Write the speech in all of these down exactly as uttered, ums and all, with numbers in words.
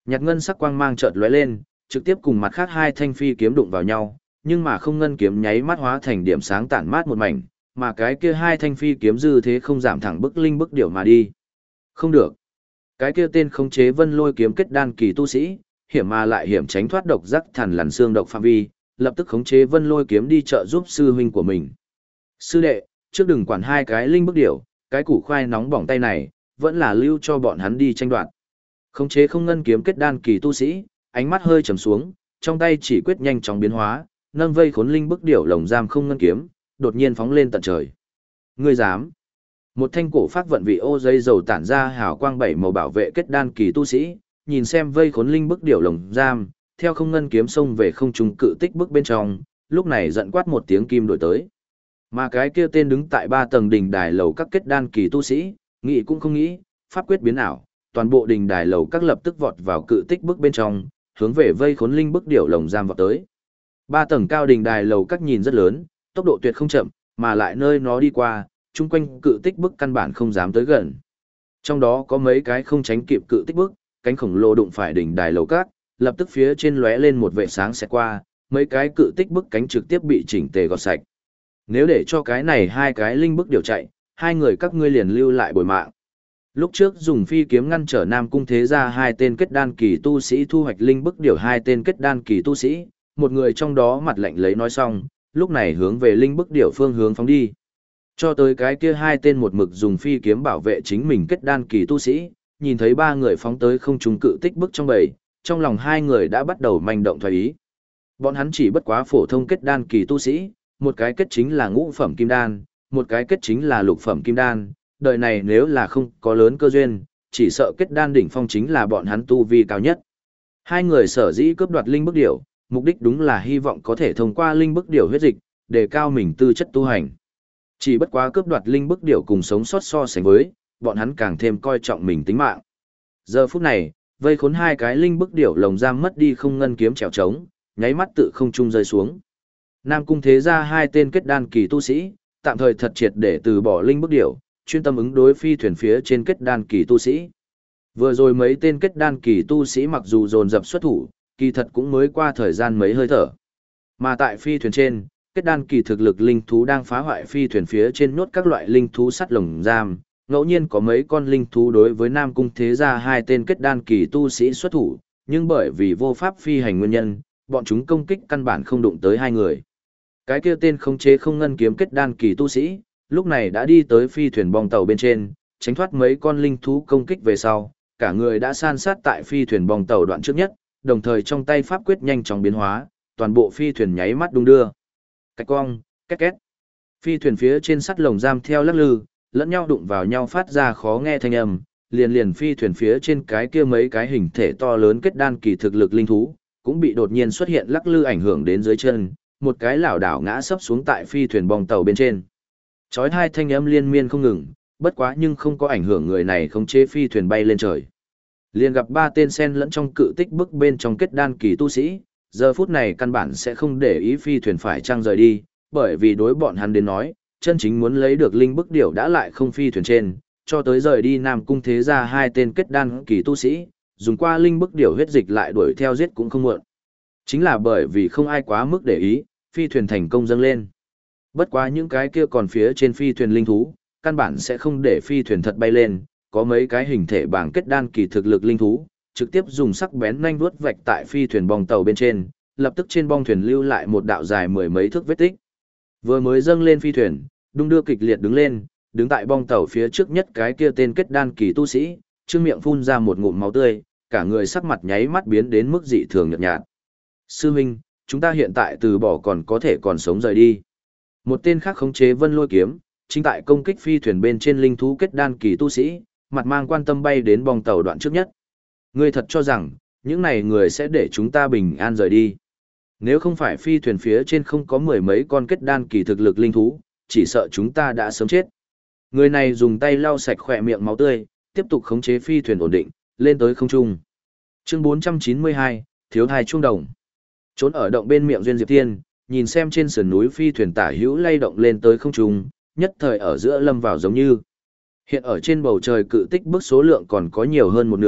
Nhạt ngân sắc quang mang chợt lóe lên, trực tiếp cùng mặt khác hai thanh phi kiếm đụng vào nhau, nhưng mà không ngân kiếm nháy mắt hóa thành điểm sáng tản mát một mảnh, mà cái kia hai thanh phi kiếm dư thế không giảm thẳng bức linh bức điểu mà đi. Không được. Cái kia tên khống chế vân lôi kiếm kết đan kỳ tu sĩ, hiểm mà lại hiểm tránh thoát độc giác thần lằn xương độc phạm vi, lập tức khống chế vân lôi kiếm đi trợ giúp sư huynh của mình. Sư đệ, trước đừng quản hai cái linh bức điểu, cái củ khoai nóng bỏng tay này, vẫn là lưu cho bọn hắn đi tranh đoạt. Khống chế không ngân kiếm kết đan kỳ tu sĩ, ánh mắt hơi trầm xuống, trong tay chỉ quyết nhanh chóng biến hóa, nâng vây khốn linh bức điểu lồng giam không ngân kiếm, đột nhiên phóng lên tận trời. Ngươi dám? Một thanh cổ phát vận vị ô dây dầu tản ra hào quang bảy màu bảo vệ kết đan kỳ tu sĩ, nhìn xem vây khốn linh bức điểu lồng giam, theo không ngân kiếm xông về không trung cự tích bức bên trong, lúc này giận quát một tiếng kim đổi tới. Mà cái kia tên đứng tại ba tầng đỉnh đài lầu các kết đan kỳ tu sĩ, nghĩ cũng không nghĩ, pháp quyết biến ảo, toàn bộ đỉnh đài lầu các lập tức vọt vào cự tích bức bên trong, hướng về vây khốn linh bức điểu lồng giam vọt tới. Ba tầng cao đỉnh đài lầu các nhìn rất lớn, tốc độ tuyệt không chậm, mà lại nơi nó đi qua, chung quanh cự tích bức căn bản không dám tới gần. Trong đó có mấy cái không tránh kịp cự tích bức, cánh khổng lồ đụng phải đỉnh đài lầu các, lập tức phía trên lóe lên một vệ sáng xẹt qua, mấy cái cự tích bức cánh trực tiếp bị chỉnh tề gọt sạch. Nếu để cho cái này hai cái linh bức điều chạy, hai người các ngươi liền lưu lại bồi mạng. Lúc trước dùng phi kiếm ngăn trở Nam Cung Thế Gia hai tên kết đan kỳ tu sĩ thu hoạch linh bức điều hai tên kết đan kỳ tu sĩ, một người trong đó mặt lạnh lấy nói xong, lúc này hướng về linh bức điểu phương hướng phóng đi. Cho tới cái kia hai tên một mực dùng phi kiếm bảo vệ chính mình kết đan kỳ tu sĩ, nhìn thấy ba người phóng tới không trung cự tích bức trong bầy, trong lòng hai người đã bắt đầu manh động thoái ý. Bọn hắn chỉ bất quá phổ thông kết đan kỳ tu sĩ, một cái kết chính là ngũ phẩm kim đan, một cái kết chính là lục phẩm kim đan, đời này nếu là không có lớn cơ duyên, chỉ sợ kết đan đỉnh phong chính là bọn hắn tu vi cao nhất. Hai người sở dĩ cướp đoạt linh bức điểu, mục đích đúng là hy vọng có thể thông qua linh bức điểu huyết dịch, để cao mình tư chất tu hành. Chỉ bất quá cướp đoạt linh bức điểu cùng sống sót so sánh với, bọn hắn càng thêm coi trọng mình tính mạng. Giờ phút này, vây khốn hai cái linh bức điểu lồng giam mất đi không ngân kiếm trèo trống, nháy mắt tự không trung rơi xuống. Nam Cung Thế Gia hai tên kết đan kỳ tu sĩ, tạm thời thật triệt để từ bỏ linh bức điểu, chuyên tâm ứng đối phi thuyền phía trên kết đan kỳ tu sĩ. Vừa rồi mấy tên kết đan kỳ tu sĩ mặc dù dồn dập xuất thủ, kỳ thật cũng mới qua thời gian mấy hơi thở. Mà tại phi thuyền trên, kết đan kỳ thực lực linh thú đang phá hoại phi thuyền phía trên nhốt các loại linh thú sắt lồng giam, ngẫu nhiên có mấy con linh thú đối với Nam Cung Thế Gia hai tên kết đan kỳ tu sĩ xuất thủ, nhưng bởi vì vô pháp phi hành nguyên nhân, bọn chúng công kích căn bản không đụng tới hai người. Cái kia tên khống chế không ngân kiếm kết đan kỳ tu sĩ, lúc này đã đi tới phi thuyền bong tàu bên trên, tránh thoát mấy con linh thú công kích về sau, cả người đã san sát tại phi thuyền bong tàu đoạn trước nhất, đồng thời trong tay pháp quyết nhanh chóng biến hóa, toàn bộ phi thuyền nháy mắt đung đưa. Cách cong, két két. Phi thuyền phía trên sắt lồng giam theo lắc lư, lẫn nhau đụng vào nhau phát ra khó nghe thanh âm, liền liền phi thuyền phía trên cái kia mấy cái hình thể to lớn kết đan kỳ thực lực linh thú, cũng bị đột nhiên xuất hiện lắc lư ảnh hưởng đến dưới chân, một cái lảo đảo ngã sấp xuống tại phi thuyền bong tàu bên trên. Chói hai thanh âm liên miên không ngừng, bất quá nhưng không có ảnh hưởng người này khống chế phi thuyền bay lên trời. Liền gặp ba tên sen lẫn trong cự tích bức bên trong kết đan kỳ tu sĩ, giờ phút này căn bản sẽ không để ý phi thuyền phải trăng rời đi, bởi vì đối bọn hắn đến nói, chân chính muốn lấy được linh bức điểu đã lại không phi thuyền trên, cho tới rời đi Nam Cung Thế Gia hai tên kết đan kỳ tu sĩ, dùng qua linh bức điểu huyết dịch lại đuổi theo giết cũng không muộn. Chính là bởi vì không ai quá mức để ý, phi thuyền thành công dâng lên. Bất quá những cái kia còn phía trên phi thuyền linh thú, căn bản sẽ không để phi thuyền thật bay lên, có mấy cái hình thể bảng kết đan kỳ thực lực linh thú, trực tiếp dùng sắc bén nhanh vuốt vạch tại phi thuyền bong tàu bên trên, lập tức trên bong thuyền lưu lại một đạo dài mười mấy thước vết tích. Vừa mới dâng lên phi thuyền, đung đưa kịch liệt đứng lên, đứng tại bong tàu phía trước nhất cái kia tên kết đan kỳ tu sĩ, trương miệng phun ra một ngụm máu tươi, cả người sắc mặt nháy mắt biến đến mức dị thường nhợt nhạt. Sư huynh, chúng ta hiện tại từ bỏ còn có thể còn sống rời đi. Một tên khác khống chế vân lôi kiếm, chính tại công kích phi thuyền bên trên linh thú kết đan kỳ tu sĩ, mặt mang quan tâm bay đến bong tàu đoạn trước nhất. Ngươi thật cho rằng, những này người sẽ để chúng ta bình an rời đi. Nếu không phải phi thuyền phía trên không có mười mấy con kết đan kỳ thực lực linh thú, chỉ sợ chúng ta đã sớm chết. Người này dùng tay lau sạch khỏe miệng máu tươi, tiếp tục khống chế phi thuyền ổn định, lên tới không trung. Chương bốn trăm chín mươi hai, Thiếu thai trung đồng. Trốn ở động bên miệng Duyên Diệp Thiên, nhìn xem trên sườn núi phi thuyền tả hữu lay động lên tới không trung, nhất thời ở giữa lâm vào giống như. Hiện ở trên bầu trời cự tích bức số lượng còn có nhiều hơn một nửa,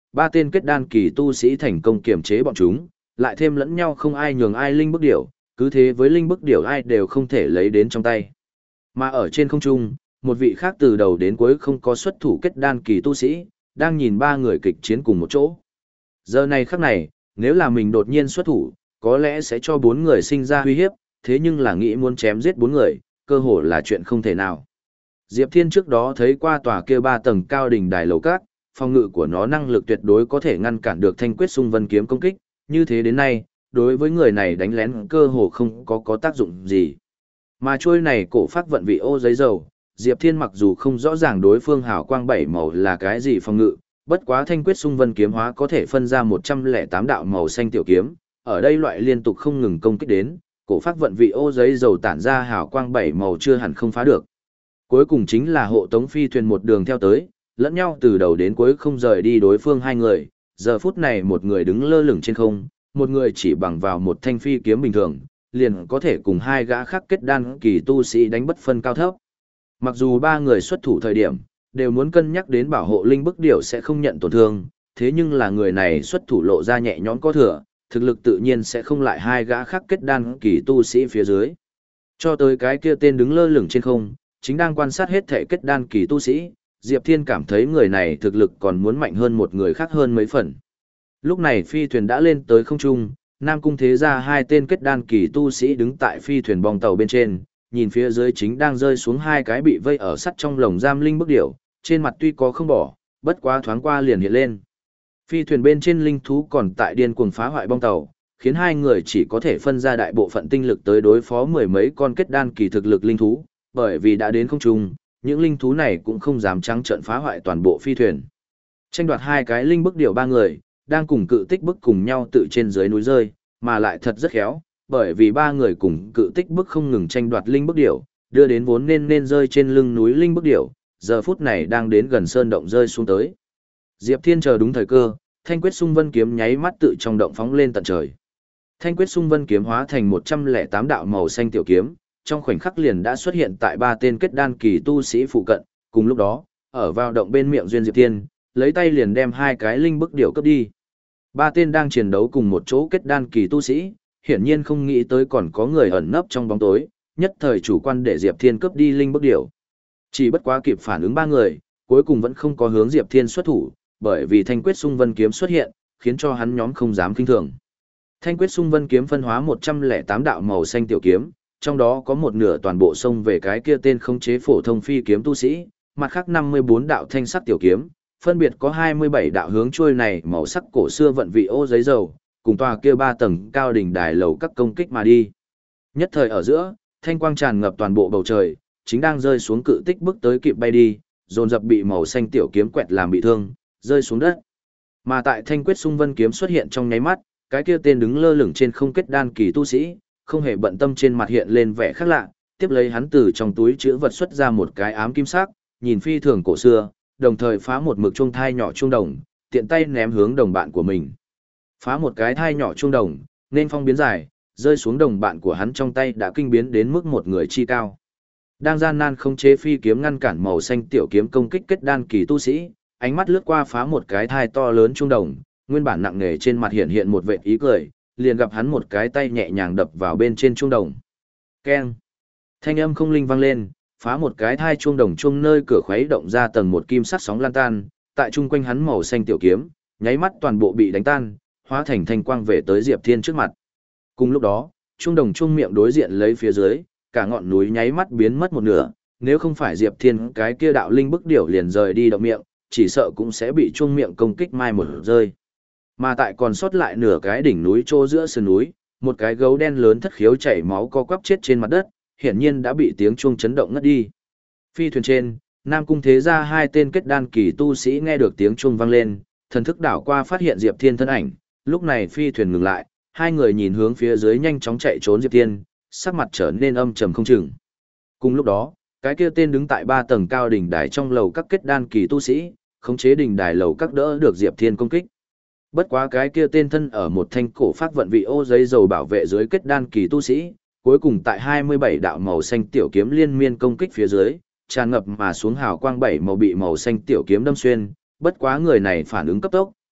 ba tên kết đan kỳ tu sĩ thành công kiềm chế bọn chúng, lại thêm lẫn nhau không ai nhường ai linh bức điểu, cứ thế với linh bức điểu ai đều không thể lấy đến trong tay. Mà ở trên không trung, một vị khác từ đầu đến cuối không có xuất thủ kết đan kỳ tu sĩ, đang nhìn ba người kịch chiến cùng một chỗ. Giờ này khắc này, nếu là mình đột nhiên xuất thủ, có lẽ sẽ cho bốn người sinh ra uy hiếp, thế nhưng là nghĩ muốn chém giết bốn người, cơ hồ là chuyện không thể nào. Diệp Thiên trước đó thấy qua tòa kia ba tầng cao đỉnh đài lầu cát, phòng ngự của nó năng lực tuyệt đối có thể ngăn cản được Thanh Quyết Xung Vân kiếm công kích, như thế đến nay, đối với người này đánh lén cơ hồ không có có tác dụng gì. Mà trôi này cổ phát vận vị ô giấy dầu, Diệp Thiên mặc dù không rõ ràng đối phương hào quang bảy màu là cái gì phòng ngự, bất quá Thanh Quyết Xung Vân kiếm hóa có thể phân ra một trăm lẻ tám đạo màu xanh tiểu kiếm, ở đây loại liên tục không ngừng công kích đến, cổ phát vận vị ô giấy dầu tản ra hào quang bảy màu chưa hẳn không phá được. Cuối cùng chính là hộ tống phi thuyền một đường theo tới, lẫn nhau từ đầu đến cuối không rời đi đối phương hai người, giờ phút này một người đứng lơ lửng trên không, một người chỉ bằng vào một thanh phi kiếm bình thường, liền có thể cùng hai gã khác kết đan kỳ tu sĩ đánh bất phân cao thấp. Mặc dù ba người xuất thủ thời điểm, đều muốn cân nhắc đến bảo hộ linh bức điểu sẽ không nhận tổn thương, thế nhưng là người này xuất thủ lộ ra nhẹ nhõm có thừa, thực lực tự nhiên sẽ không lại hai gã khác kết đan kỳ tu sĩ phía dưới. Cho tới cái kia tên đứng lơ lửng trên không, chính đang quan sát hết thể kết đan kỳ tu sĩ, Diệp Thiên cảm thấy người này thực lực còn muốn mạnh hơn một người khác hơn mấy phần. Lúc này phi thuyền đã lên tới không trung, Nam Cung Thế Gia hai tên kết đan kỳ tu sĩ đứng tại phi thuyền bong tàu bên trên, nhìn phía dưới chính đang rơi xuống hai cái bị vây ở sắt trong lồng giam linh bức điểu, trên mặt tuy có không bỏ, bất quá thoáng qua liền hiện lên. Phi thuyền bên trên linh thú còn tại điên cuồng phá hoại bong tàu, khiến hai người chỉ có thể phân ra đại bộ phận tinh lực tới đối phó mười mấy con kết đan kỳ thực lực linh thú, bởi vì đã đến không trung, những linh thú này cũng không dám trắng trợn phá hoại toàn bộ phi thuyền. Tranh đoạt hai cái linh bức điểu ba người, đang cùng cự tích bức cùng nhau tự trên dưới núi rơi, mà lại thật rất khéo, bởi vì ba người cùng cự tích bức không ngừng tranh đoạt linh bức điểu, đưa đến vốn nên nên rơi trên lưng núi linh bức điểu, giờ phút này đang đến gần sơn động rơi xuống tới. Diệp Thiên chờ đúng thời cơ, Thanh Quyết Xung Vân kiếm nháy mắt tự trong động phóng lên tận trời. Thanh Quyết Xung Vân kiếm hóa thành một trăm lẻ tám đạo màu xanh tiểu kiếm, trong khoảnh khắc liền đã xuất hiện tại ba tên kết đan kỳ tu sĩ phụ cận, cùng lúc đó, ở vào động bên miệng duyên Diệp Thiên, lấy tay liền đem hai cái linh bức điểu cướp đi. Ba tên đang chiến đấu cùng một chỗ kết đan kỳ tu sĩ, hiển nhiên không nghĩ tới còn có người ẩn nấp trong bóng tối, nhất thời chủ quan để Diệp Thiên cướp đi linh bức điểu. Chỉ bất quá kịp phản ứng ba người, cuối cùng vẫn không có hướng Diệp Thiên xuất thủ, bởi vì Thanh Quyết Xung Vân kiếm xuất hiện, khiến cho hắn nhóm không dám khinh thường. Thanh Quyết Xung Vân kiếm phân hóa một trăm lẻ tám đạo màu xanh tiểu kiếm, trong đó có một nửa toàn bộ xông về cái kia tên khống chế phổ thông phi kiếm tu sĩ, mặt khác năm mươi bốn đạo thanh sắc tiểu kiếm, phân biệt có hai mươi bảy đạo hướng trôi này màu sắc cổ xưa vận vị ô giấy dầu, cùng tòa kia ba tầng cao đỉnh đài lầu các công kích mà đi. Nhất thời ở giữa, thanh quang tràn ngập toàn bộ bầu trời, chính đang rơi xuống cự tích bước tới kịp bay đi, dồn dập bị màu xanh tiểu kiếm quẹt làm bị thương, rơi xuống đất. Mà tại Thanh Quyết Xung Vân kiếm xuất hiện trong nháy mắt, cái kia tên đứng lơ lửng trên không kết đan kỳ tu sĩ, không hề bận tâm trên mặt hiện lên vẻ khác lạ, tiếp lấy hắn từ trong túi chữ vật xuất ra một cái ám kim sắc, nhìn phi thường cổ xưa, đồng thời phá một mực chuông thai nhỏ chuông đồng, tiện tay ném hướng đồng bạn của mình. Phá một cái thai nhỏ chuông đồng, nên phong biến dài, rơi xuống đồng bạn của hắn trong tay đã kinh biến đến mức một người chi cao. Đang gian nan không chế phi kiếm ngăn cản màu xanh tiểu kiếm công kích kết đan kỳ tu sĩ, ánh mắt lướt qua phá một cái thai to lớn chuông đồng, nguyên bản nặng nề trên mặt hiện hiện một vệt ý cười, liền gặp hắn một cái tay nhẹ nhàng đập vào bên trên chuông đồng. Keng. Thanh âm không linh vang lên, phá một cái thai chuông đồng chuông nơi cửa khuấy động ra tầng một kim sắc sóng lan tan, tại chung quanh hắn màu xanh tiểu kiếm, nháy mắt toàn bộ bị đánh tan, hóa thành thanh quang về tới Diệp Thiên trước mặt. Cùng lúc đó, chuông đồng chuông miệng đối diện lấy phía dưới, cả ngọn núi nháy mắt biến mất một nửa, nếu không phải Diệp Thiên cái kia đạo linh bức điểu liền rời đi động miệng, chỉ sợ cũng sẽ bị chuông miệng công kích mai một rơi. Mà tại còn sót lại nửa cái đỉnh núi trô giữa sườn núi, một cái gấu đen lớn thất khiếu chảy máu co quắp chết trên mặt đất, hiển nhiên đã bị tiếng chuông chấn động ngất đi. Phi thuyền trên, Nam Cung Thế Gia hai tên kết đan kỳ tu sĩ nghe được tiếng chuông vang lên, thần thức đảo qua phát hiện Diệp Thiên thân ảnh, lúc này phi thuyền ngừng lại, hai người nhìn hướng phía dưới nhanh chóng chạy trốn Diệp Thiên, sắc mặt trở nên âm trầm không chừng. Cùng lúc đó, cái kia tên đứng tại ba tầng cao đỉnh đài trong lầu các kết đan kỳ tu sĩ, khống chế đỉnh đài lầu các đỡ được Diệp Thiên công kích. Bất quá cái kia tên thân ở một thanh cổ phát vận vị ô giấy dầu bảo vệ dưới kết đan kỳ tu sĩ, cuối cùng tại hai mươi bảy đạo màu xanh tiểu kiếm liên miên công kích phía dưới, tràn ngập mà xuống hào quang bảy màu bị màu xanh tiểu kiếm đâm xuyên, bất quá người này phản ứng cấp tốc,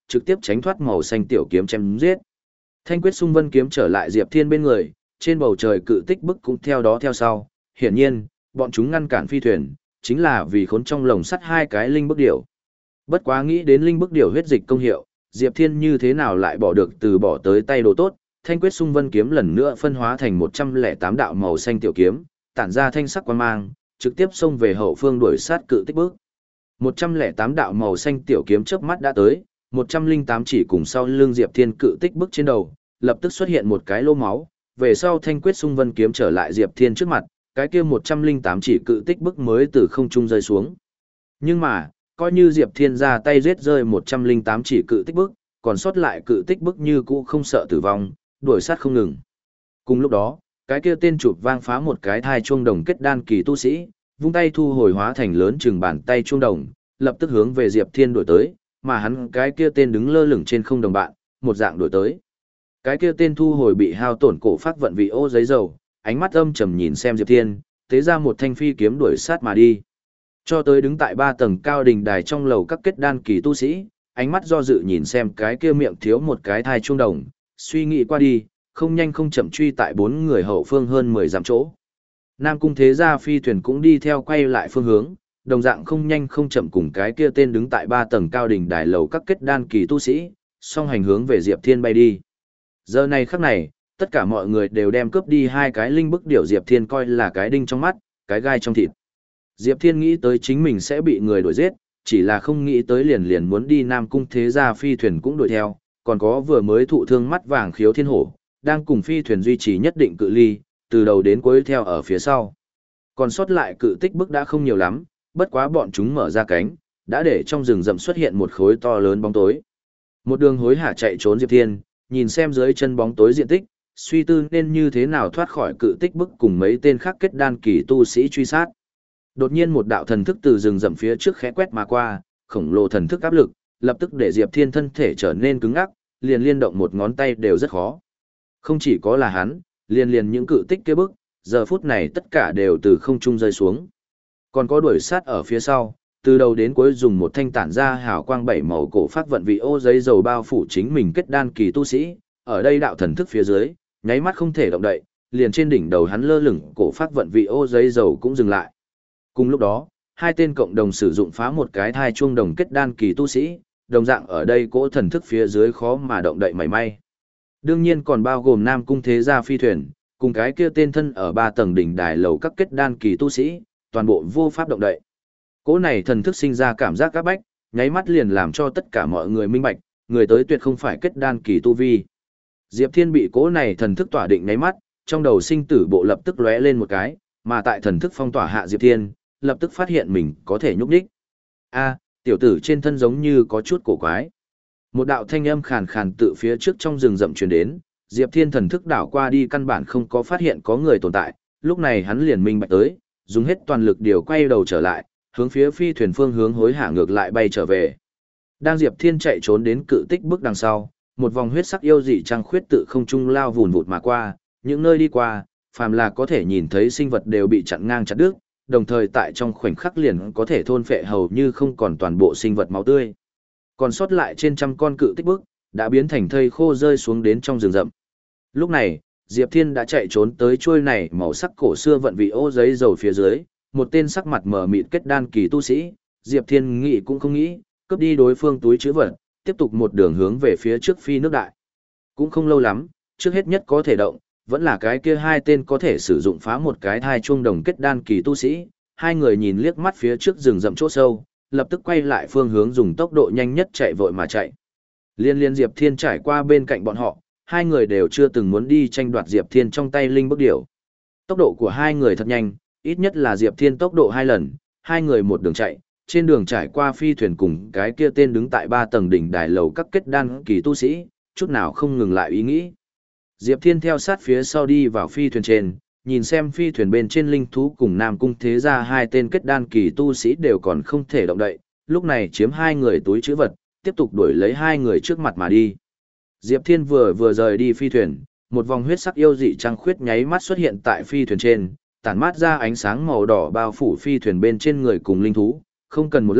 trực tiếp tránh thoát màu xanh tiểu kiếm chém giết. Thanh quyết xung vân kiếm trở lại Diệp Thiên bên người, trên bầu trời cự tích bức cũng theo đó theo sau. Hiển nhiên, bọn chúng ngăn cản phi thuyền, chính là vì khốn trong lồng sắt hai cái linh bức điểu. Bất quá nghĩ đến linh bức điểu huyết dịch công hiệu, Diệp Thiên như thế nào lại bỏ được từ bỏ tới tay đồ tốt. Thanh quyết xung vân kiếm lần nữa phân hóa thành một trăm lẻ tám đạo màu xanh tiểu kiếm, tản ra thanh sắc quang mang, trực tiếp xông về hậu phương đuổi sát cự tích bức. một trăm lẻ tám đạo màu xanh tiểu kiếm chớp mắt đã tới, một trăm lẻ tám chỉ cùng sau lưng Diệp Thiên cự tích bức trên đầu, lập tức xuất hiện một cái lỗ máu, về sau thanh quyết xung vân kiếm trở lại Diệp Thiên trước mặt, cái kia một trăm lẻ tám chỉ cự tích bức mới từ không trung rơi xuống. Nhưng mà, coi như Diệp Thiên ra tay giết rơi một trăm lẻ tám chỉ cự tích bức, còn sót lại cự tích bức như cũ không sợ tử vong, đuổi sát không ngừng. Cùng lúc đó, cái kia tên chụp vang phá một cái thai chuông đồng kết đan kỳ tu sĩ, vung tay thu hồi hóa thành lớn chừng bàn tay chuông đồng, lập tức hướng về Diệp Thiên đuổi tới, mà hắn cái kia tên đứng lơ lửng trên không đồng bạn, một dạng đuổi tới. Cái kia tên thu hồi bị hao tổn cổ phát vận vị ô giấy dầu, ánh mắt âm trầm nhìn xem Diệp Thiên, tế ra một thanh phi kiếm đuổi sát mà đi. Cho tới đứng tại ba tầng cao đình đài trong lầu các kết đan kỳ tu sĩ, ánh mắt do dự nhìn xem cái kia miệng thiếu một cái thai chuông đồng, suy nghĩ qua đi, không nhanh không chậm truy tại bốn người hậu phương hơn mười dặm chỗ. Nam cung thế gia phi thuyền cũng đi theo quay lại phương hướng, đồng dạng không nhanh không chậm cùng cái kia tên đứng tại ba tầng cao đỉnh đài lầu các kết đan kỳ tu sĩ, song hành hướng về Diệp Thiên bay đi. Giờ này khắc này, tất cả mọi người đều đem cướp đi hai cái linh bức điểu Diệp Thiên coi là cái đinh trong mắt, cái gai trong thịt. Diệp Thiên nghĩ tới chính mình sẽ bị người đuổi giết, chỉ là không nghĩ tới liền liền muốn đi Nam cung thế gia phi thuyền cũng đuổi theo, còn có vừa mới thụ thương mắt vàng khiếu thiên hổ, đang cùng phi thuyền duy trì nhất định cự ly, từ đầu đến cuối theo ở phía sau. Còn sót lại cự tích bức đã không nhiều lắm, bất quá bọn chúng mở ra cánh, đã để trong rừng rậm xuất hiện một khối to lớn bóng tối. Một đường hối hả chạy trốn Diệp Thiên, nhìn xem dưới chân bóng tối diện tích, suy tư nên như thế nào thoát khỏi cự tích bức cùng mấy tên khác kết đan kỳ tu sĩ truy sát. Đột nhiên một đạo thần thức từ rừng rậm phía trước khẽ quét mà qua, khổng lồ thần thức áp lực, lập tức để Diệp Thiên thân thể trở nên cứng ngắc, liền liên động một ngón tay đều rất khó. Không chỉ có là hắn, liền liền những cự tích kia bức, giờ phút này tất cả đều từ không trung rơi xuống. Còn có đuổi sát ở phía sau, từ đầu đến cuối dùng một thanh tản ra hào quang bảy màu cổ phát vận vị ô giấy dầu bao phủ chính mình kết đan kỳ tu sĩ, ở đây đạo thần thức phía dưới, nháy mắt không thể động đậy, liền trên đỉnh đầu hắn lơ lửng cổ phát vận vị ô giấy dầu cũng dừng lại. Cùng lúc đó, hai tên cộng đồng sử dụng phá một cái thai chuông đồng kết đan kỳ tu sĩ, đồng dạng ở đây cỗ thần thức phía dưới khó mà động đậy mảy may. Đương nhiên còn bao gồm Nam cung thế gia phi thuyền, cùng cái kia tên thân ở ba tầng đỉnh đài lầu các kết đan kỳ tu sĩ, toàn bộ vô pháp động đậy. Cỗ này thần thức sinh ra cảm giác các bách, nháy mắt liền làm cho tất cả mọi người minh bạch, người tới tuyệt không phải kết đan kỳ tu vi. Diệp Thiên bị cỗ này thần thức tỏa định nháy mắt, trong đầu sinh tử bộ lập tức lóe lên một cái, mà tại thần thức phong tỏa hạ Diệp Thiên, lập tức phát hiện mình có thể nhúc nhích. A, tiểu tử trên thân giống như có chút cổ quái. Một đạo thanh âm khàn khàn tự phía trước trong rừng rậm truyền đến, Diệp Thiên thần thức đảo qua đi căn bản không có phát hiện có người tồn tại, lúc này hắn liền minh bạch tới, dùng hết toàn lực điều quay đầu trở lại, hướng phía phi thuyền phương hướng hối hả ngược lại bay trở về. Đang Diệp Thiên chạy trốn đến cự tích bước đằng sau, một vòng huyết sắc yêu dị trăng khuyết tự không trung lao vùn vụt mà qua, những nơi đi qua, phàm là có thể nhìn thấy sinh vật đều bị chặn ngang chặt đứt, đồng thời tại trong khoảnh khắc liền có thể thôn phệ hầu như không còn toàn bộ sinh vật máu tươi. Còn sót lại trên trăm con cự tích bức, đã biến thành thây khô rơi xuống đến trong rừng rậm. Lúc này, Diệp Thiên đã chạy trốn tới chuôi này màu sắc cổ xưa vận vị ô giấy dầu phía dưới, một tên sắc mặt mờ mịt kết đan kỳ tu sĩ, Diệp Thiên nghĩ cũng không nghĩ, cướp đi đối phương túi chứa vật, tiếp tục một đường hướng về phía trước phi nước đại. Cũng không lâu lắm, trước hết nhất có thể động, vẫn là cái kia hai tên có thể sử dụng phá một cái thai chuông đồng kết đan kỳ tu sĩ, hai người nhìn liếc mắt phía trước rừng rậm chỗ sâu, lập tức quay lại phương hướng dùng tốc độ nhanh nhất chạy vội mà chạy. Liên liên Diệp Thiên trải qua bên cạnh bọn họ, hai người đều chưa từng muốn đi tranh đoạt Diệp Thiên trong tay linh bức điểu. Tốc độ của hai người thật nhanh, ít nhất là Diệp Thiên tốc độ hai lần, hai người một đường chạy, trên đường trải qua phi thuyền cùng cái kia tên đứng tại ba tầng đỉnh đài lầu các kết đan kỳ tu sĩ, chút nào không ngừng lại ý nghĩ. Diệp Thiên theo sát phía sau đi vào phi thuyền trên, nhìn xem phi thuyền bên trên linh thú cùng Nam cung thế gia hai tên kết đan kỳ tu sĩ đều còn không thể động đậy, lúc này chiếm hai người túi trữ vật, tiếp tục đuổi lấy hai người trước mặt mà đi. Diệp Thiên vừa vừa rời đi phi thuyền, một vòng huyết sắc yêu dị trăng khuyết nháy mắt xuất hiện tại phi thuyền trên, tản mát ra ánh sáng màu đỏ bao phủ phi thuyền bên trên người cùng linh thú, không cần một lát,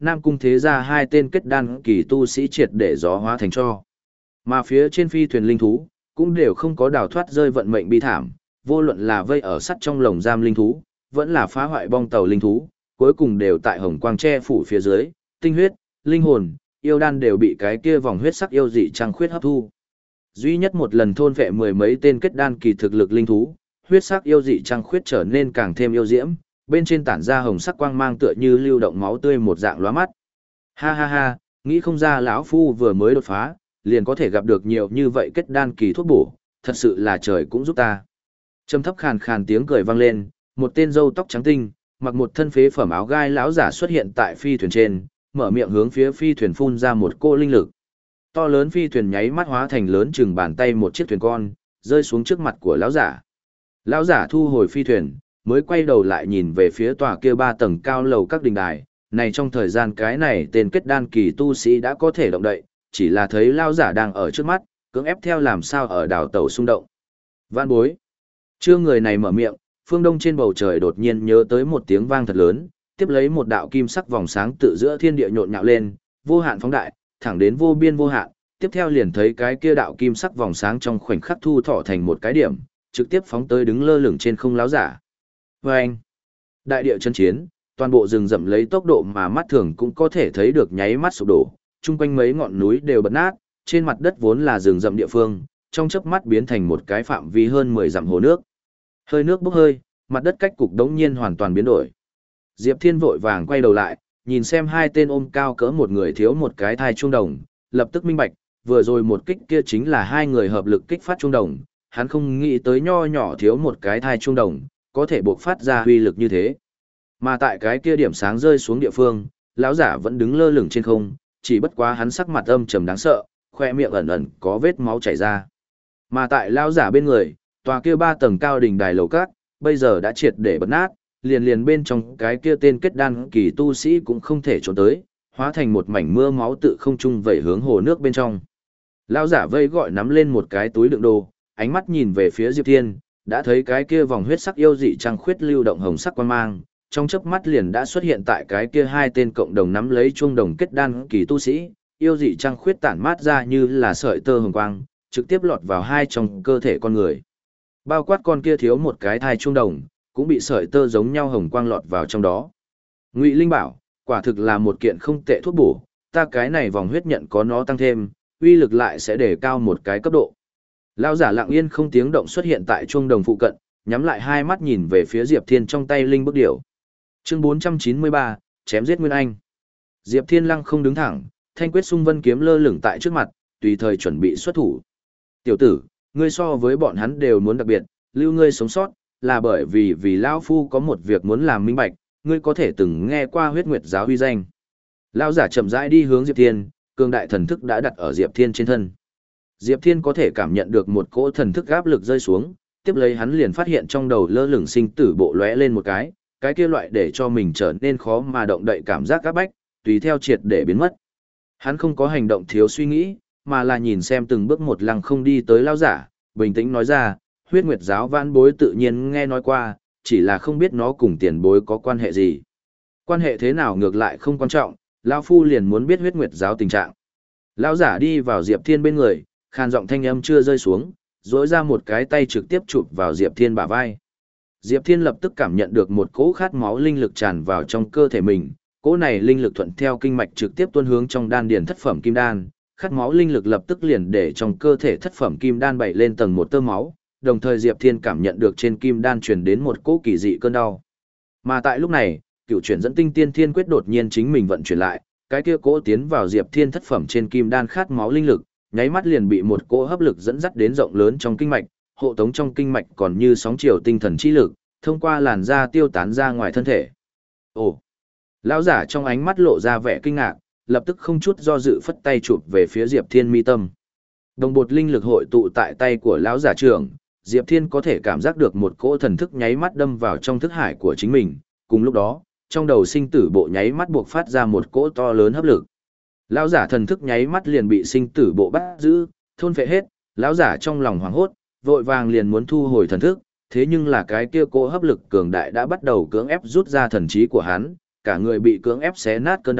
Nam Cung thế ra hai tên kết đan kỳ tu sĩ triệt để gió hóa thành tro. Mà phía trên phi thuyền linh thú, cũng đều không có đào thoát rơi vận mệnh bi thảm, vô luận là vây ở sắt trong lồng giam linh thú, vẫn là phá hoại bong tàu linh thú, cuối cùng đều tại hồng quang che phủ phía dưới, tinh huyết, linh hồn, yêu đan đều bị cái kia vòng huyết sắc yêu dị trăng khuyết hấp thu. Duy nhất một lần thôn vệ mười mấy tên kết đan kỳ thực lực linh thú, huyết sắc yêu dị trăng khuyết trở nên càng thêm yêu diễm, bên trên tản ra hồng sắc quang mang tựa như lưu động máu tươi một dạng lóa mắt. Ha ha ha, nghĩ không ra lão phu vừa mới đột phá, liền có thể gặp được nhiều như vậy kết đan kỳ thuốc bổ, thật sự là trời cũng giúp ta. Trầm thấp khàn khàn tiếng cười vang lên, một tên râu tóc trắng tinh, mặc một thân phế phẩm áo gai lão giả xuất hiện tại phi thuyền trên, mở miệng hướng phía phi thuyền phun ra một cô linh lực. To lớn phi thuyền nháy mắt hóa thành lớn chừng bàn tay một chiếc thuyền con, rơi xuống trước mặt của lão giả. Lão giả thu hồi phi thuyền, mới quay đầu lại nhìn về phía tòa kia ba tầng cao lầu các đình đài. Này trong thời gian cái này tên kết đan kỳ tu sĩ đã có thể động đậy, chỉ là thấy lão giả đang ở trước mắt, cưỡng ép theo làm sao ở đảo tàu xung động. Vạn bối. Chưa người này mở miệng, phương đông trên bầu trời đột nhiên nhớ tới một tiếng vang thật lớn, tiếp lấy một đạo kim sắc vòng sáng tự giữa thiên địa nhộn nhạo lên, vô hạn phóng đại, thẳng đến vô biên vô hạn, tiếp theo liền thấy cái kia đạo kim sắc vòng sáng trong khoảnh khắc thu thọ thành một cái điểm, trực tiếp phóng tới đứng lơ lửng trên không láo giả. Vâng! Đại địa chân chiến, toàn bộ rừng rậm lấy tốc độ mà mắt thường cũng có thể thấy được nháy mắt sụp đổ, chung quanh mấy ngọn núi đều bật nát, trên mặt đất vốn là rừng rậm địa phương, trong chớp mắt biến thành một cái phạm vi hơn mười dặm hồ nước. Hơi nước bốc hơi, mặt đất cách cục đống nhiên hoàn toàn biến đổi. Diệp Thiên vội vàng quay đầu lại, nhìn xem hai tên ôm cao cỡ một người thiếu một cái thai trung đồng, lập tức minh bạch, vừa rồi một kích kia chính là hai người hợp lực kích phát trung đồng, hắn không nghĩ tới nho nhỏ thiếu một cái thai trung đồng, có thể buộc phát ra huy lực như thế. Mà tại cái kia điểm sáng rơi xuống địa phương, lão giả vẫn đứng lơ lửng trên không, chỉ bất quá hắn sắc mặt âm trầm đáng sợ, khoe miệng ẩn ẩn có vết máu chảy ra. Mà tại lão giả bên người, tòa kia ba tầng cao đỉnh đài lầu cát, bây giờ đã triệt để bật nát, liền liền bên trong cái kia tên kết đan kỳ tu sĩ cũng không thể trốn tới, hóa thành một mảnh mưa máu tự không trung vẩy hướng hồ nước bên trong. Lão giả vây gọi nắm lên một cái túi đựng đồ, ánh mắt nhìn về phía Diệp Thiên, đã thấy cái kia vòng huyết sắc yêu dị trăng khuyết lưu động hồng sắc quang mang, trong chớp mắt liền đã xuất hiện tại cái kia hai tên cộng đồng nắm lấy chuông đồng kết đan kỳ tu sĩ, yêu dị trăng khuyết tản mát ra như là sợi tơ hồng quang, trực tiếp lọt vào hai trong cơ thể con người. Bao quát con kia thiếu một cái thai chuông đồng, cũng bị sợi tơ giống nhau hồng quang lọt vào trong đó. Ngụy Linh bảo, quả thực là một kiện không tệ thuốc bổ, ta cái này vòng huyết nhận có nó tăng thêm, uy lực lại sẽ để cao một cái cấp độ. Lão giả lặng yên không tiếng động xuất hiện tại chuông đồng phụ cận, nhắm lại hai mắt nhìn về phía Diệp Thiên trong tay linh bức điểu. Chương bốn trăm chín mươi ba, chém giết Nguyên Anh. Diệp Thiên lăng không đứng thẳng, thanh quyết xung vân kiếm lơ lửng tại trước mặt, tùy thời chuẩn bị xuất thủ. Tiểu tử, ngươi so với bọn hắn đều muốn đặc biệt, lưu ngươi sống sót, là bởi vì vì lão phu có một việc muốn làm minh bạch, ngươi có thể từng nghe qua Huyết Nguyệt giáo uy danh. Lão giả chậm rãi đi hướng Diệp Thiên, cường đại thần thức đã đặt ở Diệp Thiên trên thân. Diệp Thiên có thể cảm nhận được một cỗ thần thức áp lực rơi xuống, tiếp lấy hắn liền phát hiện trong đầu lơ lửng sinh tử bộ lóe lên một cái, cái kia loại để cho mình trở nên khó mà động đậy cảm giác áp bách, tùy theo triệt để biến mất. Hắn không có hành động thiếu suy nghĩ, mà là nhìn xem từng bước một lăng không đi tới lão giả, bình tĩnh nói ra, Huyết Nguyệt giáo vãn bối tự nhiên nghe nói qua, chỉ là không biết nó cùng tiền bối có quan hệ gì. Quan hệ thế nào ngược lại không quan trọng, lão phu liền muốn biết Huyết Nguyệt giáo tình trạng. Lão giả đi vào Diệp Thiên bên người, khàn giọng thanh âm chưa rơi xuống, duỗi ra một cái tay trực tiếp chụp vào Diệp Thiên bả vai. Diệp Thiên lập tức cảm nhận được một cỗ khát máu linh lực tràn vào trong cơ thể mình, cỗ này linh lực thuận theo kinh mạch trực tiếp tuôn hướng trong đan điền thất phẩm kim đan, khát máu linh lực lập tức liền để trong cơ thể thất phẩm kim đan bảy lên tầng một tơ máu, đồng thời Diệp Thiên cảm nhận được trên kim đan truyền đến một cỗ kỳ dị cơn đau. Mà tại lúc này, cựu chuyển dẫn tinh tiên thiên quyết đột nhiên chính mình vận chuyển lại, cái kia cỗ tiến vào Diệp Thiên thất phẩm trên kim đan khát máu linh lực, nháy mắt liền bị một cỗ hấp lực dẫn dắt đến rộng lớn trong kinh mạch, hộ tống trong kinh mạch còn như sóng chiều tinh thần chi lực, thông qua làn da tiêu tán ra ngoài thân thể. Ồ! Lão giả trong ánh mắt lộ ra vẻ kinh ngạc, lập tức không chút do dự phất tay chụp về phía Diệp Thiên mi tâm. Đồng bột linh lực hội tụ tại tay của lão giả trưởng, Diệp Thiên có thể cảm giác được một cỗ thần thức nháy mắt đâm vào trong thức hải của chính mình, cùng lúc đó, trong đầu sinh tử bộ nháy mắt buộc phát ra một cỗ to lớn hấp lực. Lão giả thần thức nháy mắt liền bị sinh tử bộ bắt giữ, thôn phệ hết, lão giả trong lòng hoảng hốt, vội vàng liền muốn thu hồi thần thức, thế nhưng là cái kia cỗ hấp lực cường đại đã bắt đầu cưỡng ép rút ra thần trí của hắn, cả người bị cưỡng ép xé nát cơn đau,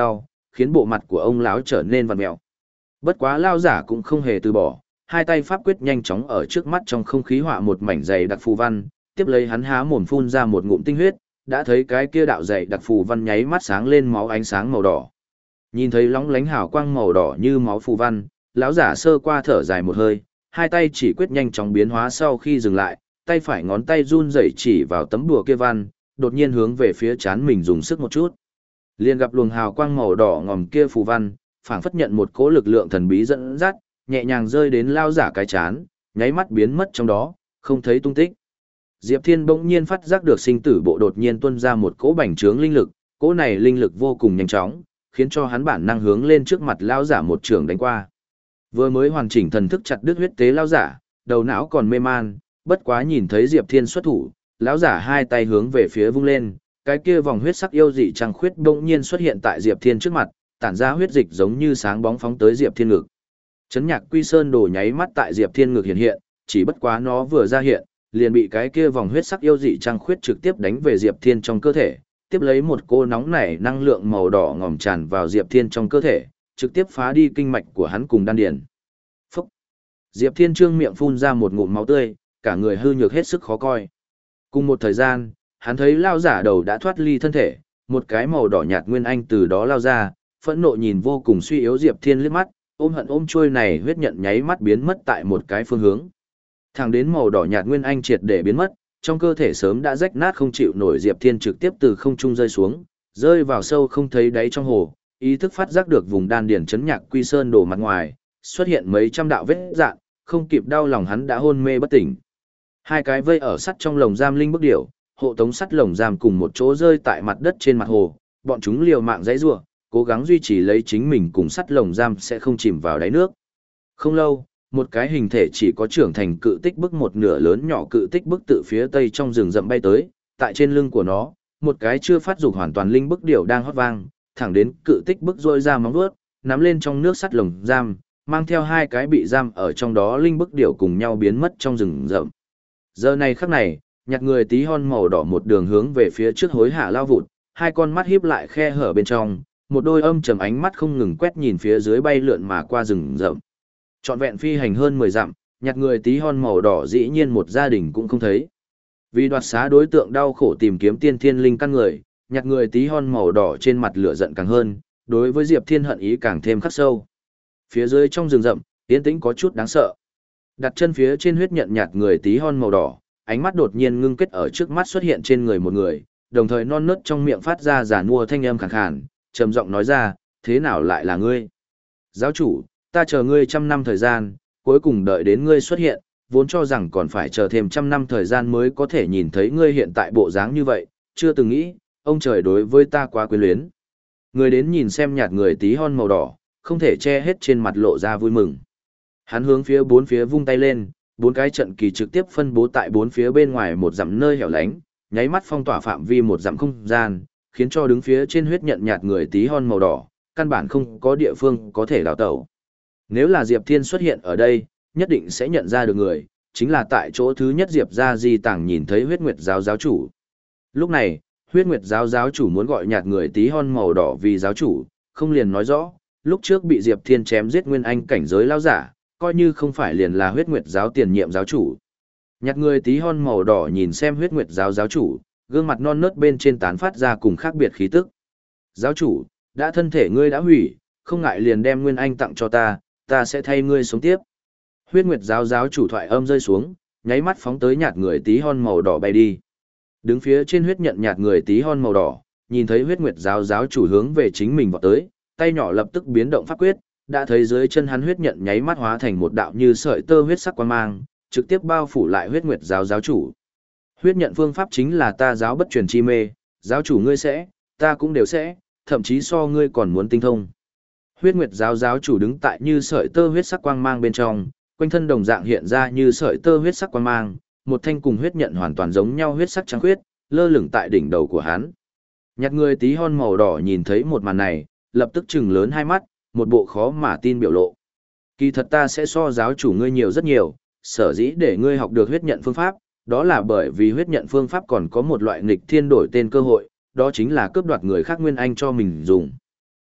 khiến bộ mặt của ông lão trở nên vặn mèo. Bất quá lão giả cũng không hề từ bỏ, hai tay pháp quyết nhanh chóng ở trước mắt trong không khí họa một mảnh dày đặc phù văn, tiếp lấy hắn há mồm phun ra một ngụm tinh huyết, đã thấy cái kia đạo dày đặc phù văn nháy mắt sáng lên máu ánh sáng màu đỏ. Nhìn thấy lóng lánh hào quang màu đỏ như máu phù văn, lão giả sơ qua thở dài một hơi, hai tay chỉ quyết nhanh chóng biến hóa sau khi dừng lại, tay phải ngón tay run rẩy chỉ vào tấm đùa kia văn, đột nhiên hướng về phía chán mình dùng sức một chút. Liền gặp luồng hào quang màu đỏ ngòm kia phù văn, phảng phất nhận một cỗ lực lượng thần bí dẫn dắt, nhẹ nhàng rơi đến lão giả cái chán, nháy mắt biến mất trong đó, không thấy tung tích. Diệp Thiên bỗng nhiên phát giác được sinh tử bộ đột nhiên tuôn ra một cỗ bành trướng linh lực, cỗ này linh lực vô cùng nhanh chóng, khiến cho hắn bản năng hướng lên trước mặt lão giả một trường đánh qua. Vừa mới hoàn chỉnh thần thức chặt đứt huyết tế lão giả, đầu não còn mê man, bất quá nhìn thấy Diệp Thiên xuất thủ, lão giả hai tay hướng về phía vung lên, cái kia vòng huyết sắc yêu dị trăng khuyết bỗng nhiên xuất hiện tại Diệp Thiên trước mặt, tản ra huyết dịch giống như sáng bóng phóng tới Diệp Thiên ngực. Chấn Nhạc Quy Sơn đồ nháy mắt tại Diệp Thiên ngực hiện hiện, chỉ bất quá nó vừa ra hiện, liền bị cái kia vòng huyết sắc yêu dị trăng khuyết trực tiếp đánh về Diệp Thiên trong cơ thể, tiếp lấy một cô nóng nảy năng lượng màu đỏ ngòm tràn vào Diệp Thiên trong cơ thể, trực tiếp phá đi kinh mạch của hắn cùng đan điền. Phúc! Diệp Thiên trương miệng phun ra một ngụm máu tươi, cả người hư nhược hết sức khó coi. Cùng một thời gian, hắn thấy lao giả đầu đã thoát ly thân thể, một cái màu đỏ nhạt nguyên anh từ đó lao ra, phẫn nộ nhìn vô cùng suy yếu Diệp Thiên liếc mắt, ôm hận ôm trôi này huyết nhận nháy mắt biến mất tại một cái phương hướng. Thẳng đến màu đỏ nhạt nguyên anh triệt để biến mất, trong cơ thể sớm đã rách nát không chịu nổi Diệp Thiên trực tiếp từ không trung rơi xuống, rơi vào sâu không thấy đáy trong hồ, ý thức phát giác được vùng đan điển chấn Nhạc Quy Sơn đổ mặt ngoài, xuất hiện mấy trăm đạo vết rạn, không kịp đau lòng hắn đã hôn mê bất tỉnh. Hai cái vây ở sắt trong lồng giam linh bức điểu, hộ tống sắt lồng giam cùng một chỗ rơi tại mặt đất trên mặt hồ, bọn chúng liều mạng giãy giụa, cố gắng duy trì lấy chính mình cùng sắt lồng giam sẽ không chìm vào đáy nước. Không lâu, một cái hình thể chỉ có trưởng thành cự tích bức một nửa lớn nhỏ cự tích bức tự phía tây trong rừng rậm bay tới, tại trên lưng của nó, một cái chưa phát dục hoàn toàn linh bức điểu đang hót vang, thẳng đến cự tích bức rôi ra móng vuốt, nắm lên trong nước sắt lồng giam, mang theo hai cái bị giam ở trong đó linh bức điểu cùng nhau biến mất trong rừng rậm. Giờ này khắc này, nhặt người tí hon màu đỏ một đường hướng về phía trước hối hả lao vụt, hai con mắt híp lại khe hở bên trong, một đôi âm trầm ánh mắt không ngừng quét nhìn phía dưới bay lượn mà qua rừng rậm. Trọn vẹn phi hành hơn mười dặm, nhặt người tí hon màu đỏ dĩ nhiên một gia đình cũng không thấy. Vì đoạt xá đối tượng đau khổ tìm kiếm tiên thiên linh căn người, nhặt người tí hon màu đỏ trên mặt lửa giận càng hơn, đối với Diệp Thiên hận ý càng thêm khắc sâu. Phía dưới trong rừng rậm, yên tĩnh có chút đáng sợ. Đặt chân phía trên huyết nhận nhạt người tí hon màu đỏ, ánh mắt đột nhiên ngưng kết ở trước mắt xuất hiện trên người một người, đồng thời non nớt trong miệng phát ra giàn mua thanh âm khàn khàn, trầm giọng nói ra, thế nào lại là ngươi? Giáo chủ, ta chờ ngươi trăm năm thời gian, cuối cùng đợi đến ngươi xuất hiện, vốn cho rằng còn phải chờ thêm trăm năm thời gian mới có thể nhìn thấy ngươi hiện tại bộ dáng như vậy, chưa từng nghĩ, ông trời đối với ta quá quyến luyến. Người đến nhìn xem nhạt người tí hon màu đỏ, không thể che hết trên mặt lộ ra vui mừng. Hắn hướng phía bốn phía vung tay lên, bốn cái trận kỳ trực tiếp phân bố tại bốn phía bên ngoài một dặm nơi hẻo lánh, nháy mắt phong tỏa phạm vi một dặm không gian, khiến cho đứng phía trên huyết nhận nhạt người tí hon màu đỏ, căn bản không có địa phương có thể đào tẩu. Nếu là Diệp Thiên xuất hiện ở đây, nhất định sẽ nhận ra được người, chính là tại chỗ thứ nhất Diệp gia di tàng nhìn thấy huyết nguyệt giáo giáo chủ. Lúc này, huyết nguyệt giáo giáo chủ muốn gọi nhạt người tí hon màu đỏ vì giáo chủ, không liền nói rõ, lúc trước bị Diệp Thiên chém giết nguyên anh cảnh giới lao giả, coi như không phải liền là huyết nguyệt giáo tiền nhiệm giáo chủ. Nhạt người tí hon màu đỏ nhìn xem huyết nguyệt giáo giáo chủ, gương mặt non nớt bên trên tán phát ra cùng khác biệt khí tức. Giáo chủ, đã thân thể ngươi đã hủy, không ngại liền đem nguyên anh tặng cho ta, ta sẽ thay ngươi sống tiếp. Huyết nguyệt giáo giáo chủ thoại âm rơi xuống, nháy mắt phóng tới nhạt người tí hon màu đỏ bay đi. Đứng phía trên huyết nhận nhạt người tí hon màu đỏ, nhìn thấy huyết nguyệt giáo giáo chủ hướng về chính mình vọt tới, tay nhỏ lập tức biến động pháp quyết, đã thấy dưới chân hắn huyết nhận nháy mắt hóa thành một đạo như sợi tơ huyết sắc quang mang, trực tiếp bao phủ lại huyết nguyệt giáo giáo chủ. Huyết nhận phương pháp chính là ta giáo bất truyền chi mê, giáo chủ ngươi sẽ, ta cũng đều sẽ, thậm chí so ngươi còn muốn tinh thông. Huyết nguyệt giáo giáo chủ đứng tại như sợi tơ huyết sắc quang mang bên trong, quanh thân đồng dạng hiện ra như sợi tơ huyết sắc quang mang, một thanh cùng huyết nhận hoàn toàn giống nhau huyết sắc trắng huyết, lơ lửng tại đỉnh đầu của hắn. Nhặt người tí hon màu đỏ nhìn thấy một màn này, lập tức trừng lớn hai mắt, một bộ khó mà tin biểu lộ. Kỳ thật ta sẽ so giáo chủ ngươi nhiều rất nhiều, sở dĩ để ngươi học được huyết nhận phương pháp, đó là bởi vì huyết nhận phương pháp còn có một loại nghịch thiên đổi tên cơ hội, đó chính là cướp đoạt người khác nguyên anh cho mình dùng.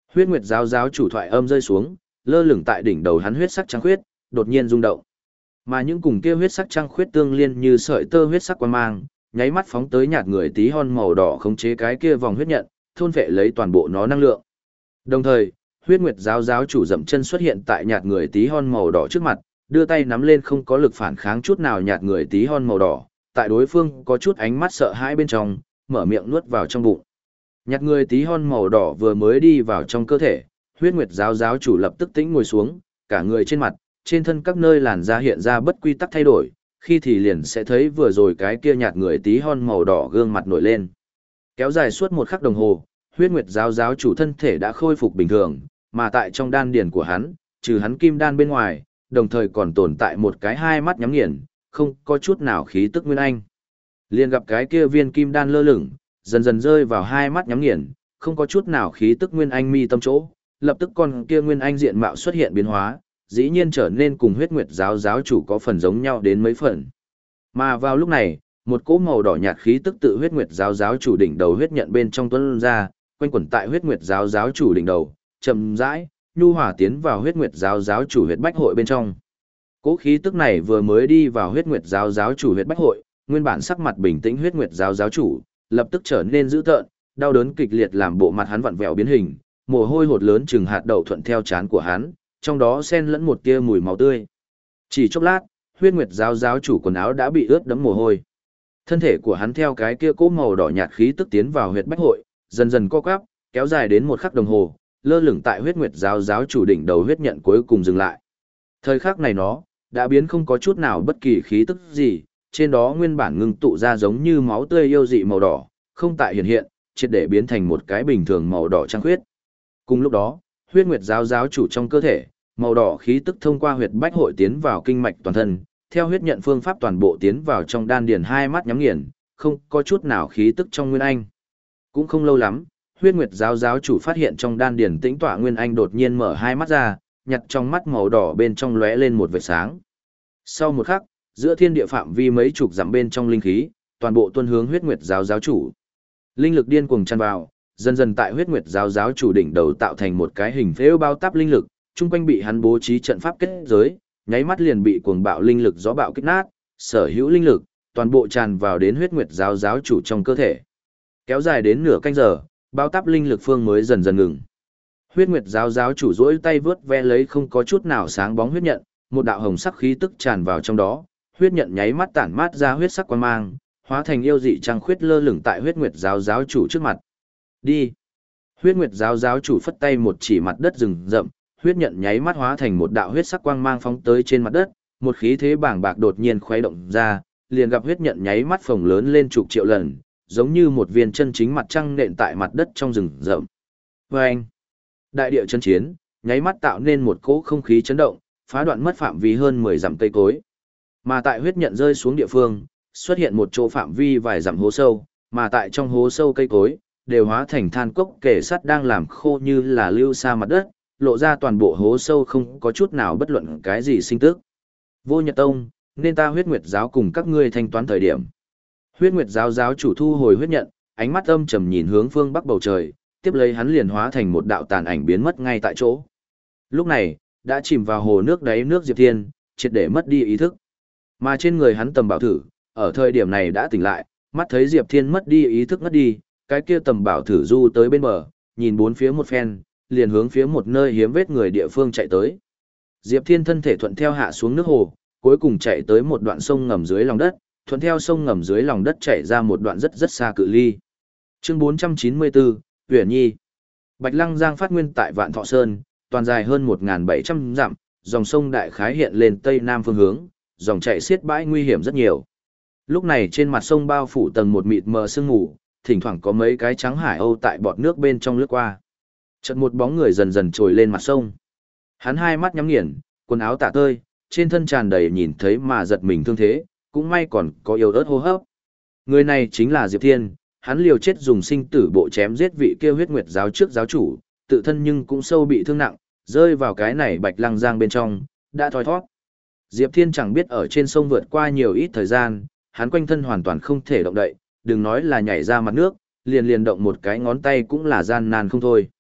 Huyết Nguyệt giáo giáo chủ thoại âm rơi xuống, lơ lửng tại đỉnh đầu hắn huyết sắc trăng khuyết, đột nhiên rung động. Mà những cùng kia huyết sắc trăng khuyết tương liên như sợi tơ huyết sắc quang mang, nháy mắt phóng tới nhạt người tí hon màu đỏ khống chế cái kia vòng huyết nhận, thôn phệ lấy toàn bộ nó năng lượng. Đồng thời, Huyết Nguyệt giáo giáo chủ dậm chân xuất hiện tại nhạt người tí hon màu đỏ trước mặt, đưa tay nắm lên không có lực phản kháng chút nào nhạt người tí hon màu đỏ, tại đối phương có chút ánh mắt sợ hãi bên trong, mở miệng nuốt vào trong bụng. Nhạt người tí hon màu đỏ vừa mới đi vào trong cơ thể, Huyết Nguyệt giáo giáo chủ lập tức tĩnh ngồi xuống, cả người trên mặt, trên thân các nơi làn da hiện ra bất quy tắc thay đổi, khi thì liền sẽ thấy vừa rồi cái kia nhạt người tí hon màu đỏ gương mặt nổi lên. Kéo dài suốt một khắc đồng hồ, Huyết Nguyệt giáo giáo chủ thân thể đã khôi phục bình thường, mà tại trong đan điền của hắn, trừ hắn kim đan bên ngoài, đồng thời còn tồn tại một cái hai mắt nhắm nghiền, không có chút nào khí tức nguyên anh. Liền gặp cái kia viên kim đan lơ lửng, dần dần rơi vào hai mắt nhắm nghiền, không có chút nào khí tức nguyên anh mi tâm chỗ, lập tức con kia nguyên anh diện mạo xuất hiện biến hóa, dĩ nhiên trở nên cùng Huyết Nguyệt giáo giáo chủ có phần giống nhau đến mấy phần. Mà vào lúc này, một cỗ màu đỏ nhạt khí tức tự Huyết Nguyệt giáo giáo chủ đỉnh đầu huyết nhận bên trong tuôn ra, quanh quẩn tại Huyết Nguyệt giáo giáo chủ đỉnh đầu, chậm rãi, nhu hòa tiến vào Huyết Nguyệt giáo giáo chủ huyết bách hội bên trong. Cỗ khí tức này vừa mới đi vào Huyết Nguyệt giáo giáo chủ huyết bách hội, nguyên bản sắc mặt bình tĩnh Huyết Nguyệt giáo giáo chủ, lập tức trở nên dữ tợn, đau đớn kịch liệt làm bộ mặt hắn vặn vẹo biến hình, mồ hôi hột lớn chừng hạt đậu thuận theo trán của hắn, trong đó xen lẫn một tia mùi máu tươi. Chỉ chốc lát, Huyết Nguyệt giáo giáo chủ quần áo đã bị ướt đẫm mồ hôi. Thân thể của hắn theo cái kia cỗ màu đỏ nhạt khí tức tiến vào huyết bách hội, dần dần co quắp, kéo dài đến một khắc đồng hồ, lơ lửng tại Huyết Nguyệt giáo giáo chủ đỉnh đầu huyết nhận cuối cùng dừng lại. Thời khắc này nó đã biến không có chút nào bất kỳ khí tức gì, trên đó nguyên bản ngưng tụ ra giống như máu tươi yêu dị màu đỏ, không tại hiện hiện, triệt để biến thành một cái bình thường màu đỏ trắng khuyết. Cùng lúc đó, Huyết Nguyệt giáo giáo chủ trong cơ thể, màu đỏ khí tức thông qua huyệt bách hội tiến vào kinh mạch toàn thân, theo huyết nhận phương pháp toàn bộ tiến vào trong đan điền hai mắt nhắm nghiền, không có chút nào khí tức trong nguyên anh. Cũng không lâu lắm, Huyết Nguyệt giáo giáo chủ phát hiện trong đan điền tĩnh tọa nguyên anh đột nhiên mở hai mắt ra, nhặt trong mắt màu đỏ bên trong lóe lên một vệt sáng. Sau một khắc, giữa thiên địa phạm vi mấy chục dặm bên trong linh khí, toàn bộ tuôn hướng Huyết Nguyệt giáo giáo chủ. Linh lực điên cuồng tràn vào, dần dần tại Huyết Nguyệt giáo giáo chủ đỉnh đầu tạo thành một cái hình phễu bao táp linh lực, chung quanh bị hắn bố trí trận pháp kết giới, nháy mắt liền bị cuồng bạo linh lực gió bạo kích nát, sở hữu linh lực toàn bộ tràn vào đến Huyết Nguyệt giáo giáo chủ trong cơ thể. Kéo dài đến nửa canh giờ, bao táp linh lực phương mới dần dần ngừng. Huyết Nguyệt giáo giáo chủ duỗi tay vướt ve lấy không có chút nào sáng bóng huyết nhận, một đạo hồng sắc khí tức tràn vào trong đó, huyết nhận nháy mắt tản mát ra huyết sắc quang mang, hóa thành yêu dị trăng khuyết lơ lửng tại Huyết Nguyệt giáo giáo chủ trước mặt. Đi. Huyết Nguyệt giáo giáo chủ phất tay một chỉ mặt đất rừng rậm, huyết nhận nháy mắt hóa thành một đạo huyết sắc quang mang phóng tới trên mặt đất, một khí thế bàng bạc đột nhiên khuấy động ra, liền gặp huyết nhận nháy mắt phồng lớn lên chục triệu lần, giống như một viên chân chính mặt trăng nện tại mặt đất trong rừng rậm. Oeng! Đại địa chân chiến, nháy mắt tạo nên một cỗ không khí chấn động, phá đoạn mất phạm vi hơn mười dặm cây cối. Mà tại huyết nhận rơi xuống địa phương, xuất hiện một chỗ phạm vi vài dặm hố sâu, mà tại trong hố sâu cây cối đều hóa thành than cốc kể sắt đang làm khô như là lưu xa mặt đất, lộ ra toàn bộ hố sâu không có chút nào bất luận cái gì sinh tức. Vô Nhật Tông, nên ta Huyết Nguyệt giáo cùng các ngươi thanh toán thời điểm. Huyết Nguyệt giáo giáo chủ thu hồi huyết nhận, ánh mắt âm trầm nhìn hướng phương bắc bầu trời, tiếp lấy hắn liền hóa thành một đạo tàn ảnh biến mất ngay tại chỗ. Lúc này, đã chìm vào hồ nước đáy nước Diệp Thiên, triệt để mất đi ý thức. Mà trên người hắn tầm bảo thử, ở thời điểm này đã tỉnh lại, mắt thấy Diệp Thiên mất đi ý thức ngất đi, cái kia tầm bảo thử du tới bên bờ, nhìn bốn phía một phen, liền hướng phía một nơi hiếm vết người địa phương chạy tới. Diệp Thiên thân thể thuận theo hạ xuống nước hồ, cuối cùng chạy tới một đoạn sông ngầm dưới lòng đất, thuận theo sông ngầm dưới lòng đất chạy ra một đoạn rất rất xa cự ly. Chương bốn trăm chín mươi bốn, Uyển Nhi. Bạch Lăng Giang phát nguyên tại Vạn Thọ Sơn, toàn dài hơn một nghìn bảy trăm dặm, dòng sông đại khái hiện lên tây nam phương hướng, dòng chảy xiết bãi nguy hiểm rất nhiều. Lúc này trên mặt sông bao phủ tầng một mịt mờ sương mù, thỉnh thoảng có mấy cái trắng hải âu tại bọt nước bên trong lướt qua. Chợt một bóng người dần dần trồi lên mặt sông. Hắn hai mắt nhắm nghiền, quần áo tả tơi, trên thân tràn đầy nhìn thấy mà giật mình thương thế, cũng may còn có yếu ớt hô hấp. Người này chính là Diệp Thiên, hắn liều chết dùng sinh tử bộ chém giết vị kia Huyết Nguyệt giáo trước giáo chủ, tự thân nhưng cũng sâu bị thương nặng, rơi vào cái này Bạch Lăng Giang bên trong, đã thoi thoát. Diệp Thiên chẳng biết ở trên sông vượt qua nhiều ít thời gian, hắn quanh thân hoàn toàn không thể động đậy, đừng nói là nhảy ra mặt nước, liền liền động một cái ngón tay cũng là gian nan không thôi.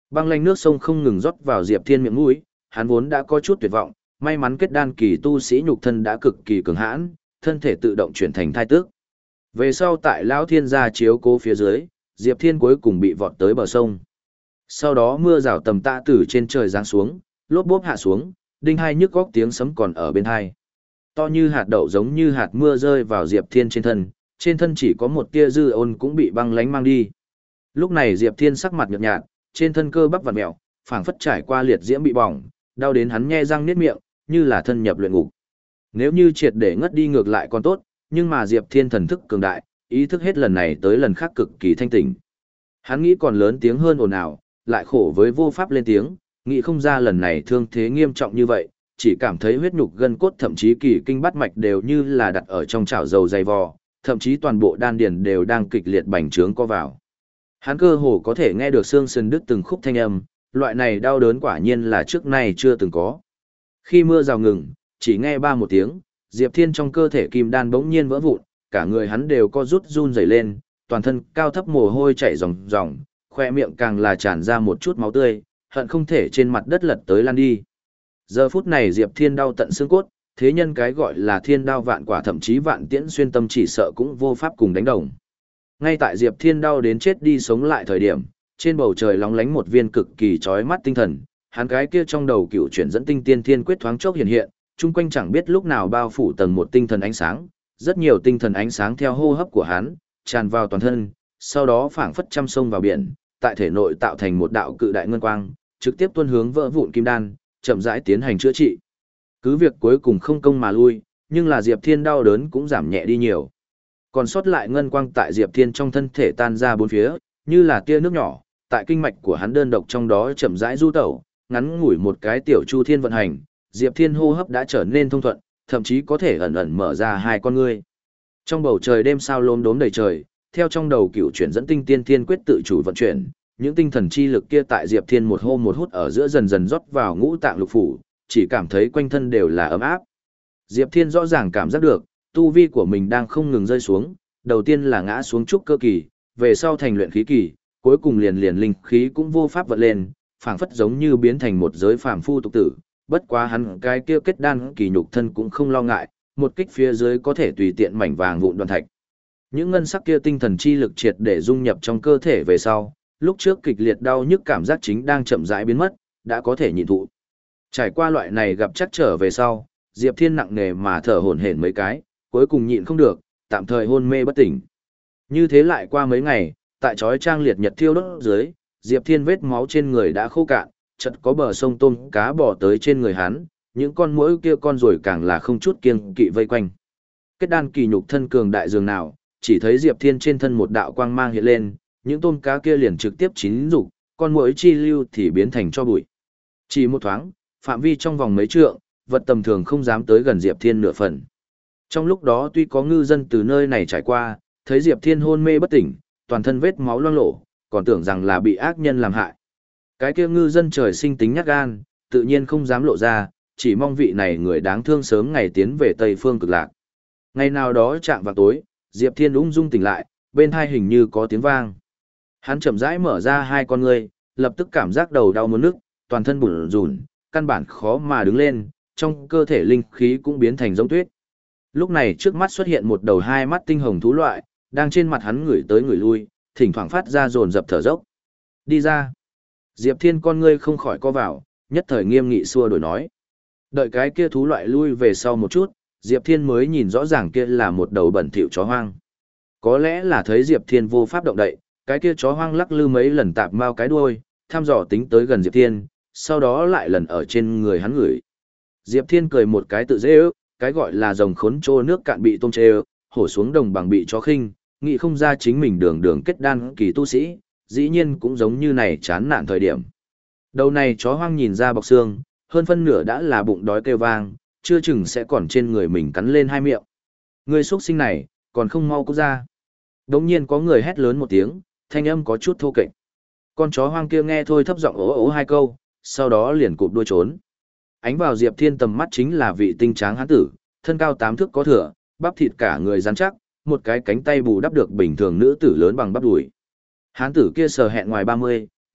Băng lanh nước sông không ngừng rót vào Diệp Thiên miệng mũi, hắn vốn đã có chút tuyệt vọng, may mắn kết đan kỳ tu sĩ nhục thân đã cực kỳ cường hãn, thân thể tự động chuyển thành thai tước. Về sau tại Lão Thiên gia chiếu cố phía dưới, Diệp Thiên cuối cùng bị vọt tới bờ sông. Sau đó mưa rào tầm tã từ trên trời giáng xuống, lốp bốp hạ xuống, đinh hai nhức góc tiếng sấm còn ở bên hai. To như hạt đậu giống như hạt mưa rơi vào Diệp Thiên trên thân, trên thân chỉ có một tia dư ôn cũng bị băng lánh mang đi. Lúc này Diệp Thiên sắc mặt nhợt nhạt, trên thân cơ bắp vặn mèo, phảng phất trải qua liệt diễm bị bỏng, đau đến hắn nhe răng niết miệng, như là thân nhập luyện ngục. Nếu như triệt để ngất đi ngược lại còn tốt, nhưng mà Diệp Thiên thần thức cường đại, ý thức hết lần này tới lần khác cực kỳ thanh tỉnh. Hắn nghĩ còn lớn tiếng hơn ồn ào, lại khổ với vô pháp lên tiếng, nghĩ không ra lần này thương thế nghiêm trọng như vậy, chỉ cảm thấy huyết nhục gân cốt thậm chí kỳ kinh bát mạch đều như là đặt ở trong chảo dầu dày vò, thậm chí toàn bộ đan điền đều đang kịch liệt bành trướng co vào. Hắn cơ hồ có thể nghe được xương sườn đứt từng khúc thanh âm, loại này đau đớn quả nhiên là trước nay chưa từng có. Khi mưa rào ngừng, chỉ nghe ba một tiếng, Diệp Thiên trong cơ thể kim đan bỗng nhiên vỡ vụn, cả người hắn đều co rút run rẩy lên, toàn thân cao thấp mồ hôi chảy ròng ròng, khoe miệng càng là tràn ra một chút máu tươi, hận không thể trên mặt đất lật tới lan đi. Giờ phút này Diệp Thiên đau tận xương cốt, thế nhân cái gọi là thiên đao vạn quả thậm chí vạn tiễn xuyên tâm chỉ sợ cũng vô pháp cùng đánh đồng. Ngay tại Diệp Thiên đau đến chết đi sống lại thời điểm, trên bầu trời lóng lánh một viên cực kỳ chói mắt tinh thần, hắn cái kia trong đầu cựu chuyển dẫn tinh tiên thiên quyết thoáng chốc hiện hiện, chung quanh chẳng biết lúc nào bao phủ tầng một tinh thần ánh sáng, rất nhiều tinh thần ánh sáng theo hô hấp của hắn, tràn vào toàn thân, sau đó phảng phất trăm sông vào biển, tại thể nội tạo thành một đạo cự đại ngân quang, trực tiếp tuôn hướng vỡ vụn kim đan, chậm rãi tiến hành chữa trị. Cứ việc cuối cùng không công mà lui, nhưng là Diệp Thiên đau đớn cũng giảm nhẹ đi nhiều. Còn sót lại ngân quang tại Diệp Thiên trong thân thể tan ra bốn phía, như là tia nước nhỏ, tại kinh mạch của hắn đơn độc trong đó chậm rãi du tẩu, ngắn ngủi một cái tiểu chu thiên vận hành, Diệp Thiên hô hấp đã trở nên thông thuận, thậm chí có thể ẩn ẩn mở ra hai con ngươi. Trong bầu trời đêm sao lốm đốm đầy trời, theo trong đầu cựu chuyển dẫn tinh tiên thiên quyết tự chủ vận chuyển, những tinh thần chi lực kia tại Diệp Thiên một hô một hút ở giữa dần dần rót vào ngũ tạng lục phủ, chỉ cảm thấy quanh thân đều là ấm áp. Diệp Thiên rõ ràng cảm giác được, tu vi của mình đang không ngừng rơi xuống, đầu tiên là ngã xuống trúc cơ kỳ, về sau thành luyện khí kỳ, cuối cùng liền liền linh khí cũng vô pháp vận lên, phảng phất giống như biến thành một giới phàm phu tục tử. Bất quá hắn cái kia kết đan kỳ nhục thân cũng không lo ngại, một kích phía dưới có thể tùy tiện mảnh vàng vụn đoan thạch. Những ngân sắc kia tinh thần chi lực triệt để dung nhập trong cơ thể về sau, lúc trước kịch liệt đau nhức cảm giác chính đang chậm rãi biến mất, đã có thể nhịn thụ. Trải qua loại này gặp chắc trở về sau, Diệp Thiên nặng nề mà thở hổn hển mấy cái, cuối cùng nhịn không được, tạm thời hôn mê bất tỉnh. Như thế lại qua mấy ngày, tại chói trang liệt nhật thiêu đốt dưới, Diệp Thiên vết máu trên người đã khô cạn, chợt có bờ sông tôm cá bò tới trên người hắn, những con muỗi kia con rồi càng là không chút kiêng kỵ vây quanh. Kết đan kỳ nhục thân cường đại dường nào, chỉ thấy Diệp Thiên trên thân một đạo quang mang hiện lên, những tôm cá kia liền trực tiếp chín rục, con muỗi chi lưu thì biến thành cho bụi. Chỉ một thoáng, phạm vi trong vòng mấy trượng, vật tầm thường không dám tới gần Diệp Thiên nửa phần. Trong lúc đó tuy có ngư dân từ nơi này trải qua, thấy Diệp Thiên hôn mê bất tỉnh, toàn thân vết máu loang lổ, còn tưởng rằng là bị ác nhân làm hại. Cái kia ngư dân trời sinh tính nhát gan, tự nhiên không dám lộ ra, chỉ mong vị này người đáng thương sớm ngày tiến về Tây Phương Cực Lạc. Ngày nào đó chạm vào tối, Diệp Thiên ung dung tỉnh lại, bên hai hình như có tiếng vang. Hắn chậm rãi mở ra hai con ngươi, lập tức cảm giác đầu đau muốn nức, toàn thân bủn rủn, căn bản khó mà đứng lên, trong cơ thể linh khí cũng biến thành giống tuyết. Lúc này trước mắt xuất hiện một đầu hai mắt tinh hồng thú loại, đang trên mặt hắn ngửi tới ngửi lui, thỉnh thoảng phát ra dồn dập thở dốc. Đi ra. Diệp Thiên con ngươi không khỏi co vào, nhất thời nghiêm nghị xua đuổi nói. Đợi cái kia thú loại lui về sau một chút, Diệp Thiên mới nhìn rõ ràng kia là một đầu bẩn thỉu chó hoang. Có lẽ là thấy Diệp Thiên vô pháp động đậy, cái kia chó hoang lắc lư mấy lần tạp mau cái đuôi, thăm dò tính tới gần Diệp Thiên, sau đó lại lần ở trên người hắn ngửi. Diệp Thiên cười một cái tự dễ ước, cái gọi là rồng khốn trô nước cạn bị tôm chê hổ xuống đồng bằng bị chó khinh, nghĩ không ra chính mình đường đường kết đan kỳ tu sĩ, dĩ nhiên cũng giống như này chán nản thời điểm. Đầu này chó hoang nhìn ra bọc xương, hơn phân nửa đã là bụng đói kêu vang, chưa chừng sẽ còn trên người mình cắn lên hai miệng. Người xuất sinh này, còn không mau cút ra. Đống nhiên có người hét lớn một tiếng, thanh âm có chút thô kệch. Con chó hoang kia nghe thôi thấp giọng ố ố hai câu, sau đó liền cụp đuôi trốn. Ánh vào Diệp Thiên tầm mắt chính là vị tinh tráng hán tử, thân cao tám thước có thừa, bắp thịt cả người rắn chắc, một cái cánh tay bù đắp được bình thường nữ tử lớn bằng bắp đùi. Hán tử kia sờ hẹn ngoài ba mươi,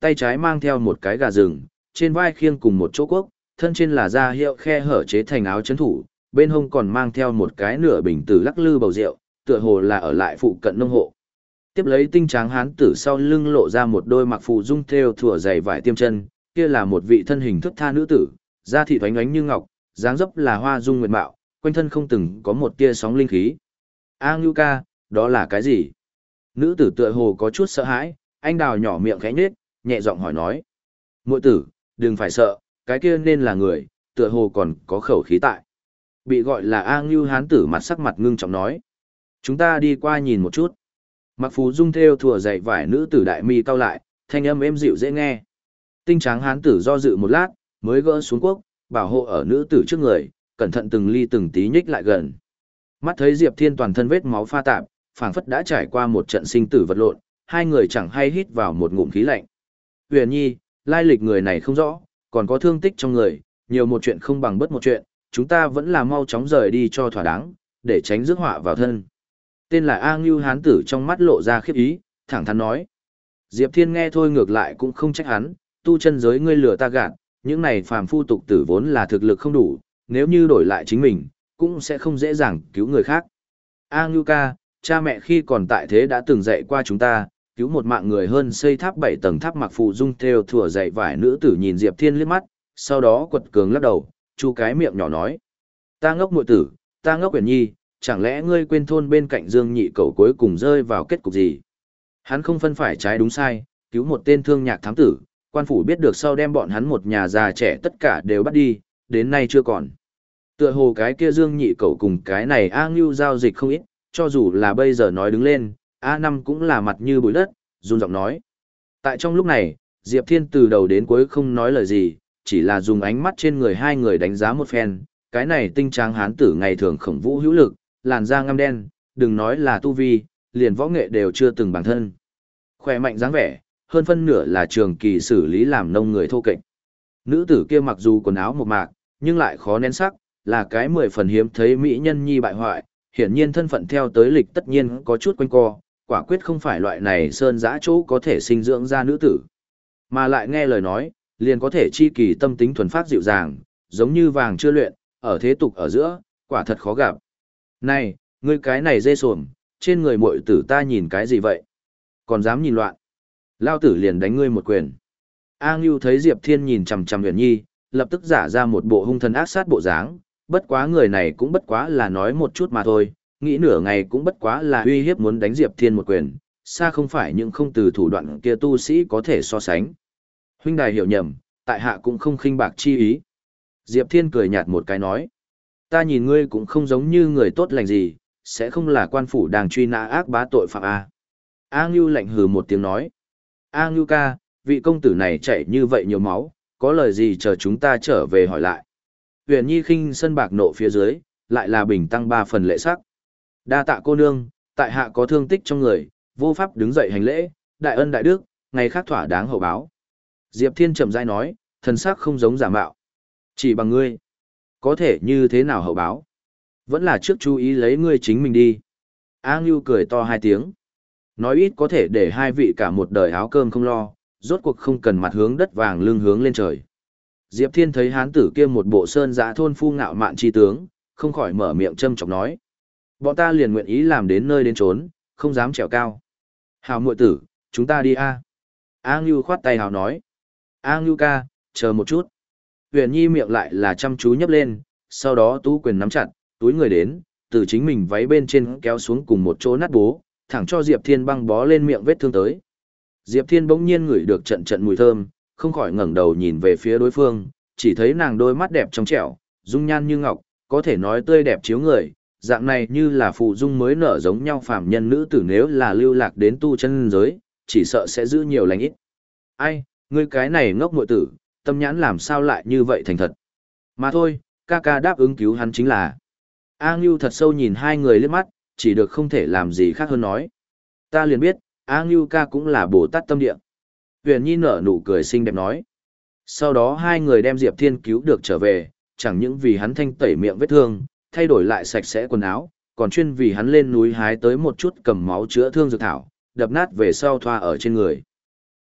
tay trái mang theo một cái gà rừng, trên vai khiêng cùng một chỗ quốc, thân trên là da hiệu khe hở chế thành áo chấn thủ, bên hông còn mang theo một cái nửa bình tử lắc lư bầu rượu, tựa hồ là ở lại phụ cận nông hộ. Tiếp lấy tinh tráng hán tử sau lưng lộ ra một đôi mặc phụ dung thêu thủa dày vải tiêm chân, kia là một vị thân hình thức tha nữ tử, da thịt oánh oánh như ngọc, dáng dấp là hoa dung nguyệt mạo, quanh thân không từng có một tia sóng linh khí. A Ngưu ca, đó là cái gì? Nữ tử tựa hồ có chút sợ hãi, anh đào nhỏ miệng khẽ nhếch, nhẹ giọng hỏi nói. Muội tử, đừng phải sợ, cái kia nên là người, tựa hồ còn có khẩu khí tại. Bị gọi là A Ngưu hán tử mặt sắc mặt ngưng trọng nói. Chúng ta đi qua nhìn một chút. Mặc phù dung theo thùa dày vải nữ tử đại mi cao lại, thanh âm êm dịu dễ nghe. Tinh tráng hán tử do dự một lát, mới gỡ xuống quốc, bảo hộ ở nữ tử trước người, cẩn thận từng ly từng tí nhích lại gần. Mắt thấy Diệp Thiên toàn thân vết máu pha tạp, phảng phất đã trải qua một trận sinh tử vật lộn, hai người chẳng hay hít vào một ngụm khí lạnh. Huyền Nhi, lai lịch người này không rõ, còn có thương tích trong người, nhiều một chuyện không bằng bất một chuyện, chúng ta vẫn là mau chóng rời đi cho thỏa đáng, để tránh rước họa vào thân. Tên là A Ngưu hán tử trong mắt lộ ra khiếp ý, thẳng thắn nói. Diệp Thiên nghe thôi ngược lại cũng không trách hắn, tu chân giới ngươi lừa ta gạt, những này phàm phu tục tử vốn là thực lực không đủ, nếu như đổi lại chính mình, cũng sẽ không dễ dàng cứu người khác. A Ngưu ca, cha mẹ khi còn tại thế đã từng dạy qua chúng ta, cứu một mạng người hơn xây tháp bảy tầng tháp mặc phụ dung theo thủa dạy vải nữ tử nhìn Diệp Thiên liếc mắt, sau đó quật cường lắc đầu, chu cái miệng nhỏ nói. Ta ngốc muội tử, ta ngốc Huyền Nhi, chẳng lẽ ngươi quên thôn bên cạnh Dương Nhị Cẩu cuối cùng rơi vào kết cục gì? Hắn không phân phải trái đúng sai, cứu một tên thương nhạc thám tử, quan phủ biết được sau đem bọn hắn một nhà già trẻ tất cả đều bắt đi, đến nay chưa còn. Tựa hồ cái kia Dương Nhị Cẩu cùng cái này A Ngưu giao dịch không ít, cho dù là bây giờ nói đứng lên, A năm cũng là mặt như bụi đất, run giọng nói. Tại trong lúc này, Diệp Thiên từ đầu đến cuối không nói lời gì, chỉ là dùng ánh mắt trên người hai người đánh giá một phen, cái này tinh tráng hán tử ngày thường khổng vũ hữu lực, làn da ngăm đen, đừng nói là tu vi, liền võ nghệ đều chưa từng bản thân. Khỏe mạnh dáng vẻ, hơn phân nửa là trường kỳ xử lý làm nông người thô kệch. Nữ tử kia mặc dù quần áo một mạc, nhưng lại khó nén sắc, là cái mười phần hiếm thấy mỹ nhân nhi bại hoại, hiển nhiên thân phận theo tới lịch tất nhiên có chút quanh co, quả quyết không phải loại này sơn dã chỗ có thể sinh dưỡng ra nữ tử. Mà lại nghe lời nói, liền có thể chi kỳ tâm tính thuần phát dịu dàng, giống như vàng chưa luyện, ở thế tục ở giữa, quả thật khó gặp. Này, ngươi cái này dê sồm, trên người muội tử ta nhìn cái gì vậy? Còn dám nhìn loạn. Lao tử liền đánh ngươi một quyền. A Ngưu thấy Diệp Thiên nhìn chằm chằm Huyền Nhi, lập tức giả ra một bộ hung thần ác sát bộ dáng, bất quá người này cũng bất quá là nói một chút mà thôi, nghĩ nửa ngày cũng bất quá là uy hiếp muốn đánh Diệp Thiên một quyền, xa không phải những không từ thủ đoạn kia tu sĩ có thể so sánh. Huynh đài hiểu nhầm, tại hạ cũng không khinh bạc chi ý. Diệp Thiên cười nhạt một cái nói, ta nhìn ngươi cũng không giống như người tốt lành gì, sẽ không là quan phủ đang truy nã ác bá tội phạm A. A Ngưu lạnh hừ một tiếng nói, A Ngưu ca, vị công tử này chảy như vậy nhiều máu, có lời gì chờ chúng ta trở về hỏi lại. Huyền Nhi khinh sân bạc nộ phía dưới, lại là bình tăng ba phần lệ sắc. Đa tạ cô nương, tại hạ có thương tích trong người, vô pháp đứng dậy hành lễ, đại ân đại đức, ngày khác thỏa đáng hậu báo. Diệp Thiên trầm rãi nói, thần sắc không giống giả mạo. Chỉ bằng ngươi, có thể như thế nào hậu báo? Vẫn là trước chú ý lấy ngươi chính mình đi. A Ngưu cười to hai tiếng. Nói ít có thể để hai vị cả một đời áo cơm không lo, rốt cuộc không cần mặt hướng đất vàng lưng hướng lên trời. Diệp Thiên thấy hán tử kia một bộ sơn dã thôn phu ngạo mạn chi tướng, không khỏi mở miệng châm chọc nói. Bọn ta liền nguyện ý làm đến nơi đến chốn, không dám trèo cao. Hào muội tử, chúng ta đi a. A Ngưu khoát tay hào nói. A Ngưu ca, chờ một chút. Huyền Nhi miệng lại là chăm chú nhấp lên, sau đó tú quyền nắm chặt, túi người đến, từ chính mình váy bên trên kéo xuống cùng một chỗ nát bố, thẳng cho Diệp Thiên băng bó lên miệng vết thương tới. Diệp Thiên bỗng nhiên ngửi được trận trận mùi thơm, không khỏi ngẩng đầu nhìn về phía đối phương, chỉ thấy nàng đôi mắt đẹp trong trẻo, dung nhan như ngọc, có thể nói tươi đẹp chiếu người, dạng này như là phụ dung mới nở giống nhau phàm nhân nữ tử nếu là lưu lạc đến tu chân giới, chỉ sợ sẽ giữ nhiều lành ít. Ai, ngươi cái này ngốc muội tử, tâm nhãn làm sao lại như vậy thành thật. Mà thôi, ca ca đáp ứng cứu hắn chính là. A Ngưu thật sâu nhìn hai người liếc mắt, chỉ được không thể làm gì khác hơn nói. Ta liền biết, A Ngưu ca cũng là Bồ Tát tâm địa. Huyền Nhi nở nụ cười xinh đẹp nói. Sau đó hai người đem Diệp Thiên cứu được trở về, chẳng những vì hắn thanh tẩy miệng vết thương, thay đổi lại sạch sẽ quần áo, còn chuyên vì hắn lên núi hái tới một chút cầm máu chữa thương dược thảo, đập nát về sau thoa ở trên người.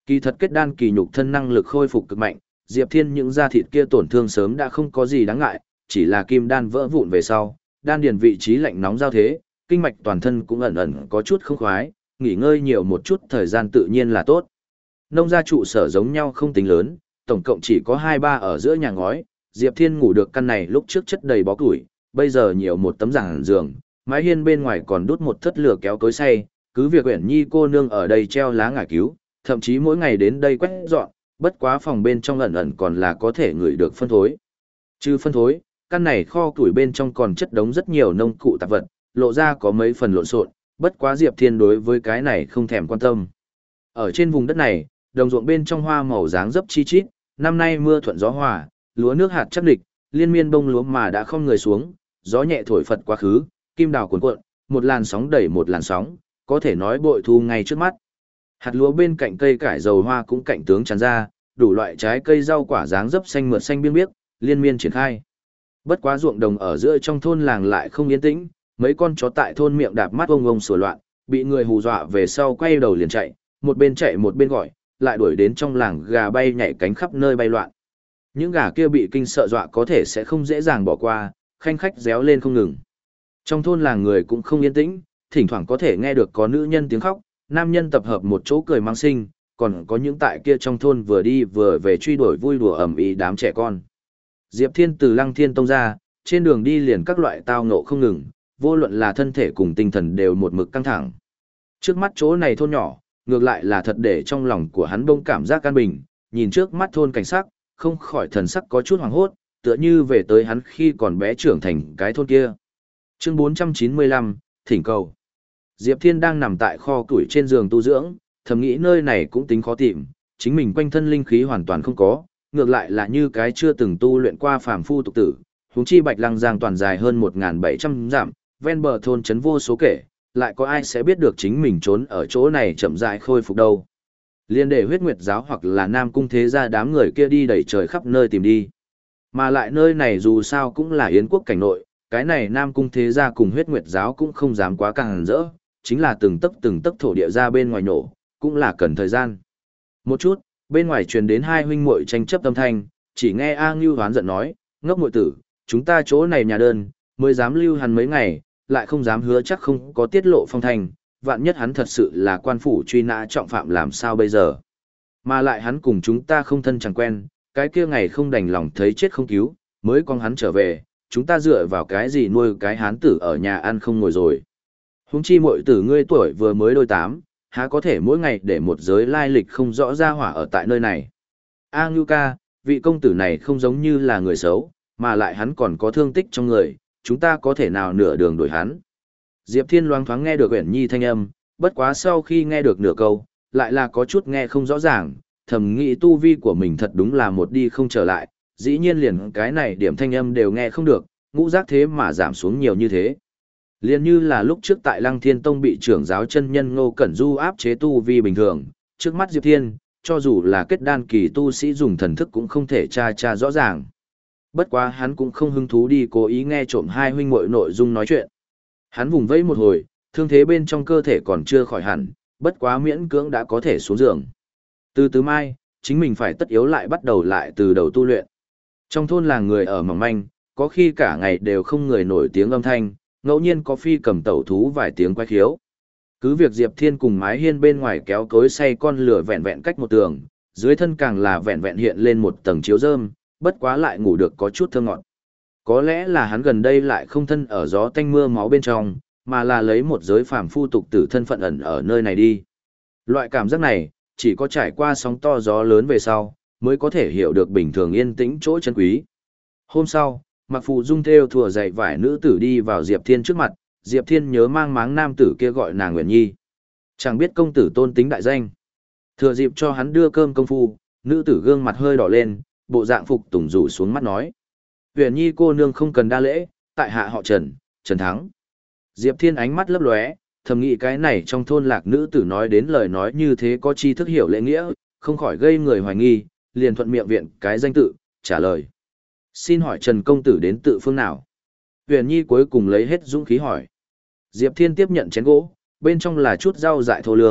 Kỳ thật kết đan kỳ nhục thân năng lực khôi phục cực mạnh, Diệp Thiên những da thịt kia tổn thương sớm đã không có gì đáng ngại, chỉ là kim đan vỡ vụn về sau, đan điền vị trí lạnh nóng giao thế, kinh mạch toàn thân cũng ẩn ẩn có chút không khoái, nghỉ ngơi nhiều một chút thời gian tự nhiên là tốt. Nông gia trụ sở giống nhau không tính lớn, tổng cộng chỉ có hai ba ở giữa nhà ngói, Diệp Thiên ngủ được căn này lúc trước chất đầy bó củi, bây giờ nhiều một tấm giảng giường, mái hiên bên ngoài còn đút một thất lửa kéo cối xay, cứ việc Uyển Nhi cô nương ở đây treo lá ngải cứu, thậm chí mỗi ngày đến đây quét dọn, bất quá phòng bên trong ẩn ẩn còn là có thể ngửi được phân thối. Trừ phân thối, căn này kho củi bên trong còn chất đống rất nhiều nông cụ tạp vật, lộ ra có mấy phần lộn xộn, bất quá Diệp Thiên đối với cái này không thèm quan tâm. Ở trên vùng đất này, đồng ruộng bên trong hoa màu dáng dấp chi chít, năm nay mưa thuận gió hòa, lúa nước hạt chắc địch, liên miên bông lúa mà đã không người xuống, gió nhẹ thổi phật quá khứ, kim đào cuồn cuộn, một làn sóng đẩy một làn sóng, có thể nói bội thu ngay trước mắt. Hạt lúa bên cạnh cây cải dầu hoa cũng cạnh tướng tràn ra, đủ loại trái cây rau quả dáng dấp xanh mượt xanh biếc biếc, liên miên triển khai. Bất quá ruộng đồng ở giữa trong thôn làng lại không yên tĩnh, mấy con chó tại thôn miệng đạp mắt ông ông sủa loạn, bị người hù dọa về sau quay đầu liền chạy, một bên chạy một bên gọi, lại đuổi đến trong làng gà bay nhảy cánh khắp nơi bay loạn. Những gà kia bị kinh sợ dọa có thể sẽ không dễ dàng bỏ qua, khanh khách réo lên không ngừng. Trong thôn làng người cũng không yên tĩnh, thỉnh thoảng có thể nghe được có nữ nhân tiếng khóc, nam nhân tập hợp một chỗ cười mang sinh, còn có những tại kia trong thôn vừa đi vừa về truy đuổi vui đùa ầm ĩ đám trẻ con. Diệp Thiên từ Lăng Thiên Tông ra, trên đường đi liền các loại tao ngộ không ngừng, vô luận là thân thể cùng tinh thần đều một mực căng thẳng. Trước mắt chỗ này thôn nhỏ, ngược lại là thật để trong lòng của hắn bông cảm giác an bình, nhìn trước mắt thôn cảnh sắc, không khỏi thần sắc có chút hoảng hốt, tựa như về tới hắn khi còn bé trưởng thành cái thôn kia. Chương bốn trăm chín mươi lăm, Thỉnh cầu. Diệp Thiên đang nằm tại kho củi trên giường tu dưỡng, thầm nghĩ nơi này cũng tính khó tìm, chính mình quanh thân linh khí hoàn toàn không có, ngược lại là như cái chưa từng tu luyện qua phàm phu tục tử, huống chi Bạch Lăng Giang toàn dài hơn một nghìn bảy trăm dặm, ven bờ thôn trấn vô số kể, lại có ai sẽ biết được chính mình trốn ở chỗ này chậm rãi khôi phục đâu. Liên để Huyết Nguyệt giáo hoặc là Nam Cung thế gia đám người kia đi đẩy trời khắp nơi tìm đi. Mà lại nơi này dù sao cũng là Yến quốc cảnh nội, cái này Nam Cung thế gia cùng Huyết Nguyệt giáo cũng không dám quá càng rỡ, chính là từng tấc từng tấc thổ địa ra bên ngoài nổ, cũng là cần thời gian. Một chút, bên ngoài truyền đến hai huynh muội tranh chấp âm thanh, chỉ nghe A Ngưu hoán giận nói, ngốc muội tử, chúng ta chỗ này nhà đơn, mới dám lưu hắn mấy ngày, lại không dám hứa chắc không có tiết lộ phong thành, vạn nhất hắn thật sự là quan phủ truy nã trọng phạm làm sao bây giờ. Mà lại hắn cùng chúng ta không thân chẳng quen, cái kia ngày không đành lòng thấy chết không cứu, mới con hắn trở về, chúng ta dựa vào cái gì nuôi cái hán tử ở nhà ăn không ngồi rồi. Huống chi muội tử ngươi tuổi vừa mới đôi tám, há có thể mỗi ngày để một giới lai lịch không rõ ra hỏa ở tại nơi này. A Ngưu ca, vị công tử này không giống như là người xấu, mà lại hắn còn có thương tích trong người, chúng ta có thể nào nửa đường đuổi hắn. Diệp Thiên loáng thoáng nghe được Uyển Nhi thanh âm, bất quá sau khi nghe được nửa câu, lại là có chút nghe không rõ ràng, thầm nghĩ tu vi của mình thật đúng là một đi không trở lại, dĩ nhiên liền cái này điểm thanh âm đều nghe không được, ngũ giác thế mà giảm xuống nhiều như thế. Liền như là lúc trước tại Lăng Thiên Tông bị trưởng giáo chân nhân Ngô Cẩn Du áp chế tu vi bình thường, trước mắt Diệp Thiên, cho dù là kết đan kỳ tu sĩ dùng thần thức cũng không thể tra tra rõ ràng. Bất quá hắn cũng không hứng thú đi cố ý nghe trộm hai huynh muội nội dung nói chuyện. Hắn vùng vẫy một hồi, thương thế bên trong cơ thể còn chưa khỏi hẳn, bất quá miễn cưỡng đã có thể xuống giường. Từ từ mai, chính mình phải tất yếu lại bắt đầu lại từ đầu tu luyện. Trong thôn làng người ở mỏng manh, có khi cả ngày đều không người nổi tiếng âm thanh, ngẫu nhiên có phi cầm tẩu thú vài tiếng quái khiếu. Cứ việc Diệp Thiên cùng mái hiên bên ngoài kéo cối xay con lửa vẹn vẹn cách một tường, dưới thân càng là vẹn vẹn hiện lên một tầng chiếu rơm, bất quá lại ngủ được có chút thơm ngọt. Có lẽ là hắn gần đây lại không thân ở gió tanh mưa máu bên trong, mà là lấy một giới phàm phu tục tử thân phận ẩn ở nơi này đi. Loại cảm giác này, chỉ có trải qua sóng to gió lớn về sau, mới có thể hiểu được bình thường yên tĩnh chỗ chân quý. Hôm sau, Mặc Phụ Dung theo thùa dạy vải nữ tử đi vào Diệp Thiên trước mặt, Diệp Thiên nhớ mang máng nam tử kia gọi nàng Uyển Nhi. Chẳng biết công tử tôn tính đại danh. Thừa dịp cho hắn đưa cơm công phu, nữ tử gương mặt hơi đỏ lên, bộ dạng phục tùng rủ xuống mắt nói. Uyển Nhi cô nương không cần đa lễ, tại hạ họ Trần, Trần Thắng. Diệp Thiên ánh mắt lấp lóe, thầm nghĩ cái này trong thôn lạc nữ tử nói đến lời nói như thế có tri thức hiểu lễ nghĩa, không khỏi gây người hoài nghi, liền thuận miệng viện cái danh tự, trả lời. Xin hỏi Trần công tử đến tự phương nào? Uyển Nhi cuối cùng lấy hết dũng khí hỏi. Diệp Thiên tiếp nhận chén gỗ, bên trong là chút rau dại thô lương,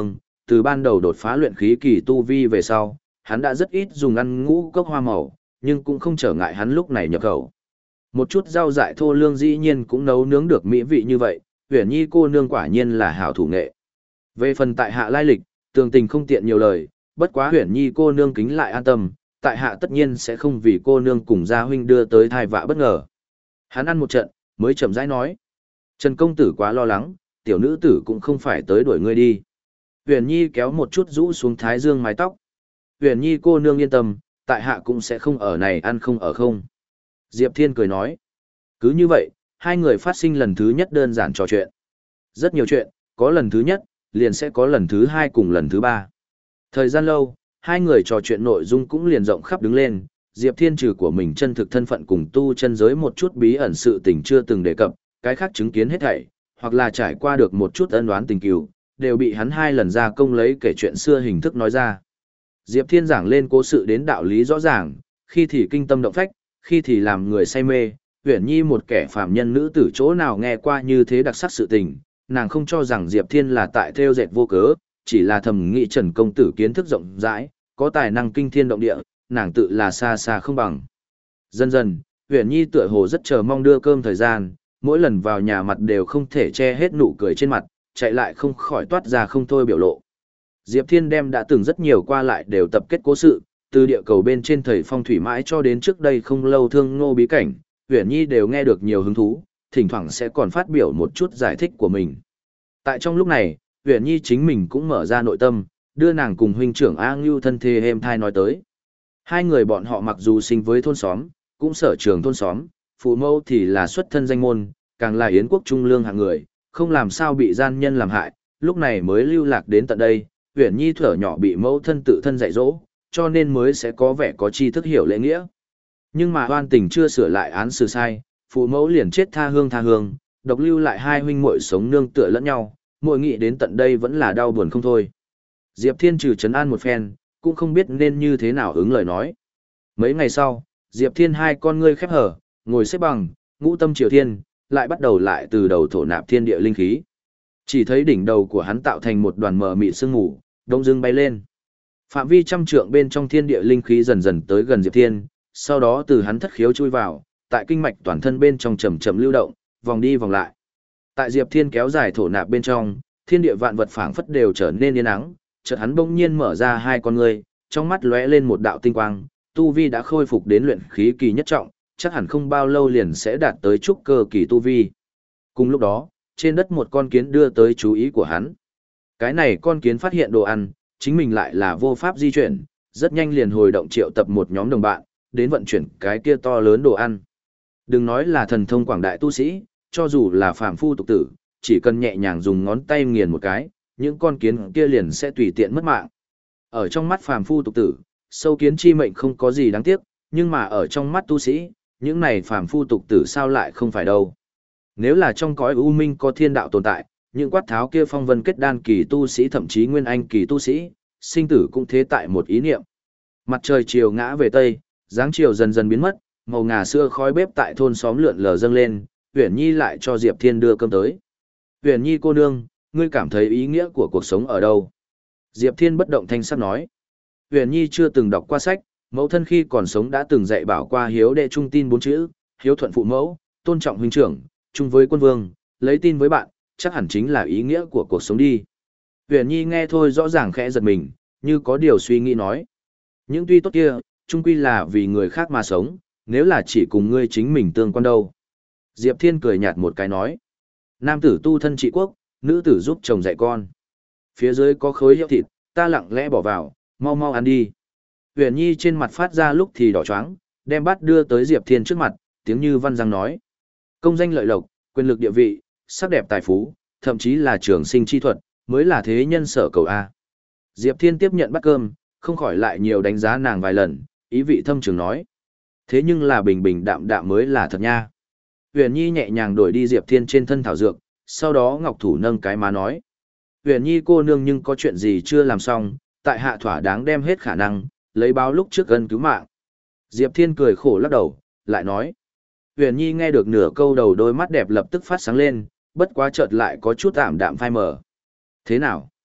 từ ban đầu đột phá luyện khí kỳ tu vi về sau, hắn đã rất ít dùng ăn ngũ cốc hoa màu, nhưng cũng không trở ngại hắn lúc này nhập khẩu. Một chút rau dại thô lương dĩ nhiên cũng nấu nướng được mỹ vị như vậy, Uyển Nhi cô nương quả nhiên là hảo thủ nghệ. Về phần tại hạ lai lịch, tường tình không tiện nhiều lời, bất quá Uyển Nhi cô nương kính lại an tâm, tại hạ tất nhiên sẽ không vì cô nương cùng gia huynh đưa tới thai vạ bất ngờ. Hắn ăn một trận, mới chậm rãi nói. Trần công tử quá lo lắng, tiểu nữ tử cũng không phải tới đuổi ngươi đi. Uyển Nhi kéo một chút rũ xuống thái dương mái tóc. Uyển Nhi cô nương yên tâm, tại hạ cũng sẽ không ở này ăn không ở không. Diệp Thiên cười nói. Cứ như vậy, hai người phát sinh lần thứ nhất đơn giản trò chuyện. Rất nhiều chuyện, có lần thứ nhất, liền sẽ có lần thứ hai cùng lần thứ ba. Thời gian lâu, hai người trò chuyện nội dung cũng liền rộng khắp đứng lên. Diệp Thiên trừ của mình chân thực thân phận cùng tu chân giới một chút bí ẩn sự tình chưa từng đề cập, cái khác chứng kiến hết thảy, hoặc là trải qua được một chút ân oán tình cừu, đều bị hắn hai lần ra công lấy kể chuyện xưa hình thức nói ra. Diệp Thiên giảng lên cố sự đến đạo lý rõ ràng, khi thì kinh tâm động phách, khi thì làm người say mê. Uyển Nhi một kẻ phàm nhân nữ tử chỗ nào nghe qua như thế đặc sắc sự tình, nàng không cho rằng Diệp Thiên là tại theo dệt vô cớ, chỉ là thầm nghĩ Trần công tử kiến thức rộng rãi, có tài năng kinh thiên động địa, nàng tự là xa xa không bằng. Dần dần, Uyển Nhi tựa hồ rất chờ mong đưa cơm thời gian, mỗi lần vào nhà mặt đều không thể che hết nụ cười trên mặt, chạy lại không khỏi toát ra không thôi biểu lộ. Diệp Thiên đem đã từng rất nhiều qua lại đều tập kết cố sự, từ địa cầu bên trên thầy phong thủy mãi cho đến trước đây không lâu thương ngô bí cảnh, Uyển Nhi đều nghe được nhiều hứng thú, thỉnh thoảng sẽ còn phát biểu một chút giải thích của mình. Tại trong lúc này, Uyển Nhi chính mình cũng mở ra nội tâm, đưa nàng cùng huynh trưởng A Ngưu thân thê êm thai nói tới. Hai người bọn họ mặc dù sinh với thôn xóm, cũng sở trường thôn xóm, phụ mẫu thì là xuất thân danh môn, càng là yến quốc trung lương hạng người, không làm sao bị gian nhân làm hại, lúc này mới lưu lạc đến tận đây. Uyển Nhi thuở nhỏ bị mẫu thân tự thân dạy dỗ, cho nên mới sẽ có vẻ có tri thức hiểu lễ nghĩa. Nhưng mà oan tình chưa sửa lại án xử sai, phụ mẫu liền chết tha hương tha hương, độc lưu lại hai huynh muội sống nương tựa lẫn nhau, mỗi nghĩ đến tận đây vẫn là đau buồn không thôi. Diệp Thiên trừ trấn an một phen, cũng không biết nên như thế nào ứng lời nói. Mấy ngày sau, Diệp Thiên hai con ngươi khép hở, ngồi xếp bằng, ngũ tâm triều thiên, lại bắt đầu lại từ đầu thổ nạp thiên địa linh khí. Chỉ thấy đỉnh đầu của hắn tạo thành một đoàn mờ mịt sương mù, đông dưng bay lên. Phạm vi trăm trượng bên trong thiên địa linh khí dần dần tới gần Diệp Thiên, sau đó từ hắn thất khiếu chui vào, tại kinh mạch toàn thân bên trong chậm chậm lưu động, vòng đi vòng lại. Tại Diệp Thiên kéo dài thổ nạp bên trong, thiên địa vạn vật phảng phất đều trở nên yên ắng, chợt hắn bỗng nhiên mở ra hai con ngươi, trong mắt lóe lên một đạo tinh quang, tu vi đã khôi phục đến luyện khí kỳ nhất trọng, chắc hẳn không bao lâu liền sẽ đạt tới trúc cơ kỳ tu vi. Cùng lúc đó, trên đất một con kiến đưa tới chú ý của hắn. Cái này con kiến phát hiện đồ ăn, chính mình lại là vô pháp di chuyển, rất nhanh liền hồi động triệu tập một nhóm đồng bạn, đến vận chuyển cái kia to lớn đồ ăn. Đừng nói là thần thông quảng đại tu sĩ, cho dù là phàm phu tục tử, chỉ cần nhẹ nhàng dùng ngón tay nghiền một cái, những con kiến kia liền sẽ tùy tiện mất mạng. Ở trong mắt phàm phu tục tử, sâu kiến chi mệnh không có gì đáng tiếc, nhưng mà ở trong mắt tu sĩ, những này phàm phu tục tử sao lại không phải đâu. Nếu là trong cõi u minh có thiên đạo tồn tại, những quát tháo kia phong vân kết đan kỳ tu sĩ thậm chí nguyên anh kỳ tu sĩ, sinh tử cũng thế tại một ý niệm. Mặt trời chiều ngã về tây, dáng chiều dần dần biến mất, màu ngà sữa khói bếp tại thôn xóm lượn lờ dâng lên, Uyển Nhi lại cho Diệp Thiên đưa cơm tới. Uyển Nhi cô nương, ngươi cảm thấy ý nghĩa của cuộc sống ở đâu? Diệp Thiên bất động thanh sắc nói. Uyển Nhi chưa từng đọc qua sách, mẫu thân khi còn sống đã từng dạy bảo qua hiếu đệ trung tin bốn chữ, hiếu thuận phụ mẫu, tôn trọng huynh trưởng, chung với quân vương, lấy tin với bạn, chắc hẳn chính là ý nghĩa của cuộc sống đi. Uyển Nhi nghe thôi rõ ràng khẽ giật mình, như có điều suy nghĩ nói. Những tuy tốt kia, chung quy là vì người khác mà sống, nếu là chỉ cùng ngươi chính mình tương quan đâu. Diệp Thiên cười nhạt một cái nói. Nam tử tu thân trị quốc, nữ tử giúp chồng dạy con. Phía dưới có khối hiệu thịt, ta lặng lẽ bỏ vào, mau mau ăn đi. Uyển Nhi trên mặt phát ra lúc thì đỏ choáng, đem bát đưa tới Diệp Thiên trước mặt, tiếng như văn răng nói. Công danh lợi lộc, quyền lực địa vị, sắc đẹp tài phú, thậm chí là trường sinh chi thuật, mới là thế nhân sở cầu A. Diệp Thiên tiếp nhận bát cơm, không khỏi lại nhiều đánh giá nàng vài lần, ý vị thâm trường nói. Thế nhưng là bình bình đạm đạm mới là thật nha. Uyển Nhi nhẹ nhàng đổi đi Diệp Thiên trên thân thảo dược, sau đó ngọc thủ nâng cái má nói. Uyển Nhi cô nương nhưng có chuyện gì chưa làm xong, tại hạ thỏa đáng đem hết khả năng, lấy báo lúc trước gần cứu mạng. Diệp Thiên cười khổ lắc đầu, lại nói. Uyển Nhi nghe được nửa câu đầu đôi mắt đẹp lập tức phát sáng lên, bất quá chợt lại có chút ảm đạm phai mờ. Thế nào?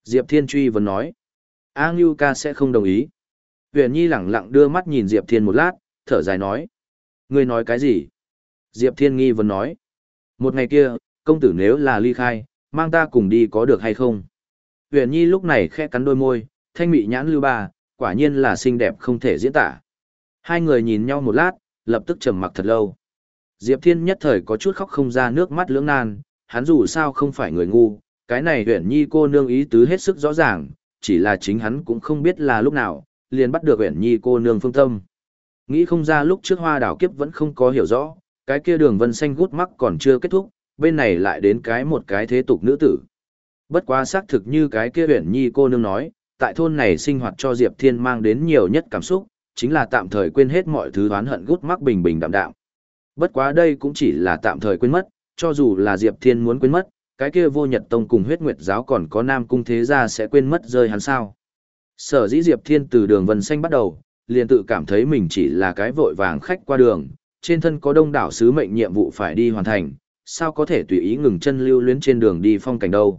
Diệp Thiên truy vấn nói. A Ngưu ca sẽ không đồng ý. Huyền Nhi lẳng lặng đưa mắt nhìn Diệp Thiên một lát, thở dài nói. Ngươi nói cái gì? Diệp Thiên nghi vấn nói. Một ngày kia, công tử nếu là ly khai, mang ta cùng đi có được hay không? Huyền Nhi lúc này khẽ cắn đôi môi, thanh mị nhãn lưu ba, quả nhiên là xinh đẹp không thể diễn tả. Hai người nhìn nhau một lát, lập tức trầm mặc thật lâu. Diệp Thiên nhất thời có chút khóc không ra nước mắt lưỡng nan, hắn dù sao không phải người ngu, cái này Huyền Nhi cô nương ý tứ hết sức rõ ràng, chỉ là chính hắn cũng không biết là lúc nào, liền bắt được Huyền Nhi cô nương phương tâm. Nghĩ không ra lúc trước hoa đảo kiếp vẫn không có hiểu rõ, cái kia đường vân xanh gút mắc còn chưa kết thúc, bên này lại đến cái một cái thế tục nữ tử. Bất quá xác thực như cái kia Huyền Nhi cô nương nói, tại thôn này sinh hoạt cho Diệp Thiên mang đến nhiều nhất cảm xúc, chính là tạm thời quên hết mọi thứ oán hận gút mắc bình bình đạm đạm. Bất quá đây cũng chỉ là tạm thời quên mất, cho dù là Diệp Thiên muốn quên mất, cái kia Vô Nhật Tông cùng Huyết Nguyệt giáo còn có Nam Cung Thế gia sẽ quên mất rơi hắn sao? Sở dĩ Diệp Thiên từ đường vân xanh bắt đầu, liền tự cảm thấy mình chỉ là cái vội vàng khách qua đường, trên thân có đông đảo sứ mệnh nhiệm vụ phải đi hoàn thành, sao có thể tùy ý ngừng chân lưu luyến trên đường đi phong cảnh đâu.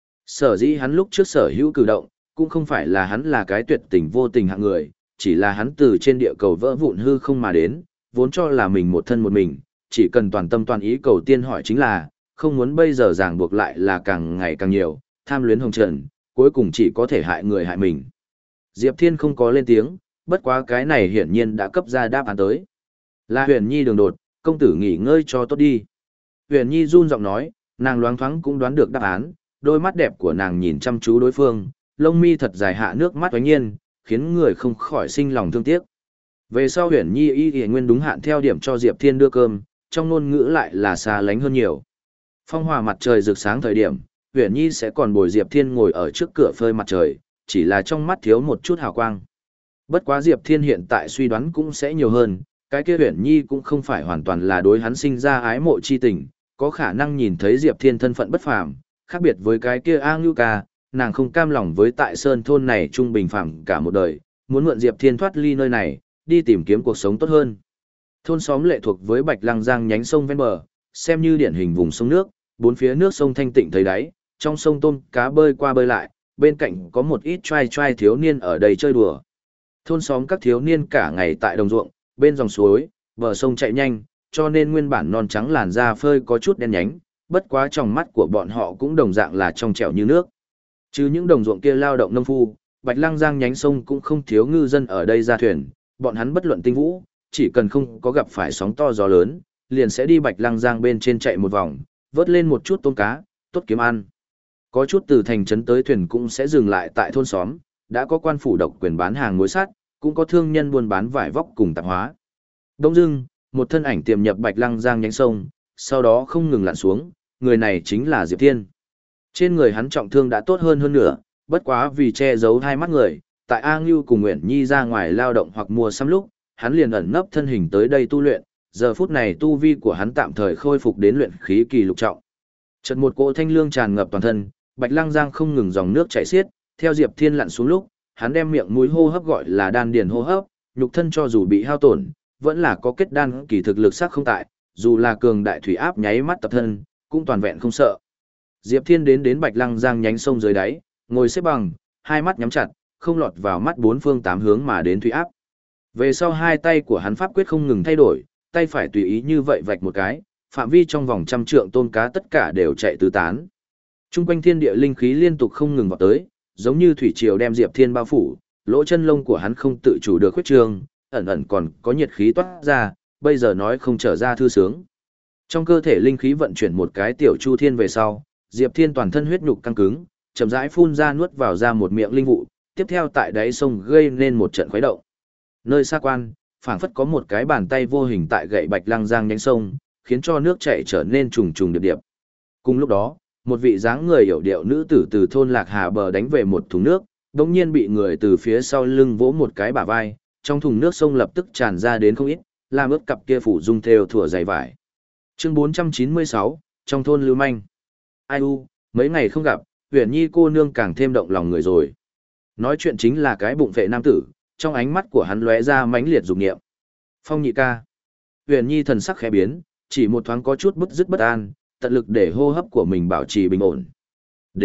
Sở dĩ hắn lúc trước sở hữu cử động, cũng không phải là hắn là cái tuyệt tình vô tình hạng người, chỉ là hắn từ trên địa cầu vỡ vụn hư không mà đến, vốn cho là mình một thân một mình, chỉ cần toàn tâm toàn ý cầu tiên hỏi chính là, không muốn bây giờ ràng buộc lại là càng ngày càng nhiều, tham luyến hồng trần, cuối cùng chỉ có thể hại người hại mình. Diệp Thiên không có lên tiếng, bất quá cái này hiển nhiên đã cấp ra đáp án tới. Là Huyền Nhi đường đột, công tử nghỉ ngơi cho tốt đi. Huyền Nhi run giọng nói, nàng loáng thoáng cũng đoán được đáp án, đôi mắt đẹp của nàng nhìn chăm chú đối phương, lông mi thật dài hạ nước mắt oánh nhiên, khiến người không khỏi sinh lòng thương tiếc. Về sau Huyền Nhi y y nguyên đúng hạn theo điểm cho Diệp Thiên đưa cơm, trong ngôn ngữ lại là xa lánh hơn nhiều. Phong hòa mặt trời rực sáng thời điểm, Huyền Nhi sẽ còn bồi Diệp Thiên ngồi ở trước cửa phơi mặt trời, chỉ là trong mắt thiếu một chút hào quang. Bất quá Diệp Thiên hiện tại suy đoán cũng sẽ nhiều hơn, cái kia Huyền Nhi cũng không phải hoàn toàn là đối hắn sinh ra ái mộ chi tình, có khả năng nhìn thấy Diệp Thiên thân phận bất phàm, khác biệt với cái kia A Ngưu ca, nàng không cam lòng với tại sơn thôn này trung bình phẳng cả một đời, muốn mượn Diệp Thiên thoát ly nơi này, đi tìm kiếm cuộc sống tốt hơn. Thôn xóm lệ thuộc với Bạch Lăng Giang nhánh sông ven bờ, xem như điển hình vùng sông nước, bốn phía nước sông thanh tịnh thấy đáy, trong sông tôm cá bơi qua bơi lại, bên cạnh có một ít trai trai thiếu niên ở đây chơi đùa. Thôn xóm các thiếu niên cả ngày tại đồng ruộng, bên dòng suối, bờ sông chạy nhanh, cho nên nguyên bản non trắng làn da phơi có chút đen nhánh, bất quá trong mắt của bọn họ cũng đồng dạng là trong trẻo như nước. Chứ những đồng ruộng kia lao động nông phu, Bạch Lăng Giang nhánh sông cũng không thiếu ngư dân ở đây ra thuyền, bọn hắn bất luận tinh vũ, chỉ cần không có gặp phải sóng to gió lớn, liền sẽ đi Bạch Lăng Giang bên trên chạy một vòng, vớt lên một chút tôm cá, tốt kiếm ăn. Có chút từ thành trấn tới thuyền cũng sẽ dừng lại tại thôn xóm, đã có quan phủ độc quyền bán hàng mối sắt, cũng có thương nhân buôn bán vải vóc cùng tạp hóa. Đông dưng, một thân ảnh tiềm nhập Bạch Lăng Giang nhánh sông, sau đó không ngừng lặn xuống, người này chính là Diệp Thiên. Trên người hắn trọng thương đã tốt hơn hơn nữa, bất quá vì che giấu hai mắt người, tại A Ngưu cùng Nguyễn Nhi ra ngoài lao động hoặc mua sắm lúc, hắn liền ẩn nấp thân hình tới đây tu luyện, giờ phút này tu vi của hắn tạm thời khôi phục đến luyện khí kỳ lục trọng. Chợt một cỗ thanh lương tràn ngập toàn thân, Bạch Lăng Giang không ngừng dòng nước chảy xiết, theo Diệp Thiên lặn xuống lúc, hắn đem miệng mũi hô hấp gọi là đan điền hô hấp, nhục thân cho dù bị hao tổn, vẫn là có kết đan kỳ thực lực sắc không tại, dù là cường đại thủy áp nháy mắt tập thân, cũng toàn vẹn không sợ. Diệp Thiên đến đến Bạch Lăng Giang nhánh sông dưới đáy, ngồi xếp bằng, hai mắt nhắm chặt, không lọt vào mắt bốn phương tám hướng mà đến thủy áp. Về sau hai tay của hắn pháp quyết không ngừng thay đổi, tay phải tùy ý như vậy vạch một cái, phạm vi trong vòng trăm trượng tôm cá tất cả đều chạy tứ tán. Trung quanh thiên địa linh khí liên tục không ngừng vào tới, giống như thủy triều đem Diệp Thiên bao phủ, lỗ chân lông của hắn không tự chủ được khuyết trương, ẩn ẩn còn có nhiệt khí toát ra, bây giờ nói không trở ra thư sướng. Trong cơ thể linh khí vận chuyển một cái tiểu chu thiên về sau, Diệp Thiên toàn thân huyết nhục căng cứng, chậm rãi phun ra nuốt vào ra một miệng linh vụ, tiếp theo tại đáy sông gây nên một trận khuấy động. Nơi xa quan, phảng phất có một cái bàn tay vô hình tại gậy Bạch Lăng Giang nhánh sông, khiến cho nước chảy trở nên trùng trùng điệp điệp. Cùng lúc đó, một vị dáng người hiểu điệu nữ tử từ thôn Lạc Hà bờ đánh về một thùng nước, đột nhiên bị người từ phía sau lưng vỗ một cái bả vai, trong thùng nước sông lập tức tràn ra đến không ít, làm ướt cặp kia phủ dung thêu thủa dày vải. Chương bốn trăm chín mươi sáu, trong thôn lưu manh. Ai u, mấy ngày không gặp, Huyền Nhi cô nương càng thêm động lòng người rồi. Nói chuyện chính là cái bụng vệ nam tử, trong ánh mắt của hắn lóe ra mãnh liệt dục niệm. Phong nhị ca. Huyền Nhi thần sắc khẽ biến, chỉ một thoáng có chút bứt rứt bất an, tận lực để hô hấp của mình bảo trì bình ổn. Đến,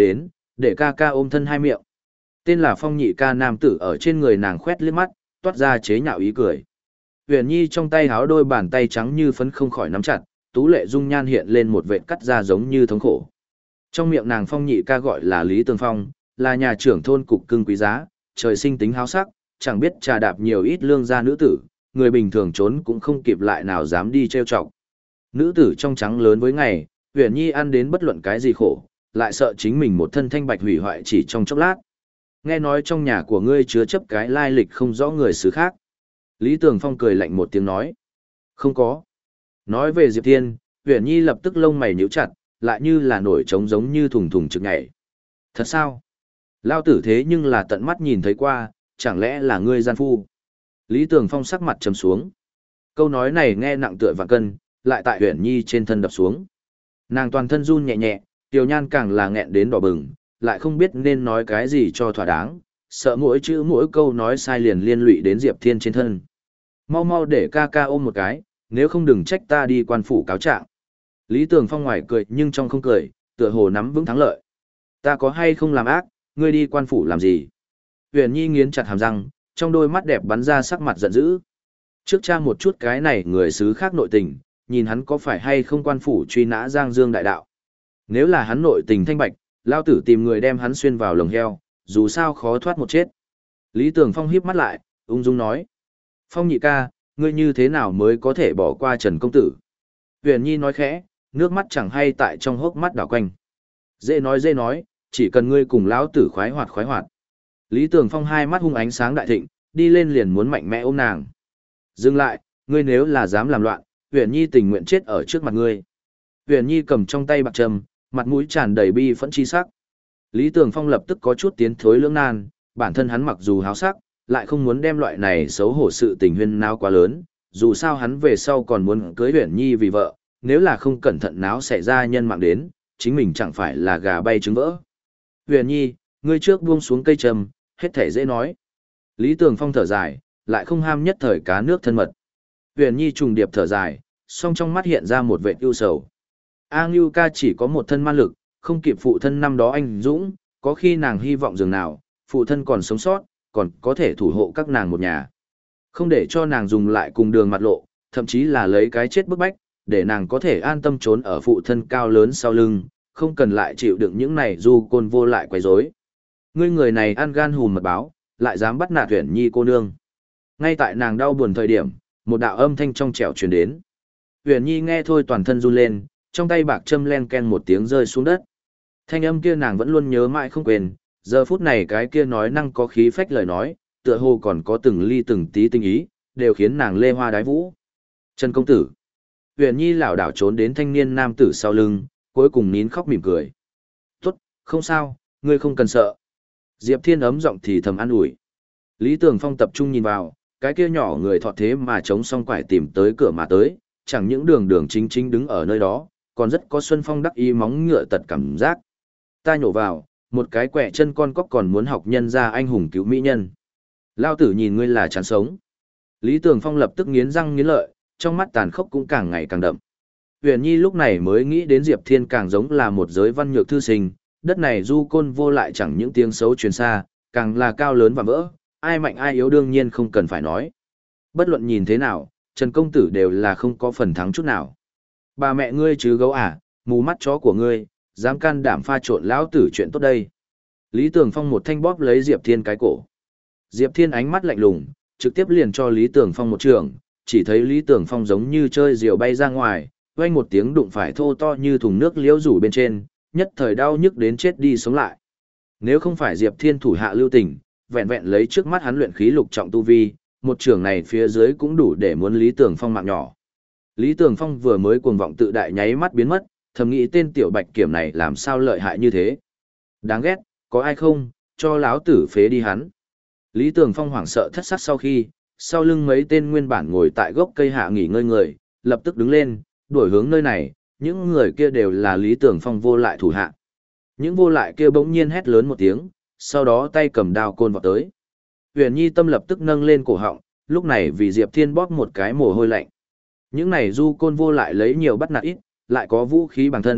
để ca ca ôm thân hai miệng. Tên là Phong nhị ca nam tử ở trên người nàng khoét liếc mắt, toát ra chế nhạo ý cười. Huyền Nhi trong tay háo đôi bàn tay trắng như phấn không khỏi nắm chặt, tú lệ dung nhan hiện lên một vệt cắt ra giống như thống khổ. Trong miệng nàng Phong nhị ca gọi là Lý Tường Phong, là nhà trưởng thôn cục cưng quý giá, trời sinh tính háo sắc, chẳng biết trà đạp nhiều ít lương gia nữ tử, người bình thường trốn cũng không kịp lại nào dám đi trêu chọc. Nữ tử trong trắng lớn với ngày, Huyền Nhi ăn đến bất luận cái gì khổ, lại sợ chính mình một thân thanh bạch hủy hoại chỉ trong chốc lát. Nghe nói trong nhà của ngươi chứa chấp cái lai lịch không rõ người xứ khác. Lý Tường Phong cười lạnh một tiếng nói. Không có. Nói về Diệp Thiên, Huyền Nhi lập tức lông mày nhíu chặt, lại như là nổi trống giống như thùng thùng trực nhảy. Thật sao? Lao tử thế nhưng là tận mắt nhìn thấy qua, chẳng lẽ là ngươi gian phu? Lý Tường Phong sắc mặt trầm xuống. Câu nói này nghe nặng tựa vạn cân, lại tại Huyền Nhi trên thân đập xuống. Nàng toàn thân run nhẹ nhẹ, Tiểu Nhan càng là nghẹn đến đỏ bừng, lại không biết nên nói cái gì cho thỏa đáng, sợ mỗi chữ mỗi câu nói sai liền liên lụy đến Diệp Thiên trên thân. Mau mau để ca ca ôm một cái, nếu không đừng trách ta đi quan phủ cáo trạng. Lý Tường Phong ngoài cười nhưng trong không cười, tựa hồ nắm vững thắng lợi. Ta có hay không làm ác, ngươi đi quan phủ làm gì? Huyền Nhi nghiến chặt hàm răng, trong đôi mắt đẹp bắn ra sắc mặt giận dữ. Trước cha một chút cái này người xứ khác nội tình, nhìn hắn có phải hay không quan phủ truy nã Giang Dương đại đạo. Nếu là hắn nội tình thanh bạch, lao tử tìm người đem hắn xuyên vào lồng heo, dù sao khó thoát một chết. Lý Tường Phong híp mắt lại, ung dung nói. Phong nhị ca, ngươi như thế nào mới có thể bỏ qua Trần Công Tử? Huyền Nhi nói khẽ, nước mắt chẳng hay tại trong hốc mắt đảo quanh. Dễ nói dễ nói, chỉ cần ngươi cùng lão tử khoái hoạt khoái hoạt. Lý Tường Phong hai mắt hung ánh sáng đại thịnh, đi lên liền muốn mạnh mẽ ôm nàng. Dừng lại, ngươi nếu là dám làm loạn, Huyền Nhi tình nguyện chết ở trước mặt ngươi. Huyền Nhi cầm trong tay bạc trầm, mặt mũi tràn đầy bi phẫn chi sắc. Lý Tường Phong lập tức có chút tiến thối lưỡng nan, bản thân hắn mặc dù háo sắc, lại không muốn đem loại này xấu hổ sự tình huyên náo quá lớn, dù sao hắn về sau còn muốn cưới Huyền Nhi vì vợ, nếu là không cẩn thận náo xảy ra nhân mạng đến, chính mình chẳng phải là gà bay trứng vỡ. Huyền Nhi, ngươi trước buông xuống cây trầm, hết thể dễ nói. Lý Tường Phong thở dài, lại không ham nhất thời cá nước thân mật. Huyền Nhi trùng điệp thở dài, song trong mắt hiện ra một vệt ưu sầu. A Ngưu ca chỉ có một thân man lực, không kịp phụ thân năm đó anh dũng, có khi nàng hy vọng dường nào, phụ thân còn sống sót, còn có thể thủ hộ các nàng một nhà. Không để cho nàng dùng lại cùng đường mặt lộ, thậm chí là lấy cái chết bức bách, để nàng có thể an tâm trốn ở phụ thân cao lớn sau lưng, không cần lại chịu đựng những này du côn vô lại quấy rối. Ngươi người này ăn gan hùm mật báo, lại dám bắt nạt Huyền Nhi cô nương. Ngay tại nàng đau buồn thời điểm, một đạo âm thanh trong trẻo truyền đến. Huyền Nhi nghe thôi toàn thân run lên, trong tay bạc châm len ken một tiếng rơi xuống đất. Thanh âm kia nàng vẫn luôn nhớ mãi không quên, giờ phút này cái kia nói năng có khí phách lời nói, tựa hồ còn có từng ly từng tí tinh ý, đều khiến nàng lê hoa đái vũ. Trần công tử. Huyền Nhi lảo đảo trốn đến thanh niên nam tử sau lưng, cuối cùng nín khóc mỉm cười. Tốt, không sao, ngươi không cần sợ. Diệp Thiên ấm giọng thì thầm an ủi. Lý Tường Phong tập trung nhìn vào, cái kia nhỏ người thọ thế mà chống song quải tìm tới cửa mà tới, chẳng những đường đường chính chính đứng ở nơi đó, còn rất có Xuân Phong đắc ý móng ngựa tật cảm giác. Ta nhổ vào, một cái quẻ chân con cóc còn muốn học nhân ra anh hùng cứu mỹ nhân. Lao tử nhìn ngươi là chán sống. Lý Tường Phong lập tức nghiến răng nghiến lợi, trong mắt tàn khốc cũng càng ngày càng đậm. Huyền Nhi lúc này mới nghĩ đến Diệp Thiên càng giống là một giới văn nhược thư sinh, đất này du côn vô lại chẳng những tiếng xấu truyền xa, càng là cao lớn và vỡ, ai mạnh ai yếu đương nhiên không cần phải nói. Bất luận nhìn thế nào, Trần công tử đều là không có phần thắng chút nào. Bà mẹ ngươi chứ gấu à, mù mắt chó của ngươi, dám can đảm pha trộn lão tử chuyện tốt đây. Lý Tường Phong một thanh bóp lấy Diệp Thiên cái cổ. Diệp Thiên ánh mắt lạnh lùng, trực tiếp liền cho Lý Tường Phong một trường, chỉ thấy Lý Tường Phong giống như chơi diều bay ra ngoài, vang một tiếng đụng phải thô to như thùng nước liễu rủ bên trên, nhất thời đau nhức đến chết đi sống lại. Nếu không phải Diệp Thiên thủ hạ lưu tình, vẹn vẹn lấy trước mắt hắn luyện khí lục trọng tu vi, một trường này phía dưới cũng đủ để muốn Lý Tường Phong mạng nhỏ. Lý Tường Phong vừa mới cuồng vọng tự đại nháy mắt biến mất, thầm nghĩ tên tiểu bạch kiểm này làm sao lợi hại như thế. Đáng ghét, có ai không, cho láo tử phế đi hắn. Lý Tường Phong hoảng sợ thất sắc sau khi, sau lưng mấy tên nguyên bản ngồi tại gốc cây hạ nghỉ ngơi người, lập tức đứng lên, đuổi hướng nơi này, những người kia đều là Lý Tường Phong vô lại thủ hạ. Những vô lại kia bỗng nhiên hét lớn một tiếng, sau đó tay cầm đao côn vào tới. Huyền Nhi tâm lập tức nâng lên cổ họng, lúc này vì Diệp Thiên bóp một cái mồ hôi lạnh. Những này du côn vô lại lấy nhiều bắt nạt ít, lại có vũ khí bằng thân,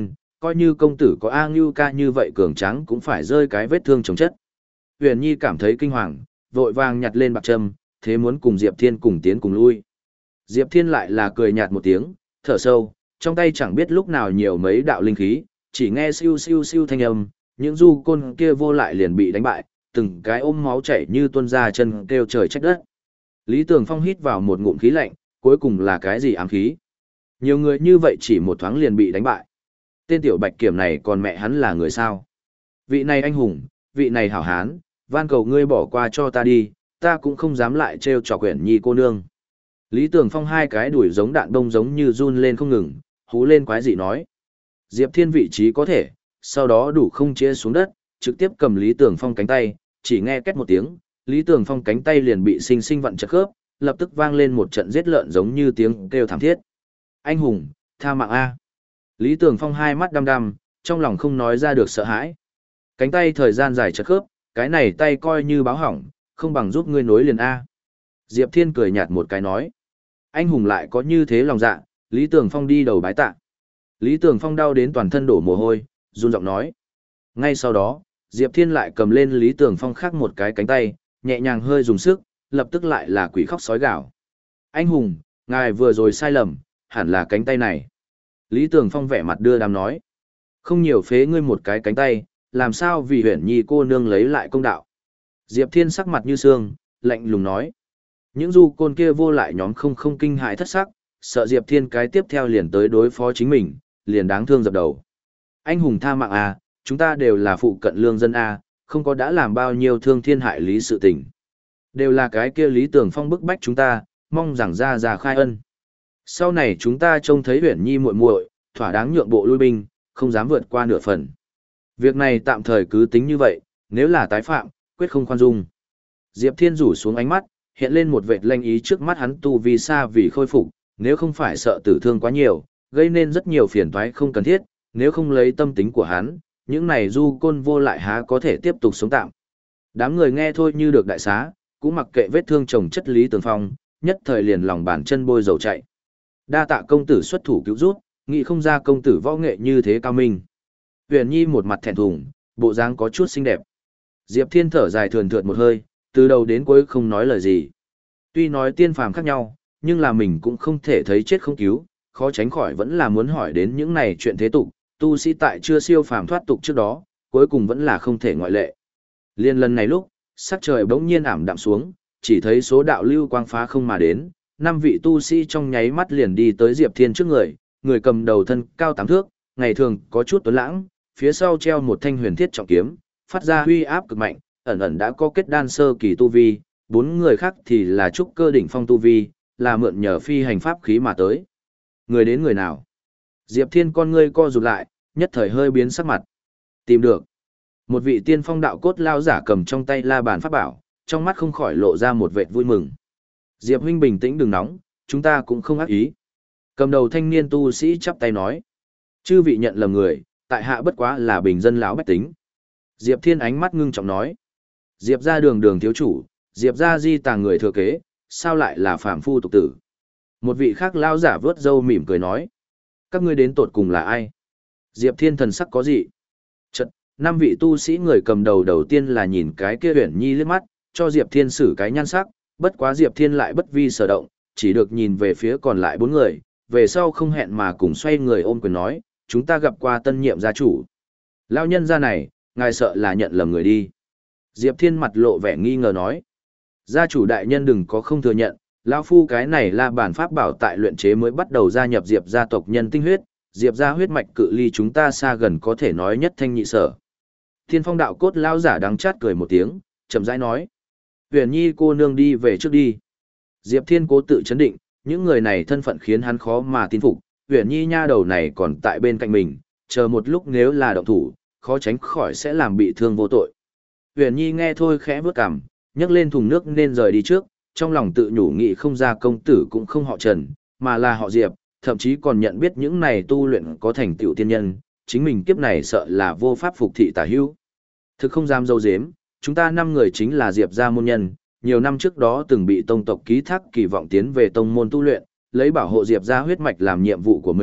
coi như công tử có A Ngưu ca như vậy cường tráng cũng phải rơi cái vết thương chồng chất. Huyền Nhi cảm thấy kinh hoàng, vội vàng nhặt lên bạc trâm, thế muốn cùng Diệp Thiên cùng tiến cùng lui. Diệp Thiên lại là cười nhạt một tiếng, thở sâu, trong tay chẳng biết lúc nào nhiều mấy đạo linh khí, chỉ nghe siêu siêu siêu thanh âm, những du côn kia vô lại liền bị đánh bại, từng cái ôm máu chảy như tuôn ra chân kêu trời trách đất. Lý Tường Phong hít vào một ngụm khí lạnh, cuối cùng là cái gì ám khí? Nhiều người như vậy chỉ một thoáng liền bị đánh bại. Tên tiểu bạch kiểm này còn mẹ hắn là người sao? Vị này anh hùng, vị này hảo hán, van cầu ngươi bỏ qua cho ta đi, ta cũng không dám lại trêu trò Uyển Nhi cô nương. Lý Tường Phong hai cái đuổi giống đạn đông giống như run lên không ngừng, hú lên quái dị nói. Diệp Thiên vị trí có thể, sau đó đủ không chia xuống đất, trực tiếp cầm Lý Tường Phong cánh tay, chỉ nghe két một tiếng, Lý Tường Phong cánh tay liền bị sinh sinh vặn chặt khớp, lập tức vang lên một trận giết lợn giống như tiếng kêu thảm thiết. Anh hùng, tha mạng A. Lý Tường Phong hai mắt đăm đăm, trong lòng không nói ra được sợ hãi. Cánh tay thời gian dài chặt khớp, cái này tay coi như báo hỏng, không bằng giúp ngươi nối liền A. Diệp Thiên cười nhạt một cái nói. Anh hùng lại có như thế lòng dạ, Lý Tường Phong đi đầu bái tạ. Lý Tường Phong đau đến toàn thân đổ mồ hôi, run giọng nói. Ngay sau đó, Diệp Thiên lại cầm lên Lý Tường Phong khác một cái cánh tay, nhẹ nhàng hơi dùng sức, lập tức lại là quỷ khóc sói gào. Anh hùng, ngài vừa rồi sai lầm, hẳn là cánh tay này. Lý Tường Phong vẻ mặt đưa đám nói. Không nhiều phế ngươi một cái cánh tay, làm sao vì Huyển Nhi cô nương lấy lại công đạo. Diệp Thiên sắc mặt như sương, lạnh lùng nói. Những du côn kia vô lại nhóm không không kinh hại thất sắc, sợ Diệp Thiên cái tiếp theo liền tới đối phó chính mình, liền đáng thương dập đầu. Anh hùng tha mạng à, chúng ta đều là phụ cận lương dân à, không có đã làm bao nhiêu thương thiên hại lý sự tình. Đều là cái kia Lý Tường Phong bức bách chúng ta, mong rằng ra ra khai ân. Sau này chúng ta trông thấy Uyển Nhi muội muội, thỏa đáng nhượng bộ lui binh, không dám vượt qua nửa phần. Việc này tạm thời cứ tính như vậy, nếu là tái phạm, quyết không khoan dung. Diệp Thiên rủ xuống ánh mắt, hiện lên một vệt lanh ý trước mắt hắn tu vì xa vì khôi phục, nếu không phải sợ tử thương quá nhiều, gây nên rất nhiều phiền toái không cần thiết, nếu không lấy tâm tính của hắn, những này du côn vô lại há có thể tiếp tục sống tạm. Đám người nghe thôi như được đại xá, cũng mặc kệ vết thương chồng chất Lý Tường Phong, nhất thời liền lòng bàn chân bôi dầu chạy. Đa tạ công tử xuất thủ cứu rút, nghĩ không ra công tử võ nghệ như thế cao minh. Huyền Nhi một mặt thẹn thùng, bộ dáng có chút xinh đẹp. Diệp Thiên thở dài thườn thượt một hơi, từ đầu đến cuối không nói lời gì. Tuy nói tiên phàm khác nhau, nhưng là mình cũng không thể thấy chết không cứu, khó tránh khỏi vẫn là muốn hỏi đến những này chuyện thế tục, tu sĩ tại chưa siêu phàm thoát tục trước đó, cuối cùng vẫn là không thể ngoại lệ. Liên lần này lúc, sắc trời bỗng nhiên ảm đạm xuống, chỉ thấy số đạo lưu quang phá không mà đến, năm vị tu sĩ trong nháy mắt liền đi tới Diệp Thiên trước người, người cầm đầu thân cao tám thước, ngày thường có chút tuấn lãng, phía sau treo một thanh huyền thiết trọng kiếm, phát ra huy áp cực mạnh, ẩn ẩn đã có kết đan sơ kỳ tu vi, bốn người khác thì là trúc cơ đỉnh phong tu vi, là mượn nhờ phi hành pháp khí mà tới. Người đến người nào? Diệp Thiên con ngươi co rụt lại, nhất thời hơi biến sắc mặt. Tìm được. Một vị tiên phong đạo cốt lao giả cầm trong tay la bàn pháp bảo, trong mắt không khỏi lộ ra một vệt vui mừng. Diệp huynh bình tĩnh đừng nóng, chúng ta cũng không ác ý. Cầm đầu thanh niên tu sĩ chắp tay nói. Chư vị nhận lầm người, tại hạ bất quá là bình dân lão bách tính. Diệp Thiên ánh mắt ngưng trọng nói. Diệp ra đường đường thiếu chủ, Diệp ra di tàng người thừa kế, sao lại là phàm phu tục tử. Một vị khác lao giả vớt râu mỉm cười nói. Các ngươi đến tột cùng là ai? Diệp Thiên thần sắc có gì? Chật, năm vị tu sĩ người cầm đầu đầu tiên là nhìn cái kia Uyển Nhi liếc mắt, cho Diệp Thiên xử cái nhan sắc, bất quá Diệp Thiên lại bất vi sở động, chỉ được nhìn về phía còn lại bốn người, về sau không hẹn mà cùng xoay người ôm quyền nói, chúng ta gặp qua tân nhiệm gia chủ. Lao nhân gia này, ngài sợ là nhận lầm người đi. Diệp Thiên mặt lộ vẻ nghi ngờ nói, gia chủ đại nhân đừng có không thừa nhận, lão phu cái này là bản pháp bảo tại luyện chế mới bắt đầu gia nhập Diệp gia tộc nhân tinh huyết, Diệp gia huyết mạch cự ly chúng ta xa gần có thể nói nhất thanh nhị sở. Thiên phong đạo cốt lão giả đắng chát cười một tiếng, chậm rãi nói, Huyền Nhi cô nương đi về trước đi. Diệp Thiên cố tự chấn định, những người này thân phận khiến hắn khó mà tin phục, Huyền Nhi nha đầu này còn tại bên cạnh mình, chờ một lúc nếu là động thủ, khó tránh khỏi sẽ làm bị thương vô tội. Huyền Nhi nghe thôi khẽ bước cằm, nhấc lên thùng nước nên rời đi trước, trong lòng tự nhủ nghĩ không ra công tử cũng không họ Trần, mà là họ Diệp, thậm chí còn nhận biết những này tu luyện có thành tựu tiên nhân, chính mình kiếp này sợ là vô pháp phục thị tả hữu. Thực không dám dâu dếm, chúng ta năm người chính là Diệp gia môn nhân, nhiều năm trước đó từng bị tông tộc ký thác kỳ vọng tiến về tông môn tu luyện, lấy bảo hộ Diệp gia huyết mạch làm nhiệm vụ của mình,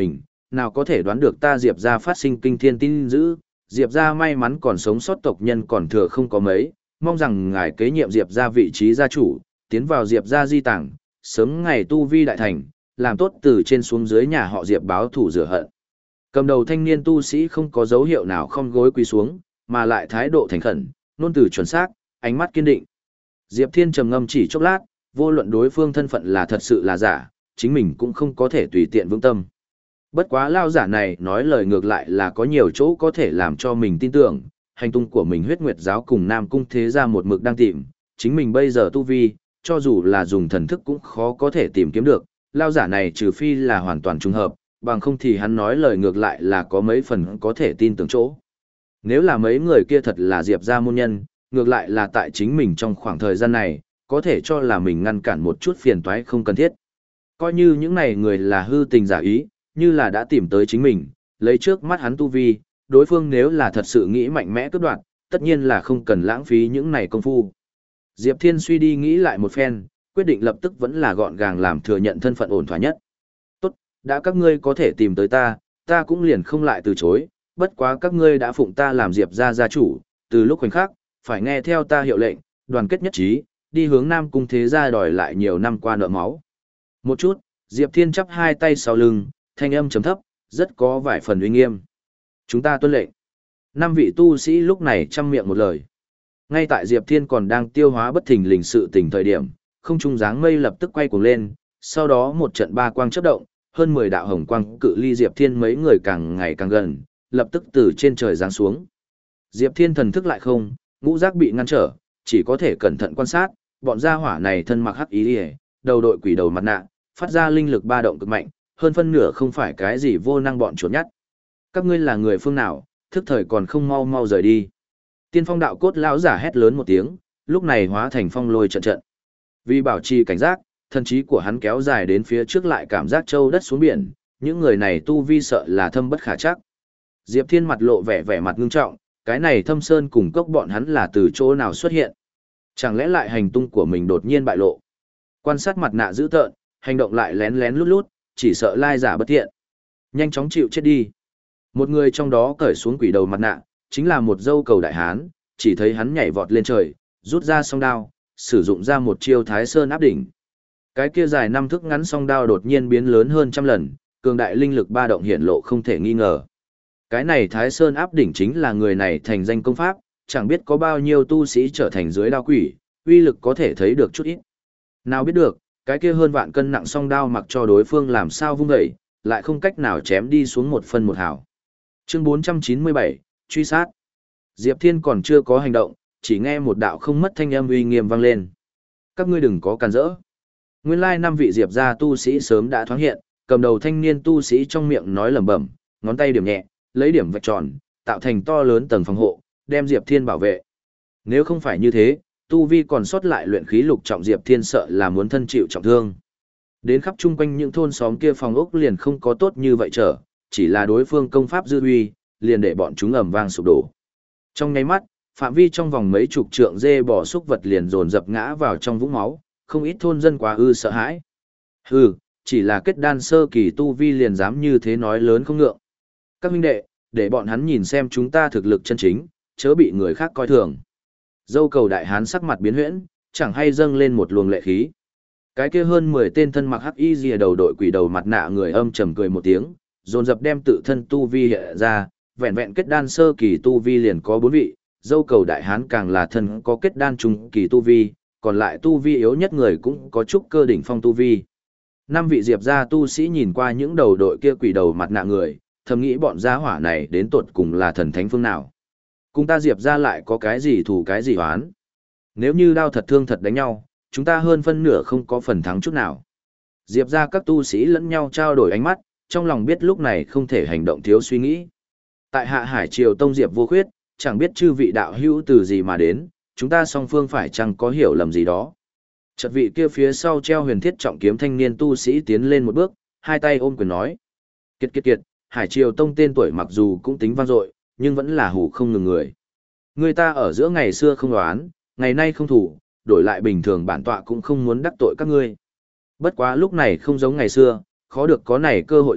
nào có thể đoán được ta Diệp gia phát sinh kinh thiên tin dữ, Diệp gia may mắn còn sống sót tộc nhân còn thừa không có mấy, mong rằng ngài kế nhiệm Diệp gia vị trí gia chủ, tiến vào Diệp gia di tàng, sớm ngày tu vi đại thành, làm tốt từ trên xuống dưới nhà họ Diệp báo thù rửa hận. Cầm đầu thanh niên tu sĩ không có dấu hiệu nào không gối quỳ xuống, mà lại thái độ thành khẩn, ngôn từ chuẩn xác, ánh mắt kiên định. Diệp Thiên trầm ngâm chỉ chốc lát, vô luận đối phương thân phận là thật sự là giả, chính mình cũng không có thể tùy tiện vững tâm. Bất quá lao giả này nói lời ngược lại là có nhiều chỗ có thể làm cho mình tin tưởng, hành tung của mình huyết nguyệt giáo cùng Nam Cung thế gia một mực đang tìm, chính mình bây giờ tu vi, cho dù là dùng thần thức cũng khó có thể tìm kiếm được, lao giả này trừ phi là hoàn toàn trùng hợp, bằng không thì hắn nói lời ngược lại là có mấy phần có thể tin tưởng chỗ. Nếu là mấy người kia thật là Diệp gia môn nhân, ngược lại là tại chính mình trong khoảng thời gian này, có thể cho là mình ngăn cản một chút phiền toái không cần thiết. Coi như những này người là hư tình giả ý, như là đã tìm tới chính mình, lấy trước mắt hắn tu vi, đối phương nếu là thật sự nghĩ mạnh mẽ cướp đoạt, tất nhiên là không cần lãng phí những này công phu. Diệp Thiên suy đi nghĩ lại một phen, quyết định lập tức vẫn là gọn gàng làm thừa nhận thân phận ổn thỏa nhất. Tốt, đã các ngươi có thể tìm tới ta, ta cũng liền không lại từ chối, bất quá các ngươi đã phụng ta làm Diệp gia gia chủ, từ lúc khoảnh khắc, phải nghe theo ta hiệu lệnh, đoàn kết nhất trí, đi hướng Nam Cung thế gia đòi lại nhiều năm qua nợ máu. Một chút, Diệp Thiên chắp hai tay sau lưng, thanh âm trầm thấp, rất có vài phần uy nghiêm. Chúng ta tuân lệnh. Năm vị tu sĩ lúc này chăm miệng một lời. Ngay tại Diệp Thiên còn đang tiêu hóa bất thình lình sự tình thời điểm, không trung dáng mây lập tức quay cuồng lên, sau đó một trận ba quang chớp động, hơn mười đạo hồng quang cự ly Diệp Thiên mấy người càng ngày càng gần, lập tức từ trên trời giáng xuống. Diệp Thiên thần thức lại không, ngũ giác bị ngăn trở, chỉ có thể cẩn thận quan sát, bọn gia hỏa này thân mặc hắc ý liễu, đầu đội quỷ đầu mặt nạ, phát ra linh lực ba động cực mạnh, hơn phân nửa không phải cái gì vô năng bọn chuột nhắt. Các ngươi là người phương nào, thức thời còn không mau mau rời đi. Tiên phong đạo cốt lão giả hét lớn một tiếng, lúc này hóa thành phong lôi trận trận. Vì bảo trì cảnh giác, thần trí của hắn kéo dài đến phía trước lại cảm giác châu đất xuống biển, những người này tu vi sợ là thâm bất khả chắc. Diệp Thiên mặt lộ vẻ vẻ mặt ngưng trọng, cái này thâm sơn cùng cốc bọn hắn là từ chỗ nào xuất hiện. Chẳng lẽ lại hành tung của mình đột nhiên bại lộ. Quan sát mặt nạ dữ tợn, hành động lại lén lén lút lút, chỉ sợ lai giả bất thiện. Nhanh chóng chịu chết đi. Một người trong đó cởi xuống quỷ đầu mặt nạ, chính là một dâu cầu đại hán, chỉ thấy hắn nhảy vọt lên trời, rút ra song đao, sử dụng ra một chiêu Thái Sơn áp đỉnh. Cái kia dài năm thước ngắn song đao đột nhiên biến lớn hơn trăm lần, cường đại linh lực ba động hiển lộ không thể nghi ngờ. Cái này Thái Sơn áp đỉnh chính là người này thành danh công pháp, chẳng biết có bao nhiêu tu sĩ trở thành dưới đao quỷ, uy lực có thể thấy được chút ít. Nào biết được, cái kia hơn vạn cân nặng song đao mặc cho đối phương làm sao vung dậy, lại không cách nào chém đi xuống một phân một hào. Chương bốn trăm chín mươi bảy, truy sát. Diệp Thiên còn chưa có hành động, chỉ nghe một đạo không mất thanh âm uy nghiêm vang lên. Các ngươi đừng có cản rỡ. Nguyên lai năm vị Diệp gia tu sĩ sớm đã thoáng hiện, cầm đầu thanh niên tu sĩ trong miệng nói lẩm bẩm, ngón tay điểm nhẹ, lấy điểm vạch tròn, tạo thành to lớn tầng phòng hộ, đem Diệp Thiên bảo vệ. Nếu không phải như thế, tu vi còn sót lại luyện khí lục trọng Diệp Thiên sợ là muốn thân chịu trọng thương. Đến khắp chung quanh những thôn xóm kia phòng ốc liền không có tốt như vậy trở, chỉ là đối phương công pháp dư uy, liền để bọn chúng ầm vang sụp đổ. Trong nháy mắt, phạm vi trong vòng mấy chục trượng dê bò xúc vật liền dồn dập ngã vào trong vũng máu, không ít thôn dân quá ư sợ hãi. Hừ, chỉ là kết đan sơ kỳ tu vi liền dám như thế nói lớn không ngượng. Các huynh đệ, để bọn hắn nhìn xem chúng ta thực lực chân chính, chớ bị người khác coi thường. Dâu cầu đại hán sắc mặt biến huyễn, chẳng hay dâng lên một luồng lệ khí. Cái kia hơn mười tên thân mặc hắc y rìa đầu đội quỷ đầu mặt nạ người âm trầm cười một tiếng, dồn dập đem tự thân tu vi hiện ra, vẹn vẹn kết đan sơ kỳ tu vi liền có bốn vị, dâu cầu đại hán càng là thân có kết đan trung kỳ tu vi, còn lại tu vi yếu nhất người cũng có chút cơ đỉnh phong tu vi. Năm vị Diệp gia tu sĩ nhìn qua những đầu đội kia quỷ đầu mặt nạ người, thầm nghĩ bọn gia hỏa này đến tột cùng là thần thánh phương nào. Cùng ta Diệp gia lại có cái gì thù cái gì oán. Nếu như đao thật thương thật đánh nhau, chúng ta hơn phân nửa không có phần thắng chút nào. Diệp gia các tu sĩ lẫn nhau trao đổi ánh mắt, trong lòng biết lúc này không thể hành động thiếu suy nghĩ. Tại Hạ Hải Triều Tông Diệp vô khuyết, chẳng biết chư vị đạo hữu từ gì mà đến, chúng ta song phương phải chăng có hiểu lầm gì đó. Chợt vị kia phía sau treo huyền thiết trọng kiếm thanh niên tu sĩ tiến lên một bước, hai tay ôm quyền nói. Kiệt kiệt kiệt, Hải Triều Tông tên tuổi mặc dù cũng tính vang dội, nhưng vẫn là hủ không ngừng người. Người ta ở giữa ngày xưa không đoán, ngày nay không thủ, đổi lại bình thường bản tọa cũng không muốn đắc tội các ngươi. Bất quá lúc này không giống ngày xưa, khó được có này cơ hội tốt,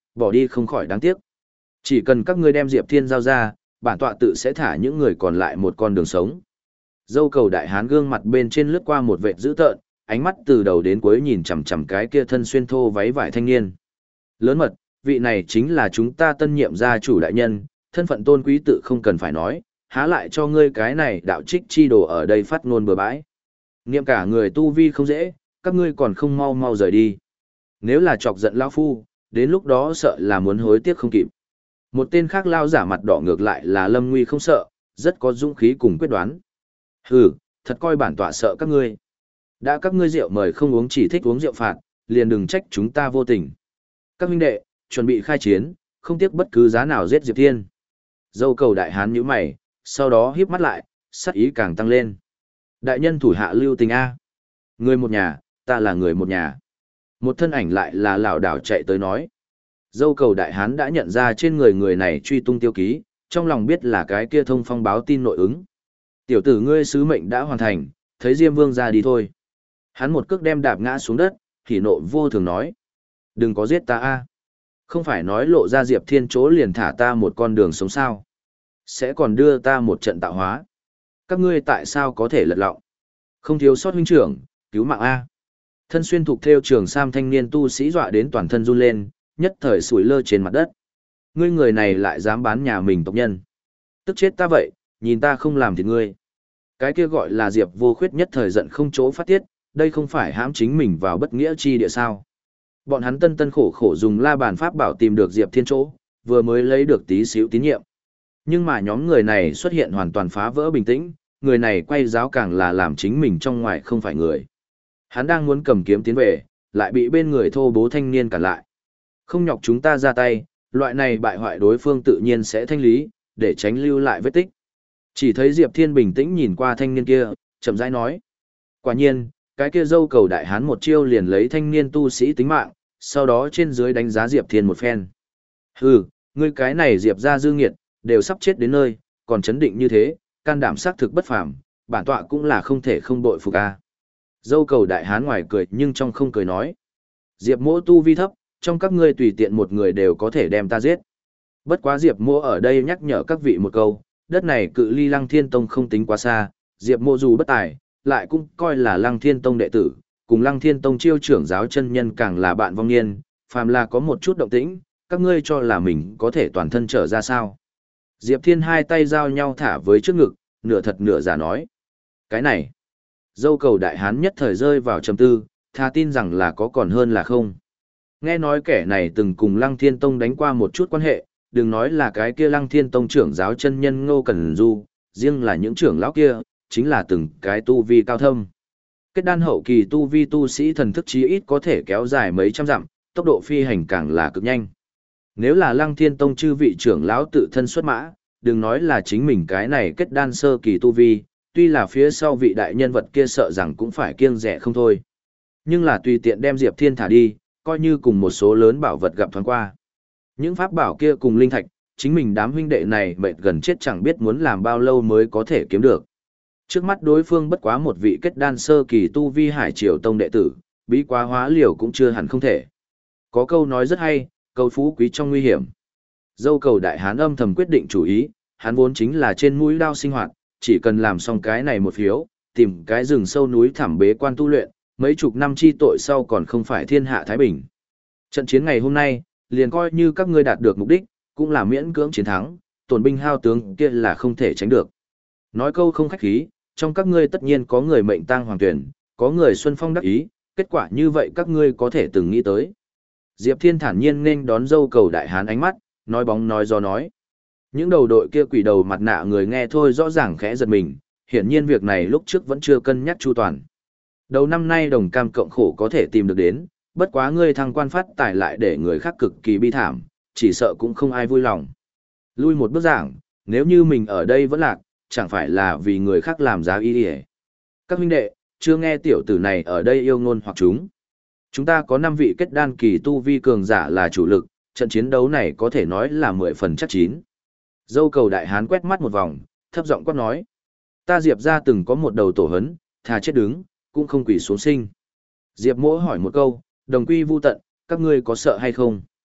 bỏ đi không khỏi đáng tiếc. Chỉ cần các ngươi đem Diệp Thiên giao ra, bản tọa tự sẽ thả những người còn lại một con đường sống. Dâu cầu đại hán gương mặt bên trên lướt qua một vệt dữ tợn, ánh mắt từ đầu đến cuối nhìn chằm chằm cái kia thân xuyên thô váy vải thanh niên. Lớn mật, vị này chính là chúng ta tân nhiệm gia chủ đại nhân, thân phận tôn quý tự không cần phải nói, há lại cho ngươi cái này đạo trích chi đồ ở đây phát ngôn bừa bãi. Niệm cả người tu vi không dễ, các ngươi còn không mau mau rời đi. Nếu là chọc giận lão phu, đến lúc đó sợ là muốn hối tiếc không kịp. Một tên khác lao giả mặt đỏ ngược lại là Lâm Nguy không sợ, rất có dũng khí cùng quyết đoán. Hừ, thật coi bản tọa sợ các ngươi. Đã các ngươi rượu mời không uống chỉ thích uống rượu phạt, liền đừng trách chúng ta vô tình. Các huynh đệ, chuẩn bị khai chiến, không tiếc bất cứ giá nào giết Diệp Thiên. Dâu cầu đại hán nhíu mày, sau đó híp mắt lại, sắc ý càng tăng lên. Đại nhân thủ hạ lưu tình A. Người một nhà, ta là người một nhà. Một thân ảnh lại là lảo đảo chạy tới nói. Dâu cầu đại hán đã nhận ra trên người người này truy tung tiêu ký, trong lòng biết là cái kia thông phong báo tin nội ứng. Tiểu tử ngươi sứ mệnh đã hoàn thành, thấy Diêm Vương ra đi thôi. Hắn một cước đem đạp ngã xuống đất, thì nộ vô thường nói. Đừng có giết ta a, không phải nói lộ ra Diệp Thiên chỗ liền thả ta một con đường sống sao. Sẽ còn đưa ta một trận tạo hóa. Các ngươi tại sao có thể lật lọng? Không thiếu sót huynh trưởng, cứu mạng a. Thân xuyên thuộc theo trường sam thanh niên tu sĩ dọa đến toàn thân run lên, nhất thời sủi lơ trên mặt đất. Ngươi người này lại dám bán nhà mình tộc nhân. Tức chết ta vậy, nhìn ta không làm thì ngươi. Cái kia gọi là Diệp Vô Khuyết nhất thời giận không chỗ phát tiết, đây không phải hãm chính mình vào bất nghĩa chi địa sao. Bọn hắn tân tân khổ khổ dùng la bàn pháp bảo tìm được Diệp Thiên chỗ, vừa mới lấy được tí xíu tín nhiệm. Nhưng mà nhóm người này xuất hiện hoàn toàn phá vỡ bình tĩnh, người này quay giáo càng là làm chính mình trong ngoài không phải người. Hắn đang muốn cầm kiếm tiến về, lại bị bên người thô bố thanh niên cản lại. Không nhọc chúng ta ra tay, loại này bại hoại đối phương tự nhiên sẽ thanh lý, để tránh lưu lại vết tích. Chỉ thấy Diệp Thiên bình tĩnh nhìn qua thanh niên kia, chậm rãi nói. Quả nhiên, cái kia dâu cầu đại hán một chiêu liền lấy thanh niên tu sĩ tính mạng, sau đó trên dưới đánh giá Diệp Thiên một phen. Hừ, ngươi cái này Diệp ra dư nghiệt, đều sắp chết đến nơi, còn chấn định như thế, can đảm xác thực bất phàm, bản tọa cũng là không thể không bội phục a. Dâu cầu đại hán ngoài cười nhưng trong không cười nói. Diệp mỗ tu vi thấp, trong các ngươi tùy tiện một người đều có thể đem ta giết. Bất quá Diệp mỗ ở đây nhắc nhở các vị một câu, đất này cự ly Lăng Thiên Tông không tính quá xa, Diệp mỗ dù bất tài, lại cũng coi là Lăng Thiên Tông đệ tử, cùng Lăng Thiên Tông chiêu trưởng giáo chân nhân càng là bạn vong niên, phàm là có một chút động tĩnh, các ngươi cho là mình có thể toàn thân trở ra sao. Diệp Thiên hai tay giao nhau thả với trước ngực, nửa thật nửa giả nói. Cái này, dâu cầu đại hán nhất thời rơi vào trầm tư, thà tin rằng là có còn hơn là không. Nghe nói kẻ này từng cùng Lăng Thiên Tông đánh qua một chút quan hệ, đừng nói là cái kia Lăng Thiên Tông trưởng giáo chân nhân Ngô Cẩn Du, riêng là những trưởng lão kia, chính là từng cái tu vi cao thâm. Kết đan hậu kỳ tu vi tu sĩ thần thức chí ít có thể kéo dài mấy trăm dặm, tốc độ phi hành càng là cực nhanh. Nếu là Lăng Thiên Tông chư vị trưởng lão tự thân xuất mã, đừng nói là chính mình cái này kết đan sơ kỳ tu vi, tuy là phía sau vị đại nhân vật kia sợ rằng cũng phải kiêng rẻ không thôi. Nhưng là tùy tiện đem Diệp Thiên thả đi, coi như cùng một số lớn bảo vật gặp thoáng qua. Những pháp bảo kia cùng linh thạch, chính mình đám huynh đệ này mệt gần chết chẳng biết muốn làm bao lâu mới có thể kiếm được. Trước mắt đối phương bất quá một vị kết đan sơ kỳ tu vi Hải Triều Tông đệ tử, bí quá hóa liều cũng chưa hẳn không thể. Có câu nói rất hay, cầu phú quý trong nguy hiểm. Dâu cầu đại hán âm thầm quyết định chủ ý, hắn vốn chính là trên mũi đao sinh hoạt, chỉ cần làm xong cái này một phiếu, tìm cái rừng sâu núi thẳm bế quan tu luyện, mấy chục năm chi tội sau còn không phải thiên hạ thái bình. Trận chiến ngày hôm nay, liền coi như các ngươi đạt được mục đích, cũng là miễn cưỡng chiến thắng, tổn binh hao tướng kia là không thể tránh được. Nói câu không khách khí, trong các ngươi tất nhiên có người mệnh tang hoàng tuyển, có người xuân phong đắc ý, kết quả như vậy các ngươi có thể từng nghĩ tới. Diệp Thiên thản nhiên nên đón dâu cầu đại hán ánh mắt, nói bóng nói gió nói. Những đầu đội kia quỷ đầu mặt nạ người nghe thôi rõ ràng khẽ giật mình, hiển nhiên việc này lúc trước vẫn chưa cân nhắc chu toàn. Đầu năm nay đồng cam cộng khổ có thể tìm được đến, bất quá ngươi thăng quan phát tài lại để người khác cực kỳ bi thảm, chỉ sợ cũng không ai vui lòng. Lui một bước giảng, nếu như mình ở đây vẫn lạc, chẳng phải là vì người khác làm giá y đi. Các huynh đệ, chưa nghe tiểu tử này ở đây yêu ngôn hoặc chúng. Chúng ta có năm vị kết đan kỳ tu vi cường giả là chủ lực, trận chiến đấu này có thể nói là mười phần chắc chín. Dâu cầu đại hán quét mắt một vòng, thấp giọng quát nói. Ta Diệp ra từng có một đầu tổ hấn, thà chết đứng, cũng không quỷ xuống sinh. Diệp mỗ hỏi một câu, đồng quy vu tận, các ngươi có sợ hay không?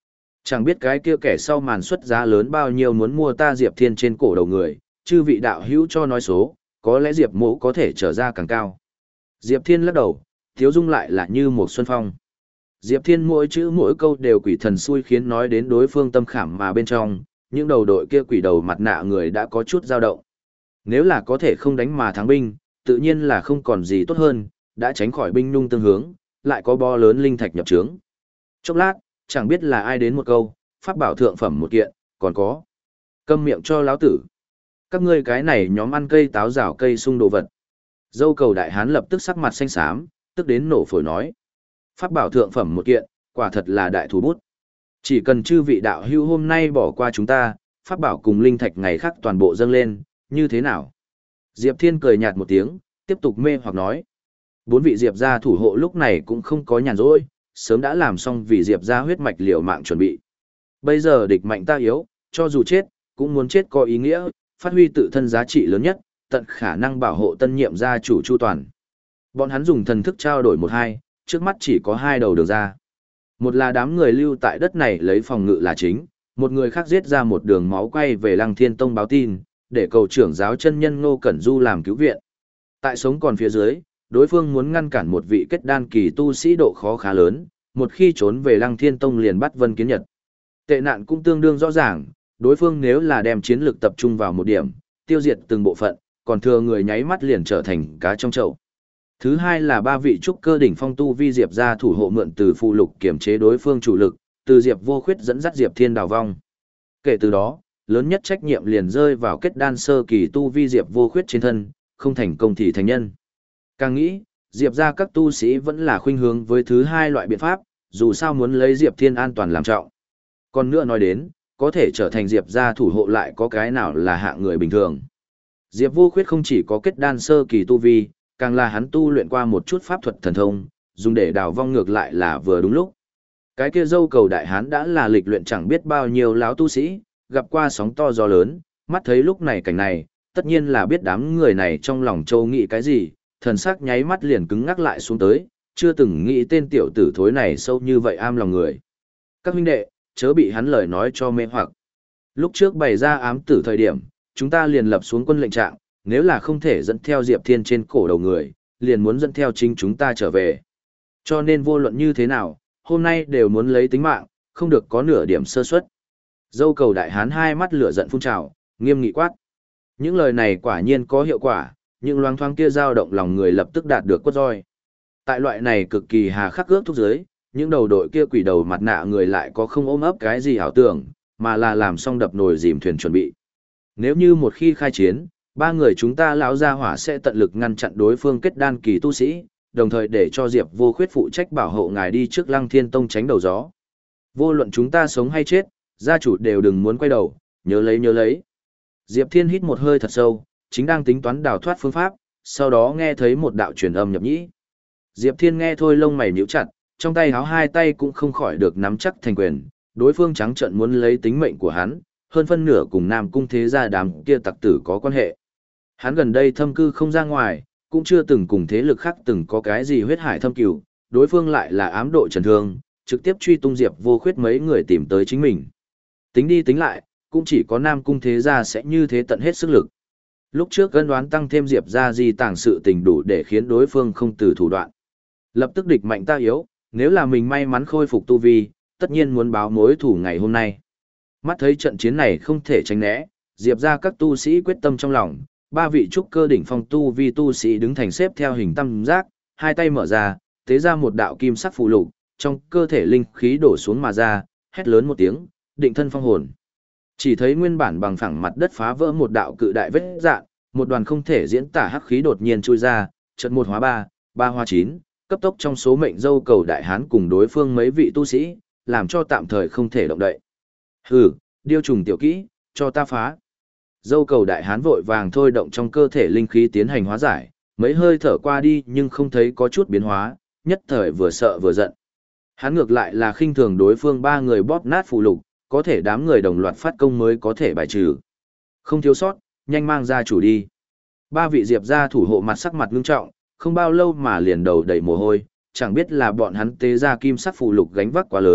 Chẳng biết cái kia kẻ sau màn xuất giá lớn bao nhiêu muốn mua ta Diệp Thiên trên cổ đầu người, chư vị đạo hữu cho nói số, có lẽ Diệp mỗ có thể trở ra càng cao. Diệp Thiên lắc đầu, thiếu dung lại là như một xuân phong. Diệp Thiên mỗi chữ mỗi câu đều quỷ thần xui khiến nói đến đối phương tâm khảm mà bên trong, những đầu đội kia quỷ đầu mặt nạ người đã có chút dao động. Nếu là có thể không đánh mà thắng binh, tự nhiên là không còn gì tốt hơn, đã tránh khỏi binh nung tương hướng, lại có bo lớn linh thạch nhập trướng. Chốc lát, chẳng biết là ai đến một câu, pháp bảo thượng phẩm một kiện, còn có. Câm miệng cho lão tử. Các ngươi cái này nhóm ăn cây táo rào cây sung đồ vật. Dâu cầu đại hán lập tức sắc mặt xanh xám, tức đến nổ phổi nói. Pháp bảo thượng phẩm một kiện, quả thật là đại thủ bút. Chỉ cần chư vị đạo hữu hôm nay bỏ qua chúng ta, pháp bảo cùng linh thạch ngày khác toàn bộ dâng lên, như thế nào? Diệp Thiên cười nhạt một tiếng, tiếp tục mê hoặc nói. Bốn vị Diệp gia thủ hộ lúc này cũng không có nhàn rỗi, sớm đã làm xong vì Diệp gia huyết mạch liều mạng chuẩn bị. Bây giờ địch mạnh ta yếu, cho dù chết, cũng muốn chết có ý nghĩa, phát huy tự thân giá trị lớn nhất, tận khả năng bảo hộ tân nhiệm gia chủ chu toàn. Bọn hắn dùng thần thức trao đổi một hai, trước mắt chỉ có hai đầu đường ra. Một là đám người lưu tại đất này lấy phòng ngự là chính, một người khác giết ra một đường máu quay về Lăng Thiên Tông báo tin, để cầu trưởng giáo chân nhân Ngô Cẩn Du làm cứu viện. Tại sống còn phía dưới, đối phương muốn ngăn cản một vị kết đan kỳ tu sĩ độ khó khá lớn, một khi trốn về Lăng Thiên Tông liền bắt Vân Kiến Nhật. Tệ nạn cũng tương đương rõ ràng, đối phương nếu là đem chiến lực tập trung vào một điểm, tiêu diệt từng bộ phận, còn thừa người nháy mắt liền trở thành cá trong chậu. Thứ hai là ba vị trúc cơ đỉnh phong tu vi Diệp gia thủ hộ mượn từ phụ lục kiểm chế đối phương chủ lực, từ Diệp Vô Khuyết dẫn dắt Diệp Thiên đào vong. Kể từ đó, lớn nhất trách nhiệm liền rơi vào kết đan sơ kỳ tu vi Diệp Vô Khuyết trên thân, không thành công thì thành nhân. Càng nghĩ, Diệp gia các tu sĩ vẫn là khuynh hướng với thứ hai loại biện pháp, dù sao muốn lấy Diệp Thiên an toàn làm trọng. Còn nữa nói đến, có thể trở thành Diệp gia thủ hộ lại có cái nào là hạng người bình thường. Diệp Vô Khuyết không chỉ có kết đan sơ kỳ tu vi, càng là hắn tu luyện qua một chút pháp thuật thần thông, dùng để đào vong ngược lại là vừa đúng lúc. Cái kia dâu cầu đại hán đã là lịch luyện chẳng biết bao nhiêu láo tu sĩ, gặp qua sóng to gió lớn, mắt thấy lúc này cảnh này, tất nhiên là biết đám người này trong lòng châu nghĩ cái gì, thần sắc nháy mắt liền cứng ngắc lại xuống tới, chưa từng nghĩ tên tiểu tử thối này sâu như vậy am lòng người. Các huynh đệ, chớ bị hắn lời nói cho mê hoặc. Lúc trước bày ra ám tử thời điểm, chúng ta liền lập xuống quân lệnh trạng, nếu là không thể dẫn theo Diệp Thiên trên cổ đầu người, liền muốn dẫn theo chính chúng ta trở về. Cho nên vô luận như thế nào, hôm nay đều muốn lấy tính mạng, không được có nửa điểm sơ suất. Dâu cầu đại hán hai mắt lửa giận phun trào, nghiêm nghị quát. Những lời này quả nhiên có hiệu quả, những loáng thoáng kia dao động lòng người lập tức đạt được quất roi. Tại loại này cực kỳ hà khắc ước thúc giới, những đầu đội kia quỷ đầu mặt nạ người lại có không ôm ấp cái gì ảo tưởng, mà là làm xong đập nồi dìm thuyền chuẩn bị. Nếu như một khi khai chiến, ba người chúng ta lão gia hỏa sẽ tận lực ngăn chặn đối phương kết đan kỳ tu sĩ, đồng thời để cho Diệp Vô Khuyết phụ trách bảo hộ ngài đi trước Lăng Thiên Tông tránh đầu gió. Vô luận chúng ta sống hay chết, gia chủ đều đừng muốn quay đầu, nhớ lấy nhớ lấy. Diệp Thiên hít một hơi thật sâu, chính đang tính toán đào thoát phương pháp, sau đó nghe thấy một đạo truyền âm nhập nhĩ. Diệp Thiên nghe thôi lông mày nhíu chặt, trong tay háo hai tay cũng không khỏi được nắm chắc thành quyền, đối phương trắng trợn muốn lấy tính mệnh của hắn, hơn phân nửa cùng Nam Cung thế gia đám kia tặc tử có quan hệ. Hắn gần đây thâm cư không ra ngoài, cũng chưa từng cùng thế lực khác từng có cái gì huyết hải thâm cửu, đối phương lại là ám độ trần thương, trực tiếp truy tung Diệp Vô Khuyết mấy người tìm tới chính mình. Tính đi tính lại, cũng chỉ có Nam Cung thế gia sẽ như thế tận hết sức lực. Lúc trước gân đoán tăng thêm Diệp gia di tàng sự tình đủ để khiến đối phương không từ thủ đoạn. Lập tức địch mạnh ta yếu, nếu là mình may mắn khôi phục tu vi, tất nhiên muốn báo mối thủ ngày hôm nay. Mắt thấy trận chiến này không thể tránh né, Diệp gia các tu sĩ quyết tâm trong lòng, ba vị trúc cơ đỉnh phong tu vi tu sĩ đứng thành xếp theo hình tam giác, hai tay mở ra, tế ra một đạo kim sắc phù lục, trong cơ thể linh khí đổ xuống mà ra, hét lớn một tiếng, định thân phong hồn. Chỉ thấy nguyên bản bằng phẳng mặt đất phá vỡ một đạo cự đại vết dạn, một đoàn không thể diễn tả hắc khí đột nhiên chui ra, chợt một hóa ba, ba hóa chín, cấp tốc trong số mệnh dâu cầu đại hán cùng đối phương mấy vị tu sĩ, làm cho tạm thời không thể động đậy. Hừ, điêu trùng tiểu kỹ, cho ta phá. Dâu cầu đại hán vội vàng thôi động trong cơ thể linh khí tiến hành hóa giải, mấy hơi thở qua đi nhưng không thấy có chút biến hóa, nhất thời vừa sợ vừa giận. Hắn ngược lại là khinh thường đối phương ba người bóp nát phù lục, có thể đám người đồng loạt phát công mới có thể bài trừ. Không thiếu sót, nhanh mang ra chủ đi. Ba vị Diệp gia thủ hộ mặt sắc mặt ngưng trọng, không bao lâu mà liền đầu đầy mồ hôi, chẳng biết là bọn hắn tế ra kim sắc phù lục gánh vác quá lớn,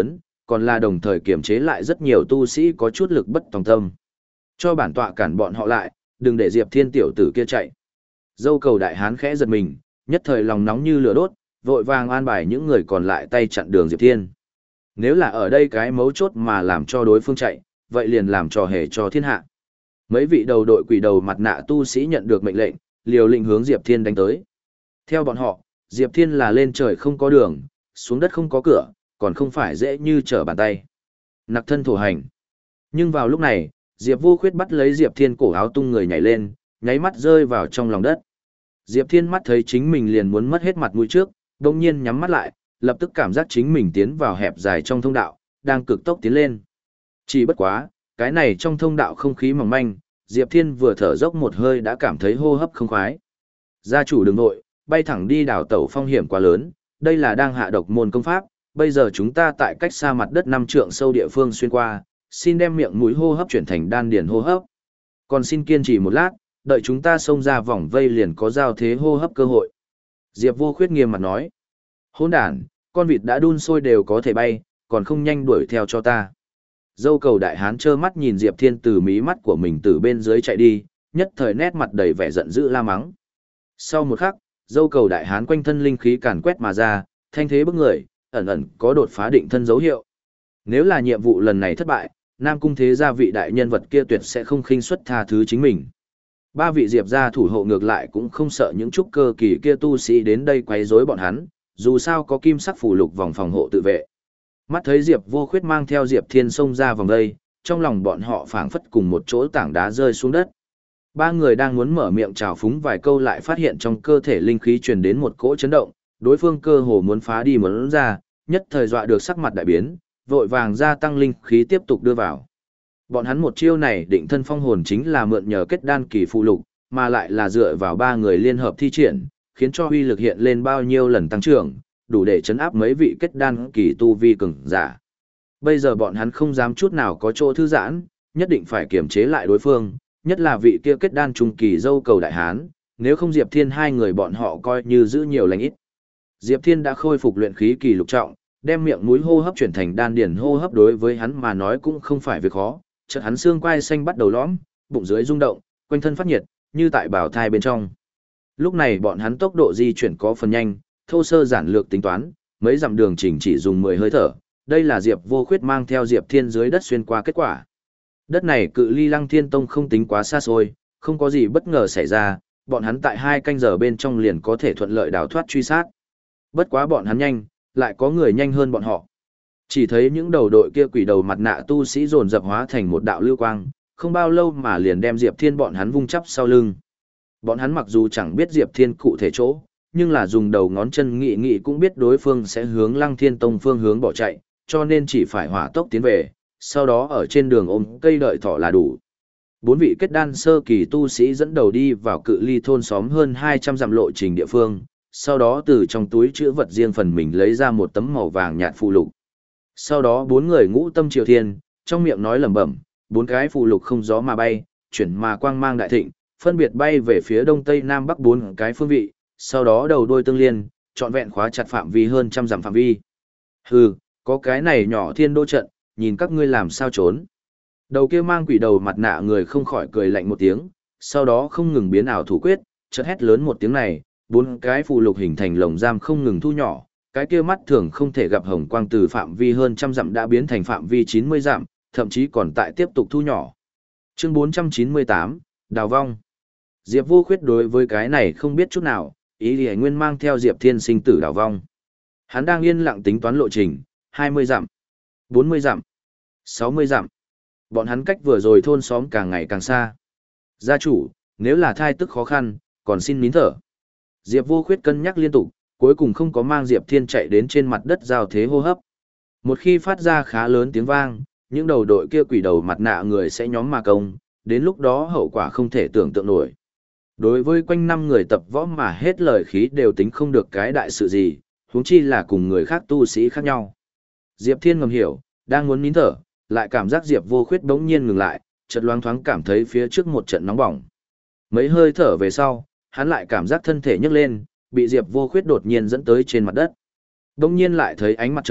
còn là đồng thời kiểm chế lại rất nhiều tu sĩ có chút lực bất tòng tâm. Cho bản tọa cản bọn họ lại, đừng để Diệp Thiên tiểu tử kia chạy. Dâu cầu đại hán khẽ giật mình, nhất thời lòng nóng như lửa đốt, vội vàng an bài những người còn lại tay chặn đường Diệp Thiên. Nếu là ở đây cái mấu chốt mà làm cho đối phương chạy, vậy liền làm trò hề cho thiên hạ. Mấy vị đầu đội quỷ đầu mặt nạ tu sĩ nhận được mệnh lệnh, liều lĩnh hướng Diệp Thiên đánh tới. Theo bọn họ, Diệp Thiên là lên trời không có đường, xuống đất không có cửa, còn không phải dễ như trở bàn tay. Nặc thân thổ hành. Nhưng vào lúc này, Diệp Vô Khuyết bắt lấy Diệp Thiên cổ áo tung người nhảy lên, nháy mắt rơi vào trong lòng đất. Diệp Thiên mắt thấy chính mình liền muốn mất hết mặt mũi trước, đồng nhiên nhắm mắt lại, lập tức cảm giác chính mình tiến vào hẹp dài trong thông đạo, đang cực tốc tiến lên. Chỉ bất quá, cái này trong thông đạo không khí mỏng manh, Diệp Thiên vừa thở dốc một hơi đã cảm thấy hô hấp không khoái. Gia chủ đừng nội, bay thẳng đi đảo tẩu phong hiểm quá lớn, đây là đang hạ độc môn công pháp, bây giờ chúng ta tại cách xa mặt đất năm trượng sâu địa phương xuyên qua, xin đem miệng mũi hô hấp chuyển thành đan điền hô hấp. Còn xin kiên trì một lát, đợi chúng ta xông ra vòng vây liền có giao thế hô hấp cơ hội. Diệp Vô Khuyết nghiêm mặt nói. Hỗn đản, con vịt đã đun sôi đều có thể bay, còn không nhanh đuổi theo cho ta. Dâu cầu đại hán trơ mắt nhìn Diệp Thiên từ mí mắt của mình từ bên dưới chạy đi, nhất thời nét mặt đầy vẻ giận dữ la mắng. Sau một khắc, dâu cầu đại hán quanh thân linh khí càn quét mà ra, thanh thế bức người, ẩn ẩn có đột phá định thân dấu hiệu. Nếu là nhiệm vụ lần này thất bại, Nam Cung thế gia vị đại nhân vật kia tuyệt sẽ không khinh suất tha thứ chính mình. Ba vị Diệp gia thủ hộ ngược lại cũng không sợ những trúc cơ kỳ kia tu sĩ đến đây quấy rối bọn hắn, dù sao có kim sắc phù lục vòng phòng hộ tự vệ. Mắt thấy Diệp Vô Khuyết mang theo Diệp Thiên xông ra vòng đây, trong lòng bọn họ phảng phất cùng một chỗ tảng đá rơi xuống đất. Ba người đang muốn mở miệng chào phúng vài câu lại phát hiện trong cơ thể linh khí truyền đến một cỗ chấn động, đối phương cơ hồ muốn phá đi muốn ra, nhất thời dọa được sắc mặt đại biến, vội vàng gia tăng linh khí tiếp tục đưa vào. Bọn hắn một chiêu này định thân phong hồn chính là mượn nhờ kết đan kỳ phụ lục, mà lại là dựa vào ba người liên hợp thi triển, khiến cho uy lực hiện lên bao nhiêu lần tăng trưởng, đủ để chấn áp mấy vị kết đan kỳ tu vi cường giả. Bây giờ bọn hắn không dám chút nào có chỗ thư giãn, nhất định phải kiềm chế lại đối phương, nhất là vị kia kết đan trung kỳ dâu cầu đại hán, nếu không Diệp Thiên hai người bọn họ coi như giữ nhiều lành ít. Diệp Thiên đã khôi phục luyện khí kỳ lục trọng, đem miệng mũi hô hấp chuyển thành đan điển hô hấp đối với hắn mà nói cũng không phải việc khó, chợt hắn xương quai xanh bắt đầu lõm, bụng dưới rung động, quanh thân phát nhiệt, như tại bào thai bên trong. Lúc này bọn hắn tốc độ di chuyển có phần nhanh, thô sơ giản lược tính toán, mấy dặm đường trình chỉ dùng mười hơi thở, đây là Diệp Vô Khuyết mang theo Diệp Thiên dưới đất xuyên qua kết quả. Đất này cự ly Lăng Thiên Tông không tính quá xa xôi, không có gì bất ngờ xảy ra, bọn hắn tại hai canh giờ bên trong liền có thể thuận lợi đào thoát truy sát. Bất quá bọn hắn nhanh, lại có người nhanh hơn bọn họ. Chỉ thấy những đầu đội kia quỷ đầu mặt nạ tu sĩ dồn dập hóa thành một đạo lưu quang, không bao lâu mà liền đem Diệp Thiên bọn hắn vung chắp sau lưng. Bọn hắn mặc dù chẳng biết Diệp Thiên cụ thể chỗ, nhưng là dùng đầu ngón chân nghị nghị cũng biết đối phương sẽ hướng Lăng Thiên Tông phương hướng bỏ chạy, cho nên chỉ phải hỏa tốc tiến về, sau đó ở trên đường ôm cây đợi thỏ là đủ. Bốn vị kết đan sơ kỳ tu sĩ dẫn đầu đi vào cự ly thôn xóm hơn hai trăm dặm lộ trình địa phương, sau đó từ trong túi chữ vật riêng phần mình lấy ra một tấm màu vàng nhạt phù lục. Sau đó bốn người ngũ tâm triều thiên, trong miệng nói lẩm bẩm, bốn cái phù lục không gió mà bay, chuyển mà quang mang đại thịnh, phân biệt bay về phía đông tây nam bắc bốn cái phương vị, sau đó đầu đôi tương liên, trọn vẹn khóa chặt phạm vi hơn trăm dặm phạm vi. Hừ, có cái này nhỏ thiên đô trận, nhìn các ngươi làm sao trốn. Đầu kia mang quỷ đầu mặt nạ người không khỏi cười lạnh một tiếng, sau đó không ngừng biến ảo thủ quyết, chợt hét lớn một tiếng này, bốn cái phù lục hình thành lồng giam không ngừng thu nhỏ, cái kia mắt thường không thể gặp hồng quang từ phạm vi hơn trăm dặm đã biến thành phạm vi chín mươi dặm, thậm chí còn tại tiếp tục thu nhỏ. Chương bốn trăm chín mươi tám, Đào vong. Diệp Vô Khuyết đối với cái này không biết chút nào, ý Lý Nguyên mang theo Diệp Thiên sinh tử đào vong. Hắn đang yên lặng tính toán lộ trình, hai mươi dặm, bốn mươi dặm, sáu mươi dặm. Bọn hắn cách vừa rồi thôn xóm càng ngày càng xa. Gia chủ, nếu là thai tức khó khăn, còn xin nín thở. Diệp Vô Khuyết cân nhắc liên tục, cuối cùng không có mang Diệp Thiên chạy đến trên mặt đất giao thế hô hấp. Một khi phát ra khá lớn tiếng vang, những đầu đội kia quỷ đầu mặt nạ người sẽ nhóm mà công, đến lúc đó hậu quả không thể tưởng tượng nổi. Đối với quanh năm người tập võ mà hết lời khí đều tính không được cái đại sự gì, huống chi là cùng người khác tu sĩ khác nhau. Diệp Thiên ngầm hiểu, đang muốn nín thở, lại cảm giác Diệp Vô Khuyết bỗng nhiên ngừng lại, chợt loáng thoáng cảm thấy phía trước một trận nóng bỏng. Mấy hơi thở về sau, hắn lại cảm giác thân thể nhấc lên, bị Diệp Vô Khuyết đột nhiên dẫn tới trên mặt đất. Bỗng nhiên lại thấy ánh mặt trời,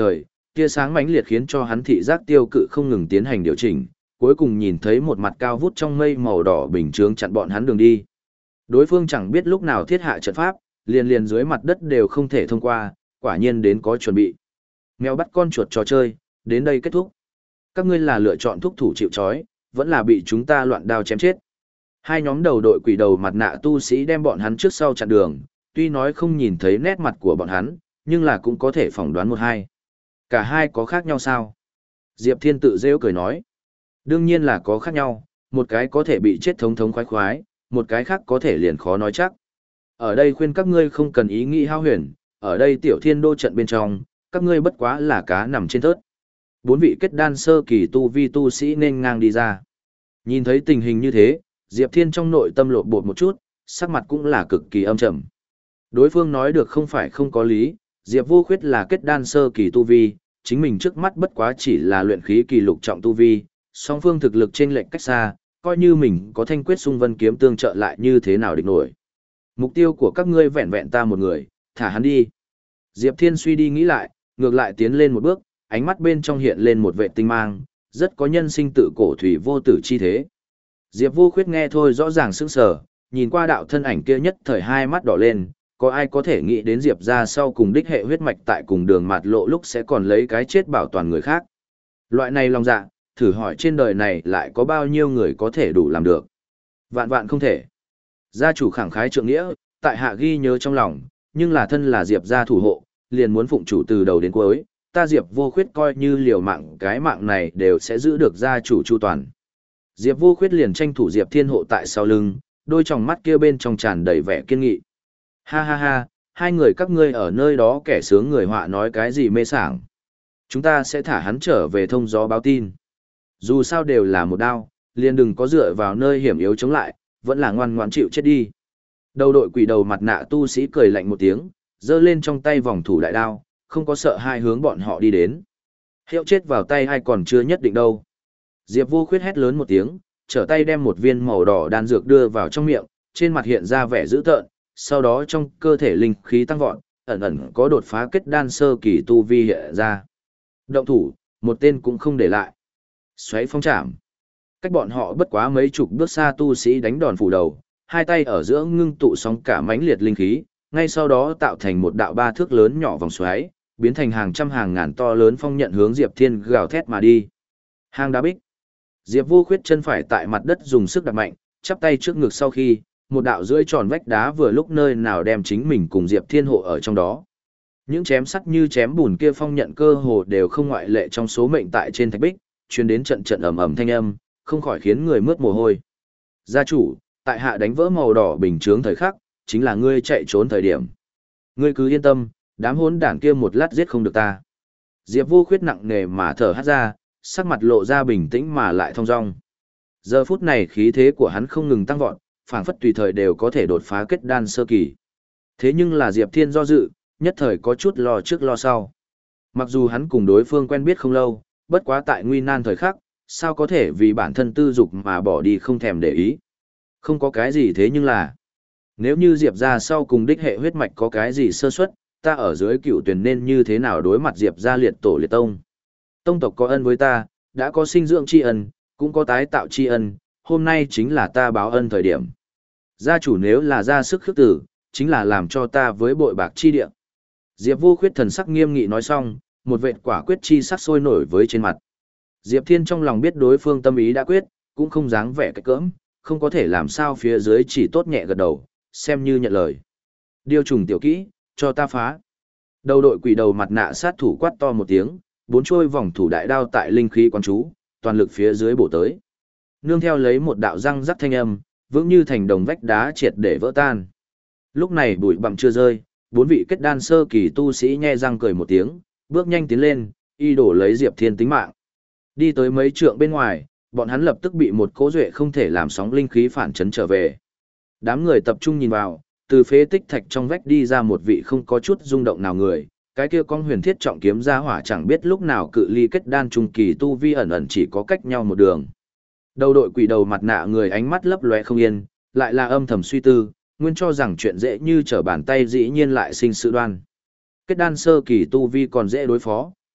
tia sáng mãnh liệt khiến cho hắn thị giác tiêu cự không ngừng tiến hành điều chỉnh, cuối cùng nhìn thấy một mặt cao vút trong mây màu đỏ bình chướng chặn bọn hắn đường đi. Đối phương chẳng biết lúc nào thiết hạ trận pháp, liền liền dưới mặt đất đều không thể thông qua, quả nhiên đến có chuẩn bị. Mèo bắt con chuột trò chơi, đến đây kết thúc. Các ngươi là lựa chọn thúc thủ chịu trói, vẫn là bị chúng ta loạn đao chém chết. Hai nhóm đầu đội quỷ đầu mặt nạ tu sĩ đem bọn hắn trước sau chặn đường, tuy nói không nhìn thấy nét mặt của bọn hắn, nhưng là cũng có thể phỏng đoán một hai. Cả hai có khác nhau sao? Diệp Thiên tự rêu cười nói. Đương nhiên là có khác nhau, một cái có thể bị chết thống thống khoái khoái, một cái khác có thể liền khó nói chắc. Ở đây khuyên các ngươi không cần ý nghĩ hao huyền, ở đây tiểu thiên đô trận bên trong, các ngươi bất quá là cá nằm trên thớt. Bốn vị kết đan sơ kỳ tu vi tu sĩ nên ngang đi ra. Nhìn thấy tình hình như thế, Diệp Thiên trong nội tâm lộn bột một chút, sắc mặt cũng là cực kỳ âm trầm. Đối phương nói được không phải không có lý, Diệp Vô Khuyết là kết đan sơ kỳ tu vi, chính mình trước mắt bất quá chỉ là luyện khí kỳ lục trọng tu vi, song phương thực lực trên lệnh cách xa, coi như mình có thanh quyết xung vân kiếm tương trợ lại như thế nào địch nổi. Mục tiêu của các ngươi vẹn vẹn ta một người, thả hắn đi. Diệp Thiên suy đi nghĩ lại, ngược lại tiến lên một bước, ánh mắt bên trong hiện lên một vệ tinh mang, rất có nhân sinh tự cổ thủy vô tử chi thế. Diệp Vô Khuyết nghe thôi rõ ràng sững sờ, nhìn qua đạo thân ảnh kia nhất thời hai mắt đỏ lên, có ai có thể nghĩ đến Diệp ra sau cùng đích hệ huyết mạch tại cùng đường mạt lộ lúc sẽ còn lấy cái chết bảo toàn người khác. Loại này lòng dạ, thử hỏi trên đời này lại có bao nhiêu người có thể đủ làm được. Vạn vạn không thể. Gia chủ khẳng khái trượng nghĩa, tại hạ ghi nhớ trong lòng, nhưng là thân là Diệp gia thủ hộ, liền muốn phụng chủ từ đầu đến cuối, ta Diệp Vô Khuyết coi như liều mạng cái mạng này đều sẽ giữ được gia chủ chu toàn. Diệp Vô Khuyết liền tranh thủ Diệp Thiên hộ tại sau lưng, đôi tròng mắt kia bên trong tràn đầy vẻ kiên nghị. Ha ha ha, hai người các ngươi ở nơi đó kẻ sướng người họa nói cái gì mê sảng. Chúng ta sẽ thả hắn trở về thông gió báo tin. Dù sao đều là một đao, liền đừng có dựa vào nơi hiểm yếu chống lại, vẫn là ngoan ngoãn chịu chết đi. Đầu đội quỷ đầu mặt nạ tu sĩ cười lạnh một tiếng, giơ lên trong tay vòng thủ đại đao, không có sợ hai hướng bọn họ đi đến. Hiệu chết vào tay ai còn chưa nhất định đâu. Diệp Vô Khuyết hét lớn một tiếng, trở tay đem một viên màu đỏ đan dược đưa vào trong miệng, trên mặt hiện ra vẻ dữ tợn, sau đó trong cơ thể linh khí tăng vọt, ẩn ẩn có đột phá kết đan sơ kỳ tu vi hiện ra. Động thủ, một tên cũng không để lại. Xoáy phong trảm. Cách bọn họ bất quá mấy chục bước xa tu sĩ đánh đòn phủ đầu, hai tay ở giữa ngưng tụ sóng cả mãnh liệt linh khí, ngay sau đó tạo thành một đạo ba thước lớn nhỏ vòng xoáy, biến thành hàng trăm hàng ngàn to lớn phong nhận hướng Diệp Thiên gào thét mà đi. Hang đá bích. Diệp Vô Khuyết chân phải tại mặt đất dùng sức đạp mạnh, chắp tay trước ngực sau khi, một đạo rưỡi tròn vách đá vừa lúc nơi nào đem chính mình cùng Diệp Thiên hộ ở trong đó. Những chém sắt như chém bùn kia phong nhận cơ hồ đều không ngoại lệ trong số mệnh tại trên thạch bích, truyền đến trận trận ầm ầm thanh âm, không khỏi khiến người mướt mồ hôi. Gia chủ, tại hạ đánh vỡ màu đỏ bình chướng thời khắc, chính là ngươi chạy trốn thời điểm. Ngươi cứ yên tâm, đám hỗn đảng kia một lát giết không được ta. Diệp Vô Khuyết nặng nề mà thở hắt ra, sắc mặt lộ ra bình tĩnh mà lại thong dong. Giờ phút này khí thế của hắn không ngừng tăng vọt, phảng phất tùy thời đều có thể đột phá kết đan sơ kỳ. Thế nhưng là Diệp Thiên do dự, nhất thời có chút lo trước lo sau. Mặc dù hắn cùng đối phương quen biết không lâu, bất quá tại nguy nan thời khắc, sao có thể vì bản thân tư dục mà bỏ đi không thèm để ý. Không có cái gì thế nhưng là, nếu như Diệp ra sau cùng đích hệ huyết mạch có cái gì sơ suất, ta ở dưới cựu tuyển nên như thế nào đối mặt Diệp ra liệt tổ liệt tông. Tông tộc có ân với ta, đã có sinh dưỡng tri ân, cũng có tái tạo tri ân, hôm nay chính là ta báo ân thời điểm. Gia chủ nếu là ra sức khước tử, chính là làm cho ta với bội bạc chi địa. Diệp Vô Khuyết thần sắc nghiêm nghị nói xong, một vệt quả quyết chi sắc sôi nổi với trên mặt. Diệp Thiên trong lòng biết đối phương tâm ý đã quyết, cũng không dáng vẻ cái cỡm, không có thể làm sao phía dưới chỉ tốt nhẹ gật đầu, xem như nhận lời. Điều trùng tiểu kỹ, cho ta phá. Đầu đội quỷ đầu mặt nạ sát thủ quát to một tiếng, bốn chuôi vòng thủ đại đao tại linh khí quán chú, toàn lực phía dưới bổ tới. Nương theo lấy một đạo răng rắc thanh âm, vững như thành đồng vách đá triệt để vỡ tan. Lúc này bụi bặm chưa rơi, bốn vị kết đan sơ kỳ tu sĩ nhe răng cười một tiếng, bước nhanh tiến lên, y đổ lấy Diệp Thiên tính mạng. Đi tới mấy trượng bên ngoài, bọn hắn lập tức bị một cỗ duệ không thể làm sóng linh khí phản chấn trở về. Đám người tập trung nhìn vào, từ phế tích thạch trong vách đi ra một vị không có chút rung động nào người, cái kia con huyền thiết trọng kiếm ra hỏa chẳng biết lúc nào cự ly kết đan trung kỳ tu vi ẩn ẩn chỉ có cách nhau một đường. Đầu đội quỷ đầu mặt nạ người ánh mắt lấp lóe không yên, lại là âm thầm suy tư, nguyên cho rằng chuyện dễ như trở bàn tay dĩ nhiên lại sinh sự đoan. Kết đan sơ kỳ tu vi còn dễ đối phó,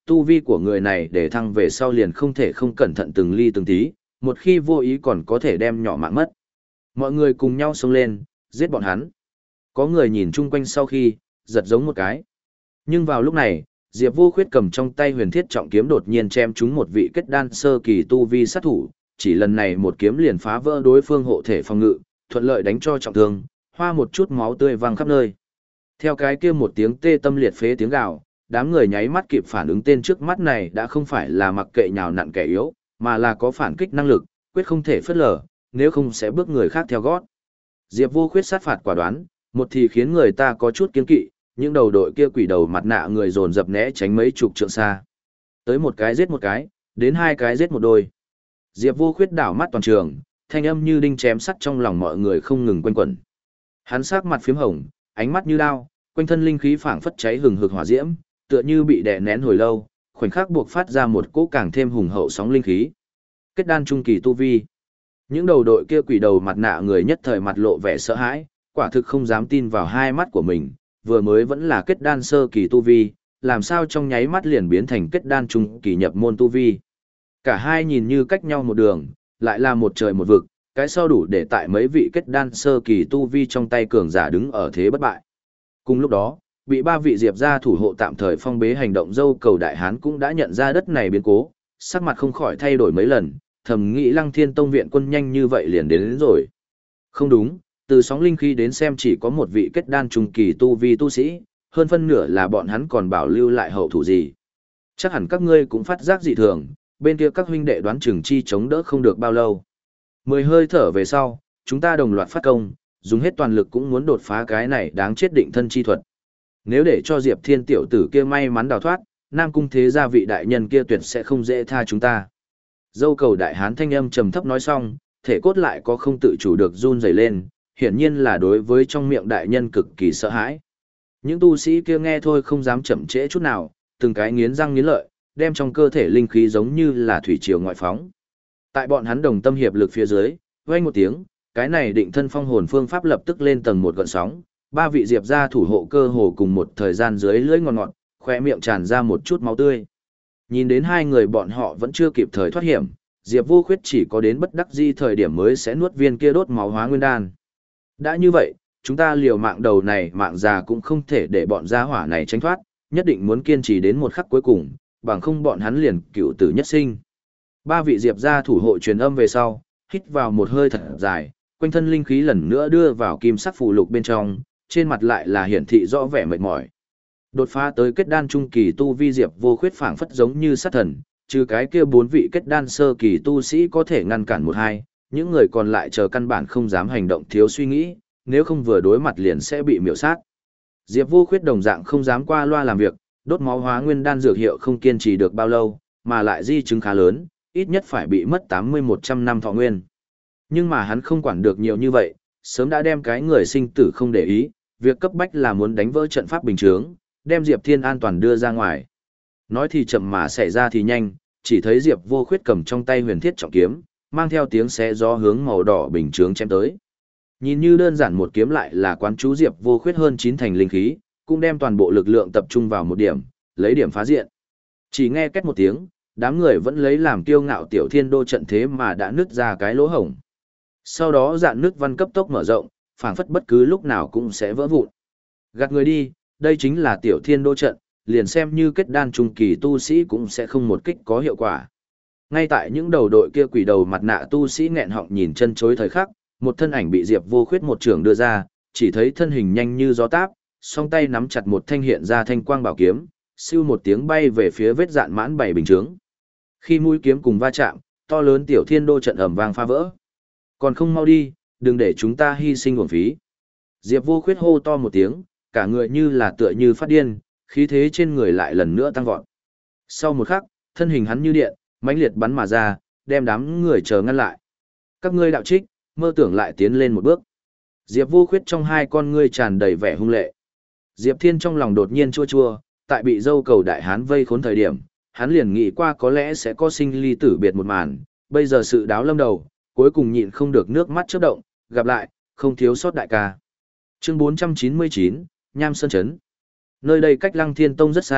tu vi của người này để thăng về sau liền không thể không cẩn thận từng ly từng tí, một khi vô ý còn có thể đem nhỏ mạng mất. Mọi người cùng nhau xông lên, giết bọn hắn. Có người nhìn chung quanh sau khi, giật giống một cái. Nhưng vào lúc này, Diệp Vô Khuyết cầm trong tay huyền thiết trọng kiếm đột nhiên chém trúng một vị kết đan sơ kỳ tu vi sát thủ, chỉ lần này một kiếm liền phá vỡ đối phương hộ thể phòng ngự, thuận lợi đánh cho trọng thương, hoa một chút máu tươi văng khắp nơi. Theo cái kia một tiếng tê tâm liệt phế tiếng gào, đám người nháy mắt kịp phản ứng, tên trước mắt này đã không phải là mặc kệ nhào nặn kẻ yếu, mà là có phản kích năng lực, quyết không thể phớt lờ, nếu không sẽ bước người khác theo gót. Diệp Vô Khuyết sát phạt quả đoán, một thì khiến người ta có chút kiên kỵ, những đầu đội kia quỷ đầu mặt nạ người dồn dập né tránh mấy chục trượng xa. Tới một cái giết một cái, đến hai cái giết một đôi. Diệp Vô Khuyết đảo mắt toàn trường, thanh âm như đinh chém sắt trong lòng mọi người không ngừng quanh quẩn. Hắn sắc mặt phiếm hồng, ánh mắt như đao, quanh thân linh khí phảng phất cháy hừng hực hỏa diễm, tựa như bị đè nén hồi lâu, khoảnh khắc buộc phát ra một cỗ càng thêm hùng hậu sóng linh khí. Kết đan trung kỳ tu vi. Những đầu đội kia quỷ đầu mặt nạ người nhất thời mặt lộ vẻ sợ hãi, quả thực không dám tin vào hai mắt của mình, vừa mới vẫn là kết đan sơ kỳ tu vi, làm sao trong nháy mắt liền biến thành kết đan trung kỳ nhập môn tu vi. Cả hai nhìn như cách nhau một đường, lại là một trời một vực, cái sau đủ để tại mấy vị kết đan sơ kỳ tu vi trong tay cường giả đứng ở thế bất bại. Cùng lúc đó, bị ba vị Diệp gia thủ hộ tạm thời phong bế hành động dâu cầu đại hán cũng đã nhận ra đất này biến cố, sắc mặt không khỏi thay đổi mấy lần, thầm nghĩ Lăng Thiên Tông viện quân nhanh như vậy liền đến, đến rồi. Không đúng, từ sóng linh khí đến xem chỉ có một vị kết đan trung kỳ tu vi tu sĩ, hơn phân nửa là bọn hắn còn bảo lưu lại hậu thủ gì. Chắc hẳn các ngươi cũng phát giác dị thường, bên kia các huynh đệ đoán chừng chi chống đỡ không được bao lâu. Mười hơi thở về sau, chúng ta đồng loạt phát công, dùng hết toàn lực cũng muốn đột phá cái này đáng chết định thân chi thuật. Nếu để cho Diệp Thiên tiểu tử kia may mắn đào thoát, Nam Cung thế gia vị đại nhân kia tuyệt sẽ không dễ tha chúng ta. Dâu cầu đại hán thanh âm trầm thấp nói xong, thể cốt lại có không tự chủ được run rẩy lên, hiển nhiên là đối với trong miệng đại nhân cực kỳ sợ hãi. Những tu sĩ kia nghe thôi không dám chậm trễ chút nào, từng cái nghiến răng nghiến lợi, đem trong cơ thể linh khí giống như là thủy triều ngoại phóng. Tại bọn hắn đồng tâm hiệp lực phía dưới, vang một tiếng, cái này định thân phong hồn phương pháp lập tức lên tầng một gợn sóng, ba vị Diệp gia thủ hộ cơ hồ cùng một thời gian dưới lưỡi ngọt ngọt, khóe miệng tràn ra một chút máu tươi. Nhìn đến hai người bọn họ vẫn chưa kịp thời thoát hiểm, Diệp Vô Khuyết chỉ có đến bất đắc di thời điểm mới sẽ nuốt viên kia đốt máu hóa nguyên đan. Đã như vậy, chúng ta liều mạng đầu này mạng già cũng không thể để bọn gia hỏa này tránh thoát, nhất định muốn kiên trì đến một khắc cuối cùng, bằng không bọn hắn liền cựu tử nhất sinh. Ba vị Diệp gia thủ hộ truyền âm về sau, hít vào một hơi thật dài, quanh thân linh khí lần nữa đưa vào kim sắc phù lục bên trong, trên mặt lại là hiển thị rõ vẻ mệt mỏi. Đột phá tới kết đan trung kỳ tu vi Diệp Vô Khuyết phảng phất giống như sát thần, trừ cái kia bốn vị kết đan sơ kỳ tu sĩ có thể ngăn cản một hai, những người còn lại chờ căn bản không dám hành động thiếu suy nghĩ, nếu không vừa đối mặt liền sẽ bị miểu sát. Diệp Vô Khuyết đồng dạng không dám qua loa làm việc, đốt máu hóa nguyên đan dược hiệu không kiên trì được bao lâu, mà lại di chứng khá lớn, ít nhất phải bị mất tám mươi một trăm năm thọ nguyên. Nhưng mà hắn không quản được nhiều như vậy, sớm đã đem cái người sinh tử không để ý, việc cấp bách là muốn đánh vỡ trận pháp bình chướng, đem Diệp Thiên an toàn đưa ra ngoài. Nói thì chậm mà xảy ra thì nhanh, chỉ thấy Diệp Vô Khuyết cầm trong tay huyền thiết trọng kiếm, mang theo tiếng xé gió hướng màu đỏ bình chướng chém tới. Nhìn như đơn giản một kiếm lại là quán chú Diệp Vô Khuyết hơn chín thành linh khí, cũng đem toàn bộ lực lượng tập trung vào một điểm, lấy điểm phá diện. Chỉ nghe két một tiếng, đám người vẫn lấy làm kiêu ngạo tiểu thiên đô trận thế mà đã nứt ra cái lỗ hổng. Sau đó dạn nước văn cấp tốc mở rộng, phảng phất bất cứ lúc nào cũng sẽ vỡ vụn. Gạt người đi, đây chính là tiểu thiên đô trận, liền xem như kết đan trung kỳ tu sĩ cũng sẽ không một kích có hiệu quả. Ngay tại những đầu đội kia quỷ đầu mặt nạ tu sĩ nghẹn họng nhìn chân chối thời khắc, một thân ảnh bị Diệp Vô Khuyết một trường đưa ra, chỉ thấy thân hình nhanh như gió táp, song tay nắm chặt một thanh hiện ra thanh quang bảo kiếm, siêu một tiếng bay về phía vết dạn mãn bảy bình chướng. Khi mũi kiếm cùng va chạm, to lớn tiểu thiên đô trận ầm vang phá vỡ. Còn không mau đi, đừng để chúng ta hy sinh uổng phí. Diệp Vô Khuyết hô to một tiếng, cả người như là tựa như phát điên, khí thế trên người lại lần nữa tăng vọt. Sau một khắc, thân hình hắn như điện, mãnh liệt bắn mà ra, đem đám người chờ ngăn lại. Các ngươi đạo trích, mơ tưởng lại tiến lên một bước. Diệp Vô Khuyết trong hai con ngươi tràn đầy vẻ hung lệ. Diệp Thiên trong lòng đột nhiên chua chua, tại bị dâu cầu đại hán vây khốn thời điểm, hắn liền nghĩ qua có lẽ sẽ có sinh ly tử biệt một màn, bây giờ sự đáo lâm đầu, cuối cùng nhịn không được nước mắt chớp động, gặp lại, không thiếu sót đại ca. Chương bốn trăm chín mươi chín, Nham Sơn Trấn. Nơi đây cách Lăng Thiên Tông rất xa,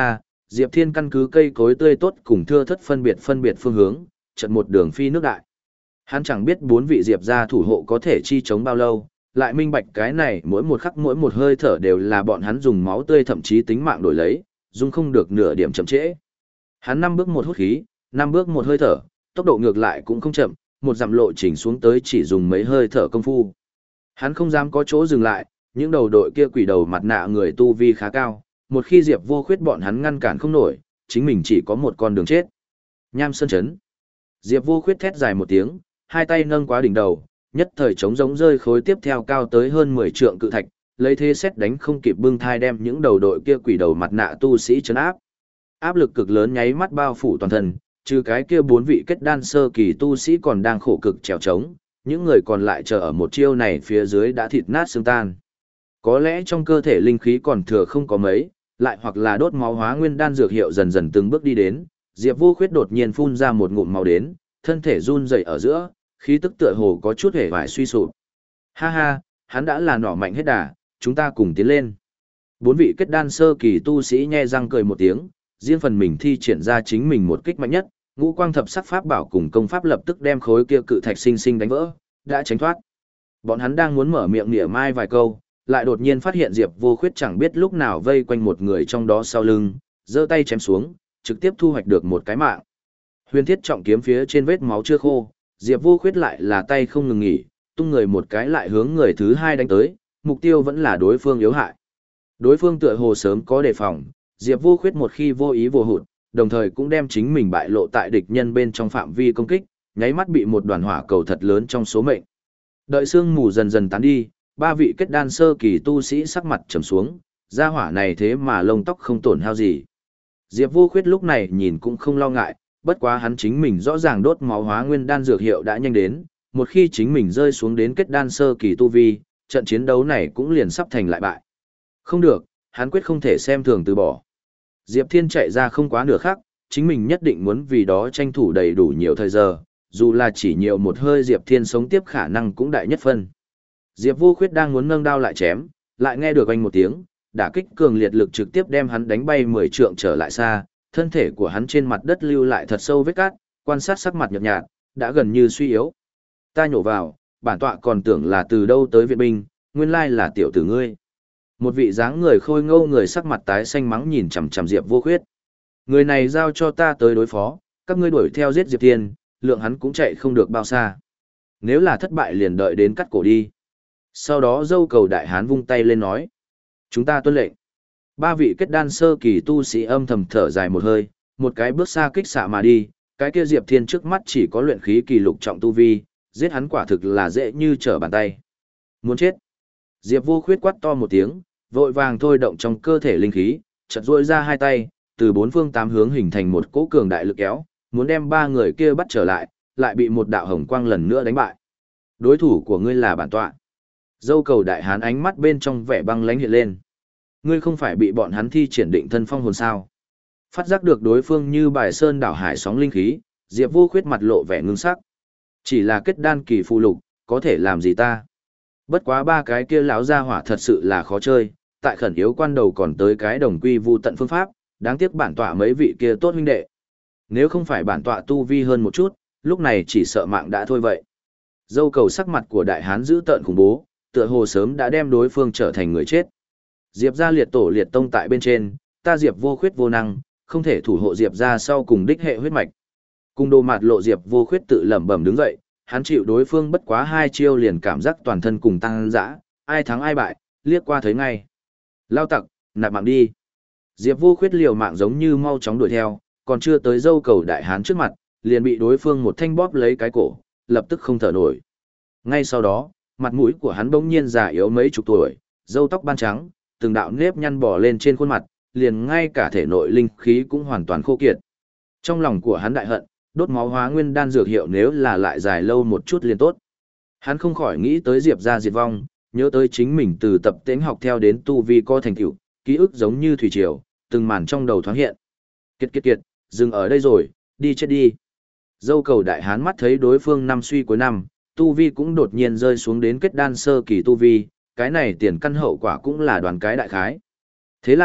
Diệp Thiên căn cứ cây cối tươi tốt cùng thưa thất phân biệt phân biệt phương hướng, chợt một đường phi nước đại. Hắn chẳng biết bốn vị Diệp gia thủ hộ có thể chi chống bao lâu, lại minh bạch cái này mỗi một khắc mỗi một hơi thở đều là bọn hắn dùng máu tươi thậm chí tính mạng đổi lấy, dung không được nửa điểm chậm trễ. Hắn năm bước một hút khí, năm bước một hơi thở, tốc độ ngược lại cũng không chậm, một dặm lộ trình xuống tới chỉ dùng mấy hơi thở công phu. Hắn không dám có chỗ dừng lại, những đầu đội kia quỷ đầu mặt nạ người tu vi khá cao, một khi Diệp Vô Khuyết bọn hắn ngăn cản không nổi, chính mình chỉ có một con đường chết. Nham Sơn Chấn. Diệp Vô Khuyết thét dài một tiếng, hai tay nâng quá đỉnh đầu, nhất thời trống giống rơi khối tiếp theo cao tới hơn mười trượng cự thạch, lấy thế xét đánh không kịp bưng thai đem những đầu đội kia quỷ đầu mặt nạ tu sĩ trấn áp. Áp lực cực lớn nháy mắt bao phủ toàn thân, trừ cái kia bốn vị kết đan sơ kỳ tu sĩ còn đang khổ cực trèo trống, những người còn lại chờ ở một chiêu này phía dưới đã thịt nát xương tan. Có lẽ trong cơ thể linh khí còn thừa không có mấy, lại hoặc là đốt máu hóa nguyên đan dược hiệu dần dần từng bước đi đến, Diệp Vô Khuyết đột nhiên phun ra một ngụm máu đến, thân thể run rẩy ở giữa, khí tức tựa hồ có chút hề vải suy sụp. Ha ha, hắn đã là nỏ mạnh hết đà, chúng ta cùng tiến lên. Bốn vị kết đan sơ kỳ tu sĩ nhe răng cười một tiếng, riêng phần mình thi triển ra chính mình một kích mạnh nhất, ngũ quang thập sắc pháp bảo cùng công pháp lập tức đem khối kia cự thạch sinh sinh đánh vỡ, đã tránh thoát. Bọn hắn đang muốn mở miệng nịa mai vài câu, lại đột nhiên phát hiện Diệp Vô Khuyết chẳng biết lúc nào vây quanh một người trong đó sau lưng, giơ tay chém xuống, trực tiếp thu hoạch được một cái mạng. Huyền thiết trọng kiếm phía trên vết máu chưa khô, Diệp Vô Khuyết lại là tay không ngừng nghỉ, tung người một cái lại hướng người thứ hai đánh tới, mục tiêu vẫn là đối phương yếu hại. Đối phương tựa hồ sớm có đề phòng, Diệp Vô Khuyết một khi vô ý vô hụt, đồng thời cũng đem chính mình bại lộ tại địch nhân bên trong phạm vi công kích, nháy mắt bị một đoàn hỏa cầu thật lớn trong số mệnh. Đợi sương mù dần dần tán đi, ba vị kết đan sơ kỳ tu sĩ sắc mặt trầm xuống, gia hỏa này thế mà lông tóc không tổn hao gì. Diệp Vô Khuyết lúc này nhìn cũng không lo ngại, bất quá hắn chính mình rõ ràng đốt máu hóa nguyên đan dược hiệu đã nhanh đến, một khi chính mình rơi xuống đến kết đan sơ kỳ tu vi, trận chiến đấu này cũng liền sắp thành lại bại. Không được, hắn quyết không thể xem thường từ bỏ. Diệp Thiên chạy ra không quá nửa khắc, chính mình nhất định muốn vì đó tranh thủ đầy đủ nhiều thời giờ, dù là chỉ nhiều một hơi Diệp Thiên sống tiếp khả năng cũng đại nhất phân. Diệp Vô Khuyết đang muốn nâng đao lại chém, lại nghe được anh một tiếng, đả kích cường liệt lực trực tiếp đem hắn đánh bay mười trượng trở lại xa, thân thể của hắn trên mặt đất lưu lại thật sâu vết cát, quan sát sắc mặt nhợt nhạt, đã gần như suy yếu. Ta nhổ vào, bản tọa còn tưởng là từ đâu tới viện binh, nguyên lai là tiểu tử ngươi. Một vị dáng người khôi ngô người sắc mặt tái xanh mắng nhìn chằm chằm Diệp Vô Khuyết. Người này giao cho ta tới đối phó, các ngươi đuổi theo giết Diệp Thiên, lượng hắn cũng chạy không được bao xa. Nếu là thất bại liền đợi đến cắt cổ đi. Sau đó dâu cầu đại hán vung tay lên nói. Chúng ta tuân lệnh. Ba vị kết đan sơ kỳ tu sĩ âm thầm thở dài một hơi, một cái bước xa kích xạ mà đi, cái kia Diệp Thiên trước mắt chỉ có luyện khí kỳ lục trọng tu vi, giết hắn quả thực là dễ như trở bàn tay. Muốn chết. Diệp Vô Khuyết quát to một tiếng, vội vàng thôi động trong cơ thể linh khí, chợt duỗi ra hai tay, từ bốn phương tám hướng hình thành một cỗ cường đại lực kéo, muốn đem ba người kia bắt trở lại, lại bị một đạo hồng quang lần nữa đánh bại. Đối thủ của ngươi là bản tọa. Dâu cầu đại hán ánh mắt bên trong vẻ băng lãnh hiện lên. Ngươi không phải bị bọn hắn thi triển định thân phong hồn sao? Phát giác được đối phương như bài sơn đảo hải sóng linh khí, Diệp Vô Khuyết mặt lộ vẻ ngưng sắc. Chỉ là kết đan kỳ phụ lục, có thể làm gì ta? Bất quá ba cái kia lão gia hỏa thật sự là khó chơi, tại khẩn yếu quan đầu còn tới cái đồng quy vu tận phương pháp, đáng tiếc bản tọa mấy vị kia tốt huynh đệ. Nếu không phải bản tọa tu vi hơn một chút, lúc này chỉ sợ mạng đã thôi vậy. Dâu cầu sắc mặt của đại hán dữ tợn khủng bố, tựa hồ sớm đã đem đối phương trở thành người chết. Diệp gia liệt tổ liệt tông tại bên trên, ta Diệp Vô Khuyết vô năng, không thể thủ hộ Diệp gia sau cùng đích hệ huyết mạch. Cung đồ mạt lộ Diệp Vô Khuyết tự lẩm bẩm đứng dậy, hắn chịu đối phương bất quá hai chiêu liền cảm giác toàn thân cùng tăng dã, ai thắng ai bại, liếc qua thấy ngay. Lao tặc, nạp mạng đi. Diệp Vô Khuyết liều mạng giống như mau chóng đuổi theo, còn chưa tới dâu cầu đại hán trước mặt, liền bị đối phương một thanh bóp lấy cái cổ, lập tức không thở nổi. Ngay sau đó, mặt mũi của hắn bỗng nhiên già yếu mấy chục tuổi, râu tóc ban trắng, từng đạo nếp nhăn bò lên trên khuôn mặt, liền ngay cả thể nội linh khí cũng hoàn toàn khô kiệt. Trong lòng của hắn đại hận, đốt máu hóa nguyên đan dược hiệu nếu là lại dài lâu một chút liền tốt. Hắn không khỏi nghĩ tới Diệp gia diệt vong, nhớ tới chính mình từ tập tễnh học theo đến tu vi co thành tựu, ký ức giống như thủy triều, từng màn trong đầu thoáng hiện. Kiệt kiệt kiệt, dừng ở đây rồi, đi chết đi. Dâu cầu đại hán mắt thấy đối phương năm suy cuối năm, tu vi cũng đột nhiên rơi xuống đến kết đan sơ kỳ tu vi, cái này tiền căn hậu quả cũng là đoàn cái đại khái. Thế là,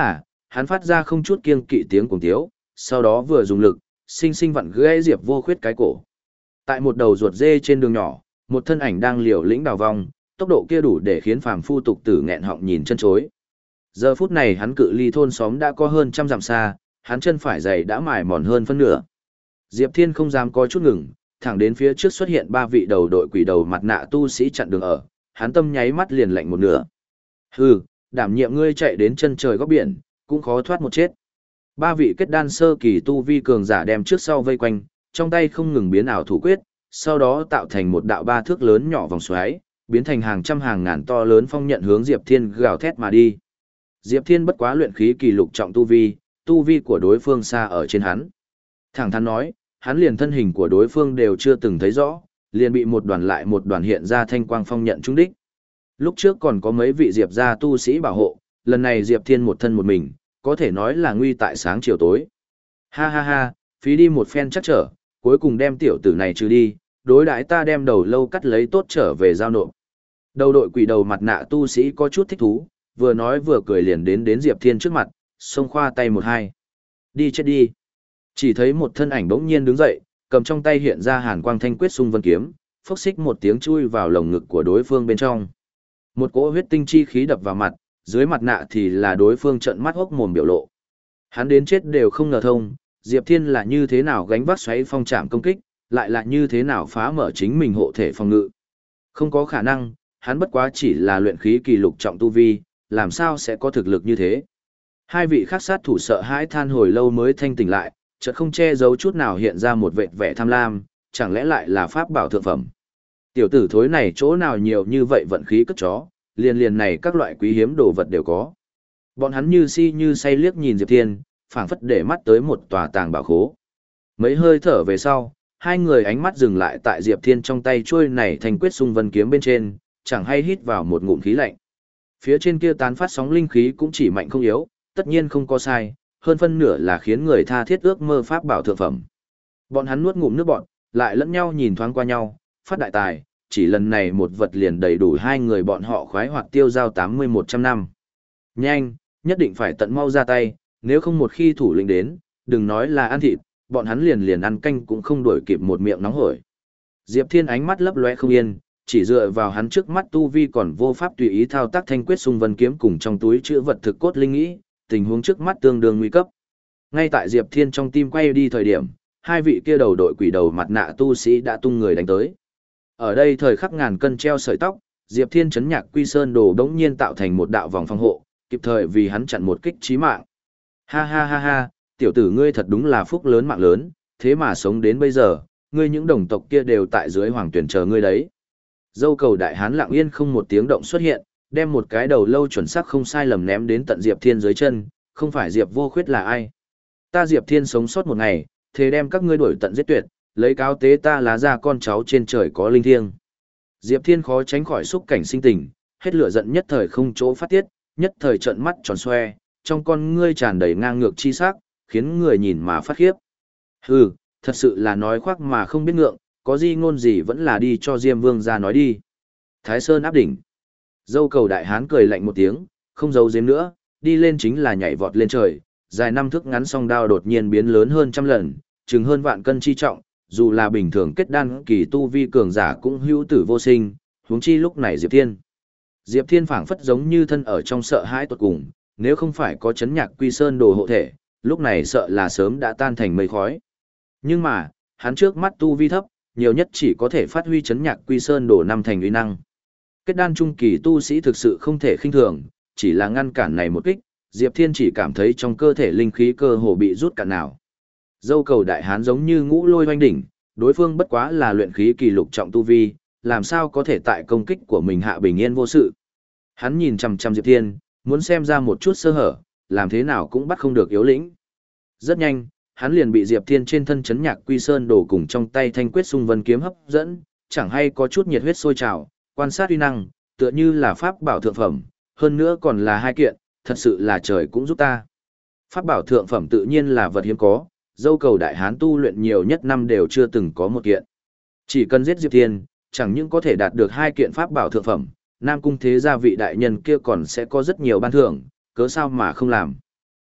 hắn phát ra không chút kiêng kỵ tiếng cuồng tiếu, sau đó vừa dùng lực, sinh sinh vặn gãy Diệp Vô Khuyết cái cổ. Tại một đầu ruột dê trên đường nhỏ, một thân ảnh đang liều lĩnh đào vong, tốc độ kia đủ để khiến phàm phu tục tử nghẹn họng nhìn chân chối. Giờ phút này hắn cự ly thôn xóm đã có hơn trăm dặm xa, hắn chân phải giày đã mài mòn hơn phân nửa. Diệp Thiên không dám có chút ngừng, thẳng đến phía trước xuất hiện ba vị đầu đội quỷ đầu mặt nạ tu sĩ chặn đường ở, hắn tâm nháy mắt liền lạnh một nửa. Hừ, đảm nhiệm ngươi chạy đến chân trời góc biển, cũng khó thoát một chết. Ba vị kết đan sơ kỳ tu vi cường giả đem trước sau vây quanh, trong tay không ngừng biến ảo thủ quyết, sau đó tạo thành một đạo ba thước lớn nhỏ vòng xoáy, biến thành hàng trăm hàng ngàn to lớn phong nhận hướng Diệp Thiên gào thét mà đi. Diệp Thiên bất quá luyện khí kỳ lục trọng tu vi, tu vi của đối phương xa ở trên hắn. Thẳng thắn nói, hắn liền thân hình của đối phương đều chưa từng thấy rõ, liền bị một đoàn lại một đoàn hiện ra thanh quang phong nhận trúng đích. Lúc trước còn có mấy vị Diệp gia tu sĩ bảo hộ, lần này Diệp Thiên một thân một mình, có thể nói là nguy tại sáng chiều tối. Ha ha ha, phí đi một phen chắc trở, cuối cùng đem tiểu tử này trừ đi, đối đãi ta đem đầu lâu cắt lấy tốt trở về giao nộp. Đầu đội quỷ đầu mặt nạ tu sĩ có chút thích thú, vừa nói vừa cười liền đến đến Diệp Thiên trước mặt, xông khoa tay một hai. Đi chết đi. Chỉ thấy một thân ảnh bỗng nhiên đứng dậy, cầm trong tay hiện ra hàn quang thanh quyết xung vân kiếm, phốc xích một tiếng chui vào lồng ngực của đối phương bên trong. Một cỗ huyết tinh chi khí đập vào mặt, dưới mặt nạ thì là đối phương trợn mắt hốc mồm biểu lộ. Hắn đến chết đều không ngờ thông, Diệp Thiên là như thế nào gánh vác xoáy phong trảm công kích, lại là như thế nào phá mở chính mình hộ thể phòng ngự. Không có khả năng, hắn bất quá chỉ là luyện khí kỳ lục trọng tu vi, làm sao sẽ có thực lực như thế. Hai vị khác sát thủ sợ hãi than hồi lâu mới thanh tỉnh lại, chợt không che giấu chút nào hiện ra một vệt vẻ tham lam, chẳng lẽ lại là pháp bảo thượng phẩm. Tiểu tử thối này chỗ nào nhiều như vậy vận khí cất chó, liền liền này các loại quý hiếm đồ vật đều có. Bọn hắn như si như say liếc nhìn Diệp Thiên, phảng phất để mắt tới một tòa tàng bảo khố. Mấy hơi thở về sau, hai người ánh mắt dừng lại tại Diệp Thiên trong tay chuôi này thành quyết xung vân kiếm bên trên, chẳng hay hít vào một ngụm khí lạnh. Phía trên kia tán phát sóng linh khí cũng chỉ mạnh không yếu, tất nhiên không có sai, hơn phân nửa là khiến người tha thiết ước mơ pháp bảo thượng phẩm. Bọn hắn nuốt ngụm nước bọt, lại lẫn nhau nhìn thoáng qua nhau, phát đại tài, chỉ lần này một vật liền đầy đủ hai người bọn họ khoái hoặc tiêu giao tám mươi một trăm năm. Nhanh, nhất định phải tận mau ra tay, nếu không một khi thủ lĩnh đến, đừng nói là ăn thịt, bọn hắn liền liền ăn canh cũng không đuổi kịp một miệng nóng hổi. Diệp Thiên ánh mắt lấp lóe không yên, chỉ dựa vào hắn trước mắt tu vi còn vô pháp tùy ý thao tác thanh quyết xung vân kiếm cùng trong túi chữ vật thực cốt linh nghĩ, tình huống trước mắt tương đương nguy cấp. Ngay tại Diệp Thiên trong tim quay đi thời điểm, hai vị kia đầu đội quỷ đầu mặt nạ tu sĩ đã tung người đánh tới. Ở đây thời khắc ngàn cân treo sợi tóc, Diệp Thiên chấn nhạc quy sơn đồ đống nhiên tạo thành một đạo vòng phòng hộ, kịp thời vì hắn chặn một kích chí mạng. Ha ha ha ha, tiểu tử ngươi thật đúng là phúc lớn mạng lớn, thế mà sống đến bây giờ, ngươi những đồng tộc kia đều tại dưới hoàng tuyển chờ ngươi đấy. Dâu cầu đại hán lặng yên không một tiếng động xuất hiện, đem một cái đầu lâu chuẩn xác không sai lầm ném đến tận Diệp Thiên dưới chân, không phải Diệp Vô Khuyết là ai. Ta Diệp Thiên sống sót một ngày, thế đem các ngươi đuổi tận giết tuyệt, lấy cáo tế ta lá ra con cháu trên trời có linh thiêng. Diệp Thiên khó tránh khỏi xúc cảnh sinh tình, hết lửa giận nhất thời không chỗ phát tiết, nhất thời trợn mắt tròn xoe, trong con ngươi tràn đầy ngang ngược chi sắc, khiến người nhìn mà phát khiếp. Hừ, thật sự là nói khoác mà không biết ngượng, có gì ngôn gì vẫn là đi cho Diêm Vương ra nói đi. Thái Sơn áp đỉnh. Dâu cầu đại hán cười lạnh một tiếng, không giấu giếm nữa, đi lên chính là nhảy vọt lên trời, dài năm thước ngắn song đao đột nhiên biến lớn hơn trăm lần, chừng hơn vạn cân chi trọng, dù là bình thường kết đan kỳ tu vi cường giả cũng hữu tử vô sinh, huống chi lúc này Diệp Thiên. Diệp Thiên phảng phất giống như thân ở trong sợ hãi tuột cùng, nếu không phải có chấn nhạc quy sơn đồ hộ thể, lúc này sợ là sớm đã tan thành mây khói. Nhưng mà, hắn trước mắt tu vi thấp, nhiều nhất chỉ có thể phát huy chấn nhạc quy sơn đồ năm thành uy năng. Kết đan trung kỳ tu sĩ thực sự không thể khinh thường, chỉ là ngăn cản này một kích, Diệp Thiên chỉ cảm thấy trong cơ thể linh khí cơ hồ bị rút cạn nào. Dâu cầu đại hán giống như ngũ lôi hoanh đỉnh, đối phương bất quá là luyện khí kỳ lục trọng tu vi, làm sao có thể tại công kích của mình hạ bình yên vô sự. Hắn nhìn chằm chằm Diệp Thiên, muốn xem ra một chút sơ hở, làm thế nào cũng bắt không được yếu lĩnh. Rất nhanh, hắn liền bị Diệp Thiên trên thân chấn nhạc quy sơn đổ cùng trong tay thanh quyết xung vân kiếm hấp dẫn, chẳng hay có chút nhiệt huyết sôi trào, quan sát uy năng, tựa như là pháp bảo thượng phẩm, hơn nữa còn là hai kiện, thật sự là trời cũng giúp ta. Pháp bảo thượng phẩm tự nhiên là vật hiếm có, dâu cầu đại hán tu luyện nhiều nhất năm đều chưa từng có một kiện. Chỉ cần giết Diệp Thiên, chẳng những có thể đạt được hai kiện pháp bảo thượng phẩm, Nam cung thế gia vị đại nhân kia còn sẽ có rất nhiều ban thưởng, cớ sao mà không làm.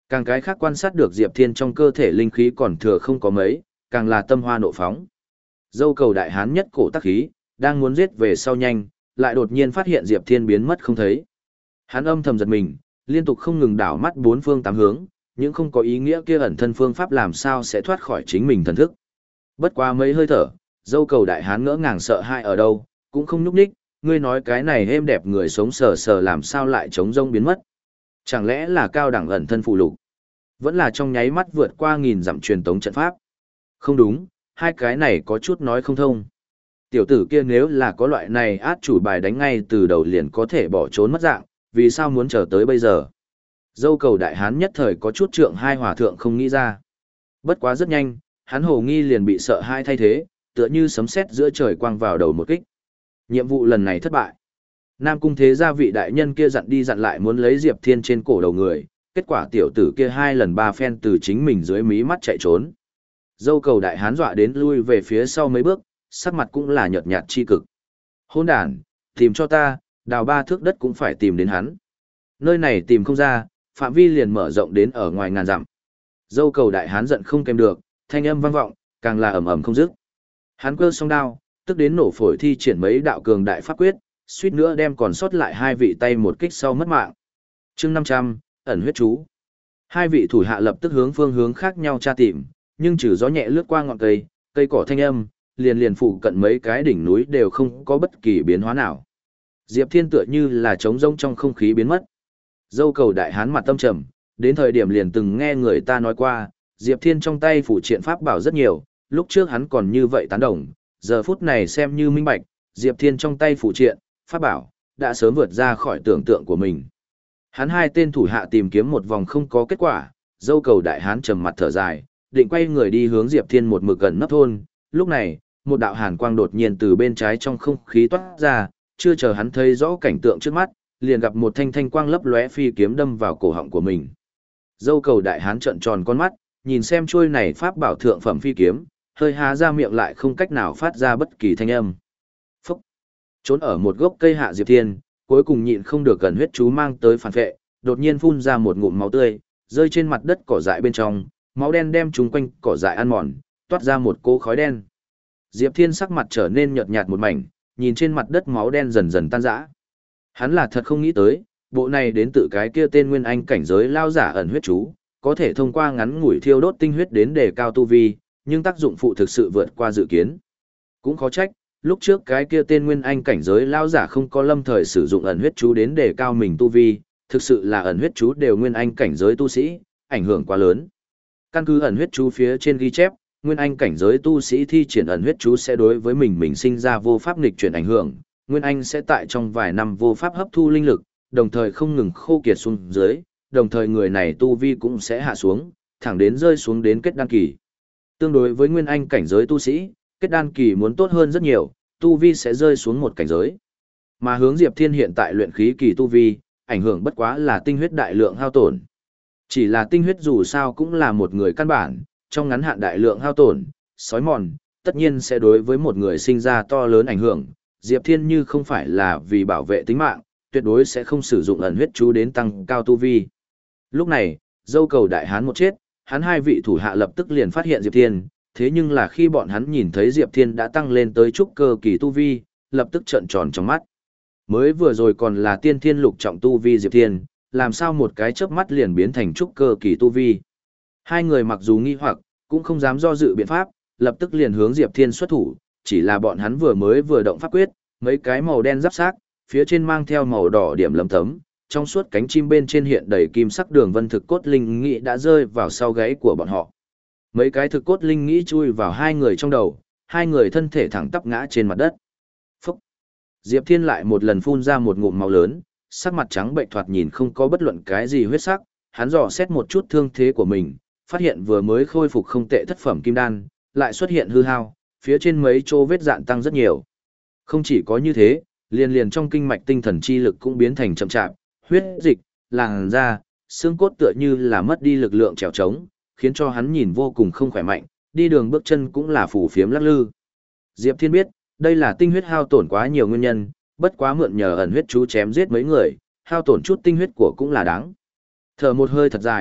Càng cái khác quan sát được Diệp Thiên trong cơ thể linh khí còn thừa không có mấy, càng là tâm hoa nộ phóng. Dâu cầu đại hán nhất cổ tắc khí, đang muốn giết về sau nhanh, lại đột nhiên phát hiện Diệp Thiên biến mất không thấy. Hắn âm thầm giật mình, liên tục không ngừng đảo mắt bốn phương tám hướng, những không có ý nghĩa kia ẩn thân phương pháp làm sao sẽ thoát khỏi chính mình thần thức. Bất quá mấy hơi thở, dâu cầu đại hán ngỡ ngàng sợ hãi ở đâu, cũng không nhúc nhích, ngươi nói cái này êm đẹp người sống sờ sờ làm sao lại trống rông biến mất. Chẳng lẽ là cao đẳng ẩn thân phụ lục? Vẫn là trong nháy mắt vượt qua nghìn dặm truyền tống trận pháp? Không đúng, hai cái này có chút nói không thông. Tiểu tử kia nếu là có loại này át chủ bài đánh ngay từ đầu liền có thể bỏ trốn mất dạng, vì sao muốn chờ tới bây giờ? Dâu cầu đại hán nhất thời có chút trượng hai hòa thượng không nghĩ ra. Bất quá rất nhanh, hắn hồ nghi liền bị sợ hai thay thế, tựa như sấm sét giữa trời quang vào đầu một kích. Nhiệm vụ lần này thất bại. Nam cung thế gia vị đại nhân kia dặn đi dặn lại muốn lấy Diệp Thiên trên cổ đầu người, kết quả tiểu tử kia hai lần ba phen từ chính mình dưới mí mắt chạy trốn. Dâu cầu đại hán dọa đến lui về phía sau mấy bước, sắc mặt cũng là nhợt nhạt chi cực. Hôn đàn, tìm cho ta, đào ba thước đất cũng phải tìm đến hắn. Nơi này tìm không ra, phạm vi liền mở rộng đến ở ngoài ngàn dặm. Dâu cầu đại hán giận không kèm được, thanh âm vang vọng, càng là ầm ầm không dứt. Hắn cơ song đao, tức đến nổ phổi thi triển mấy đạo cường đại pháp quyết, suýt nữa đem còn sót lại hai vị tay một kích sau mất mạng. Chương năm trăm, ẩn huyết chú. Hai vị thủ hạ lập tức hướng phương hướng khác nhau tra tìm, nhưng trừ gió nhẹ lướt qua ngọn cây, cây cỏ thanh âm, liền liền phụ cận mấy cái đỉnh núi đều không có bất kỳ biến hóa nào. Diệp Thiên tựa như là trống rỗng trong không khí biến mất. Dâu cầu đại hán mặt tâm trầm, đến thời điểm liền từng nghe người ta nói qua, Diệp Thiên trong tay phủ triện pháp bảo rất nhiều, lúc trước hắn còn như vậy tán đồng, giờ phút này xem như minh bạch, Diệp Thiên trong tay phủ triện, pháp bảo, đã sớm vượt ra khỏi tưởng tượng của mình. Hắn hai tên thủ hạ tìm kiếm một vòng không có kết quả, dâu cầu đại hán trầm mặt thở dài, định quay người đi hướng Diệp Thiên một mực gần nấp thôn, lúc này, một đạo hàn quang đột nhiên từ bên trái trong không khí toát ra, chưa chờ hắn thấy rõ cảnh tượng trước mắt, liền gặp một thanh thanh quang lấp lóe phi kiếm đâm vào cổ họng của mình. Dâu cầu đại hán trợn tròn con mắt, nhìn xem chuôi này pháp bảo thượng phẩm phi kiếm, hơi há ra miệng lại không cách nào phát ra bất kỳ thanh âm. Phúc! Trốn ở một gốc cây hạ Diệp Thiên, cuối cùng nhịn không được gần huyết chú mang tới phản vệ, đột nhiên phun ra một ngụm máu tươi, rơi trên mặt đất cỏ dại bên trong, máu đen đem chúng quanh cỏ dại ăn mòn, toát ra một cỗ khói đen. Diệp Thiên sắc mặt trở nên nhợt nhạt một mảnh, nhìn trên mặt đất máu đen dần dần tan rã. Hắn là thật không nghĩ tới, bộ này đến từ cái kia tên Nguyên Anh cảnh giới lao giả ẩn huyết chú, có thể thông qua ngắn ngủi thiêu đốt tinh huyết đến đề cao tu vi, nhưng tác dụng phụ thực sự vượt qua dự kiến. Cũng khó trách, lúc trước cái kia tên Nguyên Anh cảnh giới lao giả không có lâm thời sử dụng ẩn huyết chú đến đề cao mình tu vi, thực sự là ẩn huyết chú đều Nguyên Anh cảnh giới tu sĩ, ảnh hưởng quá lớn. Căn cứ ẩn huyết chú phía trên ghi chép, Nguyên Anh cảnh giới tu sĩ thi triển ẩn huyết chú sẽ đối với mình mình sinh ra vô pháp nghịch chuyển ảnh hưởng, Nguyên Anh sẽ tại trong vài năm vô pháp hấp thu linh lực, đồng thời không ngừng khô kiệt xuống dưới, đồng thời người này tu vi cũng sẽ hạ xuống, thẳng đến rơi xuống đến kết đan kỳ. Tương đối với Nguyên Anh cảnh giới tu sĩ, kết đan kỳ muốn tốt hơn rất nhiều, tu vi sẽ rơi xuống một cảnh giới. Mà hướng Diệp Thiên hiện tại luyện khí kỳ tu vi, ảnh hưởng bất quá là tinh huyết đại lượng hao tổn. Chỉ là tinh huyết dù sao cũng là một người căn bản, trong ngắn hạn đại lượng hao tổn, sói mòn, tất nhiên sẽ đối với một người sinh ra to lớn ảnh hưởng. Diệp Thiên như không phải là vì bảo vệ tính mạng, tuyệt đối sẽ không sử dụng ẩn huyết chú đến tăng cao tu vi. Lúc này, dâu cầu đại hán một chết, hắn hai vị thủ hạ lập tức liền phát hiện Diệp Thiên, thế nhưng là khi bọn hắn nhìn thấy Diệp Thiên đã tăng lên tới trúc cơ kỳ tu vi, lập tức trợn tròn trong mắt. Mới vừa rồi còn là tiên thiên lục trọng tu vi Diệp Thiên, làm sao một cái chớp mắt liền biến thành trúc cơ kỳ tu vi. Hai người mặc dù nghi hoặc, cũng không dám do dự biện pháp, lập tức liền hướng Diệp Thiên xuất thủ, chỉ là bọn hắn vừa mới vừa động pháp quyết, mấy cái màu đen giáp xác, phía trên mang theo màu đỏ điểm lấm tấm, trong suốt cánh chim bên trên hiện đầy kim sắc đường vân thực cốt linh nghĩ đã rơi vào sau gáy của bọn họ. Mấy cái thực cốt linh nghĩ chui vào hai người trong đầu, hai người thân thể thẳng tắp ngã trên mặt đất. Phúc! Diệp Thiên lại một lần phun ra một ngụm máu lớn, sắc mặt trắng bệnh thoạt nhìn không có bất luận cái gì huyết sắc, hắn dò xét một chút thương thế của mình, phát hiện vừa mới khôi phục không tệ thất phẩm kim đan, lại xuất hiện hư hao, phía trên mấy chỗ vết dạn tăng rất nhiều. Không chỉ có như thế, liền liền trong kinh mạch tinh thần chi lực cũng biến thành chậm chạp, huyết dịch, làn da, xương cốt tựa như là mất đi lực lượng trèo trống, khiến cho hắn nhìn vô cùng không khỏe mạnh, đi đường bước chân cũng là phù phiếm lắc lư. Diệp Thiên biết, đây là tinh huyết hao tổn quá nhiều nguyên nhân, bất quá mượn nhờ ẩn huyết chú chém giết mấy người, hao tổn chút tinh huyết của cũng là đáng. Thở một hơi thật dài,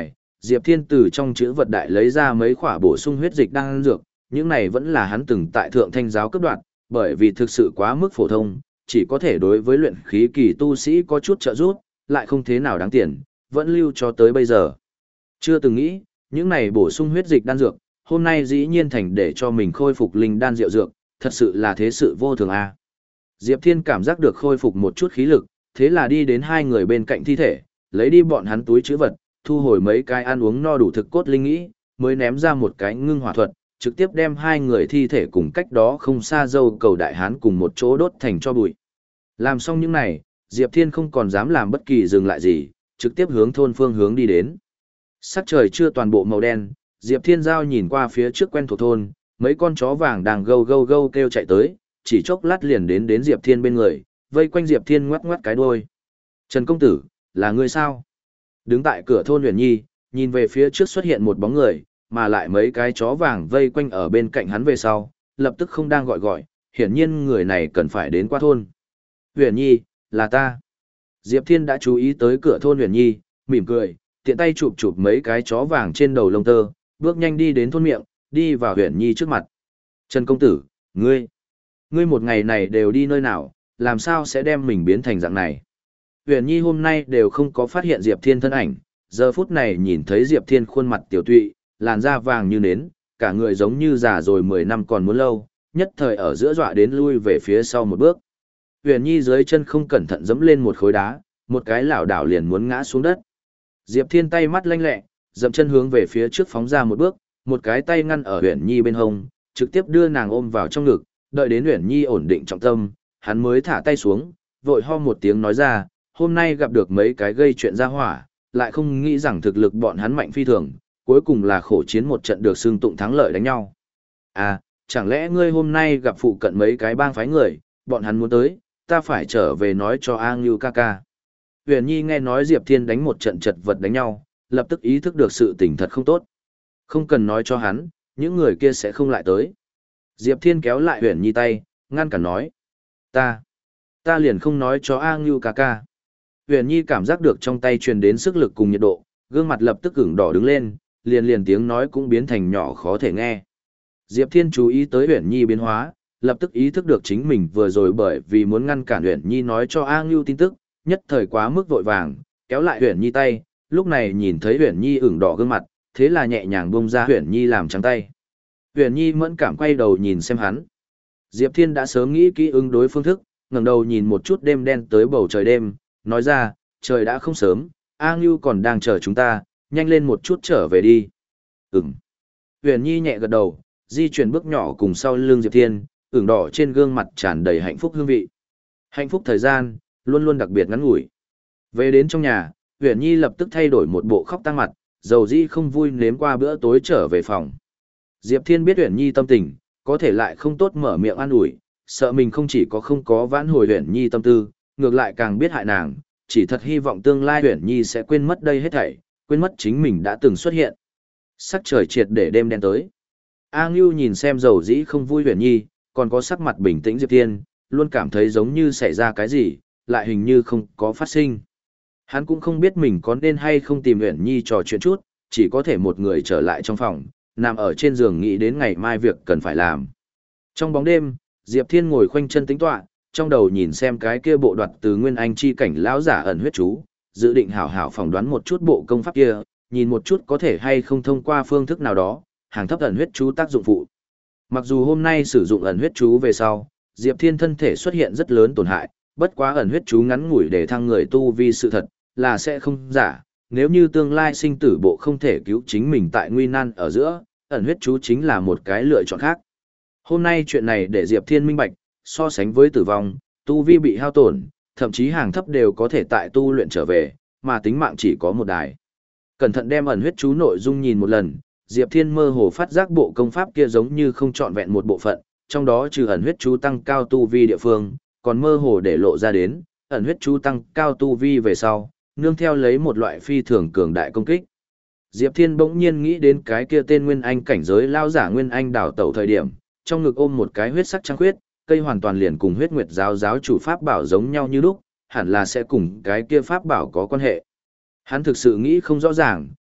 Diệp Thiên từ trong chữ vật đại lấy ra mấy khỏa bổ sung huyết dịch đang dược, những này vẫn là hắn từng tại Thượng Thanh giáo cấp đoạn, bởi vì thực sự quá mức phổ thông, chỉ có thể đối với luyện khí kỳ tu sĩ có chút trợ giúp, lại không thế nào đáng tiền, vẫn lưu cho tới bây giờ. Chưa từng nghĩ, những này bổ sung huyết dịch đan dược, hôm nay dĩ nhiên thành để cho mình khôi phục linh đan diệu dược, thật sự là thế sự vô thường a. Diệp Thiên cảm giác được khôi phục một chút khí lực, thế là đi đến hai người bên cạnh thi thể, lấy đi bọn hắn túi trữ vật, thu hồi mấy cái ăn uống no đủ thực cốt linh nghĩ, mới ném ra một cái ngưng hỏa thuật, trực tiếp đem hai người thi thể cùng cách đó không xa dâu cầu đại hán cùng một chỗ đốt thành cho bụi. Làm xong những này, Diệp Thiên không còn dám làm bất kỳ dừng lại gì, trực tiếp hướng thôn phương hướng đi đến. Sắc trời chưa toàn bộ màu đen, Diệp Thiên giao nhìn qua phía trước quen thuộc thôn, mấy con chó vàng đang gâu gâu gâu kêu chạy tới, chỉ chốc lát liền đến đến Diệp Thiên bên người, vây quanh Diệp Thiên ngoắc ngoắc cái đuôi. Trần công tử, là ngươi sao? Đứng tại cửa thôn Huyền Nhi, nhìn về phía trước xuất hiện một bóng người, mà lại mấy cái chó vàng vây quanh ở bên cạnh hắn về sau, lập tức không đang gọi gọi, hiển nhiên người này cần phải đến qua thôn. Huyền Nhi, là ta. Diệp Thiên đã chú ý tới cửa thôn Huyền Nhi, mỉm cười, tiện tay chụp chụp mấy cái chó vàng trên đầu lông tơ, bước nhanh đi đến thôn miệng, đi vào Huyền Nhi trước mặt. Trần công tử, ngươi, ngươi một ngày này đều đi nơi nào, làm sao sẽ đem mình biến thành dạng này? Huyền Nhi hôm nay đều không có phát hiện Diệp Thiên thân ảnh, giờ phút này nhìn thấy Diệp Thiên khuôn mặt tiểu tụy, làn da vàng như nến, cả người giống như già rồi mười năm còn muốn lâu, nhất thời ở giữa dọa đến lui về phía sau một bước. Huyền Nhi dưới chân không cẩn thận dẫm lên một khối đá, một cái lảo đảo liền muốn ngã xuống đất. Diệp Thiên tay mắt lanh lẹ, dậm chân hướng về phía trước phóng ra một bước, một cái tay ngăn ở Huyền Nhi bên hông, trực tiếp đưa nàng ôm vào trong ngực, đợi đến Huyền Nhi ổn định trọng tâm, hắn mới thả tay xuống, vội ho một tiếng nói ra, hôm nay gặp được mấy cái gây chuyện ra hỏa, lại không nghĩ rằng thực lực bọn hắn mạnh phi thường, cuối cùng là khổ chiến một trận được xưng tụng thắng lợi đánh nhau. À, chẳng lẽ ngươi hôm nay gặp phụ cận mấy cái bang phái người, bọn hắn muốn tới, ta phải trở về nói cho A Ngưu ca ca. Huyền Nhi nghe nói Diệp Thiên đánh một trận chật vật đánh nhau, lập tức ý thức được sự tình thật không tốt. Không cần nói cho hắn, những người kia sẽ không lại tới. Diệp Thiên kéo lại Huyền Nhi tay, ngăn cản nói. Ta, ta liền không nói cho A Ngưu ca ca. Huyền Nhi cảm giác được trong tay truyền đến sức lực cùng nhiệt độ, gương mặt lập tức ửng đỏ đứng lên, liền liền tiếng nói cũng biến thành nhỏ khó thể nghe. Diệp Thiên chú ý tới Huyền Nhi biến hóa, lập tức ý thức được chính mình vừa rồi bởi vì muốn ngăn cản Huyền Nhi nói cho A Ngưu tin tức, nhất thời quá mức vội vàng, kéo lại Huyền Nhi tay, lúc này nhìn thấy Huyền Nhi ửng đỏ gương mặt, thế là nhẹ nhàng buông ra Huyền Nhi làm trắng tay. Huyền Nhi mẫn cảm quay đầu nhìn xem hắn. Diệp Thiên đã sớm nghĩ kỹ ứng đối phương thức, ngẩng đầu nhìn một chút đêm đen tới bầu trời đêm, nói ra, trời đã không sớm, A Ngưu còn đang chờ chúng ta, nhanh lên một chút trở về đi. Ừm. Huyền Nhi nhẹ gật đầu, di chuyển bước nhỏ cùng sau lưng Diệp Thiên, ửng đỏ trên gương mặt tràn đầy hạnh phúc hương vị. Hạnh phúc thời gian, luôn luôn đặc biệt ngắn ngủi. Về đến trong nhà, Huyền Nhi lập tức thay đổi một bộ khóc tang mặt, dầu dĩ không vui nếm qua bữa tối trở về phòng. Diệp Thiên biết Huyền Nhi tâm tình, có thể lại không tốt mở miệng an ủi, sợ mình không chỉ có không có vãn hồi Huyền Nhi tâm tư, ngược lại càng biết hại nàng, chỉ thật hy vọng tương lai Huyền Nhi sẽ quên mất đây hết thảy, quên mất chính mình đã từng xuất hiện. Sắc trời triệt để đêm đen tới. A Ngưu nhìn xem dầu dĩ không vui Huyền Nhi, còn có sắc mặt bình tĩnh Diệp Thiên, luôn cảm thấy giống như xảy ra cái gì, lại hình như không có phát sinh. Hắn cũng không biết mình có nên hay không tìm Huyền Nhi trò chuyện chút, chỉ có thể một người trở lại trong phòng, nằm ở trên giường nghĩ đến ngày mai việc cần phải làm. Trong bóng đêm, Diệp Thiên ngồi khoanh chân tính tọa, trong đầu nhìn xem cái kia bộ đoạt từ nguyên anh chi cảnh lão giả ẩn huyết chú, dự định hảo hảo phỏng đoán một chút bộ công pháp kia, nhìn một chút có thể hay không thông qua phương thức nào đó, hàng thấp ẩn huyết chú tác dụng phụ. Mặc dù hôm nay sử dụng ẩn huyết chú về sau, Diệp Thiên thân thể xuất hiện rất lớn tổn hại, bất quá ẩn huyết chú ngắn ngủi để thăng người tu vi sự thật, là sẽ không giả, nếu như tương lai sinh tử bộ không thể cứu chính mình tại nguy nan ở giữa, ẩn huyết chú chính là một cái lựa chọn khác. Hôm nay chuyện này để Diệp Thiên minh bạch, so sánh với tử vong, tu vi bị hao tổn, thậm chí hàng thấp đều có thể tại tu luyện trở về, mà tính mạng chỉ có một đài. Cẩn thận đem ẩn huyết chú nội dung nhìn một lần, Diệp Thiên mơ hồ phát giác bộ công pháp kia giống như không trọn vẹn một bộ phận, trong đó trừ ẩn huyết chú tăng cao tu vi địa phương, còn mơ hồ để lộ ra đến, ẩn huyết chú tăng cao tu vi về sau, nương theo lấy một loại phi thường cường đại công kích. Diệp Thiên bỗng nhiên nghĩ đến cái kia tên Nguyên Anh cảnh giới lao giả Nguyên Anh đảo tẩu thời điểm, trong ngực ôm một cái huyết sắc trăng khuyết, cây hoàn toàn liền cùng huyết nguyệt giáo giáo chủ pháp bảo giống nhau như lúc, hẳn là sẽ cùng cái kia pháp bảo có quan hệ. Hắn thực sự nghĩ không rõ ràng,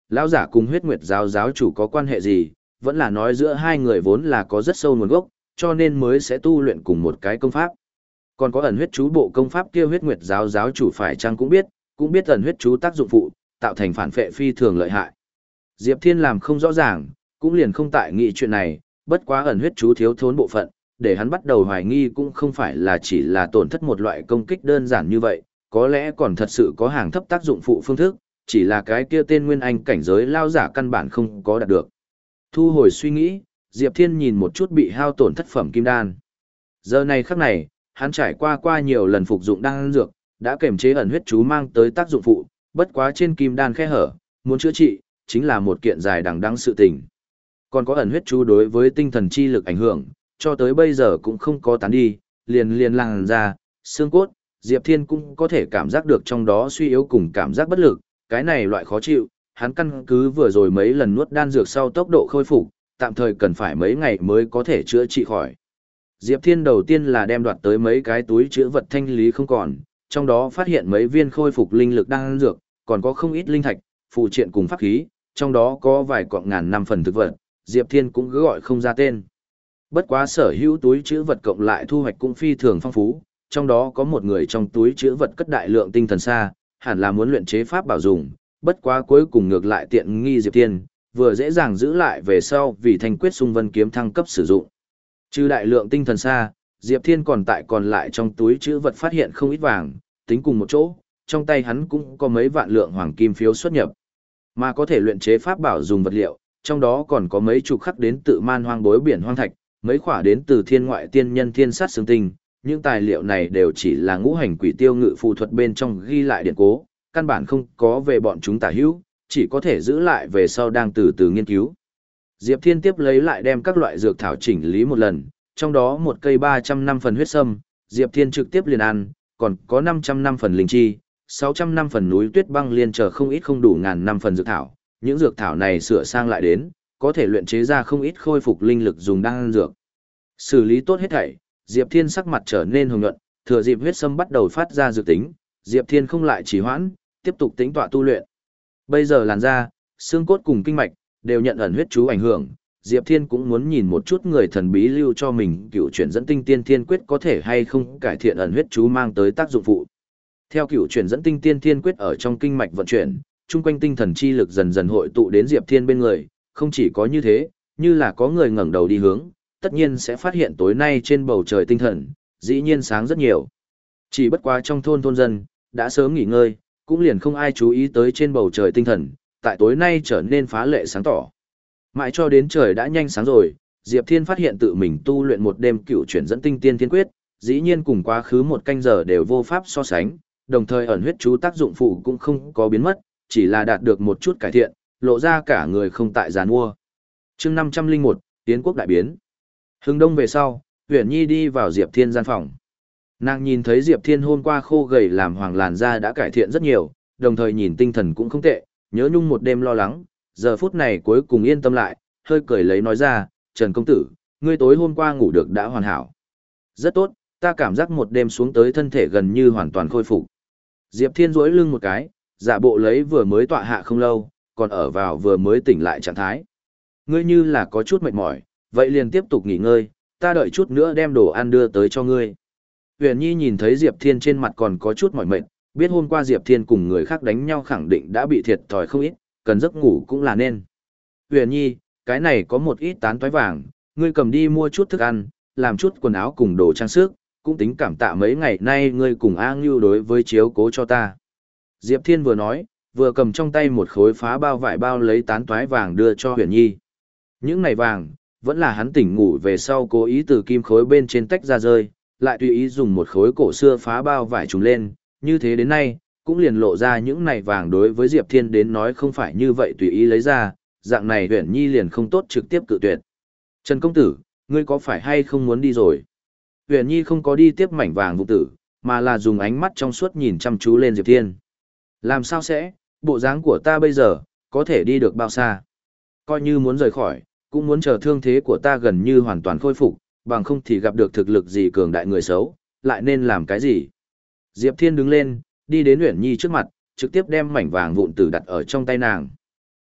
lão giả cùng huyết nguyệt giáo giáo chủ có quan hệ gì, vẫn là nói giữa hai người vốn là có rất sâu nguồn gốc, cho nên mới sẽ tu luyện cùng một cái công pháp. Còn có ẩn huyết chú bộ công pháp kia huyết nguyệt giáo giáo chủ phải chăng cũng biết, cũng biết ẩn huyết chú tác dụng phụ, tạo thành phản phệ phi thường lợi hại. Diệp Thiên làm không rõ ràng, cũng liền không tại nghị chuyện này, bất quá ẩn huyết chú thiếu thốn bộ phận, để hắn bắt đầu hoài nghi cũng không phải là chỉ là tổn thất một loại công kích đơn giản như vậy, có lẽ còn thật sự có hàng thấp tác dụng phụ phương thức, chỉ là cái kia tên nguyên anh cảnh giới lao giả căn bản không có đạt được. Thu hồi suy nghĩ, Diệp Thiên nhìn một chút bị hao tổn thất phẩm kim đan. Giờ này khắc này, hắn trải qua qua nhiều lần phục dụng đan dược, đã kềm chế ẩn huyết chú mang tới tác dụng phụ, bất quá trên kim đan khe hở, muốn chữa trị, chính là một kiện dài đằng đẵng sự tình. Còn có ẩn huyết chú đối với tinh thần chi lực ảnh hưởng, cho tới bây giờ cũng không có tán đi, liền liền làn ra, xương cốt, Diệp Thiên cũng có thể cảm giác được trong đó suy yếu cùng cảm giác bất lực, cái này loại khó chịu, hắn căn cứ vừa rồi mấy lần nuốt đan dược sau tốc độ khôi phục, tạm thời cần phải mấy ngày mới có thể chữa trị khỏi. Diệp Thiên đầu tiên là đem đoạt tới mấy cái túi chứa vật thanh lý không còn, trong đó phát hiện mấy viên khôi phục linh lực đan dược, còn có không ít linh thạch, phụ triện cùng pháp khí, trong đó có vài cọng ngàn năm phần thực vật, Diệp Thiên cũng cứ gọi không ra tên. Bất quá sở hữu túi chứa vật cộng lại thu hoạch cũng phi thường phong phú, trong đó có một người trong túi chứa vật cất đại lượng tinh thần xa, hẳn là muốn luyện chế pháp bảo dùng, bất quá cuối cùng ngược lại tiện nghi Diệp Thiên, vừa dễ dàng giữ lại về sau vì thanh quyết xung vân kiếm thăng cấp sử dụng. Trừ đại lượng tinh thần xa, Diệp Thiên còn tại còn lại trong túi chứa vật phát hiện không ít vàng, tính cùng một chỗ, trong tay hắn cũng có mấy vạn lượng hoàng kim phiếu xuất nhập. Mà có thể luyện chế pháp bảo dùng vật liệu, trong đó còn có mấy chục khắc đến tự man hoang bối biển hoang thạch, mấy khỏa đến từ thiên ngoại tiên nhân thiên sát xương tinh. Những tài liệu này đều chỉ là ngũ hành quỷ tiêu ngự phù thuật bên trong ghi lại điện cố, căn bản không có về bọn chúng tả hữu, chỉ có thể giữ lại về sau đang từ từ nghiên cứu. Diệp Thiên tiếp lấy lại đem các loại dược thảo chỉnh lý một lần, trong đó một cây ba trăm năm phần huyết sâm, Diệp Thiên trực tiếp liền ăn, còn có năm trăm năm phần linh chi, sáu trăm năm phần núi tuyết băng liên chờ không ít không đủ ngàn năm phần dược thảo. Những dược thảo này sửa sang lại đến, có thể luyện chế ra không ít khôi phục linh lực dùng đan dược. Xử lý tốt hết thảy, Diệp Thiên sắc mặt trở nên hồng nhuận, thừa dịp huyết sâm bắt đầu phát ra dược tính, Diệp Thiên không lại trì hoãn, tiếp tục tính tọa tu luyện. Bây giờ làn da, xương cốt cùng kinh mạch đều nhận ẩn huyết chú ảnh hưởng, Diệp Thiên cũng muốn nhìn một chút người thần bí lưu cho mình cựu chuyển dẫn tinh tiên thiên quyết có thể hay không cải thiện ẩn huyết chú mang tới tác dụng phụ. Theo cựu chuyển dẫn tinh tiên thiên quyết ở trong kinh mạch vận chuyển, chung quanh tinh thần chi lực dần dần hội tụ đến Diệp Thiên bên người, không chỉ có như thế, như là có người ngẩng đầu đi hướng, tất nhiên sẽ phát hiện tối nay trên bầu trời tinh thần, dĩ nhiên sáng rất nhiều. Chỉ bất quá trong thôn thôn dân, đã sớm nghỉ ngơi, cũng liền không ai chú ý tới trên bầu trời tinh thần, tại tối nay trở nên phá lệ sáng tỏ. Mãi cho đến trời đã nhanh sáng rồi, Diệp Thiên phát hiện tự mình tu luyện một đêm cựu chuyển dẫn tinh tiên thiên quyết, dĩ nhiên cùng quá khứ một canh giờ đều vô pháp so sánh, đồng thời ẩn huyết chú tác dụng phụ cũng không có biến mất, chỉ là đạt được một chút cải thiện, lộ ra cả người không tại giàn mua. Chương năm trăm linh một, Tiến quốc đại biến. Hưng đông về sau, Uyển Nhi đi vào Diệp Thiên gian phòng. Nàng nhìn thấy Diệp Thiên hôm qua khô gầy làm hoàng làn da đã cải thiện rất nhiều, đồng thời nhìn tinh thần cũng không tệ, nhớ nhung một đêm lo lắng, giờ phút này cuối cùng yên tâm lại, hơi cười lấy nói ra, Trần công tử, ngươi tối hôm qua ngủ được đã hoàn hảo. Rất tốt, ta cảm giác một đêm xuống tới thân thể gần như hoàn toàn khôi phục. Diệp Thiên duỗi lưng một cái, giả bộ lấy vừa mới tọa hạ không lâu, còn ở vào vừa mới tỉnh lại trạng thái. Ngươi như là có chút mệt mỏi, vậy liền tiếp tục nghỉ ngơi, ta đợi chút nữa đem đồ ăn đưa tới cho ngươi. Uyển Nhi nhìn thấy Diệp Thiên trên mặt còn có chút mỏi mệt, biết hôm qua Diệp Thiên cùng người khác đánh nhau khẳng định đã bị thiệt thòi không ít, cần giấc ngủ cũng là nên. Uyển Nhi, cái này có một ít tán toái vàng, ngươi cầm đi mua chút thức ăn, làm chút quần áo cùng đồ trang sức, cũng tính cảm tạ mấy ngày nay ngươi cùng A Ngưu đối với chiếu cố cho ta. Diệp Thiên vừa nói, vừa cầm trong tay một khối phá bao vải bao lấy tán toái vàng đưa cho Uyển Nhi. Những này vàng, vẫn là hắn tỉnh ngủ về sau cố ý từ kim khối bên trên tách ra rơi, lại tùy ý dùng một khối cổ xưa phá bao vải trùng lên, như thế đến nay, cũng liền lộ ra những này vàng đối với Diệp Thiên đến nói không phải như vậy tùy ý lấy ra, dạng này Uyển Nhi liền không tốt trực tiếp cự tuyệt. Trần công tử, ngươi có phải hay không muốn đi rồi? Uyển Nhi không có đi tiếp mảnh vàng vụ tử, mà là dùng ánh mắt trong suốt nhìn chăm chú lên Diệp Thiên. Làm sao sẽ, bộ dáng của ta bây giờ, có thể đi được bao xa? Coi như muốn rời khỏi, cũng muốn chờ thương thế của ta gần như hoàn toàn khôi phục, bằng không thì gặp được thực lực gì cường đại người xấu, lại nên làm cái gì? Diệp Thiên đứng lên, đi đến Uyển Nhi trước mặt, trực tiếp đem mảnh vàng vụn tử đặt ở trong tay nàng.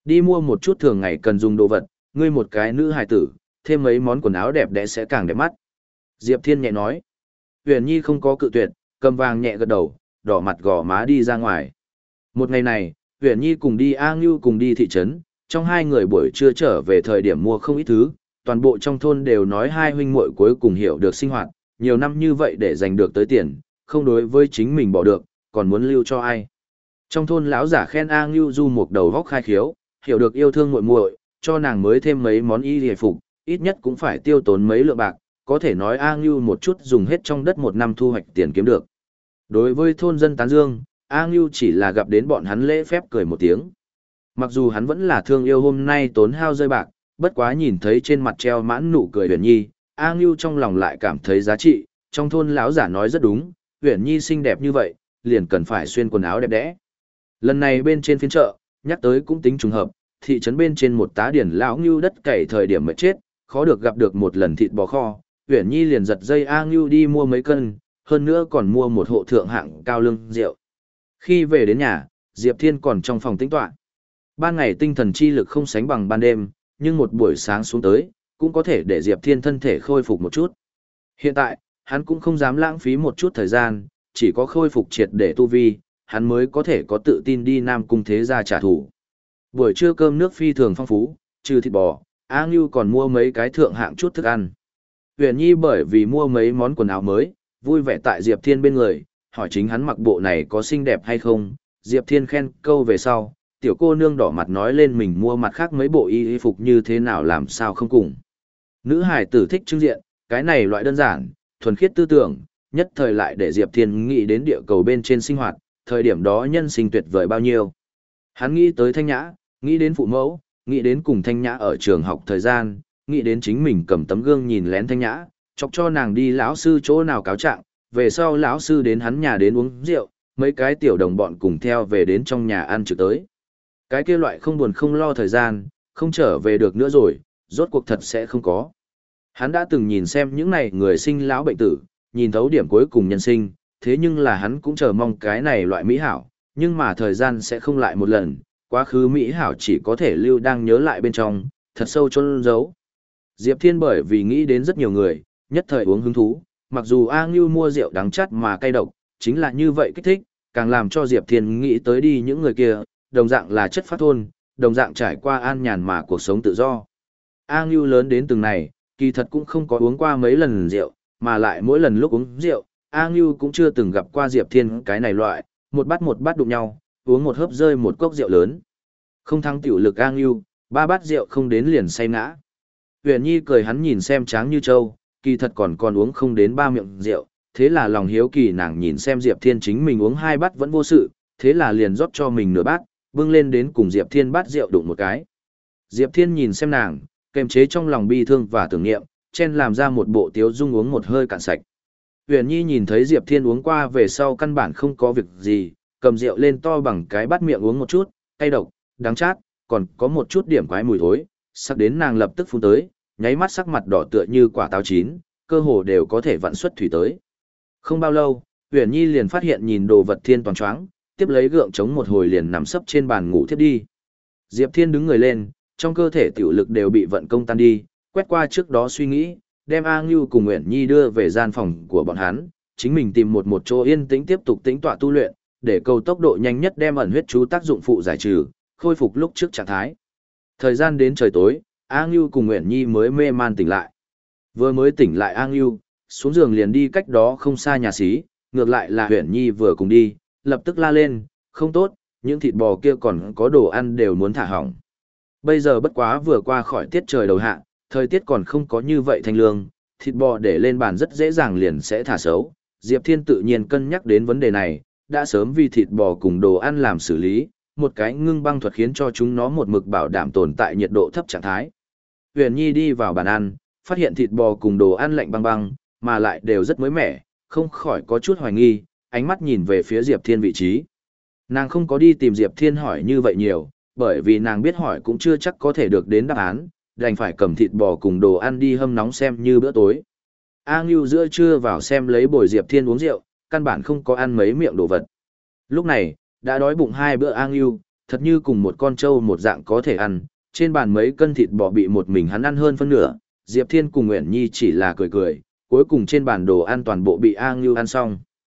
Đi mua một chút thường ngày cần dùng đồ vật, ngươi một cái nữ hài tử, thêm mấy món quần áo đẹp đẽ sẽ càng đẹp mắt. Diệp Thiên nhẹ nói. Huyền Nhi không có cự tuyệt, cầm vàng nhẹ gật đầu, đỏ mặt gò má đi ra ngoài. Một ngày này, Huyền Nhi cùng đi A Ngưu cùng đi thị trấn, trong hai người buổi trưa trở về thời điểm mua không ít thứ, toàn bộ trong thôn đều nói hai huynh muội cuối cùng hiểu được sinh hoạt, nhiều năm như vậy để giành được tới tiền, không đối với chính mình bỏ được, còn muốn lưu cho ai. Trong thôn lão giả khen A Ngưu du một đầu góc khai khiếu, hiểu được yêu thương muội muội, cho nàng mới thêm mấy món y hề phục, ít nhất cũng phải tiêu tốn mấy lượng bạc, có thể nói A Ngưu một chút dùng hết trong đất một năm thu hoạch tiền kiếm được. Đối với thôn dân tán dương, A Ngưu chỉ là gặp đến bọn hắn lễ phép cười một tiếng. Mặc dù hắn vẫn là thương yêu hôm nay tốn hao rơi bạc, bất quá nhìn thấy trên mặt treo mãn nụ cười Huyền Nhi, A Ngưu trong lòng lại cảm thấy giá trị, trong thôn lão giả nói rất đúng, Huyền Nhi xinh đẹp như vậy, liền cần phải xuyên quần áo đẹp đẽ. Lần này bên trên phiên chợ, nhắc tới cũng tính trùng hợp, thị trấn bên trên một tá điển lão Ngưu đất cày thời điểm mệt chết, khó được gặp được một lần thịt bò kho, Huyền Nhi liền giật dây A Ngưu đi mua mấy cân, hơn nữa còn mua một hộ thượng hạng cao lương rượu. Khi về đến nhà, Diệp Thiên còn trong phòng tĩnh tọa. Ban ngày tinh thần chi lực không sánh bằng ban đêm, nhưng một buổi sáng xuống tới, cũng có thể để Diệp Thiên thân thể khôi phục một chút. Hiện tại, hắn cũng không dám lãng phí một chút thời gian, chỉ có khôi phục triệt để tu vi, hắn mới có thể có tự tin đi Nam Cung thế gia trả thù. Buổi trưa cơm nước phi thường phong phú, trừ thịt bò, A Ngưu còn mua mấy cái thượng hạng chút thức ăn. Huyền Nhi bởi vì mua mấy món quần áo mới, vui vẻ tại Diệp Thiên bên người, hỏi chính hắn mặc bộ này có xinh đẹp hay không. Diệp Thiên khen câu về sau, tiểu cô nương đỏ mặt nói lên mình mua mặt khác mấy bộ y y phục như thế nào làm sao không cùng. Nữ hài tử thích trưng diện, cái này loại đơn giản, thuần khiết tư tưởng, nhất thời lại để Diệp Thiên nghĩ đến địa cầu bên trên sinh hoạt, thời điểm đó nhân sinh tuyệt vời bao nhiêu. Hắn nghĩ tới Thanh Nhã, nghĩ đến phụ mẫu, nghĩ đến cùng Thanh Nhã ở trường học thời gian, nghĩ đến chính mình cầm tấm gương nhìn lén Thanh Nhã, chọc cho nàng đi lão sư chỗ nào cáo trạng, về sau lão sư đến hắn nhà đến uống rượu, mấy cái tiểu đồng bọn cùng theo về đến trong nhà ăn trực tới. Cái kia loại không buồn không lo thời gian, không trở về được nữa rồi, rốt cuộc thật sẽ không có. Hắn đã từng nhìn xem những này người sinh lão bệnh tử, nhìn thấu điểm cuối cùng nhân sinh, thế nhưng là hắn cũng chờ mong cái này loại mỹ hảo, nhưng mà thời gian sẽ không lại một lần, quá khứ mỹ hảo chỉ có thể lưu đang nhớ lại bên trong, thật sâu chôn giấu. Diệp Thiên bởi vì nghĩ đến rất nhiều người, nhất thời uống hứng thú, mặc dù A Ngưu mua rượu đắng chát mà cay độc, chính là như vậy kích thích, càng làm cho Diệp Thiên nghĩ tới đi những người kia, đồng dạng là chất phát thôn, đồng dạng trải qua an nhàn mà cuộc sống tự do. A Ngưu lớn đến từng này, kỳ thật cũng không có uống qua mấy lần rượu, mà lại mỗi lần lúc uống rượu, A Ngưu cũng chưa từng gặp qua Diệp Thiên cái này loại, một bát một bát đụng nhau, uống một hớp rơi một cốc rượu lớn. Không thắng tiểu lực A Ngưu, ba bát rượu không đến liền say ngã. Huyền Nhi cười hắn nhìn xem tráng như trâu, kỳ thật còn còn uống không đến ba miệng rượu, thế là lòng hiếu kỳ nàng nhìn xem Diệp Thiên chính mình uống hai bát vẫn vô sự, thế là liền rót cho mình nửa bát, bưng lên đến cùng Diệp Thiên bát rượu đụng một cái. Diệp Thiên nhìn xem nàng, kềm chế trong lòng bi thương và tưởng niệm, chen làm ra một bộ tiếu dung uống một hơi cạn sạch. Huyền Nhi nhìn thấy Diệp Thiên uống qua về sau căn bản không có việc gì, cầm rượu lên to bằng cái bát miệng uống một chút, cay độc, đắng chát, còn có một chút điểm quái mùi thối, sắc đến nàng lập tức phun tới, nháy mắt sắc mặt đỏ tựa như quả táo chín, cơ hồ đều có thể vặn xuất thủy tới. Không bao lâu, Huyền Nhi liền phát hiện nhìn đồ vật thiên toàn choáng, tiếp lấy gượng chống một hồi liền nằm sấp trên bàn ngủ thiếp đi. Diệp Thiên đứng người lên, trong cơ thể tiểu lực đều bị vận công tan đi, quét qua trước đó suy nghĩ, đem A Ngưu cùng Uyển Nhi đưa về gian phòng của bọn hắn, chính mình tìm một một chỗ yên tĩnh tiếp tục tĩnh tọa tu luyện, để cầu tốc độ nhanh nhất đem ẩn huyết chú tác dụng phụ giải trừ, khôi phục lúc trước trạng thái. Thời gian đến trời tối, A Ngưu cùng Uyển Nhi mới mê man tỉnh lại. Vừa mới tỉnh lại A Ngưu, xuống giường liền đi cách đó không xa nhà xí, ngược lại là Uyển Nhi vừa cùng đi, lập tức la lên, không tốt, những thịt bò kia còn có đồ ăn đều muốn thả hỏng. Bây giờ bất quá vừa qua khỏi tiết trời đầu hạ, thời tiết còn không có như vậy thanh lương, thịt bò để lên bàn rất dễ dàng liền sẽ thả xấu. Diệp Thiên tự nhiên cân nhắc đến vấn đề này, đã sớm vì thịt bò cùng đồ ăn làm xử lý, một cái ngưng băng thuật khiến cho chúng nó một mực bảo đảm tồn tại nhiệt độ thấp trạng thái. Huyền Nhi đi vào bàn ăn, phát hiện thịt bò cùng đồ ăn lạnh băng băng, mà lại đều rất mới mẻ, không khỏi có chút hoài nghi, ánh mắt nhìn về phía Diệp Thiên vị trí. Nàng không có đi tìm Diệp Thiên hỏi như vậy nhiều, bởi vì nàng biết hỏi cũng chưa chắc có thể được đến đáp án, đành phải cầm thịt bò cùng đồ ăn đi hâm nóng xem như bữa tối. A Ngưu giữa trưa vào xem lấy bồi Diệp Thiên uống rượu, căn bản không có ăn mấy miệng đồ vật. Lúc này, đã đói bụng hai bữa A Ngưu, thật như cùng một con trâu một dạng có thể ăn, trên bàn mấy cân thịt bò bị một mình hắn ăn hơn phân nửa, Diệp Thiên cùng Uyển Nhi chỉ là cười cười, cuối cùng trên bàn đồ ăn toàn bộ bị A Ngưu ăn xong.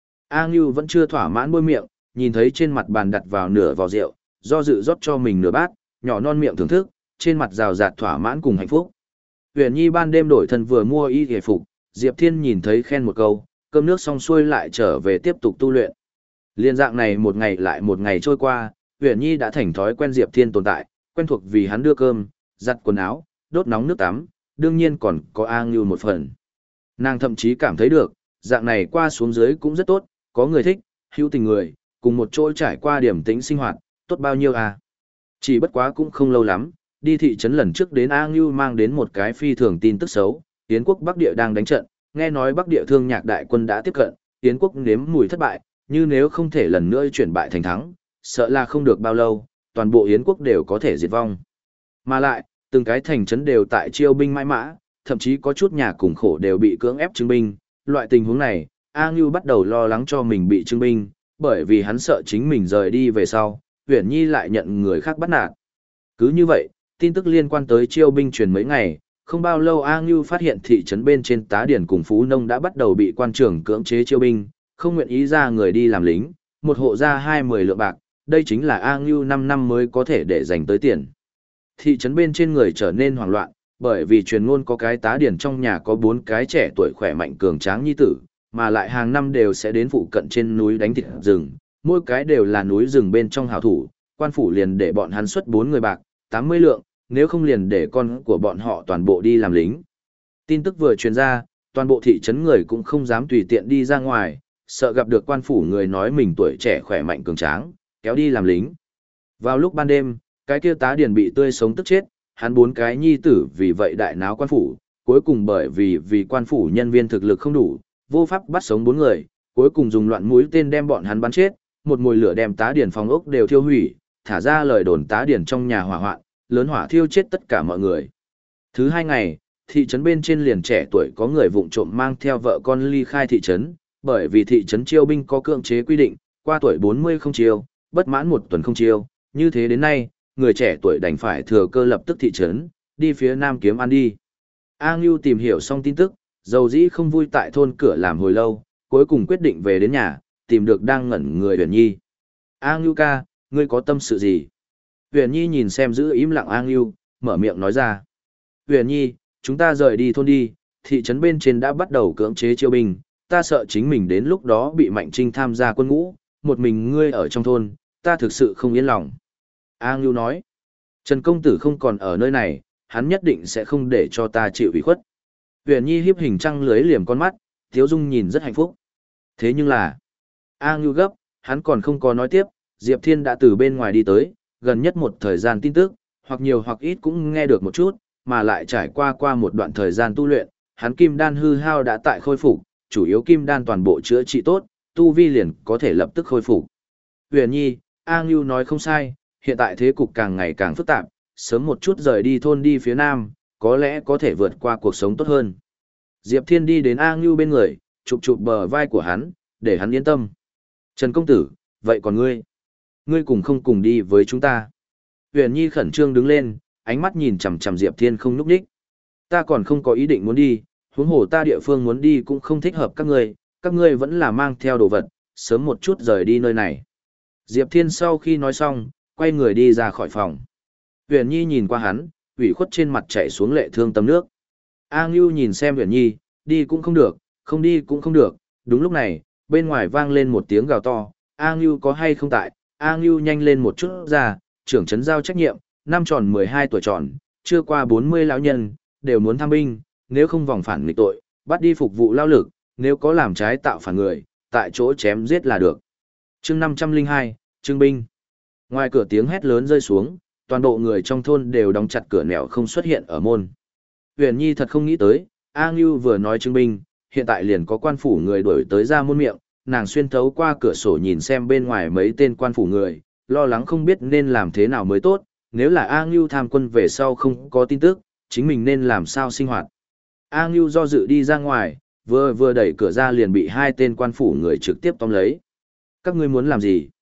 A Ngưu vẫn chưa thỏa mãn bôi miệng, nhìn thấy trên mặt bàn đặt vào nửa vò rượu, do dự rót cho mình nửa bát, nhỏ non miệng thưởng thức, trên mặt rào rạt thỏa mãn cùng hạnh phúc. Uyển Nhi ban đêm đổi thân vừa mua y y phục, Diệp Thiên nhìn thấy khen một câu, cơm nước xong xuôi lại trở về tiếp tục tu luyện. Liên dạng này một ngày lại một ngày trôi qua, Uyển Nhi đã thành thói quen Diệp Thiên tồn tại, quen thuộc vì hắn đưa cơm, giặt quần áo, đốt nóng nước tắm, đương nhiên còn có A Ngưu một phần. Nàng thậm chí cảm thấy được, dạng này qua xuống dưới cũng rất tốt, có người thích, hữu tình người, cùng một chỗ trải qua điểm tĩnh sinh hoạt, tốt bao nhiêu à. Chỉ bất quá cũng không lâu lắm, đi thị trấn lần trước đến A Ngưu mang đến một cái phi thường tin tức xấu, Yến quốc Bắc Địa đang đánh trận, nghe nói Bắc Địa thương nhạc đại quân đã tiếp cận, Yến quốc nếm mùi thất bại, như nếu không thể lần nữa chuyển bại thành thắng, sợ là không được bao lâu, toàn bộ Yến quốc đều có thể diệt vong. Mà lại, từng cái thành trấn đều tại chiêu binh mãi mã, thậm chí có chút nhà cùng khổ đều bị cưỡng ép trưng binh, loại tình huống này, A Ngưu bắt đầu lo lắng cho mình bị trưng binh, bởi vì hắn sợ chính mình rời đi về sau, Uyển Nhi lại nhận người khác bắt nạt. Cứ như vậy, tin tức liên quan tới chiêu binh truyền mấy ngày, không bao lâu A Ngưu phát hiện thị trấn bên trên Tá Điển cùng Phú Nông đã bắt đầu bị quan trưởng cưỡng chế chiêu binh, không nguyện ý ra người đi làm lính, một hộ ra hai mươi lượng bạc, đây chính là A Ngưu năm năm mới có thể để dành tới tiền. Thị trấn bên trên người trở nên hoảng loạn, bởi vì truyền ngôn có cái Tá Điển trong nhà có bốn cái trẻ tuổi khỏe mạnh cường tráng nhi tử, mà lại hàng năm đều sẽ đến phụ cận trên núi đánh thịt rừng, mỗi cái đều là núi rừng bên trong hảo thủ, quan phủ liền để bọn hắn xuất bốn người bạc, tám mươi lượng, nếu không liền để con của bọn họ toàn bộ đi làm lính. Tin tức vừa truyền ra, toàn bộ thị trấn người cũng không dám tùy tiện đi ra ngoài, sợ gặp được quan phủ người nói mình tuổi trẻ khỏe mạnh cường tráng, kéo đi làm lính. Vào lúc ban đêm, cái kia Tá Điển bị tươi sống tức chết, hắn bốn cái nhi tử vì vậy đại náo quan phủ, cuối cùng bởi vì vì quan phủ nhân viên thực lực không đủ, vô pháp bắt sống bốn người, cuối cùng dùng loạn mũi tên đem bọn hắn bắn chết, một mùi lửa đem Tá Điển phòng ốc đều thiêu hủy, thả ra lời đồn Tá Điển trong nhà hỏa hoạn, lớn hỏa thiêu chết tất cả mọi người. Thứ hai ngày, thị trấn bên trên liền trẻ tuổi có người vụng trộm mang theo vợ con ly khai thị trấn, bởi vì thị trấn chiêu binh có cưỡng chế quy định, qua tuổi bốn mươi không chiêu, bất mãn một tuần không chiêu, như thế đến nay, người trẻ tuổi đành phải thừa cơ lập tức thị trấn, đi phía nam kiếm ăn đi. A Ngưu tìm hiểu xong tin tức, dầu dĩ không vui tại thôn cửa làm hồi lâu, cuối cùng quyết định về đến nhà, tìm được đang ngẩn người Uyển Nhi. A Ngưu ca, ngươi có tâm sự gì? Uyển Nhi nhìn xem giữ im lặng A Ngưu, mở miệng nói ra. Uyển Nhi, chúng ta rời đi thôn đi, thị trấn bên trên đã bắt đầu cưỡng chế chiêu binh, ta sợ chính mình đến lúc đó bị Mạnh Trinh tham gia quân ngũ, một mình ngươi ở trong thôn, ta thực sự không yên lòng. A Ngưu nói, Trần công tử không còn ở nơi này, hắn nhất định sẽ không để cho ta chịu ủy khuất. Uyển Nhi hiếp hình trăng lưới liềm con mắt, Tiếu Dung nhìn rất hạnh phúc. Thế nhưng là, A Ngưu gấp, hắn còn không có nói tiếp, Diệp Thiên đã từ bên ngoài đi tới, gần nhất một thời gian tin tức, hoặc nhiều hoặc ít cũng nghe được một chút, mà lại trải qua qua một đoạn thời gian tu luyện, hắn kim đan hư hao đã tại khôi phục, chủ yếu kim đan toàn bộ chữa trị tốt, tu vi liền có thể lập tức khôi phục. Uyển Nhi, A Ngưu nói không sai, hiện tại thế cục càng ngày càng phức tạp, sớm một chút rời đi thôn đi phía nam, có lẽ có thể vượt qua cuộc sống tốt hơn. Diệp Thiên đi đến A Ngưu bên người, chụp chụp bờ vai của hắn, để hắn yên tâm. Trần công tử, vậy còn ngươi? Ngươi cùng không cùng đi với chúng ta? Uyển Nhi khẩn trương đứng lên, ánh mắt nhìn chằm chằm Diệp Thiên không nhúc nhích. Ta còn không có ý định muốn đi, huống hồ ta địa phương muốn đi cũng không thích hợp các ngươi, các ngươi vẫn là mang theo đồ vật, sớm một chút rời đi nơi này. Diệp Thiên sau khi nói xong, quay người đi ra khỏi phòng. Uyển Nhi nhìn qua hắn, ủy khuất trên mặt chảy xuống lệ thương tâm nước. A Ngưu nhìn xem Uyển Nhi, đi cũng không được, không đi cũng không được. Đúng lúc này, bên ngoài vang lên một tiếng gào to, A Ngưu có hay không tại? A Ngưu nhanh lên một chút ra, trưởng trấn giao trách nhiệm, năm tròn mười hai tuổi tròn, chưa qua bốn mươi lão nhân, đều muốn tham binh, nếu không vòng phản nghịch tội, bắt đi phục vụ lao lực, nếu có làm trái tạo phản người, tại chỗ chém giết là được. Chương năm trăm lẻ hai, Trưng binh. Ngoài cửa tiếng hét lớn rơi xuống, toàn bộ người trong thôn đều đóng chặt cửa nẻo không xuất hiện ở môn. Uyển Nhi thật không nghĩ tới, A Ngưu vừa nói trưng binh, hiện tại liền có quan phủ người đuổi tới ra môn miệng, nàng xuyên thấu qua cửa sổ nhìn xem bên ngoài mấy tên quan phủ người, lo lắng không biết nên làm thế nào mới tốt, nếu là A Ngưu tham quân về sau không có tin tức, chính mình nên làm sao sinh hoạt. A Ngưu do dự đi ra ngoài, vừa vừa đẩy cửa ra liền bị hai tên quan phủ người trực tiếp tóm lấy. Các ngươi muốn làm gì?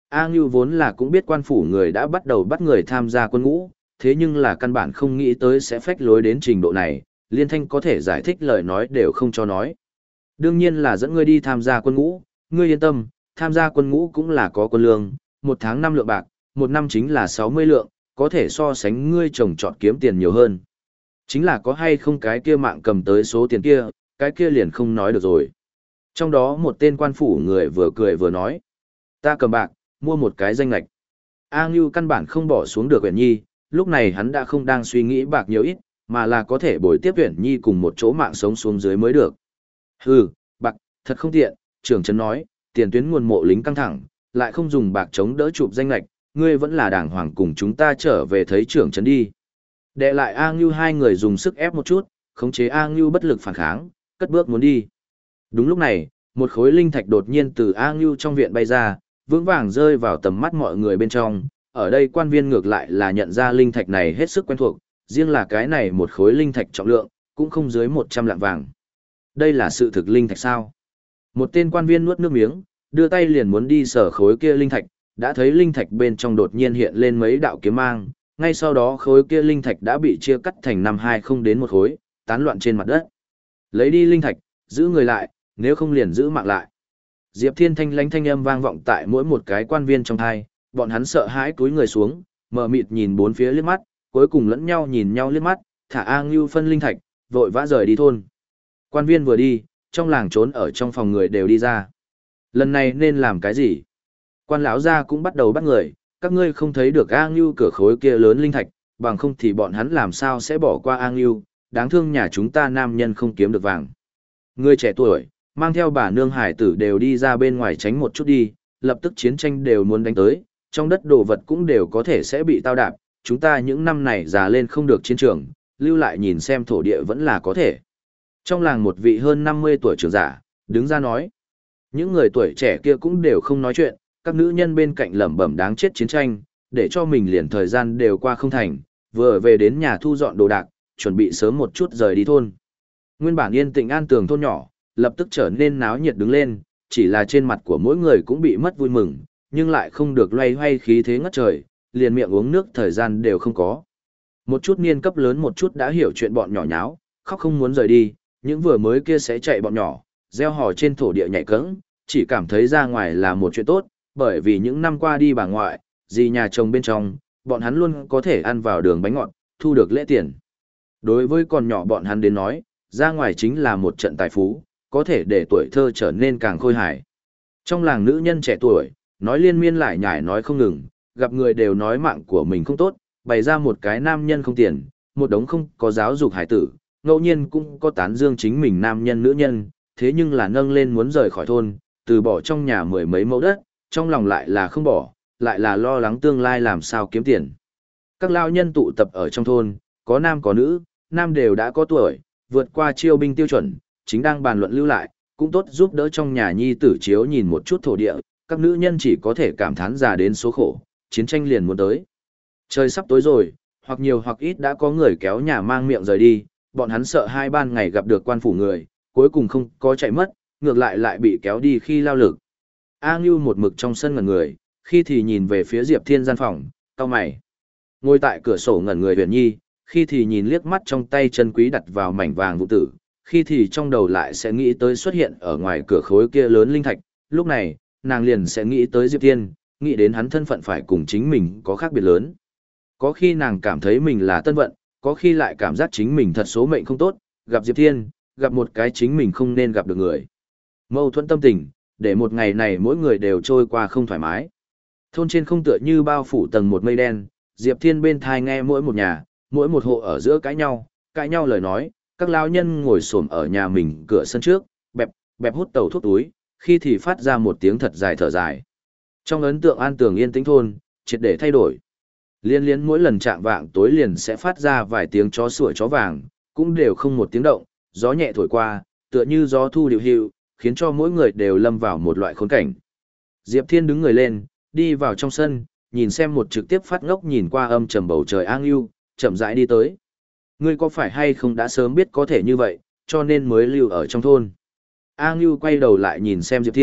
A Ngưu vốn là cũng biết quan phủ người đã bắt đầu bắt người tham gia quân ngũ, thế nhưng là căn bản không nghĩ tới sẽ phách lối đến trình độ này, Liên Thanh có thể giải thích lời nói đều không cho nói. Đương nhiên là dẫn ngươi đi tham gia quân ngũ, ngươi yên tâm, tham gia quân ngũ cũng là có quân lương, một tháng năm lượng bạc, một năm chính là sáu mươi lượng, có thể so sánh ngươi trồng trọt kiếm tiền nhiều hơn. Chính là có hay không cái kia mạng cầm tới số tiền kia, cái kia liền không nói được rồi. Trong đó một tên quan phủ người vừa cười vừa nói, ta cầm bạc, mua một cái danh lạch. A Ngưu căn bản không bỏ xuống được Uyển Nhi, lúc này hắn đã không đang suy nghĩ bạc nhiều ít, mà là có thể bồi tiếp Uyển Nhi cùng một chỗ mạng sống xuống dưới mới được. Hừ, bạc, thật không tiện, trưởng trấn nói, tiền tuyến nguồn mộ lính căng thẳng, lại không dùng bạc chống đỡ chụp danh lạch, ngươi vẫn là đàng hoàng cùng chúng ta trở về thấy trưởng trấn đi. Đệ lại A Ngưu hai người dùng sức ép một chút, khống chế A Ngưu bất lực phản kháng, cất bước muốn đi. Đúng lúc này, một khối linh thạch đột nhiên từ A Ngưu trong viện bay ra, vững vàng rơi vào tầm mắt mọi người bên trong. Ở đây quan viên ngược lại là nhận ra linh thạch này hết sức quen thuộc, riêng là cái này một khối linh thạch trọng lượng, cũng không dưới một trăm lạng vàng. Đây là sự thực linh thạch sao? Một tên quan viên nuốt nước miếng, đưa tay liền muốn đi sở khối kia linh thạch, đã thấy linh thạch bên trong đột nhiên hiện lên mấy đạo kiếm mang, ngay sau đó khối kia linh thạch đã bị chia cắt thành năm hai không đến một khối, tán loạn trên mặt đất. Lấy đi linh thạch, giữ người lại, nếu không liền giữ mạng lại. Diệp Thiên thanh lãnh thanh âm vang vọng tại mỗi một cái quan viên trong thai, bọn hắn sợ hãi cúi người xuống, mờ mịt nhìn bốn phía liếc mắt, cuối cùng lẫn nhau nhìn nhau liếc mắt, thả A Ngưu phân linh thạch, vội vã rời đi thôn. Quan viên vừa đi, trong làng trốn ở trong phòng người đều đi ra. Lần này nên làm cái gì? Quan lão gia cũng bắt đầu bắt người, các ngươi không thấy được A Ngưu cửa khối kia lớn linh thạch, bằng không thì bọn hắn làm sao sẽ bỏ qua A Ngưu, đáng thương nhà chúng ta nam nhân không kiếm được vàng. Người trẻ tuổi, mang theo bà nương hải tử đều đi ra bên ngoài tránh một chút đi, lập tức chiến tranh đều muốn đánh tới, trong đất đồ vật cũng đều có thể sẽ bị tao đạp, chúng ta những năm này già lên không được chiến trường, lưu lại nhìn xem thổ địa vẫn là có thể. Trong làng một vị hơn năm mươi tuổi trưởng giả, đứng ra nói, những người tuổi trẻ kia cũng đều không nói chuyện, các nữ nhân bên cạnh lẩm bẩm đáng chết chiến tranh, để cho mình liền thời gian đều qua không thành, vừa về đến nhà thu dọn đồ đạc, chuẩn bị sớm một chút rời đi thôn. Nguyên bản yên tĩnh an tường thôn nhỏ, lập tức trở nên náo nhiệt đứng lên, chỉ là trên mặt của mỗi người cũng bị mất vui mừng, nhưng lại không được loay hoay khí thế ngất trời, liền miệng uống nước thời gian đều không có. Một chút niên cấp lớn một chút đã hiểu chuyện bọn nhỏ nháo, khóc không muốn rời đi, những vừa mới kia sẽ chạy bọn nhỏ, gieo hò trên thổ địa nhảy cẫng, chỉ cảm thấy ra ngoài là một chuyện tốt, bởi vì những năm qua đi bà ngoại, dì nhà chồng bên trong, bọn hắn luôn có thể ăn vào đường bánh ngọt, thu được lễ tiền. Đối với con nhỏ bọn hắn đến nói, ra ngoài chính là một trận tài phú, có thể để tuổi thơ trở nên càng khôi hài. Trong làng nữ nhân trẻ tuổi, nói liên miên lại nhải nói không ngừng, gặp người đều nói mạng của mình không tốt, bày ra một cái nam nhân không tiền, một đống không có giáo dục hải tử, ngẫu nhiên cũng có tán dương chính mình nam nhân nữ nhân, thế nhưng là nâng lên muốn rời khỏi thôn, từ bỏ trong nhà mười mấy mẫu đất, trong lòng lại là không bỏ, lại là lo lắng tương lai làm sao kiếm tiền. Các lao nhân tụ tập ở trong thôn, có nam có nữ, nam đều đã có tuổi, vượt qua chiêu binh tiêu chuẩn, chính đang bàn luận lưu lại, cũng tốt giúp đỡ trong nhà nhi tử chiếu nhìn một chút thổ địa, các nữ nhân chỉ có thể cảm thán già đến số khổ, chiến tranh liền muốn tới. Trời sắp tối rồi, hoặc nhiều hoặc ít đã có người kéo nhà mang miệng rời đi, bọn hắn sợ hai ban ngày gặp được quan phủ người, cuối cùng không có chạy mất, ngược lại lại bị kéo đi khi lao lực. A Ngưu một mực trong sân ngẩn người, khi thì nhìn về phía Diệp Thiên gian phòng, cau mày. Ngồi tại cửa sổ ngẩn người Huyền Nhi, khi thì nhìn liếc mắt trong tay chân quý đặt vào mảnh vàng vụ tử, khi thì trong đầu lại sẽ nghĩ tới xuất hiện ở ngoài cửa khối kia lớn linh thạch, lúc này, nàng liền sẽ nghĩ tới Diệp Thiên, nghĩ đến hắn thân phận phải cùng chính mình có khác biệt lớn. Có khi nàng cảm thấy mình là tân vận, có khi lại cảm giác chính mình thật số mệnh không tốt, gặp Diệp Thiên, gặp một cái chính mình không nên gặp được người. Mâu thuẫn tâm tình, để một ngày này mỗi người đều trôi qua không thoải mái. Thôn trên không tựa như bao phủ tầng một mây đen, Diệp Thiên bên thai nghe mỗi một nhà, mỗi một hộ ở giữa cãi nhau, cãi nhau lời nói, các lão nhân ngồi xổm ở nhà mình cửa sân trước, bẹp, bẹp hút tàu thuốc túi, khi thì phát ra một tiếng thật dài thở dài. Trong ấn tượng an tường yên tĩnh thôn, triệt để thay đổi. Liên liên mỗi lần chạm vạng tối liền sẽ phát ra vài tiếng chó sủa chó vàng, cũng đều không một tiếng động, gió nhẹ thổi qua, tựa như gió thu điệu hiệu, khiến cho mỗi người đều lâm vào một loại khốn cảnh. Diệp Thiên đứng người lên, đi vào trong sân, nhìn xem một trực tiếp phát ngốc nhìn qua âm trầm bầu trời An Ưu, chậm rãi đi tới. Ngươi có phải hay không đã sớm biết có thể như vậy, cho nên mới lưu ở trong thôn. A Ngưu quay đầu lại nhìn xem Diệp Thiên,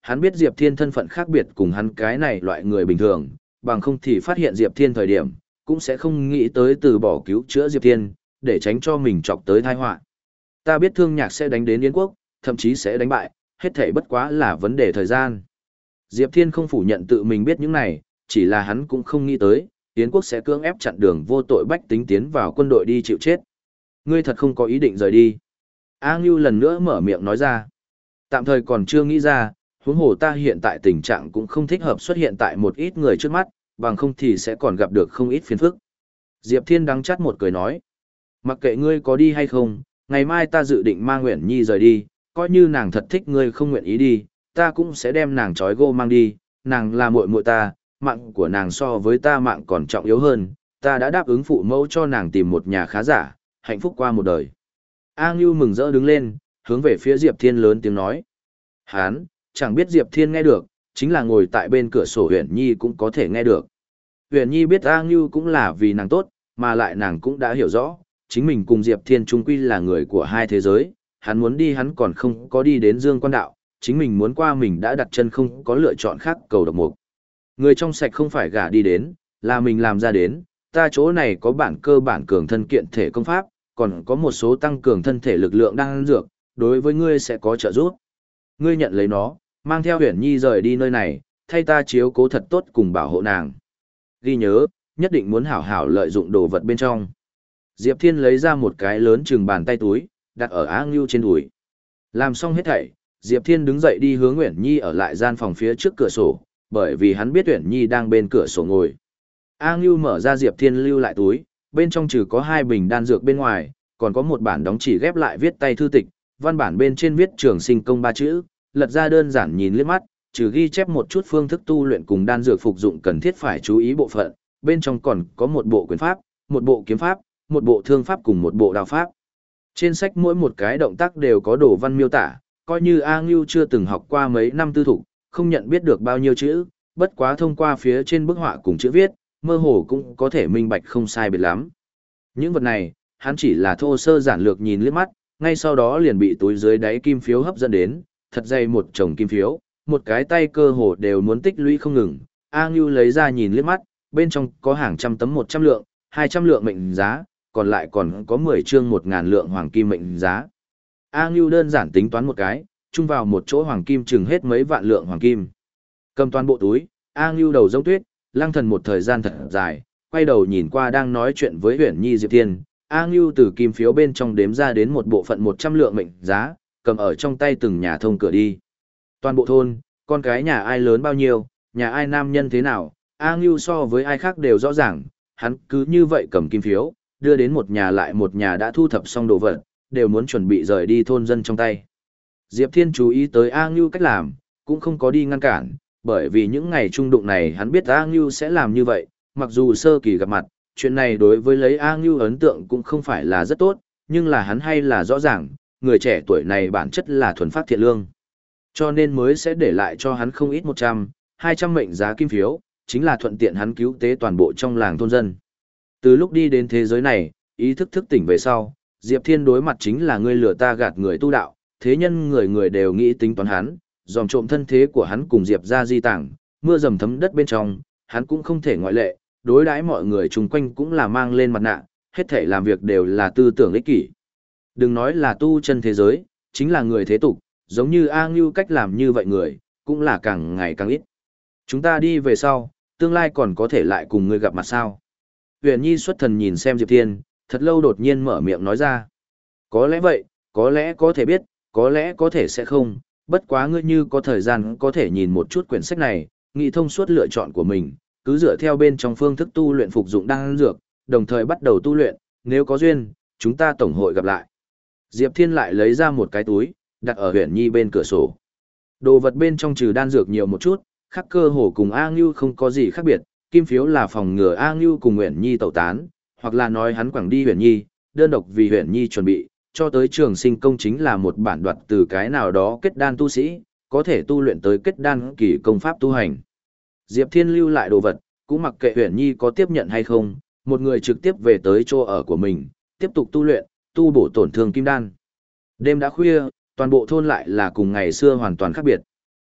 hắn biết Diệp Thiên thân phận khác biệt cùng hắn cái này loại người bình thường, bằng không thì phát hiện Diệp Thiên thời điểm, cũng sẽ không nghĩ tới từ bỏ cứu chữa Diệp Thiên, để tránh cho mình chọc tới tai họa. Ta biết Thương Nhạc sẽ đánh đến Yến quốc, thậm chí sẽ đánh bại, hết thảy bất quá là vấn đề thời gian. Diệp Thiên không phủ nhận tự mình biết những này, chỉ là hắn cũng không nghĩ tới, Yến quốc sẽ cưỡng ép chặn đường vô tội bách tính tiến vào quân đội đi chịu chết. Ngươi thật không có ý định rời đi. A Ngưu lần nữa mở miệng nói ra. Tạm thời còn chưa nghĩ ra, huống hồ ta hiện tại tình trạng cũng không thích hợp xuất hiện tại một ít người trước mắt, bằng không thì sẽ còn gặp được không ít phiền phức. Diệp Thiên đắng chát một cười nói. Mặc kệ ngươi có đi hay không, ngày mai ta dự định mang Uyển Nhi rời đi, coi như nàng thật thích ngươi không nguyện ý đi, ta cũng sẽ đem nàng trói gô mang đi, nàng là muội muội ta, mạng của nàng so với ta mạng còn trọng yếu hơn, ta đã đáp ứng phụ mẫu cho nàng tìm một nhà khá giả, hạnh phúc qua một đời. A Ngưu mừng rỡ đứng lên, hướng về phía Diệp Thiên lớn tiếng nói. Hán, chẳng biết Diệp Thiên nghe được, chính là ngồi tại bên cửa sổ Uyển Nhi cũng có thể nghe được. Uyển Nhi biết A Ngưu cũng là vì nàng tốt, mà lại nàng cũng đã hiểu rõ, chính mình cùng Diệp Thiên chung quy là người của hai thế giới, hắn muốn đi hắn còn không có đi đến Dương Quan Đạo, chính mình muốn qua mình đã đặt chân không có lựa chọn khác cầu độc mục. Người trong sạch không phải gả đi đến, là mình làm ra đến, ta chỗ này có bản cơ bản cường thân kiện thể công pháp, còn có một số tăng cường thân thể lực lượng đang ăn dược, đối với ngươi sẽ có trợ giúp. Ngươi nhận lấy nó, mang theo Uyển Nhi rời đi nơi này, thay ta chiếu cố thật tốt cùng bảo hộ nàng. Ghi nhớ, nhất định muốn hảo hảo lợi dụng đồ vật bên trong. Diệp Thiên lấy ra một cái lớn chừng bàn tay túi, đặt ở A Ngưu trên đùi. Làm xong hết thảy, Diệp Thiên đứng dậy đi hướng Uyển Nhi ở lại gian phòng phía trước cửa sổ, bởi vì hắn biết Uyển Nhi đang bên cửa sổ ngồi. A Ngưu mở ra Diệp Thiên lưu lại túi, bên trong trừ có hai bình đan dược bên ngoài, còn có một bản đóng chỉ ghép lại viết tay thư tịch, văn bản bên trên viết Trường Sinh Công ba chữ, lật ra đơn giản nhìn liếc mắt, trừ ghi chép một chút phương thức tu luyện cùng đan dược phục dụng cần thiết phải chú ý bộ phận, bên trong còn có một bộ quyền pháp, một bộ kiếm pháp, một bộ thương pháp cùng một bộ đao pháp. Trên sách mỗi một cái động tác đều có đồ văn miêu tả, coi như A Ngưu chưa từng học qua mấy năm tư thục, không nhận biết được bao nhiêu chữ, bất quá thông qua phía trên bức họa cùng chữ viết, mơ hồ cũng có thể minh bạch không sai biệt lắm. Những vật này, hắn chỉ là thô sơ giản lược nhìn liếc mắt, ngay sau đó liền bị túi dưới đáy kim phiếu hấp dẫn đến, thật dày một chồng kim phiếu, một cái tay cơ hồ đều muốn tích lũy không ngừng. A Ngưu lấy ra nhìn liếc mắt, bên trong có hàng trăm tấm một trăm lượng, hai trăm lượng mệnh giá, còn lại còn có mười chương một ngàn lượng hoàng kim mệnh giá. A Ngưu đơn giản tính toán một cái, chung vào một chỗ hoàng kim chừng hết mấy vạn lượng hoàng kim. Cầm toàn bộ túi, A Ngưu đầu giống tuyết, lăng thần một thời gian thật dài, quay đầu nhìn qua đang nói chuyện với Uyển Nhi Diệp Thiên. A Ngưu từ kim phiếu bên trong đếm ra đến một bộ phận một trăm lượng mệnh giá, cầm ở trong tay từng nhà thông cửa đi. Toàn bộ thôn, con cái nhà ai lớn bao nhiêu, nhà ai nam nhân thế nào, A Ngưu so với ai khác đều rõ ràng, hắn cứ như vậy cầm kim phiếu, đưa đến một nhà lại một nhà đã thu thập xong đồ vật, đều muốn chuẩn bị rời đi thôn dân trong tay. Diệp Thiên chú ý tới A Ngưu cách làm, cũng không có đi ngăn cản, bởi vì những ngày trung đụng này hắn biết A Ngưu sẽ làm như vậy, mặc dù sơ kỳ gặp mặt, chuyện này đối với lấy A Ngưu ấn tượng cũng không phải là rất tốt, nhưng là hắn hay là rõ ràng, người trẻ tuổi này bản chất là thuần phát thiện lương. Cho nên mới sẽ để lại cho hắn không ít một trăm, hai trăm mệnh giá kim phiếu, chính là thuận tiện hắn cứu tế toàn bộ trong làng thôn dân. Từ lúc đi đến thế giới này, ý thức thức tỉnh về sau, Diệp Thiên đối mặt chính là người lừa ta gạt người tu đạo, thế nhân người người đều nghĩ tính toán hắn, dòm trộm thân thế của hắn cùng Diệp ra di tảng, mưa dầm thấm đất bên trong, hắn cũng không thể ngoại lệ, đối đãi mọi người chung quanh cũng là mang lên mặt nạ, hết thể làm việc đều là tư tưởng ích kỷ. Đừng nói là tu chân thế giới, chính là người thế tục, giống như A Ngưu cách làm như vậy người, cũng là càng ngày càng ít. Chúng ta đi về sau, tương lai còn có thể lại cùng người gặp mặt sao. Uyển Nhi xuất thần nhìn xem Diệp Thiên, thật lâu đột nhiên mở miệng nói ra. Có lẽ vậy, có lẽ có thể biết, có lẽ có thể sẽ không, bất quá ngươi như có thời gian có thể nhìn một chút quyển sách này, nghĩ thông suốt lựa chọn của mình, cứ dựa theo bên trong phương thức tu luyện phục dụng đan dược, đồng thời bắt đầu tu luyện, nếu có duyên, chúng ta tổng hội gặp lại. Diệp Thiên lại lấy ra một cái túi, đặt ở Uyển Nhi bên cửa sổ. Đồ vật bên trong trừ đan dược nhiều một chút, khác cơ hồ cùng A Ngưu không có gì khác biệt, kim phiếu là phòng ngừa A Ngưu cùng Uyển Nhi tẩu tán, hoặc là nói hắn quẳng đi Uyển Nhi, đơn độc vì Uyển Nhi chuẩn bị, cho tới Trường Sinh Công chính là một bản đoạt từ cái nào đó kết đan tu sĩ, có thể tu luyện tới kết đan kỳ công pháp tu hành. Diệp Thiên lưu lại đồ vật, cũng mặc kệ Uyển Nhi có tiếp nhận hay không, một người trực tiếp về tới chỗ ở của mình, tiếp tục tu luyện, tu bổ tổn thương kim đan. Đêm đã khuya, toàn bộ thôn lại là cùng ngày xưa hoàn toàn khác biệt.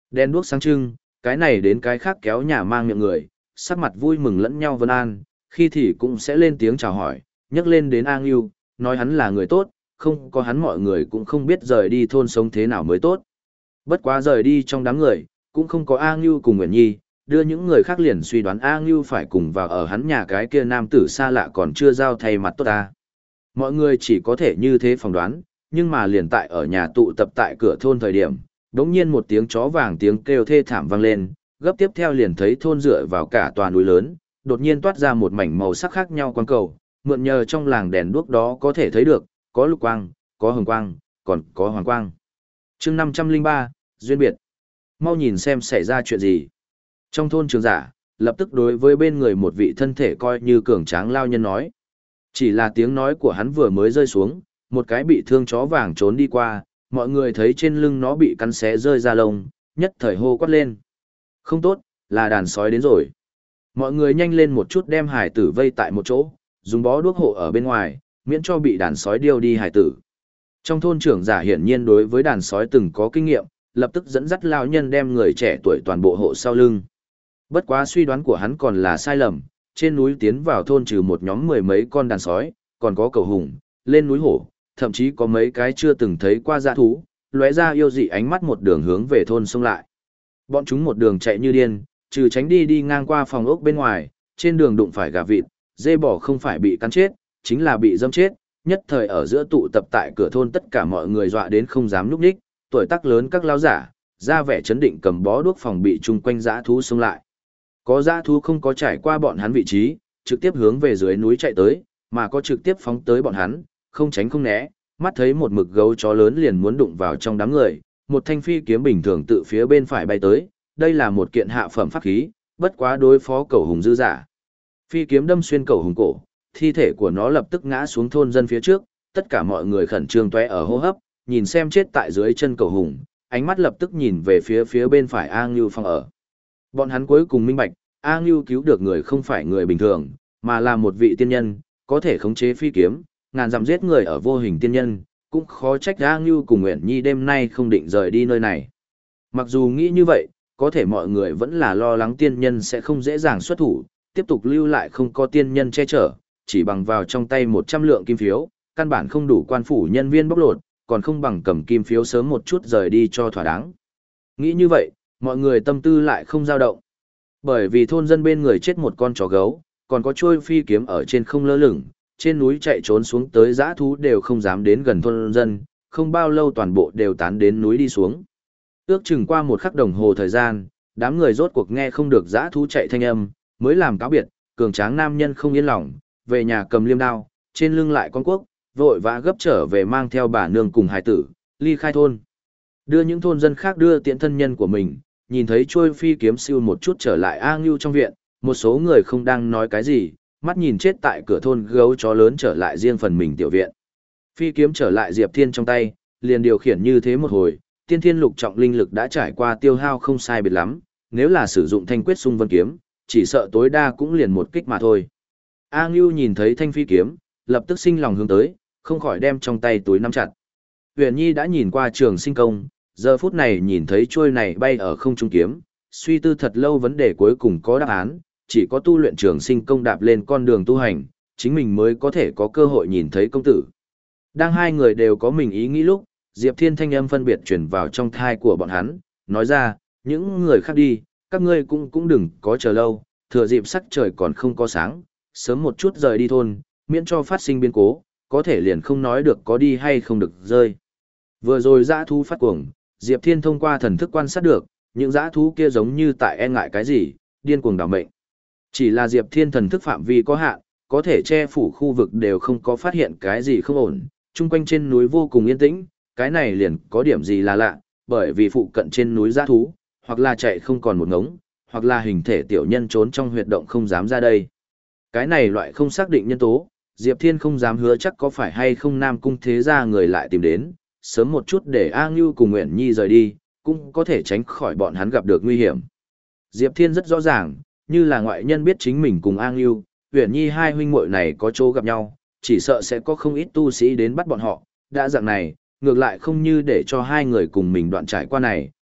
Đen đuốc sáng trưng, cái này đến cái khác kéo nhà mang miệng người, sắc mặt vui mừng lẫn nhau vân an, khi thì cũng sẽ lên tiếng chào hỏi, nhắc lên đến A Ngưu, nói hắn là người tốt, không có hắn mọi người cũng không biết rời đi thôn sống thế nào mới tốt. Bất quá rời đi trong đám người, cũng không có A Ngưu cùng Nguyễn Nhi, đưa những người khác liền suy đoán A Ngưu phải cùng vào ở hắn nhà cái kia nam tử xa lạ còn chưa giao thay mặt tốt ta. Mọi người chỉ có thể như thế phỏng đoán, nhưng mà liền tại ở nhà tụ tập tại cửa thôn thời điểm, đống nhiên một tiếng chó vàng tiếng kêu thê thảm vang lên, gấp tiếp theo liền thấy thôn dựa vào cả tòa núi lớn, đột nhiên toát ra một mảnh màu sắc khác nhau quang cầu, mượn nhờ trong làng đèn đuốc đó có thể thấy được, có lục quang, có hồng quang, còn có hoàng quang. Chương năm trăm linh ba, duyên biệt. Mau nhìn xem xảy ra chuyện gì. Trong thôn trường giả, lập tức đối với bên người một vị thân thể coi như cường tráng lao nhân nói. Chỉ là tiếng nói của hắn vừa mới rơi xuống, một cái bị thương chó vàng trốn đi qua, mọi người thấy trên lưng nó bị cắn xé rơi ra lông, nhất thời hô quát lên. Không tốt, là đàn sói đến rồi. Mọi người nhanh lên một chút đem hải tử vây tại một chỗ, dùng bó đuốc hộ ở bên ngoài, miễn cho bị đàn sói điêu đi hải tử. Trong thôn trưởng giả hiển nhiên đối với đàn sói từng có kinh nghiệm, lập tức dẫn dắt lao nhân đem người trẻ tuổi toàn bộ hộ sau lưng. Bất quá suy đoán của hắn còn là sai lầm, trên núi tiến vào thôn trừ một nhóm mười mấy con đàn sói, còn có cầu hùng, lên núi hổ, thậm chí có mấy cái chưa từng thấy qua dã thú, lóe ra yêu dị ánh mắt một đường hướng về thôn xông lại. Bọn chúng một đường chạy như điên, trừ tránh đi đi ngang qua phòng ốc bên ngoài, trên đường đụng phải gà vịt, dê bò không phải bị cắn chết, chính là bị dâm chết, nhất thời ở giữa tụ tập tại cửa thôn tất cả mọi người dọa đến không dám núp đích, tuổi tác lớn các lão giả, ra vẻ chấn định cầm bó đuốc phòng bị chung quanh dã thú xông lại. Có dã thú không có trải qua bọn hắn vị trí, trực tiếp hướng về dưới núi chạy tới, mà có trực tiếp phóng tới bọn hắn, không tránh không né, mắt thấy một mực gấu chó lớn liền muốn đụng vào trong đám người, một thanh phi kiếm bình thường tự phía bên phải bay tới, đây là một kiện hạ phẩm pháp khí, bất quá đối phó cẩu hùng dư giả. Phi kiếm đâm xuyên cẩu hùng cổ, thi thể của nó lập tức ngã xuống thôn dân phía trước, tất cả mọi người khẩn trương toé ở hô hấp, nhìn xem chết tại dưới chân cẩu hùng, ánh mắt lập tức nhìn về phía phía bên phải A Ngưu Phong ở. Bọn hắn cuối cùng minh bạch, A Ngưu cứu được người không phải người bình thường, mà là một vị tiên nhân, có thể khống chế phi kiếm, ngàn dặm giết người ở vô hình tiên nhân, cũng khó trách A Ngưu cùng Nguyễn Nhi đêm nay không định rời đi nơi này. Mặc dù nghĩ như vậy, có thể mọi người vẫn là lo lắng tiên nhân sẽ không dễ dàng xuất thủ, tiếp tục lưu lại không có tiên nhân che chở, chỉ bằng vào trong tay một trăm lượng kim phiếu, căn bản không đủ quan phủ nhân viên bóc lột, còn không bằng cầm kim phiếu sớm một chút rời đi cho thỏa đáng. Nghĩ như vậy, mọi người tâm tư lại không dao động. Bởi vì thôn dân bên người chết một con chó gấu, còn có trôi phi kiếm ở trên không lơ lửng, trên núi chạy trốn xuống tới dã thú đều không dám đến gần thôn dân, không bao lâu toàn bộ đều tán đến núi đi xuống. Ước chừng qua một khắc đồng hồ thời gian, đám người rốt cuộc nghe không được dã thú chạy thanh âm, mới làm cáo biệt, cường tráng nam nhân không yên lòng, về nhà cầm liêm đao, trên lưng lại con cuốc, vội vã gấp trở về mang theo bà nương cùng hài tử, ly khai thôn. Đưa những thôn dân khác đưa tiện thân nhân của mình, nhìn thấy trôi phi kiếm siêu một chút trở lại A Ngưu trong viện, một số người không đang nói cái gì, mắt nhìn chết tại cửa thôn gấu chó lớn trở lại riêng phần mình tiểu viện. Phi kiếm trở lại Diệp Thiên trong tay, liền điều khiển như thế một hồi, tiên thiên lục trọng linh lực đã trải qua tiêu hao không sai biệt lắm, nếu là sử dụng thanh quyết xung vân kiếm, chỉ sợ tối đa cũng liền một kích mà thôi. A Ngưu nhìn thấy thanh phi kiếm, lập tức sinh lòng hướng tới, không khỏi đem trong tay túi nắm chặt. Huyền Nhi đã nhìn qua trường sinh công, giờ phút này nhìn thấy chuôi này bay ở không trung kiếm, suy tư thật lâu vấn đề cuối cùng có đáp án, chỉ có tu luyện trường sinh công đạp lên con đường tu hành, chính mình mới có thể có cơ hội nhìn thấy công tử. Đang hai người đều có mình ý nghĩ lúc, Diệp Thiên thanh âm phân biệt truyền vào trong thai của bọn hắn, nói ra, những người khác đi, các ngươi cũng cũng đừng có chờ lâu, thừa dịp sắc trời còn không có sáng, sớm một chút rời đi thôn, miễn cho phát sinh biến cố, có thể liền không nói được có đi hay không được rơi. Vừa rồi dã thú phát cuồng, Diệp Thiên thông qua thần thức quan sát được, những dã thú kia giống như tại e ngại cái gì, điên cuồng đảo mệnh. Chỉ là Diệp Thiên thần thức phạm vi có hạn, có thể che phủ khu vực đều không có phát hiện cái gì không ổn, chung quanh trên núi vô cùng yên tĩnh, cái này liền có điểm gì là lạ, bởi vì phụ cận trên núi dã thú, hoặc là chạy không còn một ngống, hoặc là hình thể tiểu nhân trốn trong huyệt động không dám ra đây. Cái này loại không xác định nhân tố, Diệp Thiên không dám hứa chắc có phải hay không Nam Cung thế gia người lại tìm đến, sớm một chút để A Ngưu cùng Nguyễn Nhi rời đi, cũng có thể tránh khỏi bọn hắn gặp được nguy hiểm. Diệp Thiên rất rõ ràng, như là ngoại nhân biết chính mình cùng A Ngưu, Nguyễn Nhi hai huynh muội này có chỗ gặp nhau, chỉ sợ sẽ có không ít tu sĩ đến bắt bọn họ, đã dạng này, ngược lại không như để cho hai người cùng mình đoạn trải qua này,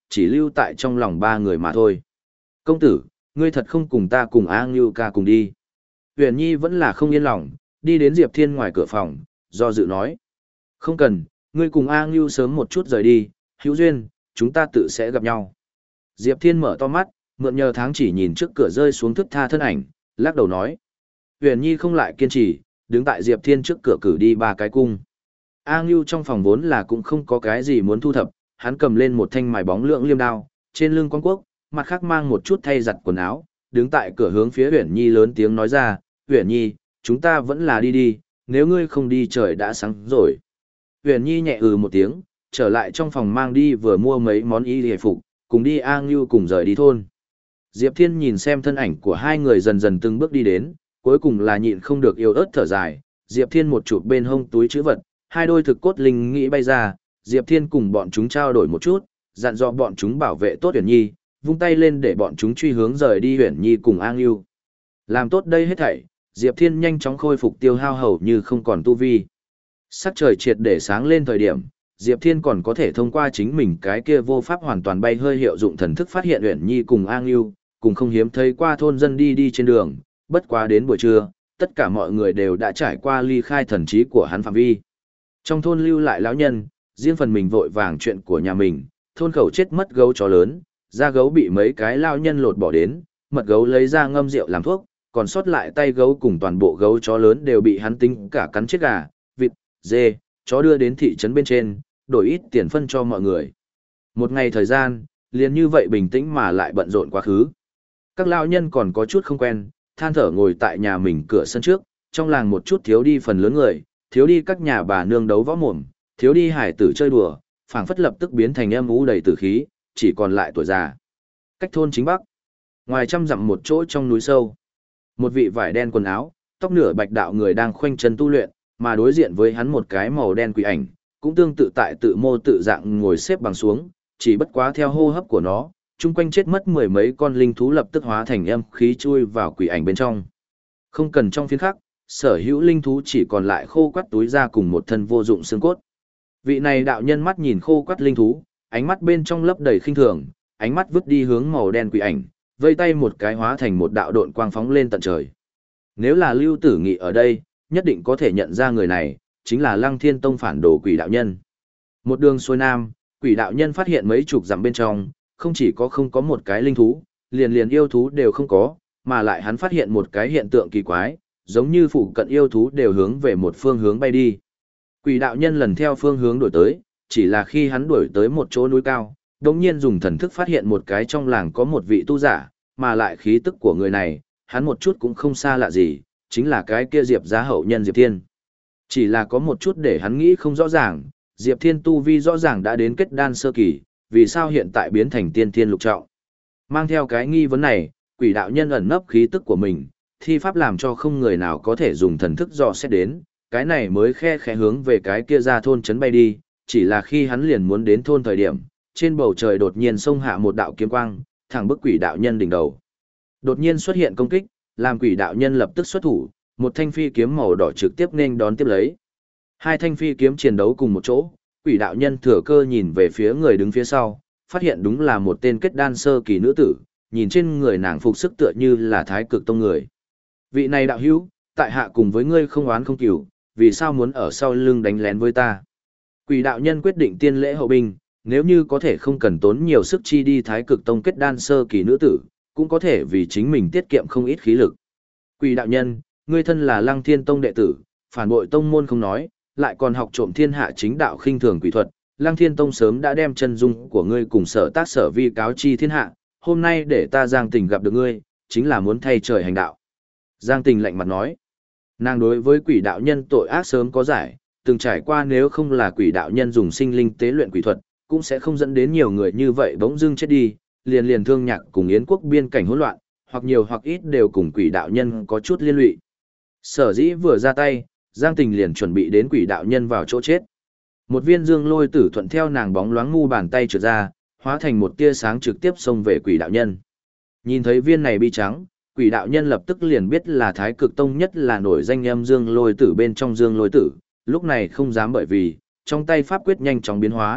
chỉ lưu tại trong lòng ba người mà thôi. Công tử, ngươi thật không cùng ta cùng A Ngưu ca cùng đi. Huyền Nhi vẫn là không yên lòng, đi đến Diệp Thiên ngoài cửa phòng, do dự nói. Không cần, ngươi cùng A Ngưu sớm một chút rời đi, hữu duyên, chúng ta tự sẽ gặp nhau. Diệp Thiên mở to mắt, mượn nhờ tháng chỉ nhìn trước cửa rơi xuống thức tha thân ảnh, lắc đầu nói. Huyền Nhi không lại kiên trì, đứng tại Diệp Thiên trước cửa cử đi ba cái cung. A Ngưu trong phòng vốn là cũng không có cái gì muốn thu thập, hắn cầm lên một thanh mài bóng lượng liêm đao, trên lưng quan quốc, mặt khác mang một chút thay giặt quần áo, đứng tại cửa hướng phía Huyền Nhi lớn tiếng nói ra, Huyền Nhi, chúng ta vẫn là đi đi, nếu ngươi không đi trời đã sáng rồi. Huyền Nhi nhẹ ừ một tiếng, trở lại trong phòng mang đi vừa mua mấy món y hề phục, cùng đi A Ngưu cùng rời đi thôn. Diệp Thiên nhìn xem thân ảnh của hai người dần dần từng bước đi đến, cuối cùng là nhịn không được yêu ớt thở dài, Diệp Thiên một chụp bên hông túi chữ vật, hai đôi thực cốt linh nghĩ bay ra, Diệp Thiên cùng bọn chúng trao đổi một chút, dặn dò bọn chúng bảo vệ tốt Huyền Nhi, vung tay lên để bọn chúng truy hướng rời đi Huyền Nhi cùng A Ngưu. Làm tốt đây hết thảy, Diệp Thiên nhanh chóng khôi phục tiêu hao hầu như không còn tu vi. Sắc trời triệt để sáng lên thời điểm, Diệp Thiên còn có thể thông qua chính mình cái kia vô pháp hoàn toàn bay hơi hiệu dụng thần thức phát hiện Uyển Nhi cùng A Ngưu, cùng không hiếm thấy qua thôn dân đi đi trên đường, bất quá đến buổi trưa, tất cả mọi người đều đã trải qua ly khai thần trí của hắn phạm vi. Trong thôn lưu lại lão nhân, riêng phần mình vội vàng chuyện của nhà mình, thôn khẩu chết mất gấu chó lớn, da gấu bị mấy cái lão nhân lột bỏ đến, mật gấu lấy ra ngâm rượu làm thuốc, còn sót lại tay gấu cùng toàn bộ gấu chó lớn đều bị hắn tính cả cắn chết gà, vịt, dê, chó đưa đến thị trấn bên trên, đổi ít tiền phân cho mọi người. Một ngày thời gian, liền như vậy bình tĩnh mà lại bận rộn quá khứ. Các lão nhân còn có chút không quen, than thở ngồi tại nhà mình cửa sân trước, trong làng một chút thiếu đi phần lớn người, thiếu đi các nhà bà nương đấu võ mồm, thiếu đi hải tử chơi đùa, phảng phất lập tức biến thành âm u đầy tử khí, chỉ còn lại tuổi già. Cách thôn chính bắc, ngoài trăm dặm một chỗ trong núi sâu, một vị vải đen quần áo, tóc nửa bạch đạo người đang khoanh chân tu luyện, mà đối diện với hắn một cái màu đen quỷ ảnh, cũng tương tự tại tự mô tự dạng ngồi xếp bằng xuống, chỉ bất quá theo hô hấp của nó, chung quanh chết mất mười mấy con linh thú lập tức hóa thành âm khí chui vào quỷ ảnh bên trong. Không cần trong phiến khắc, sở hữu linh thú chỉ còn lại khô quắt túi ra cùng một thân vô dụng xương cốt. Vị này đạo nhân mắt nhìn khô quắt linh thú, ánh mắt bên trong lấp đầy khinh thường, ánh mắt vứt đi hướng màu đen quỷ ảnh, vây tay một cái hóa thành một đạo độn quang phóng lên tận trời. Nếu là Lưu Tử Nghị ở đây, nhất định có thể nhận ra người này, chính là Lăng Thiên Tông phản đồ quỷ đạo nhân. Một đường xuôi nam, quỷ đạo nhân phát hiện mấy chục dặm bên trong, không chỉ có không có một cái linh thú, liền liền yêu thú đều không có, mà lại hắn phát hiện một cái hiện tượng kỳ quái, giống như phụ cận yêu thú đều hướng về một phương hướng bay đi. Quỷ đạo nhân lần theo phương hướng đuổi tới, chỉ là khi hắn đuổi tới một chỗ núi cao, đồng nhiên dùng thần thức phát hiện một cái trong làng có một vị tu giả, mà lại khí tức của người này, hắn một chút cũng không xa lạ gì, chính là cái kia Diệp gia hậu nhân Diệp Thiên. Chỉ là có một chút để hắn nghĩ không rõ ràng, Diệp Thiên tu vi rõ ràng đã đến kết đan sơ kỳ, vì sao hiện tại biến thành tiên thiên lục trọng. Mang theo cái nghi vấn này, quỷ đạo nhân ẩn nấp khí tức của mình, thi pháp làm cho không người nào có thể dùng thần thức dò xét đến, cái này mới khe khẽ hướng về cái kia ra thôn trấn bay đi, chỉ là khi hắn liền muốn đến thôn thời điểm, trên bầu trời đột nhiên xông hạ một đạo kiếm quang, thẳng bức quỷ đạo nhân đỉnh đầu. Đột nhiên xuất hiện công kích, làm quỷ đạo nhân lập tức xuất thủ, một thanh phi kiếm màu đỏ trực tiếp nên đón tiếp lấy. Hai thanh phi kiếm chiến đấu cùng một chỗ, quỷ đạo nhân thừa cơ nhìn về phía người đứng phía sau, phát hiện đúng là một tên kết đan sơ kỳ nữ tử, nhìn trên người nàng phục sức tựa như là thái cực tông người. Vị này đạo hữu, tại hạ cùng với ngươi không oán không cừu, vì sao muốn ở sau lưng đánh lén với ta? Quỷ đạo nhân quyết định tiên lễ hậu binh, nếu như có thể không cần tốn nhiều sức chi đi thái cực tông kết đan sơ kỳ nữ tử, cũng có thể vì chính mình tiết kiệm không ít khí lực. Quỷ đạo nhân, ngươi thân là Lăng Thiên Tông đệ tử, phản bội tông môn không nói, lại còn học trộm thiên hạ chính đạo khinh thường quỷ thuật, Lăng Thiên Tông sớm đã đem chân dung của ngươi cùng sở tác sở vi cáo chi thiên hạ, hôm nay để ta Giang Tình gặp được ngươi, chính là muốn thay trời hành đạo. Giang Tình lạnh mặt nói, nàng đối với quỷ đạo nhân tội ác sớm có giải, từng trải qua nếu không là quỷ đạo nhân dùng sinh linh tế luyện quỷ thuật, cũng sẽ không dẫn đến nhiều người như vậy bỗng dưng chết đi, liền liền thương nhạc cùng Yến quốc biên cảnh hỗn loạn, hoặc nhiều hoặc ít đều cùng quỷ đạo nhân có chút liên lụy. Sở dĩ vừa ra tay, Giang Tình liền chuẩn bị đến quỷ đạo nhân vào chỗ chết. Một viên dương lôi tử thuận theo nàng bóng loáng ngu bàn tay trượt ra, hóa thành một tia sáng trực tiếp xông về quỷ đạo nhân. Nhìn thấy viên này bi trắng, quỷ đạo nhân lập tức liền biết là thái cực tông nhất là nổi danh âm dương lôi tử bên trong dương lôi tử, lúc này không dám bởi vì, trong tay pháp quyết nhanh chóng biến hóa,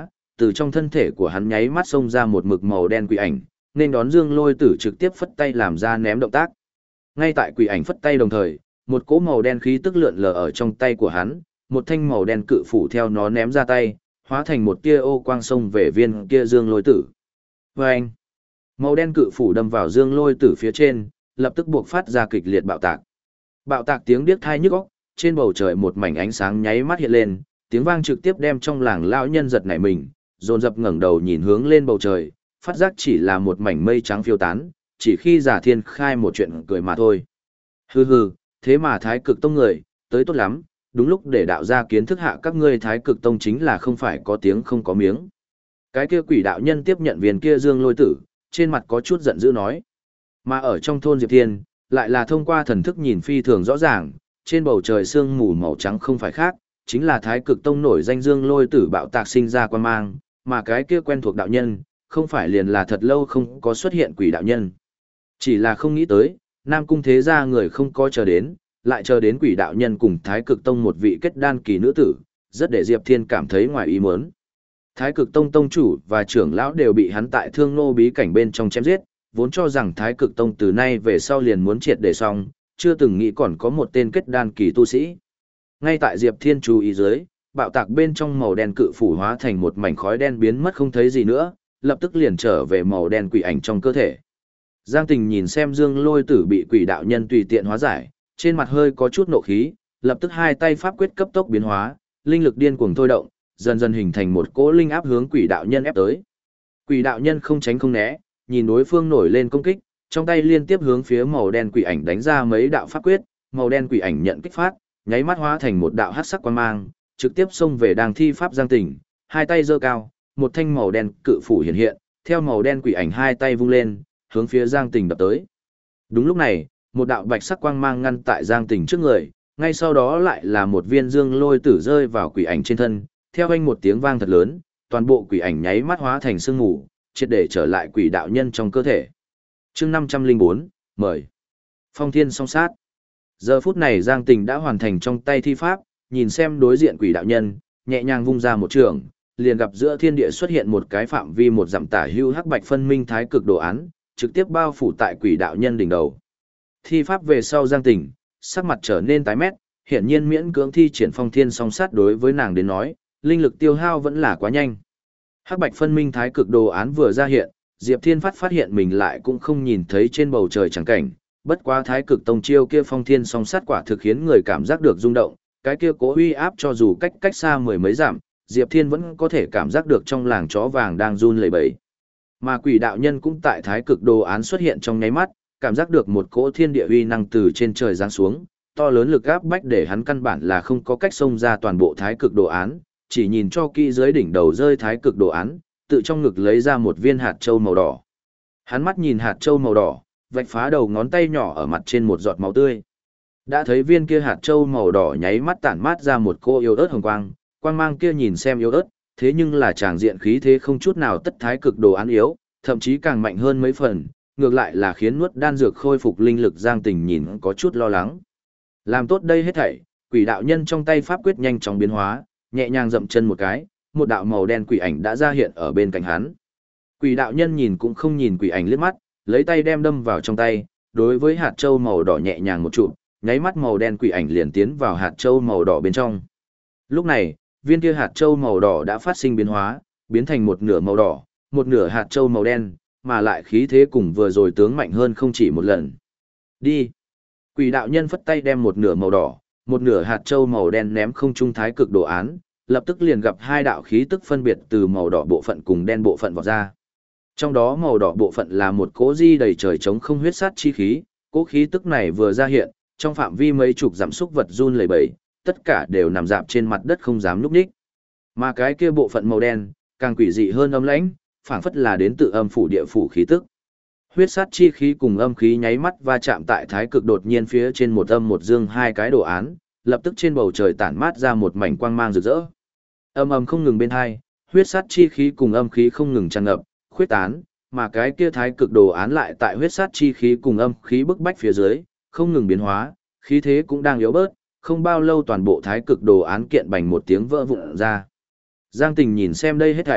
từ trong thân thể của hắn nháy mắt xông ra một mực màu đen quỷ ảnh, nên đón Dương Lôi Tử trực tiếp phất tay làm ra ném động tác. Ngay tại quỷ ảnh phất tay đồng thời, một cỗ màu đen khí tức lượn lờ ở trong tay của hắn, một thanh màu đen cự phủ theo nó ném ra tay, hóa thành một tia ô quang xông về viên kia Dương Lôi Tử. Và anh, màu đen cự phủ đâm vào Dương Lôi Tử phía trên, lập tức buộc phát ra kịch liệt bạo tạc. Bạo tạc tiếng điếc tai nhức óc, trên bầu trời một mảnh ánh sáng nháy mắt hiện lên, tiếng vang trực tiếp đem trong làng lão nhân giật nảy mình, dồn dập ngẩng đầu nhìn hướng lên bầu trời, phát giác chỉ là một mảnh mây trắng phiêu tán, chỉ khi Giả Thiên khai một chuyện cười mà thôi. Hừ hừ, thế mà Thái Cực Tông người, tới tốt lắm, đúng lúc để đạo gia kiến thức hạ các ngươi Thái Cực Tông chính là không phải có tiếng không có miếng. Cái kia quỷ đạo nhân tiếp nhận viên kia Dương Lôi Tử, trên mặt có chút giận dữ nói. Mà ở trong thôn Diệp Thiên, lại là thông qua thần thức nhìn phi thường rõ ràng, trên bầu trời sương mù màu trắng không phải khác, chính là Thái Cực Tông nổi danh Dương Lôi Tử bạo tạc sinh ra quan mang, mà cái kia quen thuộc đạo nhân, không phải liền là thật lâu không có xuất hiện quỷ đạo nhân. Chỉ là không nghĩ tới, Nam Cung thế gia người không có chờ đến, lại chờ đến quỷ đạo nhân cùng Thái Cực Tông một vị kết đan kỳ nữ tử, rất để Diệp Thiên cảm thấy ngoài ý muốn. Thái Cực Tông tông chủ và trưởng lão đều bị hắn tại Thương Nô bí cảnh bên trong chém giết, vốn cho rằng Thái Cực Tông từ nay về sau liền muốn triệt để xong, chưa từng nghĩ còn có một tên kết đan kỳ tu sĩ. Ngay tại Diệp Thiên chú ý dưới, bạo tạc bên trong màu đen cự phủ hóa thành một mảnh khói đen biến mất không thấy gì nữa, lập tức liền trở về màu đen quỷ ảnh trong cơ thể. Giang Tình nhìn xem Dương Lôi Tử bị quỷ đạo nhân tùy tiện hóa giải, trên mặt hơi có chút nộ khí, lập tức hai tay pháp quyết cấp tốc biến hóa, linh lực điên cuồng thôi động, dần dần hình thành một cỗ linh áp hướng quỷ đạo nhân ép tới. Quỷ đạo nhân không tránh không né, nhìn đối phương nổi lên công kích, trong tay liên tiếp hướng phía màu đen quỷ ảnh đánh ra mấy đạo pháp quyết, màu đen quỷ ảnh nhận kích phát, nháy mắt hóa thành một đạo hắc sắc quang mang, trực tiếp xông về đang thi pháp Giang Tình, hai tay giơ cao, một thanh màu đen cự phủ hiện hiện, theo màu đen quỷ ảnh hai tay vung lên, hướng phía Giang Tình đập tới. Đúng lúc này, một đạo bạch sắc quang mang ngăn tại Giang Tình trước người, ngay sau đó lại là một viên Dương Lôi Tử rơi vào quỷ ảnh trên thân, theo anh một tiếng vang thật lớn, toàn bộ quỷ ảnh nháy mắt hóa thành sương mù, triệt để trở lại quỷ đạo nhân trong cơ thể. Chương năm trăm lẻ bốn, mời. Phong Thiên song sát. Giờ phút này Giang Tình đã hoàn thành trong tay thi pháp, nhìn xem đối diện quỷ đạo nhân, nhẹ nhàng vung ra một trường, liền gặp giữa thiên địa xuất hiện một cái phạm vi một dặm tả hưu hắc bạch phân minh thái cực đồ án, trực tiếp bao phủ tại quỷ đạo nhân đỉnh đầu. Thi pháp về sau Giang Tình, sắc mặt trở nên tái mét, hiển nhiên miễn cưỡng thi triển Phong Thiên song sát đối với nàng đến nói, linh lực tiêu hao vẫn là quá nhanh. Hắc bạch phân minh thái cực đồ án vừa ra hiện, Diệp Thiên phát phát hiện mình lại cũng không nhìn thấy trên bầu trời chẳng cảnh, bất quá thái cực tông chiêu kia Phong Thiên song sát quả thực khiến người cảm giác được rung động, cái kia cố uy áp cho dù cách cách xa mười mấy dặm, Diệp Thiên vẫn có thể cảm giác được trong làng chó vàng đang run lẩy bẩy. Mà quỷ đạo nhân cũng tại thái cực đồ án xuất hiện trong nháy mắt, cảm giác được một cỗ thiên địa uy năng từ trên trời giáng xuống, to lớn lực áp bách để hắn căn bản là không có cách xông ra toàn bộ thái cực đồ án, chỉ nhìn cho kỹ dưới đỉnh đầu rơi thái cực đồ án, tự trong ngực lấy ra một viên hạt châu màu đỏ. Hắn mắt nhìn hạt châu màu đỏ, vạch phá đầu ngón tay nhỏ ở mặt trên một giọt máu tươi. Đã thấy viên kia hạt châu màu đỏ nháy mắt tản mát ra một cô yếu ớt hồng quang, quang mang kia nhìn xem yếu ớt, thế nhưng là tràng diện khí thế không chút nào tất thái cực đồ án yếu, thậm chí càng mạnh hơn mấy phần, ngược lại là khiến nuốt đan dược khôi phục linh lực Giang Tình nhìn có chút lo lắng. Làm tốt đây hết thảy, quỷ đạo nhân trong tay pháp quyết nhanh chóng biến hóa, nhẹ nhàng dậm chân một cái, một đạo màu đen quỷ ảnh đã ra hiện ở bên cạnh hắn. Quỷ đạo nhân nhìn cũng không nhìn quỷ ảnh liếc mắt, lấy tay đem đâm vào trong tay, đối với hạt châu màu đỏ nhẹ nhàng một chút, nháy mắt màu đen quỷ ảnh liền tiến vào hạt châu màu đỏ bên trong. Lúc này, viên kia hạt châu màu đỏ đã phát sinh biến hóa, biến thành một nửa màu đỏ, một nửa hạt châu màu đen, mà lại khí thế cùng vừa rồi tướng mạnh hơn không chỉ một lần. Đi. Quỷ đạo nhân phất tay đem một nửa màu đỏ, một nửa hạt châu màu đen ném không trung thái cực đồ án, lập tức liền gặp hai đạo khí tức phân biệt từ màu đỏ bộ phận cùng đen bộ phận vọt ra. Trong đó màu đỏ bộ phận là một cỗ di đầy trời trống không huyết sát chi khí, cỗ khí tức này vừa ra hiện, trong phạm vi mấy chục dặm xúc vật run lẩy bẩy, tất cả đều nằm dạp trên mặt đất không dám nhúc nhích. Mà cái kia bộ phận màu đen, càng quỷ dị hơn âm lãnh, phảng phất là đến từ âm phủ địa phủ khí tức. Huyết sát chi khí cùng âm khí nháy mắt va chạm tại thái cực đột nhiên phía trên một âm một dương hai cái đồ án, lập tức trên bầu trời tản mát ra một mảnh quang mang rực rỡ. Âm âm không ngừng bên hai, huyết sát chi khí cùng âm khí không ngừng tràn ngập, khuyết tán, mà cái kia thái cực đồ án lại tại huyết sát chi khí cùng âm khí bức bách phía dưới, không ngừng biến hóa, khí thế cũng đang yếu bớt, không bao lâu toàn bộ thái cực đồ án kiện bành một tiếng vỡ vụn ra. Giang Tình nhìn xem đây hết thảy,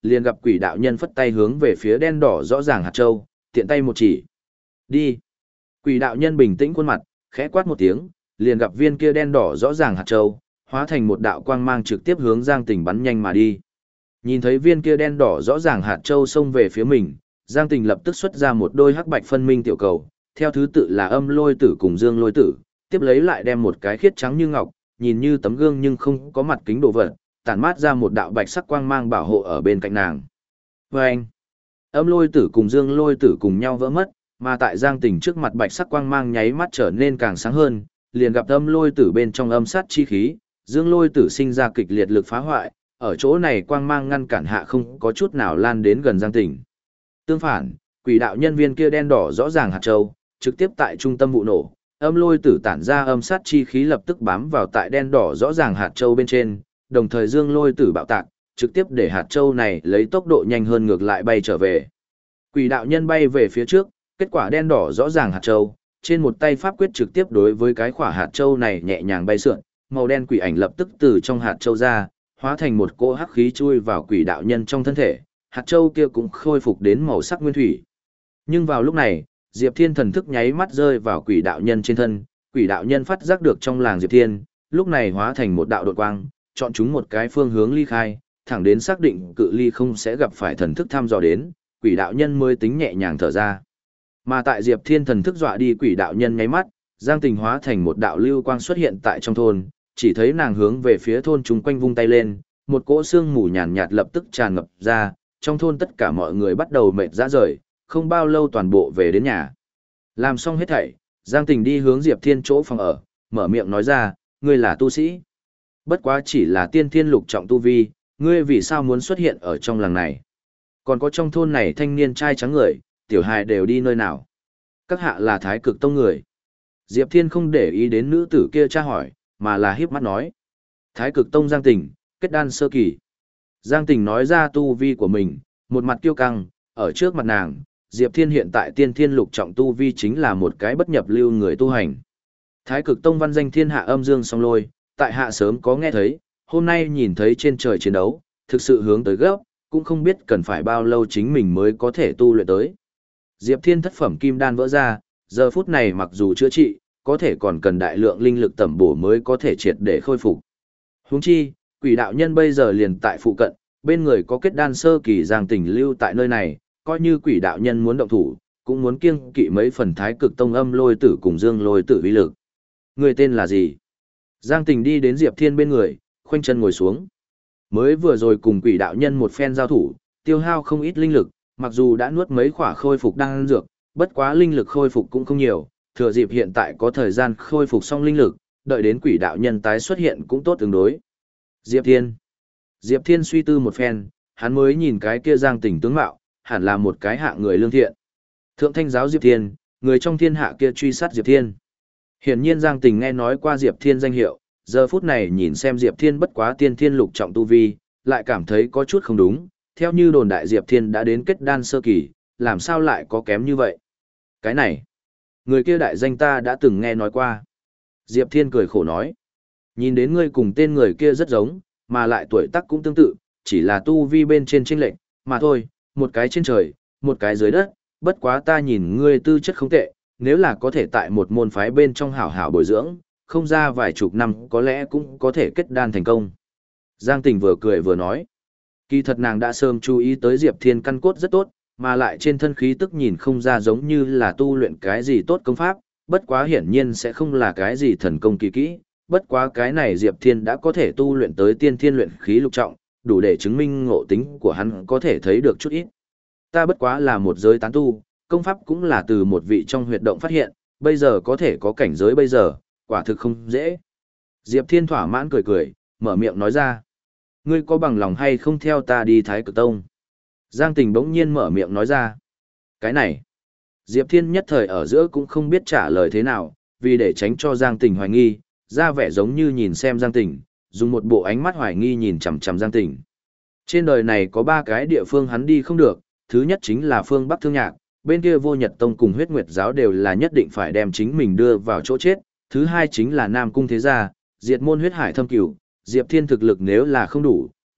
liền gặp quỷ đạo nhân phất tay hướng về phía đen đỏ rõ ràng hạt châu, tiện tay một chỉ. Đi. Quỷ đạo nhân bình tĩnh khuôn mặt, khẽ quát một tiếng, liền gặp viên kia đen đỏ rõ ràng hạt châu, hóa thành một đạo quang mang trực tiếp hướng Giang Tình bắn nhanh mà đi. Nhìn thấy viên kia đen đỏ rõ ràng hạt châu xông về phía mình, Giang Tình lập tức xuất ra một đôi hắc bạch phân minh tiểu cầu, theo thứ tự là Âm Lôi Tử cùng Dương Lôi Tử, tiếp lấy lại đem một cái khiết trắng như ngọc, nhìn như tấm gương nhưng không có mặt kính đồ vật, tản mát ra một đạo bạch sắc quang mang bảo hộ ở bên cạnh nàng. Vâng! Âm Lôi Tử cùng Dương Lôi Tử cùng nhau vỡ mất, mà tại Giang Tình trước mặt bạch sắc quang mang nháy mắt trở nên càng sáng hơn, liền gặp Âm Lôi Tử bên trong âm sát chi khí, Dương Lôi Tử sinh ra kịch liệt lực phá hoại, ở chỗ này quang mang ngăn cản hạ không có chút nào lan đến gần Giang Tình. Tương phản, quỷ đạo nhân viên kia đen đỏ rõ ràng hạt châu, trực tiếp tại trung tâm vụ nổ, Âm Lôi Tử tản ra âm sát chi khí lập tức bám vào tại đen đỏ rõ ràng hạt châu bên trên, đồng thời Dương Lôi Tử bạo tạc, trực tiếp để hạt châu này lấy tốc độ nhanh hơn ngược lại bay trở về. Quỷ đạo nhân bay về phía trước, kết quả đen đỏ rõ ràng hạt châu, trên một tay pháp quyết trực tiếp đối với cái quả hạt châu này nhẹ nhàng bay sượn, màu đen quỷ ảnh lập tức từ trong hạt châu ra, hóa thành một cỗ hắc khí chui vào quỷ đạo nhân trong thân thể, hạt châu kia cũng khôi phục đến màu sắc nguyên thủy. Nhưng vào lúc này, Diệp Thiên thần thức nháy mắt rơi vào quỷ đạo nhân trên thân, quỷ đạo nhân phát giác được trong làng Diệp Thiên, lúc này hóa thành một đạo đột quang, chọn chúng một cái phương hướng ly khai, thẳng đến xác định cự ly không sẽ gặp phải thần thức thăm dò đến, quỷ đạo nhân mới tính nhẹ nhàng thở ra. Mà tại Diệp Thiên thần thức dọa đi quỷ đạo nhân nháy mắt, Giang Tình hóa thành một đạo lưu quang xuất hiện tại trong thôn, chỉ thấy nàng hướng về phía thôn chung quanh vung tay lên, một cỗ sương mù nhàn nhạt lập tức tràn ngập ra, trong thôn tất cả mọi người bắt đầu mệt rã rời, không bao lâu toàn bộ về đến nhà. Làm xong hết thảy, Giang Tình đi hướng Diệp Thiên chỗ phòng ở, mở miệng nói ra, ngươi là tu sĩ. Bất quá chỉ là tiên thiên lục trọng tu vi, ngươi vì sao muốn xuất hiện ở trong làng này? Còn có trong thôn này thanh niên trai trắng người, tiểu hài đều đi nơi nào? Các hạ là Thái Cực Tông người. Diệp Thiên không để ý đến nữ tử kia tra hỏi, mà là hiếp mắt nói. Thái Cực Tông Giang Tình, kết đan sơ kỳ. Giang Tình nói ra tu vi của mình, một mặt kiêu căng, ở trước mặt nàng, Diệp Thiên hiện tại tiên thiên lục trọng tu vi chính là một cái bất nhập lưu người tu hành. Thái Cực Tông văn danh thiên hạ âm dương song lôi, tại hạ sớm có nghe thấy, hôm nay nhìn thấy trên trời chiến đấu, thực sự hướng tới gấp, cũng không biết cần phải bao lâu chính mình mới có thể tu luyện tới. Diệp Thiên thất phẩm kim đan vỡ ra, giờ phút này mặc dù chữa trị, có thể còn cần đại lượng linh lực tẩm bổ mới có thể triệt để khôi phục. Huống chi, quỷ đạo nhân bây giờ liền tại phụ cận, bên người có kết đan sơ kỳ Giang Tình lưu tại nơi này, coi như quỷ đạo nhân muốn động thủ, cũng muốn kiêng kỵ mấy phần Thái Cực Tông Âm Lôi Tử cùng Dương Lôi Tử uy lực. Người tên là gì? Giang Tình đi đến Diệp Thiên bên người, khoanh chân ngồi xuống. Mới vừa rồi cùng quỷ đạo nhân một phen giao thủ, tiêu hao không ít linh lực, mặc dù đã nuốt mấy khỏa khôi phục đan dược, bất quá linh lực khôi phục cũng không nhiều, thừa dịp hiện tại có thời gian khôi phục xong linh lực, đợi đến quỷ đạo nhân tái xuất hiện cũng tốt tương đối. Diệp Thiên. Diệp Thiên suy tư một phen, hắn mới nhìn cái kia Giang Tình tướng mạo, hẳn là một cái hạ người lương thiện. Thượng thanh giáo Diệp Thiên, người trong thiên hạ kia truy sát Diệp Thiên. Hiển nhiên Giang Tình nghe nói qua Diệp Thiên danh hiệu, giờ phút này nhìn xem Diệp Thiên bất quá tiên thiên lục trọng tu vi, lại cảm thấy có chút không đúng, theo như đồn đại Diệp Thiên đã đến kết đan sơ kỳ, làm sao lại có kém như vậy? Cái này, người kia đại danh ta đã từng nghe nói qua. Diệp Thiên cười khổ nói, nhìn đến ngươi cùng tên người kia rất giống, mà lại tuổi tác cũng tương tự, chỉ là tu vi bên trên chênh lệch, mà thôi, một cái trên trời, một cái dưới đất, bất quá ta nhìn ngươi tư chất không tệ, nếu là có thể tại một môn phái bên trong hảo hảo bồi dưỡng, không ra vài chục năm có lẽ cũng có thể kết đan thành công. Giang Tình vừa cười vừa nói, kỳ thật nàng đã sớm chú ý tới Diệp Thiên căn cốt rất tốt, mà lại trên thân khí tức nhìn không ra giống như là tu luyện cái gì tốt công pháp, bất quá hiển nhiên sẽ không là cái gì thần công kỳ kỹ, bất quá cái này Diệp Thiên đã có thể tu luyện tới tiên thiên luyện khí lục trọng, đủ để chứng minh ngộ tính của hắn có thể thấy được chút ít. Ta bất quá là một giới tán tu, công pháp cũng là từ một vị trong huyệt động phát hiện, bây giờ có thể có cảnh giới bây giờ, quả thực không dễ. Diệp Thiên thỏa mãn cười cười, mở miệng nói ra. Ngươi có bằng lòng hay không theo ta đi Thái Cực Tông? Giang Tình bỗng nhiên mở miệng nói ra. Cái này, Diệp Thiên nhất thời ở giữa cũng không biết trả lời thế nào, vì để tránh cho Giang Tình hoài nghi, ra vẻ giống như nhìn xem Giang Tình, dùng một bộ ánh mắt hoài nghi nhìn chằm chằm Giang Tình. Trên đời này có ba cái địa phương hắn đi không được, thứ nhất chính là phương Bắc Thương Nhạc, bên kia Vô Nhật Tông cùng Huyết Nguyệt Giáo đều là nhất định phải đem chính mình đưa vào chỗ chết, thứ hai chính là Nam Cung Thế Gia, diệt môn huyết hải thâm cửu, Diệp Thiên thực lực nếu là không đủ,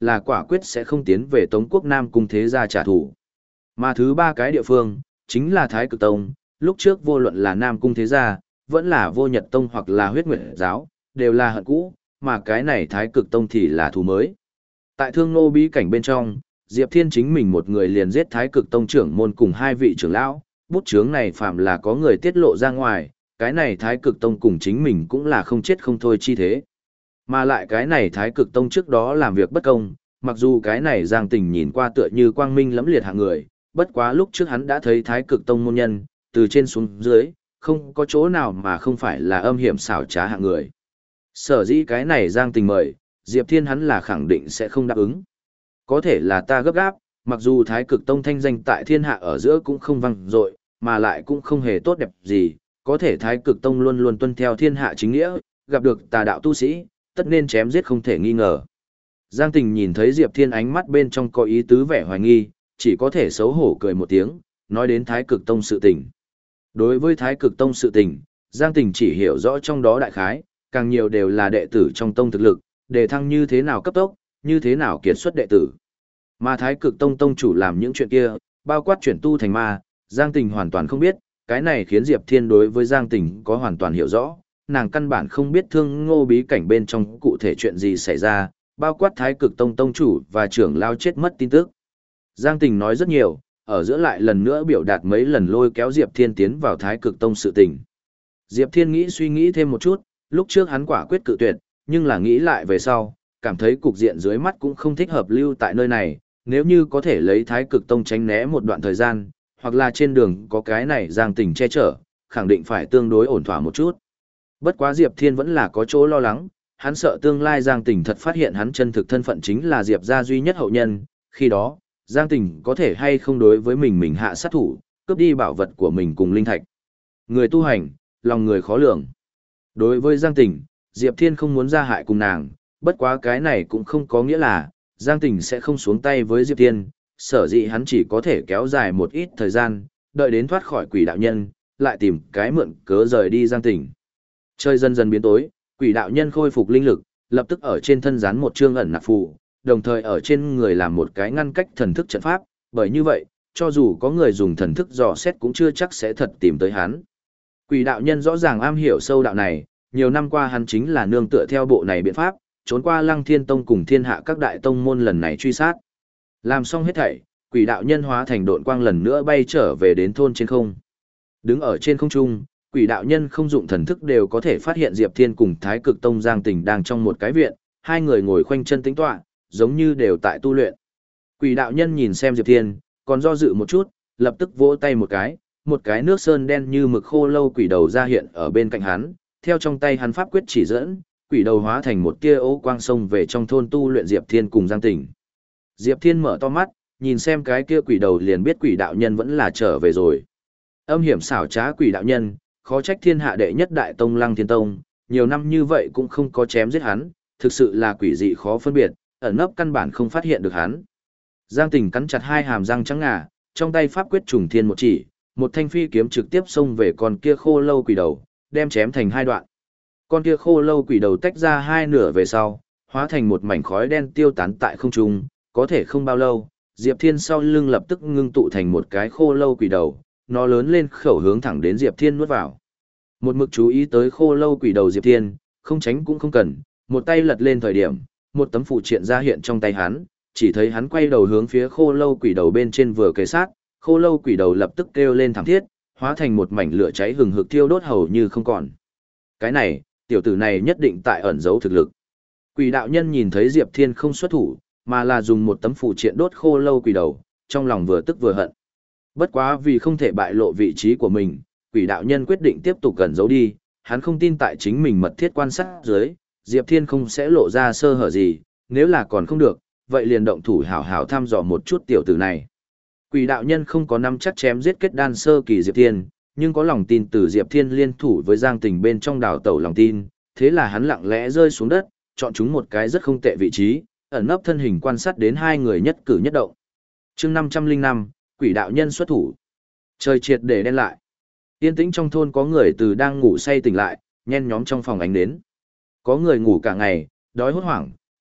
là quả quyết sẽ không tiến về Tống quốc Nam Cung thế gia trả thù. Mà thứ ba cái địa phương, chính là Thái Cực Tông, lúc trước vô luận là Nam Cung thế gia, vẫn là Vô Nhật Tông hoặc là Huyết Nguyệt giáo, đều là hận cũ, mà cái này Thái Cực Tông thì là thù mới. Tại Thương Nô bí cảnh bên trong, Diệp Thiên chính mình một người liền giết Thái Cực Tông trưởng môn cùng hai vị trưởng lão, bút chướng này phạm là có người tiết lộ ra ngoài, cái này Thái Cực Tông cùng chính mình cũng là không chết không thôi chi thế. Mà lại cái này Thái Cực Tông trước đó làm việc bất công, mặc dù cái này Giang Tình nhìn qua tựa như quang minh lẫm liệt hạng người, bất quá lúc trước hắn đã thấy Thái Cực Tông môn nhân, từ trên xuống dưới, không có chỗ nào mà không phải là âm hiểm xảo trá hạng người. Sở dĩ cái này Giang Tình mời, Diệp Thiên hắn là khẳng định sẽ không đáp ứng. Có thể là ta gấp gáp, mặc dù Thái Cực Tông thanh danh tại thiên hạ ở giữa cũng không vang dội, mà lại cũng không hề tốt đẹp gì, có thể Thái Cực Tông luôn luôn tuân theo thiên hạ chính nghĩa, gặp được tà đạo tu sĩ, tất nên chém giết không thể nghi ngờ. Giang Tình nhìn thấy Diệp Thiên ánh mắt bên trong có ý tứ vẻ hoài nghi, chỉ có thể xấu hổ cười một tiếng, nói đến Thái Cực Tông sự tình. Đối với Thái Cực Tông sự tình, Giang Tình chỉ hiểu rõ trong đó đại khái, càng nhiều đều là đệ tử trong tông thực lực, đề thăng như thế nào cấp tốc, như thế nào kiệt xuất đệ tử. Mà Thái Cực Tông tông chủ làm những chuyện kia, bao quát chuyển tu thành ma, Giang Tình hoàn toàn không biết, cái này khiến Diệp Thiên đối với Giang Tình có hoàn toàn hiểu rõ, nàng căn bản không biết Thương Ngô bí cảnh bên trong cụ thể chuyện gì xảy ra, bao quát Thái Cực Tông tông chủ và trưởng lao chết mất tin tức. Giang Tình nói rất nhiều, ở giữa lại lần nữa biểu đạt mấy lần lôi kéo Diệp Thiên tiến vào Thái Cực Tông sự tình. Diệp Thiên nghĩ suy nghĩ thêm một chút, lúc trước hắn quả quyết cự tuyệt, nhưng là nghĩ lại về sau, cảm thấy cục diện dưới mắt cũng không thích hợp lưu tại nơi này, nếu như có thể lấy Thái Cực Tông tránh né một đoạn thời gian, hoặc là trên đường có cái này Giang Tình che chở, khẳng định phải tương đối ổn thỏa một chút. Bất quá Diệp Thiên vẫn là có chỗ lo lắng, hắn sợ tương lai Giang Tình thật phát hiện hắn chân thực thân phận chính là Diệp gia duy nhất hậu nhân, khi đó, Giang Tình có thể hay không đối với mình mình hạ sát thủ, cướp đi bảo vật của mình cùng linh thạch. Người tu hành, lòng người khó lường. Đối với Giang Tình, Diệp Thiên không muốn ra hại cùng nàng, bất quá cái này cũng không có nghĩa là Giang Tình sẽ không xuống tay với Diệp Thiên, sở dĩ hắn chỉ có thể kéo dài một ít thời gian, đợi đến thoát khỏi quỷ đạo nhân, lại tìm cái mượn cớ rời đi Giang Tình. Trời dần dần biến tối, quỷ đạo nhân khôi phục linh lực, lập tức ở trên thân dán một chương ẩn nặc phù, đồng thời ở trên người làm một cái ngăn cách thần thức trận pháp, bởi như vậy, cho dù có người dùng thần thức dò xét cũng chưa chắc sẽ thật tìm tới hắn. Quỷ đạo nhân rõ ràng am hiểu sâu đạo này, nhiều năm qua hắn chính là nương tựa theo bộ này biện pháp, trốn qua Lăng Thiên Tông cùng thiên hạ các đại tông môn lần này truy sát. Làm xong hết thảy, quỷ đạo nhân hóa thành độn quang lần nữa bay trở về đến thôn trên không. Đứng ở trên không trung, quỷ đạo nhân không dụng thần thức đều có thể phát hiện Diệp Thiên cùng Thái Cực Tông Giang Tình đang trong một cái viện, hai người ngồi khoanh chân tĩnh tọa, giống như đều tại tu luyện. Quỷ đạo nhân nhìn xem Diệp Thiên, còn do dự một chút, lập tức vỗ tay một cái, một cái nước sơn đen như mực khô lâu quỷ đầu ra hiện ở bên cạnh hắn, theo trong tay hắn pháp quyết chỉ dẫn, quỷ đầu hóa thành một tia ố quang sông về trong thôn tu luyện Diệp Thiên cùng Giang Tình. Diệp Thiên mở to mắt, nhìn xem cái kia quỷ đầu liền biết quỷ đạo nhân vẫn là trở về rồi. Âm hiểm xảo trá quỷ đạo nhân, khó trách thiên hạ đệ nhất đại tông Lăng Thiên Tông, nhiều năm như vậy cũng không có chém giết hắn, thực sự là quỷ dị khó phân biệt, ẩn nấp căn bản không phát hiện được hắn. Giang Tình cắn chặt hai hàm răng trắng ngà, trong tay pháp quyết trùng thiên một chỉ, một thanh phi kiếm trực tiếp xông về con kia khô lâu quỷ đầu, đem chém thành hai đoạn. Con kia khô lâu quỷ đầu tách ra hai nửa về sau, hóa thành một mảnh khói đen tiêu tán tại không trung, có thể không bao lâu, Diệp Thiên sau lưng lập tức ngưng tụ thành một cái khô lâu quỷ đầu, nó lớn lên khẩu hướng thẳng đến Diệp Thiên nuốt vào. Một mực chú ý tới khô lâu quỷ đầu Diệp Thiên, không tránh cũng không cần, một tay lật lên thời điểm, một tấm phụ triện ra hiện trong tay hắn, chỉ thấy hắn quay đầu hướng phía khô lâu quỷ đầu bên trên vừa kề sát, khô lâu quỷ đầu lập tức kêu lên thảm thiết, hóa thành một mảnh lửa cháy hừng hực thiêu đốt hầu như không còn. Cái này, tiểu tử này nhất định tại ẩn giấu thực lực. Quỷ đạo nhân nhìn thấy Diệp Thiên không xuất thủ, mà là dùng một tấm phụ triện đốt khô lâu quỷ đầu, trong lòng vừa tức vừa hận. Bất quá vì không thể bại lộ vị trí của mình, quỷ đạo nhân quyết định tiếp tục ẩn giấu đi, hắn không tin tại chính mình mật thiết quan sát dưới, Diệp Thiên không sẽ lộ ra sơ hở gì, nếu là còn không được, vậy liền động thủ hảo hảo thăm dò một chút tiểu tử này. Quỷ đạo nhân không có nắm chắc chém giết kết đan sơ kỳ Diệp Thiên, nhưng có lòng tin từ Diệp Thiên liên thủ với Giang Tình bên trong đào tẩu lòng tin, thế là hắn lặng lẽ rơi xuống đất, chọn chúng một cái rất không tệ vị trí, ẩn nấp thân hình quan sát đến hai người nhất cử nhất động. Chương năm trăm linh năm, quỷ đạo nhân xuất thủ. Trời triệt để đen lại. Yên tĩnh trong thôn có người từ đang ngủ say tỉnh lại, nhen nhóm trong phòng ánh đến. Có người ngủ cả ngày, đói hốt hoảng,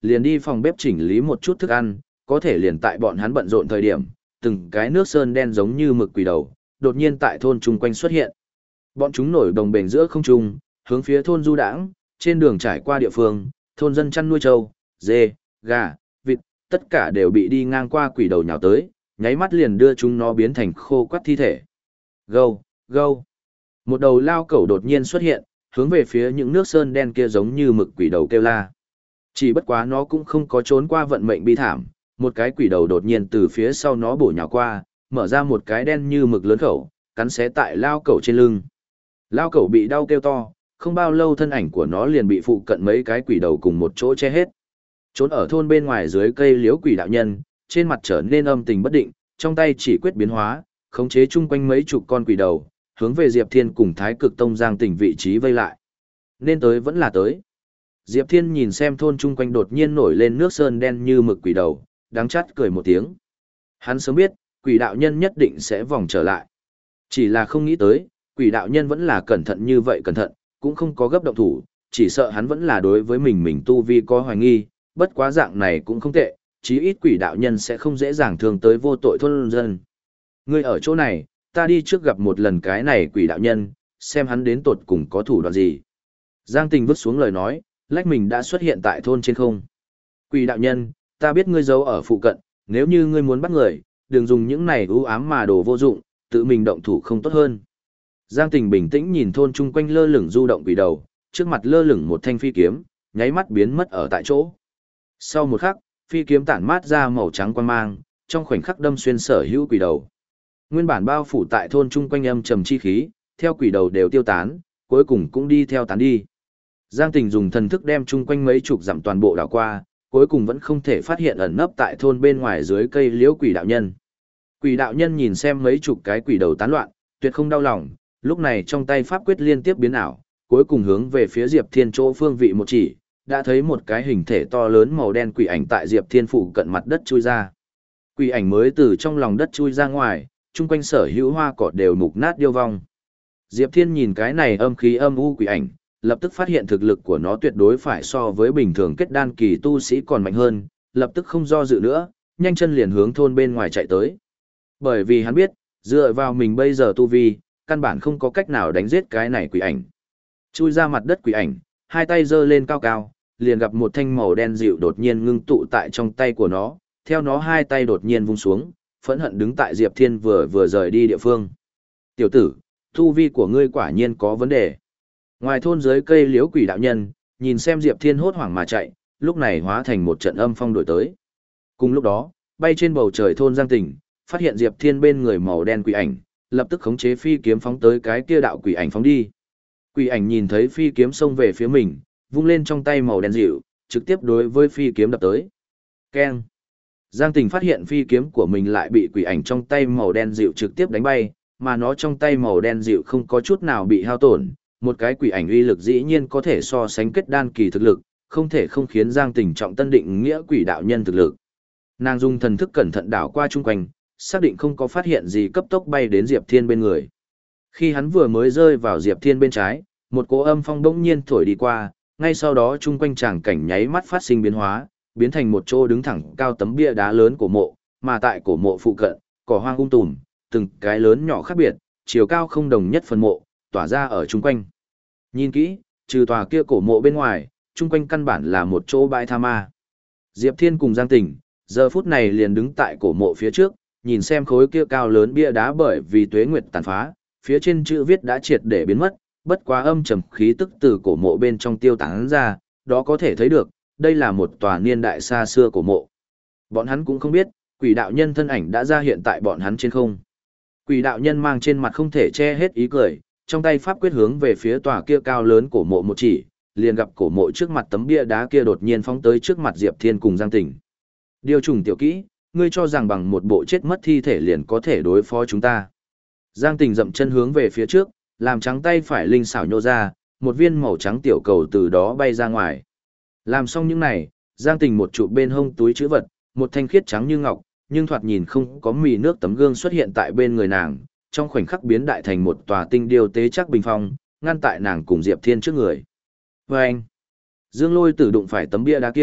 liền đi phòng bếp chỉnh lý một chút thức ăn, có thể liền tại bọn hắn bận rộn thời điểm, từng cái nước sơn đen giống như mực quỷ đầu, đột nhiên tại thôn chung quanh xuất hiện. Bọn chúng nổi đồng bền giữa không trung, hướng phía thôn du đãng, trên đường trải qua địa phương, thôn dân chăn nuôi trâu, dê, gà, vịt, tất cả đều bị đi ngang qua quỷ đầu nhào tới, nháy mắt liền đưa chúng nó biến thành khô quắt thi thể. Gâu, gâu. Một đầu lao cẩu đột nhiên xuất hiện, hướng về phía những nước sơn đen kia giống như mực quỷ đầu kêu la. Chỉ bất quá nó cũng không có trốn qua vận mệnh bi thảm, một cái quỷ đầu đột nhiên từ phía sau nó bổ nhào qua, mở ra một cái đen như mực lớn khẩu, cắn xé tại lao cẩu trên lưng. Lao cẩu bị đau kêu to, không bao lâu thân ảnh của nó liền bị phụ cận mấy cái quỷ đầu cùng một chỗ che hết. Trốn ở thôn bên ngoài dưới cây liễu quỷ đạo nhân, trên mặt trở nên âm tình bất định, trong tay chỉ quyết biến hóa, khống chế chung quanh mấy chục con quỷ đầu, hướng về Diệp Thiên cùng Thái Cực Tông Giang Tỉnh vị trí vây lại. Nên tới vẫn là tới. Diệp Thiên nhìn xem thôn chung quanh đột nhiên nổi lên nước sơn đen như mực quỷ đầu, đắng chát cười một tiếng. Hắn sớm biết, quỷ đạo nhân nhất định sẽ vòng trở lại. Chỉ là không nghĩ tới, quỷ đạo nhân vẫn là cẩn thận như vậy cẩn thận, cũng không có gấp động thủ, chỉ sợ hắn vẫn là đối với mình mình tu vi có hoài nghi, bất quá dạng này cũng không tệ, chí ít quỷ đạo nhân sẽ không dễ dàng thương tới vô tội thôn dân. Ngươi ở chỗ này, ta đi trước gặp một lần cái này quỷ đạo nhân, xem hắn đến tột cùng có thủ đoạn gì. Giang Tình vứt xuống lời nói, lách mình đã xuất hiện tại thôn trên không. Quỷ đạo nhân, ta biết ngươi giấu ở phụ cận, nếu như ngươi muốn bắt người, đừng dùng những này ưu ám mà đồ vô dụng, tự mình động thủ không tốt hơn. Giang Tình bình tĩnh nhìn thôn chung quanh lơ lửng du động quỷ đầu, trước mặt lơ lửng một thanh phi kiếm, nháy mắt biến mất ở tại chỗ. Sau một khắc, phi kiếm tản mát ra màu trắng quang mang, trong khoảnh khắc đâm xuyên sở hữu quỷ đầu. Nguyên bản bao phủ tại thôn chung quanh âm trầm chi khí, theo quỷ đầu đều tiêu tán, cuối cùng cũng đi theo tán đi. Giang Tình dùng thần thức đem chung quanh mấy chục dặm toàn bộ đảo qua, cuối cùng vẫn không thể phát hiện ẩn nấp tại thôn bên ngoài dưới cây liễu quỷ đạo nhân. Quỷ đạo nhân nhìn xem mấy chục cái quỷ đầu tán loạn, tuyệt không đau lòng, lúc này trong tay pháp quyết liên tiếp biến ảo, cuối cùng hướng về phía Diệp Thiên chỗ phương vị một chỉ, đã thấy một cái hình thể to lớn màu đen quỷ ảnh tại Diệp Thiên phụ cận mặt đất chui ra. Quỷ ảnh mới từ trong lòng đất chui ra ngoài, chung quanh sở hữu hoa cỏ đều mục nát điêu vong. Diệp Thiên nhìn cái này âm khí âm u quỷ ảnh, lập tức phát hiện thực lực của nó tuyệt đối phải so với bình thường kết đan kỳ tu sĩ còn mạnh hơn, lập tức không do dự nữa, nhanh chân liền hướng thôn bên ngoài chạy tới. Bởi vì hắn biết, dựa vào mình bây giờ tu vi, căn bản không có cách nào đánh giết cái này quỷ ảnh. Chui ra mặt đất quỷ ảnh, hai tay giơ lên cao cao, liền gặp một thanh màu đen dịu đột nhiên ngưng tụ tại trong tay của nó, theo nó hai tay đột nhiên vung xuống, phẫn hận đứng tại Diệp Thiên vừa vừa rời đi địa phương. Tiểu tử, tu vi của ngươi quả nhiên có vấn đề. Ngoài thôn dưới cây liễu quỷ đạo nhân, nhìn xem Diệp Thiên hốt hoảng mà chạy, lúc này hóa thành một trận âm phong đổi tới. Cùng lúc đó, bay trên bầu trời thôn Giang Tỉnh, phát hiện Diệp Thiên bên người màu đen quỷ ảnh, lập tức khống chế phi kiếm phóng tới cái kia đạo quỷ ảnh phóng đi. Quỷ ảnh nhìn thấy phi kiếm xông về phía mình, vung lên trong tay màu đen dịu, trực tiếp đối với phi kiếm đập tới. Keng. Giang Tình phát hiện phi kiếm của mình lại bị quỷ ảnh trong tay màu đen dịu trực tiếp đánh bay, mà nó trong tay màu đen dịu không có chút nào bị hao tổn. Một cái quỷ ảnh uy lực dĩ nhiên có thể so sánh kết đan kỳ thực lực, không thể không khiến Giang Tình trọng tân định nghĩa quỷ đạo nhân thực lực. Nàng dùng thần thức cẩn thận đảo qua chung quanh, xác định không có phát hiện gì cấp tốc bay đến Diệp Thiên bên người. Khi hắn vừa mới rơi vào Diệp Thiên bên trái, một cỗ âm phong bỗng nhiên thổi đi qua, ngay sau đó chung quanh tràng cảnh nháy mắt phát sinh biến hóa, biến thành một chỗ đứng thẳng cao tấm bia đá lớn của mộ, mà tại cổ mộ phụ cận, cỏ hoang um tùm, từng cái lớn nhỏ khác biệt, chiều cao không đồng nhất phần mộ, tỏa ra ở chung quanh. Nhìn kỹ, trừ tòa kia cổ mộ bên ngoài, chung quanh căn bản là một chỗ bãi tha ma. Diệp Thiên cùng Giang Tỉnh, giờ phút này liền đứng tại cổ mộ phía trước, nhìn xem khối kia cao lớn bia đá bởi vì tuế nguyệt tàn phá, phía trên chữ viết đã triệt để biến mất, bất quá âm trầm khí tức từ cổ mộ bên trong tiêu tán ra, đó có thể thấy được, đây là một tòa niên đại xa xưa cổ mộ. Bọn hắn cũng không biết, quỷ đạo nhân thân ảnh đã ra hiện tại bọn hắn trên không. Quỷ đạo nhân mang trên mặt không thể che hết ý cười, trong tay pháp quyết hướng về phía tòa kia cao lớn cổ mộ một chỉ, liền gặp cổ mộ trước mặt tấm bia đá kia đột nhiên phóng tới trước mặt Diệp Thiên cùng Giang Tỉnh. Điều trùng tiểu kỹ, ngươi cho rằng bằng một bộ chết mất thi thể liền có thể đối phó chúng ta. Giang Tỉnh dậm chân hướng về phía trước, làm trắng tay phải linh xảo nhô ra, một viên màu trắng tiểu cầu từ đó bay ra ngoài. Làm xong những này, Giang Tình một trụ bên hông túi chữ vật, một thanh khiết trắng như ngọc, nhưng thoạt nhìn không có mì nước tấm gương xuất hiện tại bên người nàng, trong khoảnh khắc biến đại thành một tòa tinh điêu tế chắc bình phong, ngăn tại nàng cùng Diệp Thiên trước người. Và anh, Dương Lôi Tử đụng phải tấm bia đá kia,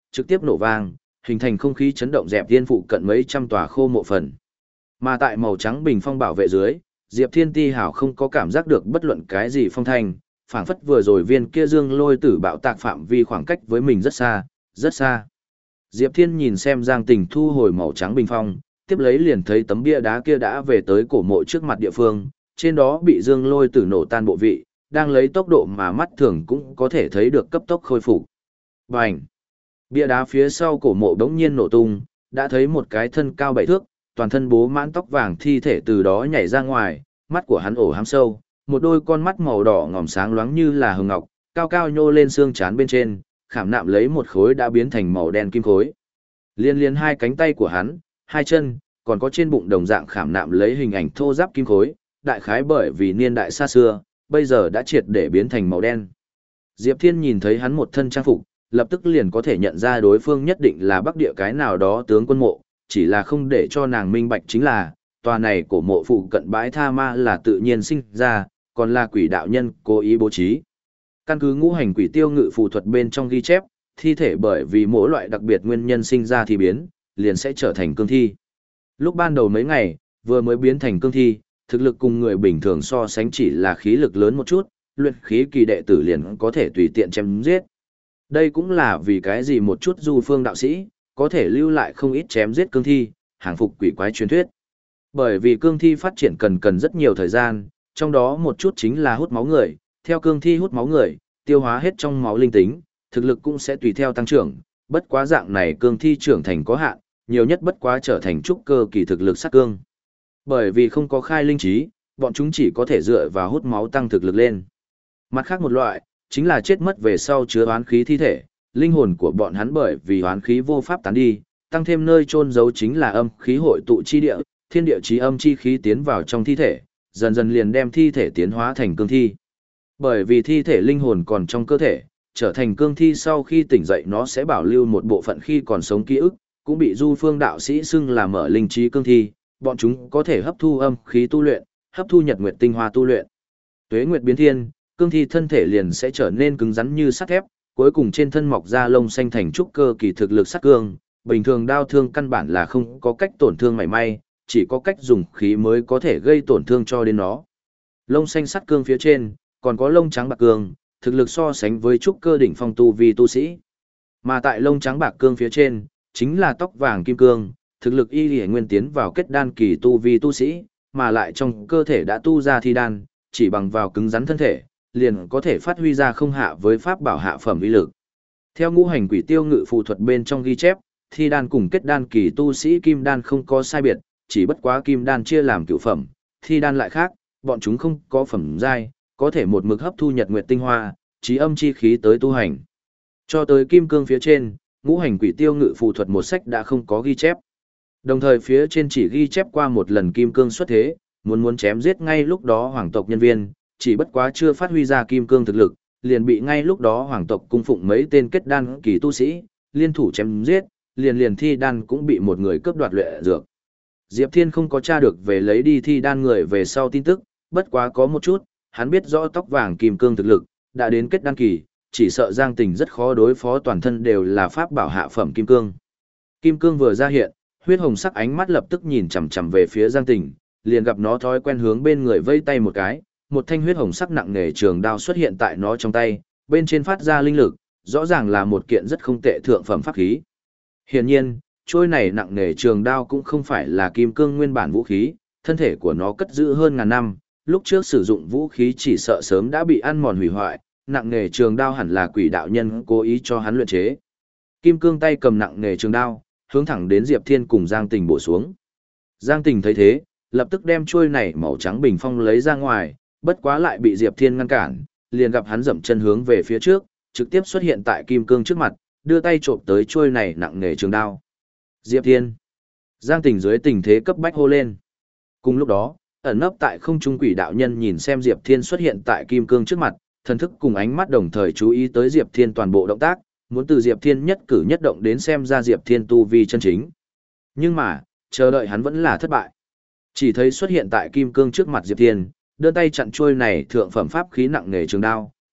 trực tiếp nổ vang, hình thành không khí chấn động dẹp Thiên phụ cận mấy trăm tòa khô mộ phần. Mà tại màu trắng bình phong bảo vệ dưới, Diệp Thiên ti hảo không có cảm giác được bất luận cái gì phong thanh, phảng phất vừa rồi viên kia dương lôi tử bạo tạc phạm vi khoảng cách với mình rất xa, rất xa. Diệp Thiên nhìn xem Giang Tình thu hồi màu trắng bình phong, tiếp lấy liền thấy tấm bia đá kia đã về tới cổ mộ trước mặt địa phương, trên đó bị dương lôi tử nổ tan bộ vị, đang lấy tốc độ mà mắt thường cũng có thể thấy được cấp tốc khôi phục. Bành! Bia đá phía sau cổ mộ đống nhiên nổ tung, đã thấy một cái thân cao bảy thước, toàn thân bố mãn tóc vàng thi thể từ đó nhảy ra ngoài, mắt của hắn ổ hám sâu, một đôi con mắt màu đỏ ngòm sáng loáng như là hồng ngọc, cao cao nhô lên xương trán bên trên, khảm nạm lấy một khối đã biến thành màu đen kim khối. Liên liên hai cánh tay của hắn, hai chân, còn có trên bụng đồng dạng khảm nạm lấy hình ảnh thô giáp kim khối, đại khái bởi vì niên đại xa xưa, bây giờ đã triệt để biến thành màu đen. Diệp Thiên nhìn thấy hắn một thân trang phục, lập tức liền có thể nhận ra đối phương nhất định là Bắc Địa cái nào đó tướng quân mộ, chỉ là không để cho nàng minh bạch chính là, tòa này của mộ phụ cận bãi tha ma là tự nhiên sinh ra, còn là quỷ đạo nhân cố ý bố trí. Căn cứ ngũ hành quỷ tiêu ngự phù thuật bên trong ghi chép, thi thể bởi vì mỗi loại đặc biệt nguyên nhân sinh ra thì biến, liền sẽ trở thành cương thi. Lúc ban đầu mấy ngày, vừa mới biến thành cương thi, thực lực cùng người bình thường so sánh chỉ là khí lực lớn một chút, luyện khí kỳ đệ tử liền có thể tùy tiện chém giết. Đây cũng là vì cái gì một chút du phương đạo sĩ, có thể lưu lại không ít chém giết cương thi, hàng phục quỷ quái truyền thuyết. Bởi vì cương thi phát triển cần cần rất nhiều thời gian, trong đó một chút chính là hút máu người, theo cương thi hút máu người, tiêu hóa hết trong máu linh tính, thực lực cũng sẽ tùy theo tăng trưởng, bất quá dạng này cương thi trưởng thành có hạn, nhiều nhất bất quá trở thành trúc cơ kỳ thực lực sát cương. Bởi vì không có khai linh trí, bọn chúng chỉ có thể dựa vào hút máu tăng thực lực lên. Mặt khác một loại, chính là chết mất về sau chứa oán khí thi thể, linh hồn của bọn hắn bởi vì oán khí vô pháp tán đi, tăng thêm nơi chôn giấu chính là âm khí hội tụ chi địa, thiên địa chí âm chi khí tiến vào trong thi thể, dần dần liền đem thi thể tiến hóa thành cương thi. Bởi vì thi thể linh hồn còn trong cơ thể, trở thành cương thi sau khi tỉnh dậy nó sẽ bảo lưu một bộ phận khi còn sống ký ức, cũng bị du phương đạo sĩ xưng là mở linh trí cương thi, bọn chúng có thể hấp thu âm khí tu luyện, hấp thu nhật nguyệt tinh hoa tu luyện. Tuế nguyệt biến thiên, cương thi thân thể liền sẽ trở nên cứng rắn như sắt thép, cuối cùng trên thân mọc ra lông xanh thành trúc cơ kỳ thực lực sắt cương, bình thường đao thương căn bản là không có cách tổn thương mảy may, chỉ có cách dùng khí mới có thể gây tổn thương cho đến nó. Lông xanh sắt cương phía trên, còn có lông trắng bạc cương, thực lực so sánh với trúc cơ đỉnh phong tu vi tu sĩ. Mà tại lông trắng bạc cương phía trên, chính là tóc vàng kim cương, thực lực y liễu nguyên tiến vào kết đan kỳ tu vi tu sĩ, mà lại trong cơ thể đã tu ra thi đan, chỉ bằng vào cứng rắn thân thể, liền có thể phát huy ra không hạ với pháp bảo hạ phẩm uy lực. Theo ngũ hành quỷ tiêu ngự phù thuật bên trong ghi chép, thi đan cùng kết đan kỳ tu sĩ kim đan không có sai biệt, chỉ bất quá kim đan chia làm cửu phẩm, thi đan lại khác, bọn chúng không có phẩm giai, có thể một mực hấp thu nhật nguyệt tinh hoa, trí âm chi khí tới tu hành. Cho tới kim cương phía trên, ngũ hành quỷ tiêu ngự phù thuật một sách đã không có ghi chép. Đồng thời phía trên chỉ ghi chép qua một lần kim cương xuất thế, muốn muốn chém giết ngay lúc đó hoàng tộc nhân viên, chỉ bất quá chưa phát huy ra kim cương thực lực, liền bị ngay lúc đó hoàng tộc cung phụng mấy tên kết đan kỳ tu sĩ, liên thủ chém giết, liền liền thi đan cũng bị một người cướp đoạt luyện dược. Diệp Thiên không có tra được về lấy đi thi đan người về sau tin tức, bất quá có một chút, hắn biết rõ tóc vàng kim cương thực lực, đã đến kết đan kỳ, chỉ sợ Giang Tình rất khó đối phó, toàn thân đều là pháp bảo hạ phẩm kim cương. Kim cương vừa ra hiện, huyết hồng sắc ánh mắt lập tức nhìn chằm chằm về phía Giang Tình, liền gặp nó thói quen hướng bên người vây tay một cái, một thanh huyết hồng sắc nặng nề trường đao xuất hiện tại nó trong tay, bên trên phát ra linh lực, rõ ràng là một kiện rất không tệ thượng phẩm pháp khí. Hiển nhiên, trôi này nặng nề trường đao cũng không phải là kim cương nguyên bản vũ khí, thân thể của nó cất giữ hơn ngàn năm, lúc trước sử dụng vũ khí chỉ sợ sớm đã bị ăn mòn hủy hoại, nặng nề trường đao hẳn là quỷ đạo nhân cố ý cho hắn luyện chế. Kim cương tay cầm nặng nề trường đao, hướng thẳng đến Diệp Thiên cùng Giang Tình bổ xuống. Giang Tình thấy thế, lập tức đem trôi này màu trắng bình phong lấy ra ngoài, bất quá lại bị Diệp Thiên ngăn cản, liền gặp hắn dậm chân hướng về phía trước, trực tiếp xuất hiện tại kim cương trước mặt, đưa tay trộm tới trôi này nặng nề trường đao. Diệp Thiên. Giang Tình dưới tình thế cấp bách hô lên. Cùng lúc đó, ẩn nấp tại không trung quỷ đạo nhân nhìn xem Diệp Thiên xuất hiện tại kim cương trước mặt, thần thức cùng ánh mắt đồng thời chú ý tới Diệp Thiên toàn bộ động tác, muốn từ Diệp Thiên nhất cử nhất động đến xem ra Diệp Thiên tu vi chân chính. Nhưng mà, chờ đợi hắn vẫn là thất bại. Chỉ thấy xuất hiện tại kim cương trước mặt Diệp Thiên, đơn tay chặn chuôi này thượng phẩm pháp khí nặng nề trường đao,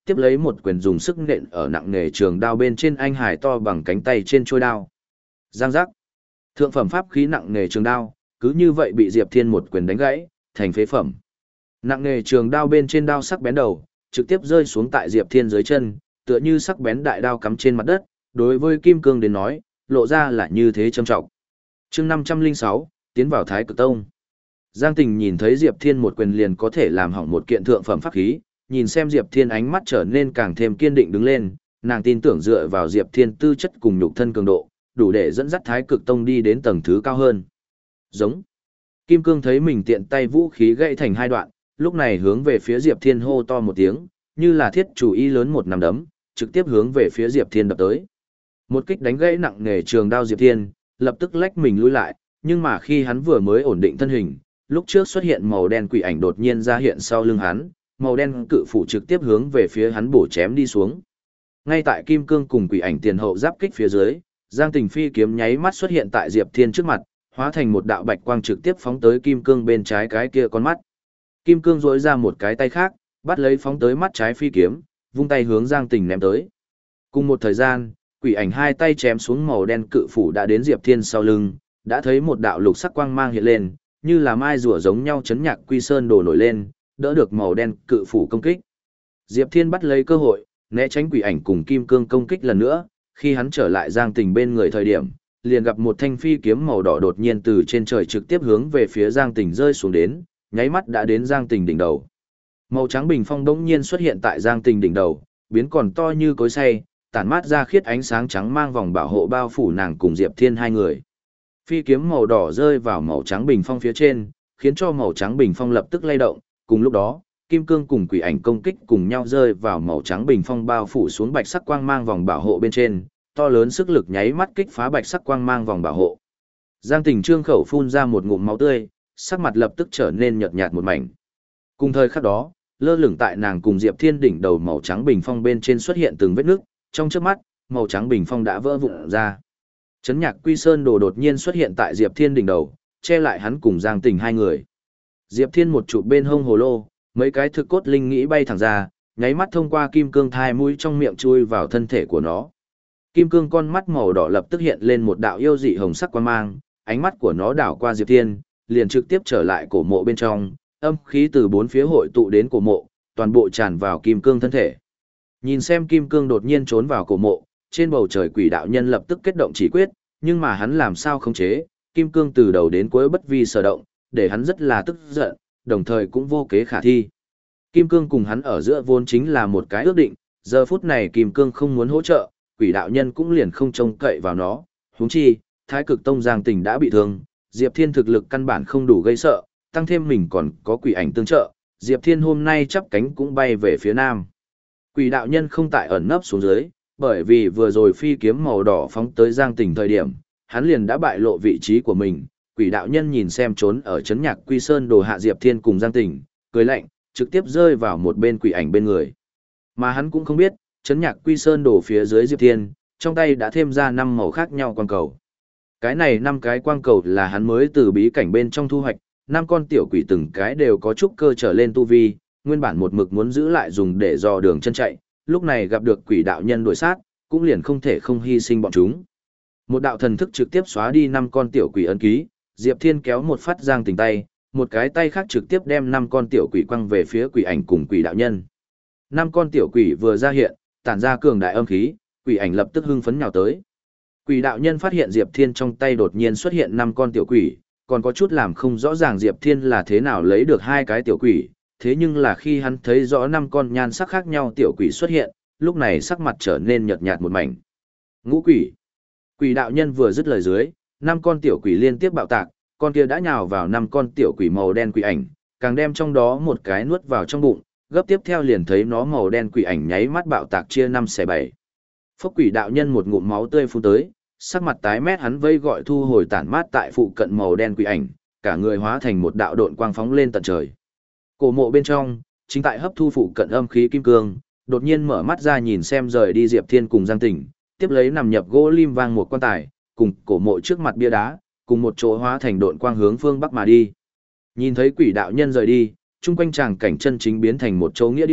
tiếp lấy một quyền dùng sức nện ở nặng nề trường đao bên trên anh hải to bằng cánh tay trên chuôi đao. Giang giác. Thượng phẩm pháp khí nặng nề trường đao, cứ như vậy bị Diệp Thiên một quyền đánh gãy, thành phế phẩm. Nặng nề trường đao bên trên đao sắc bén đầu, trực tiếp rơi xuống tại Diệp Thiên dưới chân, tựa như sắc bén đại đao cắm trên mặt đất, đối với Kim Cương đến nói, lộ ra là như thế trầm trọng. Chương năm trăm lẻ sáu, tiến vào Thái Cực Tông. Giang Tình nhìn thấy Diệp Thiên một quyền liền có thể làm hỏng một kiện thượng phẩm pháp khí, nhìn xem Diệp Thiên ánh mắt trở nên càng thêm kiên định đứng lên, nàng tin tưởng dựa vào Diệp Thiên tư chất cùng nhục thân cường độ, đủ để dẫn dắt Thái Cực Tông đi đến tầng thứ cao hơn. Giống. Kim Cương thấy mình tiện tay vũ khí gãy thành hai đoạn, lúc này hướng về phía Diệp Thiên hô to một tiếng, như là thiết chủ y lớn một nắm đấm, trực tiếp hướng về phía Diệp Thiên đập tới. Một kích đánh gãy nặng nề trường đao Diệp Thiên, lập tức lách mình lùi lại, nhưng mà khi hắn vừa mới ổn định thân hình, lúc trước xuất hiện màu đen quỷ ảnh đột nhiên ra hiện sau lưng hắn, màu đen cự phủ trực tiếp hướng về phía hắn bổ chém đi xuống. Ngay tại Kim Cương cùng quỷ ảnh tiền hậu giáp kích phía dưới, Giang Tình phi kiếm nháy mắt xuất hiện tại Diệp Thiên trước mặt, hóa thành một đạo bạch quang trực tiếp phóng tới Kim Cương bên trái cái kia con mắt. Kim Cương duỗi ra một cái tay khác, bắt lấy phóng tới mắt trái phi kiếm, vung tay hướng Giang Tình ném tới. Cùng một thời gian, quỷ ảnh hai tay chém xuống màu đen cự phủ đã đến Diệp Thiên sau lưng, đã thấy một đạo lục sắc quang mang hiện lên, như là mai rùa giống nhau chấn nhạc quy sơn đổ nổi lên, đỡ được màu đen cự phủ công kích. Diệp Thiên bắt lấy cơ hội, né tránh quỷ ảnh cùng Kim Cương công kích lần nữa, khi hắn trở lại Giang Tình bên người thời điểm, liền gặp một thanh phi kiếm màu đỏ đột nhiên từ trên trời trực tiếp hướng về phía Giang Tình rơi xuống đến, nháy mắt đã đến Giang Tình đỉnh đầu. Màu trắng bình phong đống nhiên xuất hiện tại Giang Tình đỉnh đầu, biến còn to như cối xay, tản mát ra khiết ánh sáng trắng mang vòng bảo hộ bao phủ nàng cùng Diệp Thiên hai người. Phi kiếm màu đỏ rơi vào màu trắng bình phong phía trên, khiến cho màu trắng bình phong lập tức lay động, cùng lúc đó, Kim Cương cùng quỷ ảnh công kích cùng nhau rơi vào màu trắng bình phong bao phủ xuống bạch sắc quang mang vòng bảo hộ bên trên, to lớn sức lực nháy mắt kích phá bạch sắc quang mang vòng bảo hộ. Giang Tình trương khẩu phun ra một ngụm máu tươi, sắc mặt lập tức trở nên nhợt nhạt một mảnh. Cùng thời khắc đó, lơ lửng tại nàng cùng Diệp Thiên đỉnh đầu màu trắng bình phong bên trên xuất hiện từng vết nứt, trong chớp mắt, màu trắng bình phong đã vỡ vụn ra. Chấn nhạc quy sơn đồ đột nhiên xuất hiện tại Diệp Thiên đỉnh đầu, che lại hắn cùng Giang Tình hai người. Diệp Thiên một chụp bên hông hồ lô, mấy cái thực cốt linh nghĩ bay thẳng ra, nháy mắt thông qua kim cương thai mũi trong miệng chui vào thân thể của nó. Kim cương con mắt màu đỏ lập tức hiện lên một đạo yêu dị hồng sắc quang mang, ánh mắt của nó đảo qua Diệp Thiên, liền trực tiếp trở lại cổ mộ bên trong, âm khí từ bốn phía hội tụ đến cổ mộ, toàn bộ tràn vào kim cương thân thể. Nhìn xem kim cương đột nhiên trốn vào cổ mộ, trên bầu trời quỷ đạo nhân lập tức kết động chỉ quyết, nhưng mà hắn làm sao khống chế, kim cương từ đầu đến cuối bất vi sở động, để hắn rất là tức giận, đồng thời cũng vô kế khả thi. Kim cương cùng hắn ở giữa vốn chính là một cái ước định, giờ phút này kim cương không muốn hỗ trợ, quỷ đạo nhân cũng liền không trông cậy vào nó, huống chi, Thái Cực Tông Giang Tình đã bị thương, Diệp Thiên thực lực căn bản không đủ gây sợ, tăng thêm mình còn có quỷ ảnh tương trợ, Diệp Thiên hôm nay chắp cánh cũng bay về phía nam. Quỷ đạo nhân không tại ẩn nấp xuống dưới, bởi vì vừa rồi phi kiếm màu đỏ phóng tới Giang Tình thời điểm, hắn liền đã bại lộ vị trí của mình. Quỷ đạo nhân nhìn xem trốn ở chấn nhạc Quy Sơn đồ hạ Diệp Thiên cùng Giang Tình, cười lạnh, trực tiếp rơi vào một bên quỷ ảnh bên người. Mà hắn cũng không biết, chấn nhạc Quy Sơn đồ phía dưới Diệp Thiên, trong tay đã thêm ra năm màu khác nhau quang cầu. Cái này năm cái quang cầu là hắn mới từ bí cảnh bên trong thu hoạch, năm con tiểu quỷ từng cái đều có chút cơ trở lên tu vi, nguyên bản một mực muốn giữ lại dùng để dò đường chân chạy, lúc này gặp được quỷ đạo nhân đuổi sát, cũng liền không thể không hy sinh bọn chúng. Một đạo thần thức trực tiếp xóa đi năm con tiểu quỷ ấn ký, Diệp Thiên kéo một phát Giang Tình tay, một cái tay khác trực tiếp đem năm con tiểu quỷ quăng về phía quỷ ảnh cùng quỷ đạo nhân. Năm con tiểu quỷ vừa ra hiện, tản ra cường đại âm khí, quỷ ảnh lập tức hưng phấn nhào tới. Quỷ đạo nhân phát hiện Diệp Thiên trong tay đột nhiên xuất hiện năm con tiểu quỷ, còn có chút làm không rõ ràng Diệp Thiên là thế nào lấy được hai cái tiểu quỷ, thế nhưng là khi hắn thấy rõ năm con nhan sắc khác nhau tiểu quỷ xuất hiện, lúc này sắc mặt trở nên nhợt nhạt một mảnh. Ngũ quỷ. Quỷ đạo nhân vừa dứt lời dưới, năm con tiểu quỷ liên tiếp bạo tạc, con kia đã nhào vào năm con tiểu quỷ màu đen quỷ ảnh, càng đem trong đó một cái nuốt vào trong bụng, gấp tiếp theo liền thấy nó màu đen quỷ ảnh nháy mắt bạo tạc chia năm xẻ bảy. Phốc quỷ đạo nhân một ngụm máu tươi phun tới, sắc mặt tái mét hắn vây gọi thu hồi tản mát tại phụ cận màu đen quỷ ảnh, cả người hóa thành một đạo độn quang phóng lên tận trời. Cổ mộ bên trong, chính tại hấp thu phụ cận âm khí kim cương, đột nhiên mở mắt ra nhìn xem rời đi Diệp Thiên cùng Giang Tình, tiếp lấy nằm nhập gỗ lim vang một quan tài, cùng cổ mộ trước mặt bia đá, cùng một chỗ hóa thành độn quang hướng phương bắc mà đi. Nhìn thấy quỷ đạo nhân rời đi, chung quanh tràng cảnh chân chính biến thành một chỗ nghĩa địa,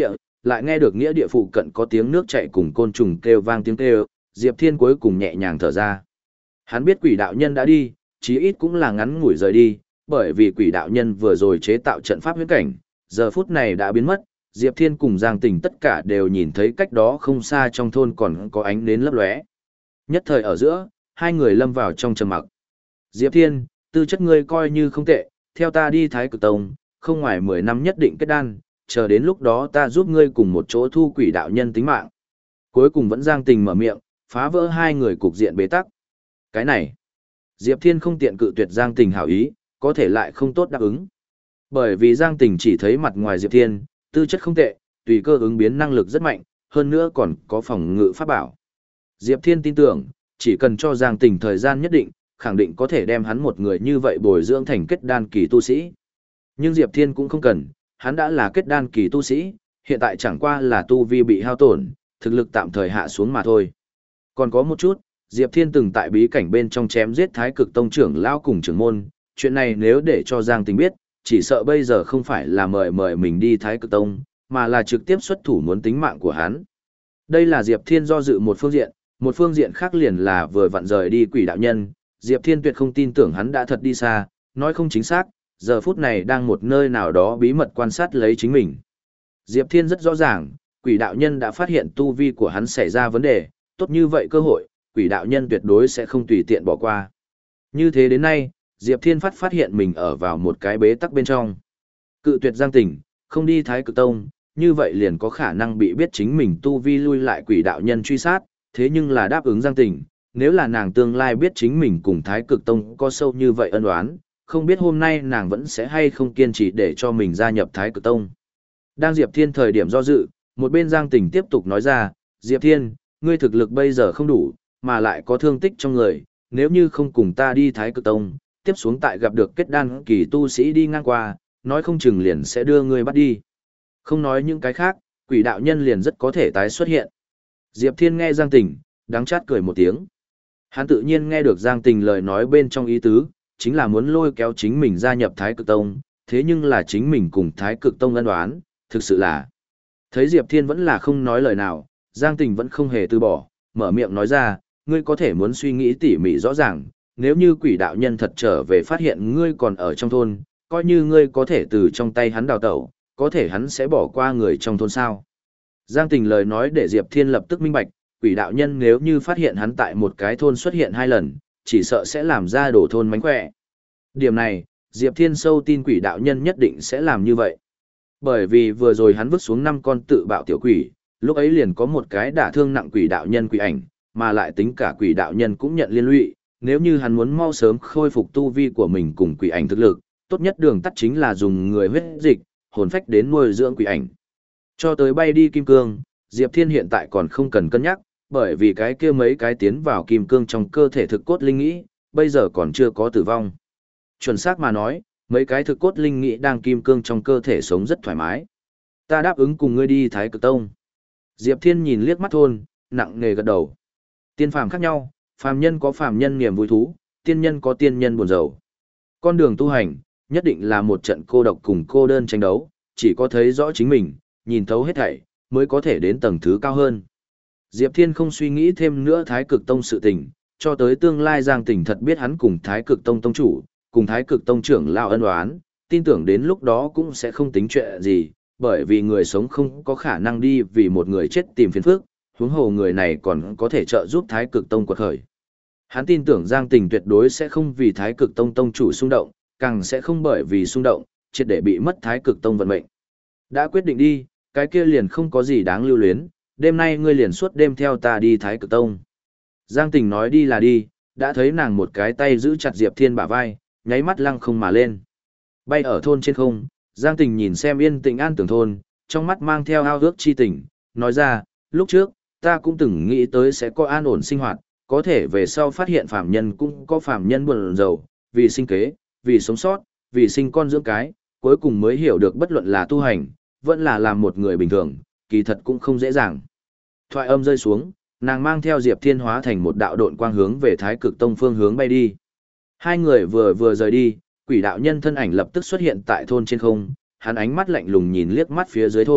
lại nghe được nghĩa địa phụ cận có tiếng nước chảy cùng côn trùng kêu vang tiếng kêu, Diệp Thiên cuối cùng nhẹ nhàng thở ra. Hắn biết quỷ đạo nhân đã đi, chí ít cũng là ngắn ngủi rời đi, bởi vì quỷ đạo nhân vừa rồi chế tạo trận pháp huyễn cảnh, giờ phút này đã biến mất, Diệp Thiên cùng Giang Tình tất cả đều nhìn thấy cách đó không xa trong thôn còn có ánh nến lấp lóe. Nhất thời ở giữa, hai người lâm vào trong trầm mặc. Diệp Thiên, tư chất ngươi coi như không tệ, theo ta đi Thái Cực Tông, không ngoài mười năm nhất định kết đan, chờ đến lúc đó ta giúp ngươi cùng một chỗ thu quỷ đạo nhân tính mạng. Cuối cùng vẫn Giang Tình mở miệng, phá vỡ hai người cục diện bế tắc. Cái này, Diệp Thiên không tiện cự tuyệt Giang Tình hảo ý, có thể lại không tốt đáp ứng. Bởi vì Giang Tình chỉ thấy mặt ngoài Diệp Thiên, tư chất không tệ, tùy cơ ứng biến năng lực rất mạnh, hơn nữa còn có phòng ngự pháp bảo. Diệp Thiên tin tưởng, chỉ cần cho Giang Tình thời gian nhất định, khẳng định có thể đem hắn một người như vậy bồi dưỡng thành kết đan kỳ tu sĩ. Nhưng Diệp Thiên cũng không cần, hắn đã là kết đan kỳ tu sĩ, hiện tại chẳng qua là tu vi bị hao tổn, thực lực tạm thời hạ xuống mà thôi. Còn có một chút, Diệp Thiên từng tại bí cảnh bên trong chém giết Thái Cực Tông trưởng lão cùng trưởng môn, chuyện này nếu để cho Giang Tình biết, chỉ sợ bây giờ không phải là mời mời mình đi Thái Cực Tông, mà là trực tiếp xuất thủ muốn tính mạng của hắn. Đây là Diệp Thiên do dự một phương diện, một phương diện khác liền là vừa vặn rời đi quỷ đạo nhân, Diệp Thiên tuyệt không tin tưởng hắn đã thật đi xa, nói không chính xác, giờ phút này đang một nơi nào đó bí mật quan sát lấy chính mình. Diệp Thiên rất rõ ràng, quỷ đạo nhân đã phát hiện tu vi của hắn xảy ra vấn đề, tốt như vậy cơ hội, quỷ đạo nhân tuyệt đối sẽ không tùy tiện bỏ qua. Như thế đến nay, Diệp Thiên phát phát hiện mình ở vào một cái bế tắc bên trong. Cự tuyệt Giang Tình, không đi Thái Cực Tông, như vậy liền có khả năng bị biết chính mình tu vi lui lại quỷ đạo nhân truy sát, thế nhưng là đáp ứng Giang Tình, nếu là nàng tương lai biết chính mình cùng Thái Cực Tông có sâu như vậy ân oán, không biết hôm nay nàng vẫn sẽ hay không kiên trì để cho mình gia nhập Thái Cực Tông. Đang Diệp Thiên thời điểm do dự, một bên Giang Tình tiếp tục nói ra, Diệp Thiên, ngươi thực lực bây giờ không đủ, mà lại có thương tích trong người, nếu như không cùng ta đi Thái Cực Tông, tiếp xuống tại gặp được kết đan kỳ tu sĩ đi ngang qua, nói không chừng liền sẽ đưa ngươi bắt đi. Không nói những cái khác, quỷ đạo nhân liền rất có thể tái xuất hiện. Diệp Thiên nghe Giang Tình, đắng chát cười một tiếng. Hắn tự nhiên nghe được Giang Tình lời nói bên trong ý tứ, chính là muốn lôi kéo chính mình gia nhập Thái Cực Tông, thế nhưng là chính mình cùng Thái Cực Tông ân oán, thực sự là. Thấy Diệp Thiên vẫn là không nói lời nào, Giang Tình vẫn không hề từ bỏ, mở miệng nói ra, ngươi có thể muốn suy nghĩ tỉ mỉ rõ ràng, nếu như quỷ đạo nhân thật trở về phát hiện ngươi còn ở trong thôn, coi như ngươi có thể từ trong tay hắn đào tẩu, có thể hắn sẽ bỏ qua người trong thôn sao. Giang Tình lời nói để Diệp Thiên lập tức minh bạch, quỷ đạo nhân nếu như phát hiện hắn tại một cái thôn xuất hiện hai lần, chỉ sợ sẽ làm ra đổ thôn mánh khỏe. Điểm này, Diệp Thiên sâu tin quỷ đạo nhân nhất định sẽ làm như vậy. Bởi vì vừa rồi hắn vứt xuống năm con tự bạo tiểu quỷ, lúc ấy liền có một cái đả thương nặng quỷ đạo nhân quỷ ảnh, mà lại tính cả quỷ đạo nhân cũng nhận liên lụy, nếu như hắn muốn mau sớm khôi phục tu vi của mình cùng quỷ ảnh thực lực, tốt nhất đường tắt chính là dùng người huyết dịch, hồn phách đến nuôi dưỡng quỷ ảnh. Cho tới bay đi kim cương, Diệp Thiên hiện tại còn không cần cân nhắc, bởi vì cái kia mấy cái tiến vào kim cương trong cơ thể thực cốt linh nghĩ, bây giờ còn chưa có tử vong. Chuẩn xác mà nói, mấy cái thực cốt linh nghĩ đang kim cương trong cơ thể sống rất thoải mái. Ta đáp ứng cùng ngươi đi Thái Cực Tông. Diệp Thiên nhìn liếc mắt thôn, nặng nề gật đầu. Tiên phàm khác nhau, phàm nhân có phàm nhân niềm vui thú, tiên nhân có tiên nhân buồn rầu. Con đường tu hành, nhất định là một trận cô độc cùng cô đơn tranh đấu, chỉ có thấy rõ chính mình, nhìn thấu hết thảy, mới có thể đến tầng thứ cao hơn. Diệp Thiên không suy nghĩ thêm nữa Thái Cực Tông sự tình, cho tới tương lai Giang Tình thật biết hắn cùng Thái Cực Tông tông chủ, cùng Thái Cực Tông trưởng lão ân oán, tin tưởng đến lúc đó cũng sẽ không tính chuyện gì, bởi vì người sống không có khả năng đi vì một người chết tìm phiền phức, huống hồ người này còn có thể trợ giúp Thái Cực Tông quật khởi. Hắn tin tưởng Giang Tình tuyệt đối sẽ không vì Thái Cực Tông tông chủ xung động, càng sẽ không bởi vì xung động, triệt để bị mất Thái Cực Tông vận mệnh. Đã quyết định đi, cái kia liền không có gì đáng lưu luyến, đêm nay ngươi liền suốt đêm theo ta đi Thái Cực Tông. Giang Tình nói đi là đi, đã thấy nàng một cái tay giữ chặt Diệp Thiên bả vai, nháy mắt lăng không mà lên. Bay ở thôn trên không, Giang Tình nhìn xem yên tĩnh an tưởng thôn, trong mắt mang theo ao ước chi tình, nói ra, lúc trước, ta cũng từng nghĩ tới sẽ có an ổn sinh hoạt, có thể về sau phát hiện phàm nhân cũng có phàm nhân buồn rầu, vì sinh kế, vì sống sót, vì sinh con dưỡng cái, cuối cùng mới hiểu được bất luận là tu hành, vẫn là làm một người bình thường, kỳ thật cũng không dễ dàng. Thoại âm rơi xuống, nàng mang theo Diệp Thiên hóa thành một đạo độn quang hướng về Thái Cực Tông phương hướng bay đi. Hai người vừa vừa rời đi, quỷ đạo nhân thân ảnh lập tức xuất hiện tại thôn trên không, hắn ánh mắt lạnh lùng nhìn liếc mắt phía dưới thôn,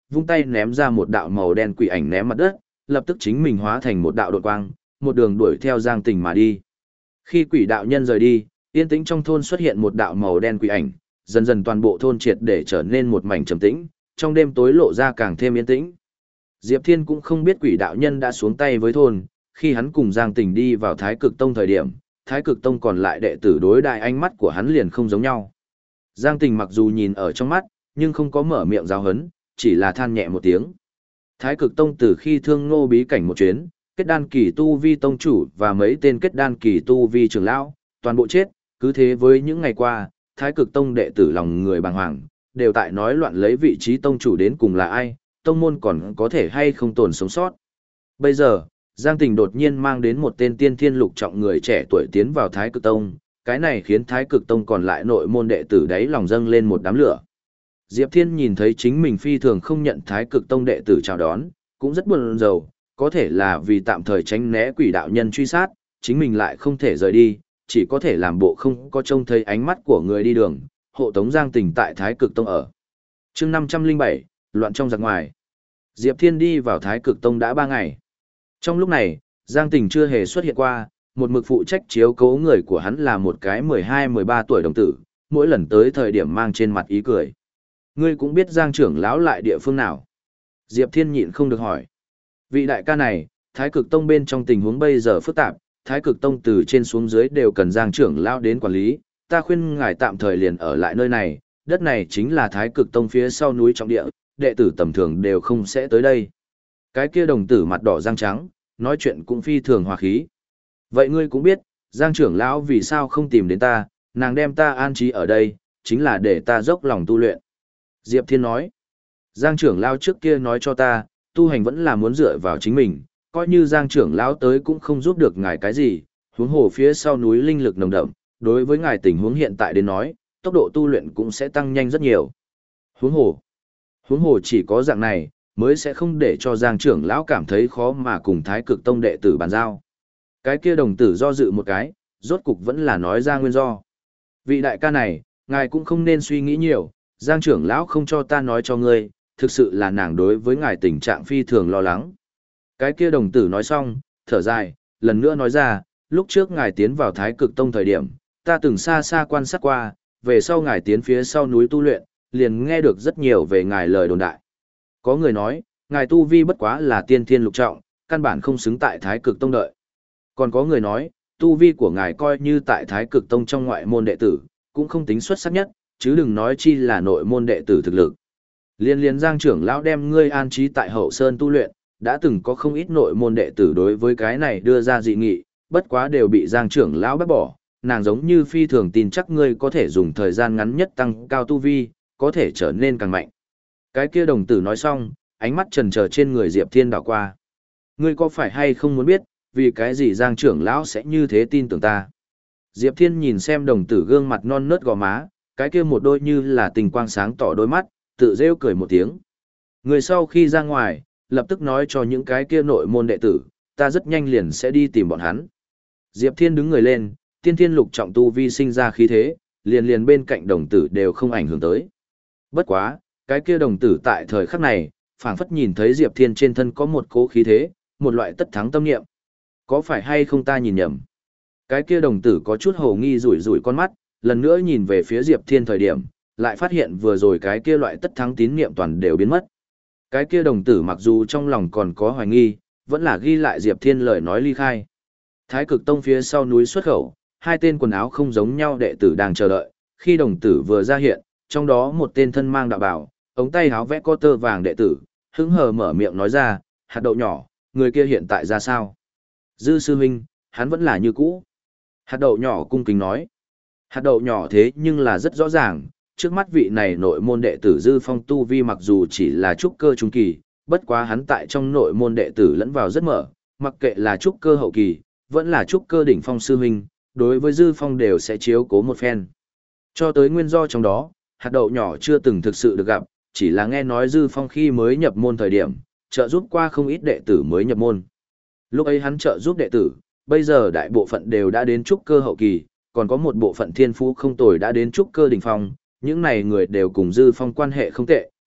vung tay ném ra một đạo màu đen quỷ ảnh ném mặt đất, lập tức chính mình hóa thành một đạo đột quang, một đường đuổi theo Giang Tình mà đi. Khi quỷ đạo nhân rời đi, yên tĩnh trong thôn xuất hiện một đạo màu đen quỷ ảnh, dần dần toàn bộ thôn triệt để trở nên một mảnh trầm tĩnh, trong đêm tối lộ ra càng thêm yên tĩnh. Diệp Thiên cũng không biết quỷ đạo nhân đã xuống tay với thôn, khi hắn cùng Giang Tình đi vào Thái Cực Tông thời điểm, Thái Cực Tông còn lại đệ tử đối đại ánh mắt của hắn liền không giống nhau. Giang Tình mặc dù nhìn ở trong mắt, nhưng không có mở miệng giáo hấn, chỉ là than nhẹ một tiếng. Thái Cực Tông từ khi thương ngô bí cảnh một chuyến, kết đan kỳ tu vi tông chủ và mấy tên kết đan kỳ tu vi trưởng lão, toàn bộ chết, cứ thế với những ngày qua, Thái Cực Tông đệ tử lòng người bàng hoàng, đều tại nói loạn lấy vị trí tông chủ đến cùng là ai, tông môn còn có thể hay không tồn sống sót. Bây giờ, Giang Tình đột nhiên mang đến một tên tiên thiên lục trọng người trẻ tuổi tiến vào Thái Cực Tông, cái này khiến Thái Cực Tông còn lại nội môn đệ tử đấy lòng dâng lên một đám lửa. Diệp Thiên nhìn thấy chính mình phi thường không nhận Thái Cực Tông đệ tử chào đón, cũng rất buồn rầu, có thể là vì tạm thời tránh né quỷ đạo nhân truy sát, chính mình lại không thể rời đi, chỉ có thể làm bộ không có trông thấy ánh mắt của người đi đường, hộ tống Giang Tình tại Thái Cực Tông ở. Chương năm trăm linh bảy, loạn trong giặc ngoài. Diệp Thiên đi vào Thái Cực Tông đã ba ngày. Trong lúc này, Giang Tình chưa hề xuất hiện qua, một mực phụ trách chiếu cố người của hắn là một cái mười hai mười ba tuổi đồng tử, mỗi lần tới thời điểm mang trên mặt ý cười. Ngươi cũng biết Giang trưởng lão lại địa phương nào? Diệp Thiên nhịn không được hỏi. Vị đại ca này, Thái Cực Tông bên trong tình huống bây giờ phức tạp, Thái Cực Tông từ trên xuống dưới đều cần Giang trưởng lão đến quản lý, ta khuyên ngài tạm thời liền ở lại nơi này, đất này chính là Thái Cực Tông phía sau núi trọng địa, đệ tử tầm thường đều không sẽ tới đây. Cái kia đồng tử mặt đỏ răng trắng, nói chuyện cũng phi thường hòa khí. Vậy ngươi cũng biết, Giang trưởng lão vì sao không tìm đến ta, nàng đem ta an trí ở đây, chính là để ta dốc lòng tu luyện. Diệp Thiên nói, Giang trưởng lão trước kia nói cho ta, tu hành vẫn là muốn dựa vào chính mình, coi như Giang trưởng lão tới cũng không giúp được ngài cái gì, huống hồ phía sau núi linh lực nồng đậm, đối với ngài tình huống hiện tại đến nói, tốc độ tu luyện cũng sẽ tăng nhanh rất nhiều. Huống hồ, huống hồ chỉ có dạng này, mới sẽ không để cho Giang trưởng lão cảm thấy khó mà cùng Thái Cực Tông đệ tử bàn giao. Cái kia đồng tử do dự một cái, rốt cục vẫn là nói ra nguyên do. Vị đại ca này, ngài cũng không nên suy nghĩ nhiều, Giang trưởng lão không cho ta nói cho ngươi, thực sự là nàng đối với ngài tình trạng phi thường lo lắng. Cái kia đồng tử nói xong, thở dài, lần nữa nói ra, lúc trước ngài tiến vào Thái Cực Tông thời điểm, ta từng xa xa quan sát qua, về sau ngài tiến phía sau núi tu luyện, liền nghe được rất nhiều về ngài lời đồn đại. Có người nói, ngài tu vi bất quá là tiên thiên lục trọng, căn bản không xứng tại Thái Cực Tông đợi. Còn có người nói, tu vi của ngài coi như tại Thái Cực Tông trong ngoại môn đệ tử, cũng không tính xuất sắc nhất, chứ đừng nói chi là nội môn đệ tử thực lực. Liên liên Giang trưởng lão đem ngươi an trí tại Hậu Sơn tu luyện, đã từng có không ít nội môn đệ tử đối với cái này đưa ra dị nghị, bất quá đều bị Giang trưởng lão bác bỏ, nàng giống như phi thường tin chắc ngươi có thể dùng thời gian ngắn nhất tăng cao tu vi, có thể trở nên càng mạnh. Cái kia đồng tử nói xong, ánh mắt trần chờ trên người Diệp Thiên đảo qua. Ngươi có phải hay không muốn biết, vì cái gì Giang trưởng lão sẽ như thế tin tưởng ta? Diệp Thiên nhìn xem đồng tử gương mặt non nớt gò má, cái kia một đôi như là tình quang sáng tỏ đôi mắt, tự rêu cười một tiếng. Người sau khi ra ngoài, lập tức nói cho những cái kia nội môn đệ tử, ta rất nhanh liền sẽ đi tìm bọn hắn. Diệp Thiên đứng người lên, tiên thiên lục trọng tu vi sinh ra khí thế, liền liền bên cạnh đồng tử đều không ảnh hưởng tới. Bất quá, cái kia đồng tử tại thời khắc này, phảng phất nhìn thấy Diệp Thiên trên thân có một cố khí thế, một loại tất thắng tâm niệm. Có phải hay không ta nhìn nhầm? Cái kia đồng tử có chút hồ nghi rủi rủi con mắt, lần nữa nhìn về phía Diệp Thiên thời điểm, lại phát hiện vừa rồi cái kia loại tất thắng tín niệm toàn đều biến mất. Cái kia đồng tử mặc dù trong lòng còn có hoài nghi, vẫn là ghi lại Diệp Thiên lời nói ly khai. Thái Cực Tông phía sau núi xuất khẩu, hai tên quần áo không giống nhau đệ tử đang chờ đợi, khi đồng tử vừa ra hiện, trong đó một tên thân mang đạo bào, ống tay áo vẽ có tơ vàng đệ tử, hứng hờ mở miệng nói ra, hạt đậu nhỏ, người kia hiện tại ra sao? Dư sư huynh, hắn vẫn là như cũ. Hạt đậu nhỏ cung kính nói. Hạt đậu nhỏ thế nhưng là rất rõ ràng, trước mắt vị này nội môn đệ tử Dư Phong tu vi mặc dù chỉ là trúc cơ trung kỳ, bất quá hắn tại trong nội môn đệ tử lẫn vào rất mở, mặc kệ là trúc cơ hậu kỳ, vẫn là trúc cơ đỉnh phong sư huynh, đối với Dư Phong đều sẽ chiếu cố một phen. Cho tới nguyên do trong đó, hạt đậu nhỏ chưa từng thực sự được gặp, chỉ là nghe nói Dư Phong khi mới nhập môn thời điểm, trợ giúp qua không ít đệ tử mới nhập môn. Lúc ấy hắn trợ giúp đệ tử, bây giờ đại bộ phận đều đã đến trúc cơ hậu kỳ, còn có một bộ phận thiên phú không tồi đã đến trúc cơ đỉnh phong, những này người đều cùng Dư Phong quan hệ không tệ,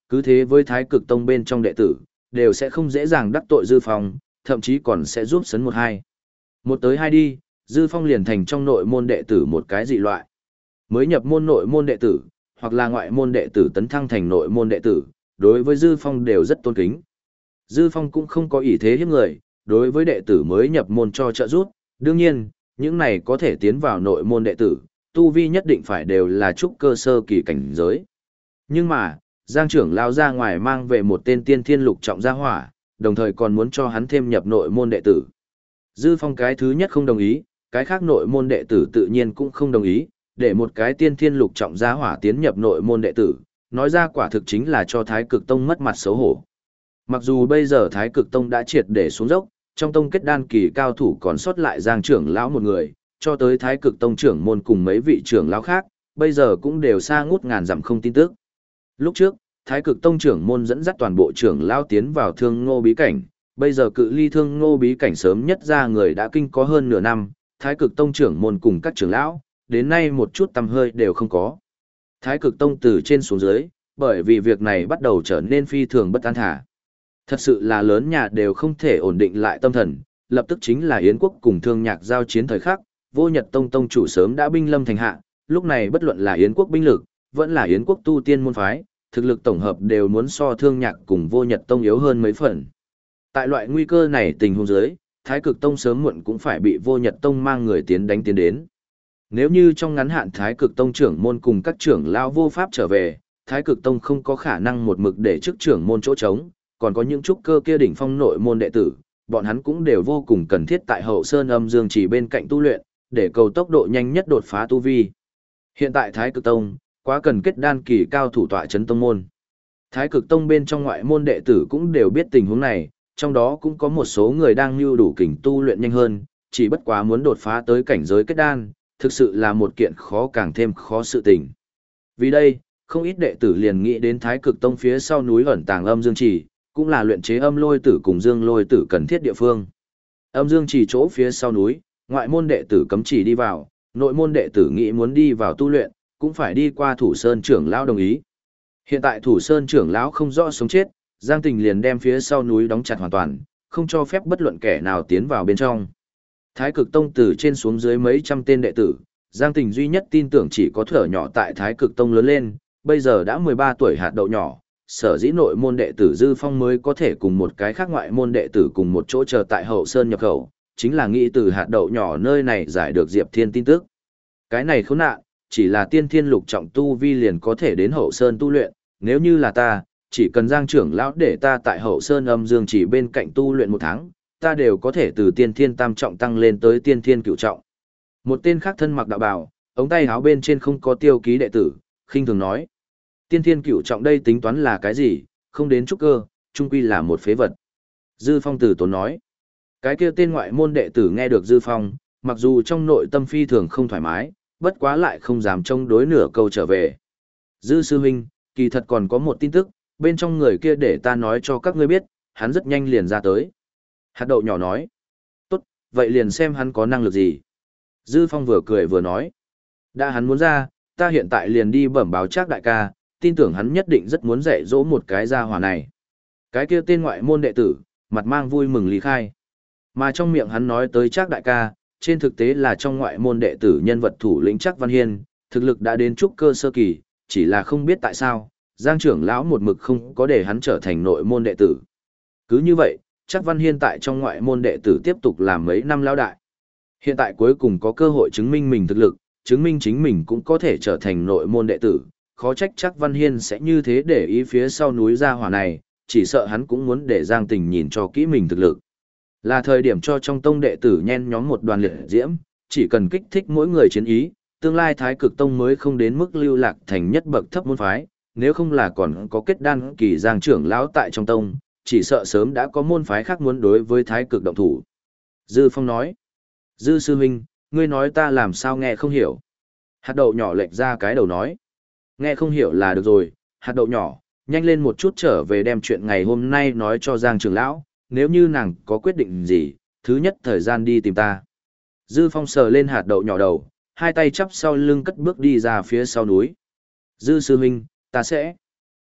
Cứ thế với Thái Cực Tông bên trong đệ tử, đều sẽ không dễ dàng đắc tội Dư Phong, thậm chí còn sẽ giúp sấn một hai. Một tới hai đi, Dư Phong liền thành trong nội môn đệ tử một cái dị loại. Mới nhập môn nội môn đệ tử, hoặc là ngoại môn đệ tử tấn thăng thành nội môn đệ tử, đối với Dư Phong đều rất tôn kính. Dư Phong cũng không có ý thế hiếp người, đối với đệ tử mới nhập môn cho trợ giúp, đương nhiên, những này có thể tiến vào nội môn đệ tử, tu vi nhất định phải đều là trúc cơ sơ kỳ cảnh giới. Nhưng mà, Giang trưởng lao ra ngoài mang về một tên tiên thiên lục trọng gia hỏa, đồng thời còn muốn cho hắn thêm nhập nội môn đệ tử. Dư Phong cái thứ nhất không đồng ý, cái khác nội môn đệ tử tự nhiên cũng không đồng ý, để một cái tiên thiên lục trọng gia hỏa tiến nhập nội môn đệ tử, nói ra quả thực chính là cho Thái Cực Tông mất mặt xấu hổ. Mặc dù bây giờ Thái Cực Tông đã triệt để xuống dốc, trong tông kết đan kỳ cao thủ còn sót lại Giang trưởng lão một người, cho tới Thái Cực Tông trưởng môn cùng mấy vị trưởng lão khác, bây giờ cũng đều xa ngút ngàn dặm không tin tức. Lúc trước, Thái Cực Tông trưởng môn dẫn dắt toàn bộ trưởng lão tiến vào Thương Ngô bí cảnh, bây giờ cự ly Thương Ngô bí cảnh sớm nhất ra người đã kinh có hơn nửa năm, Thái Cực Tông trưởng môn cùng các trưởng lão, đến nay một chút tăm hơi đều không có. Thái Cực Tông từ trên xuống dưới, bởi vì việc này bắt đầu trở nên phi thường bất an thả. Thật sự là lớn nhà đều không thể ổn định lại tâm thần, lập tức chính là Yến quốc cùng Thương Nhạc giao chiến thời khắc, Vô Nhật Tông tông chủ sớm đã binh lâm thành hạ, lúc này bất luận là Yến quốc binh lực, vẫn là Yến quốc tu tiên môn phái, thực lực tổng hợp đều muốn so Thương Nhạc cùng Vô Nhật Tông yếu hơn mấy phần. Tại loại nguy cơ này tình huống dưới, Thái Cực Tông sớm muộn cũng phải bị Vô Nhật Tông mang người tiến đánh tiến đến. Nếu như trong ngắn hạn Thái Cực Tông trưởng môn cùng các trưởng lão vô pháp trở về, Thái Cực Tông không có khả năng một mực để chức trưởng môn chỗ trống, còn có những trúc cơ kia đỉnh phong nội môn đệ tử, bọn hắn cũng đều vô cùng cần thiết tại Hậu Sơn Âm Dương Chỉ bên cạnh tu luyện, để cầu tốc độ nhanh nhất đột phá tu vi. Hiện tại Thái Cực Tông quá cần kết đan kỳ cao thủ tọa chấn tông môn. Thái Cực Tông bên trong ngoại môn đệ tử cũng đều biết tình huống này, trong đó cũng có một số người đang lưu đủ kình tu luyện nhanh hơn, chỉ bất quá muốn đột phá tới cảnh giới kết đan, thực sự là một kiện khó càng thêm khó sự tình. Vì đây, không ít đệ tử liền nghĩ đến Thái Cực Tông phía sau núi ẩn tàng Âm Dương Chỉ, cũng là luyện chế âm lôi tử cùng dương lôi tử cần thiết địa phương. Âm Dương Chỉ chỗ phía sau núi, ngoại môn đệ tử cấm chỉ đi vào, nội môn đệ tử nghĩ muốn đi vào tu luyện, cũng phải đi qua Thủ Sơn trưởng lão đồng ý. Hiện tại Thủ Sơn trưởng lão không rõ sống chết, Giang Tình liền đem phía sau núi đóng chặt hoàn toàn, không cho phép bất luận kẻ nào tiến vào bên trong. Thái Cực Tông từ trên xuống dưới mấy trăm tên đệ tử, Giang Tình duy nhất tin tưởng chỉ có thở nhỏ tại Thái Cực Tông lớn lên, bây giờ đã mười ba tuổi hạt đậu nhỏ, sở dĩ nội môn đệ tử Dư Phong mới có thể cùng một cái khác ngoại môn đệ tử cùng một chỗ chờ tại Hậu Sơn nhập khẩu, chính là nghĩ từ hạt đậu nhỏ nơi này giải được Diệp Thiên tin tức. Cái này khốn nạn, chỉ là tiên thiên lục trọng tu vi liền có thể đến Hậu Sơn tu luyện, nếu như là ta, chỉ cần Giang trưởng lão để ta tại Hậu Sơn Âm Dương Chỉ bên cạnh tu luyện một tháng, ta đều có thể từ tiên thiên tam trọng tăng lên tới tiên thiên cửu trọng. Một tên khác thân mặc đạo bào, ống tay áo bên trên không có tiêu ký đệ tử, khinh thường nói. Tiên thiên cửu trọng đây tính toán là cái gì, không đến trúc cơ, trung quy là một phế vật. Dư Phong từ tốn nói. Cái kia tên ngoại môn đệ tử nghe được Dư Phong, mặc dù trong nội tâm phi thường không thoải mái, bất quá lại không dám chống đối nửa câu trở về. Dư sư huynh, kỳ thật còn có một tin tức, bên trong người kia để ta nói cho các ngươi biết, hắn rất nhanh liền ra tới. Hạt đậu nhỏ nói. Tốt, vậy liền xem hắn có năng lực gì. Dư Phong vừa cười vừa nói. Đã hắn muốn ra, ta hiện tại liền đi bẩm báo Trác đại ca, tin tưởng hắn nhất định rất muốn dạy dỗ một cái gia hỏa này. Cái kia tên ngoại môn đệ tử, mặt mang vui mừng lý khai. Mà trong miệng hắn nói tới Trác đại ca, trên thực tế là trong ngoại môn đệ tử nhân vật thủ lĩnh Trác Văn Hiên, thực lực đã đến trúc cơ sơ kỳ, chỉ là không biết tại sao, Giang trưởng lão một mực không có để hắn trở thành nội môn đệ tử. Cứ như vậy, Trác Văn Hiên tại trong ngoại môn đệ tử tiếp tục làm mấy năm lão đại. Hiện tại cuối cùng có cơ hội chứng minh mình thực lực, chứng minh chính mình cũng có thể trở thành nội môn đệ tử, khó trách Trác Văn Hiên sẽ như thế để ý phía sau núi gia hỏa này, chỉ sợ hắn cũng muốn để Giang Tình nhìn cho kỹ mình thực lực. Là thời điểm cho trong tông đệ tử nhen nhóm một đoàn liệt diễm, chỉ cần kích thích mỗi người chiến ý, tương lai Thái Cực Tông mới không đến mức lưu lạc thành nhất bậc thấp môn phái, nếu không là còn có kết đan kỳ Giang trưởng lão tại trong tông, chỉ sợ sớm đã có môn phái khác muốn đối với Thái Cực động thủ. Dư Phong nói, Dư sư huynh, ngươi nói ta làm sao nghe không hiểu. Hạt đậu nhỏ lệch ra cái đầu nói, nghe không hiểu là được rồi, hạt đậu nhỏ, nhanh lên một chút trở về đem chuyện ngày hôm nay nói cho Giang trưởng lão, nếu như nàng có quyết định gì, thứ nhất thời gian đi tìm ta. Dư Phong sờ lên hạt đậu nhỏ đầu, hai tay chắp sau lưng cất bước đi ra phía sau núi. Dư sư huynh, ta sẽ.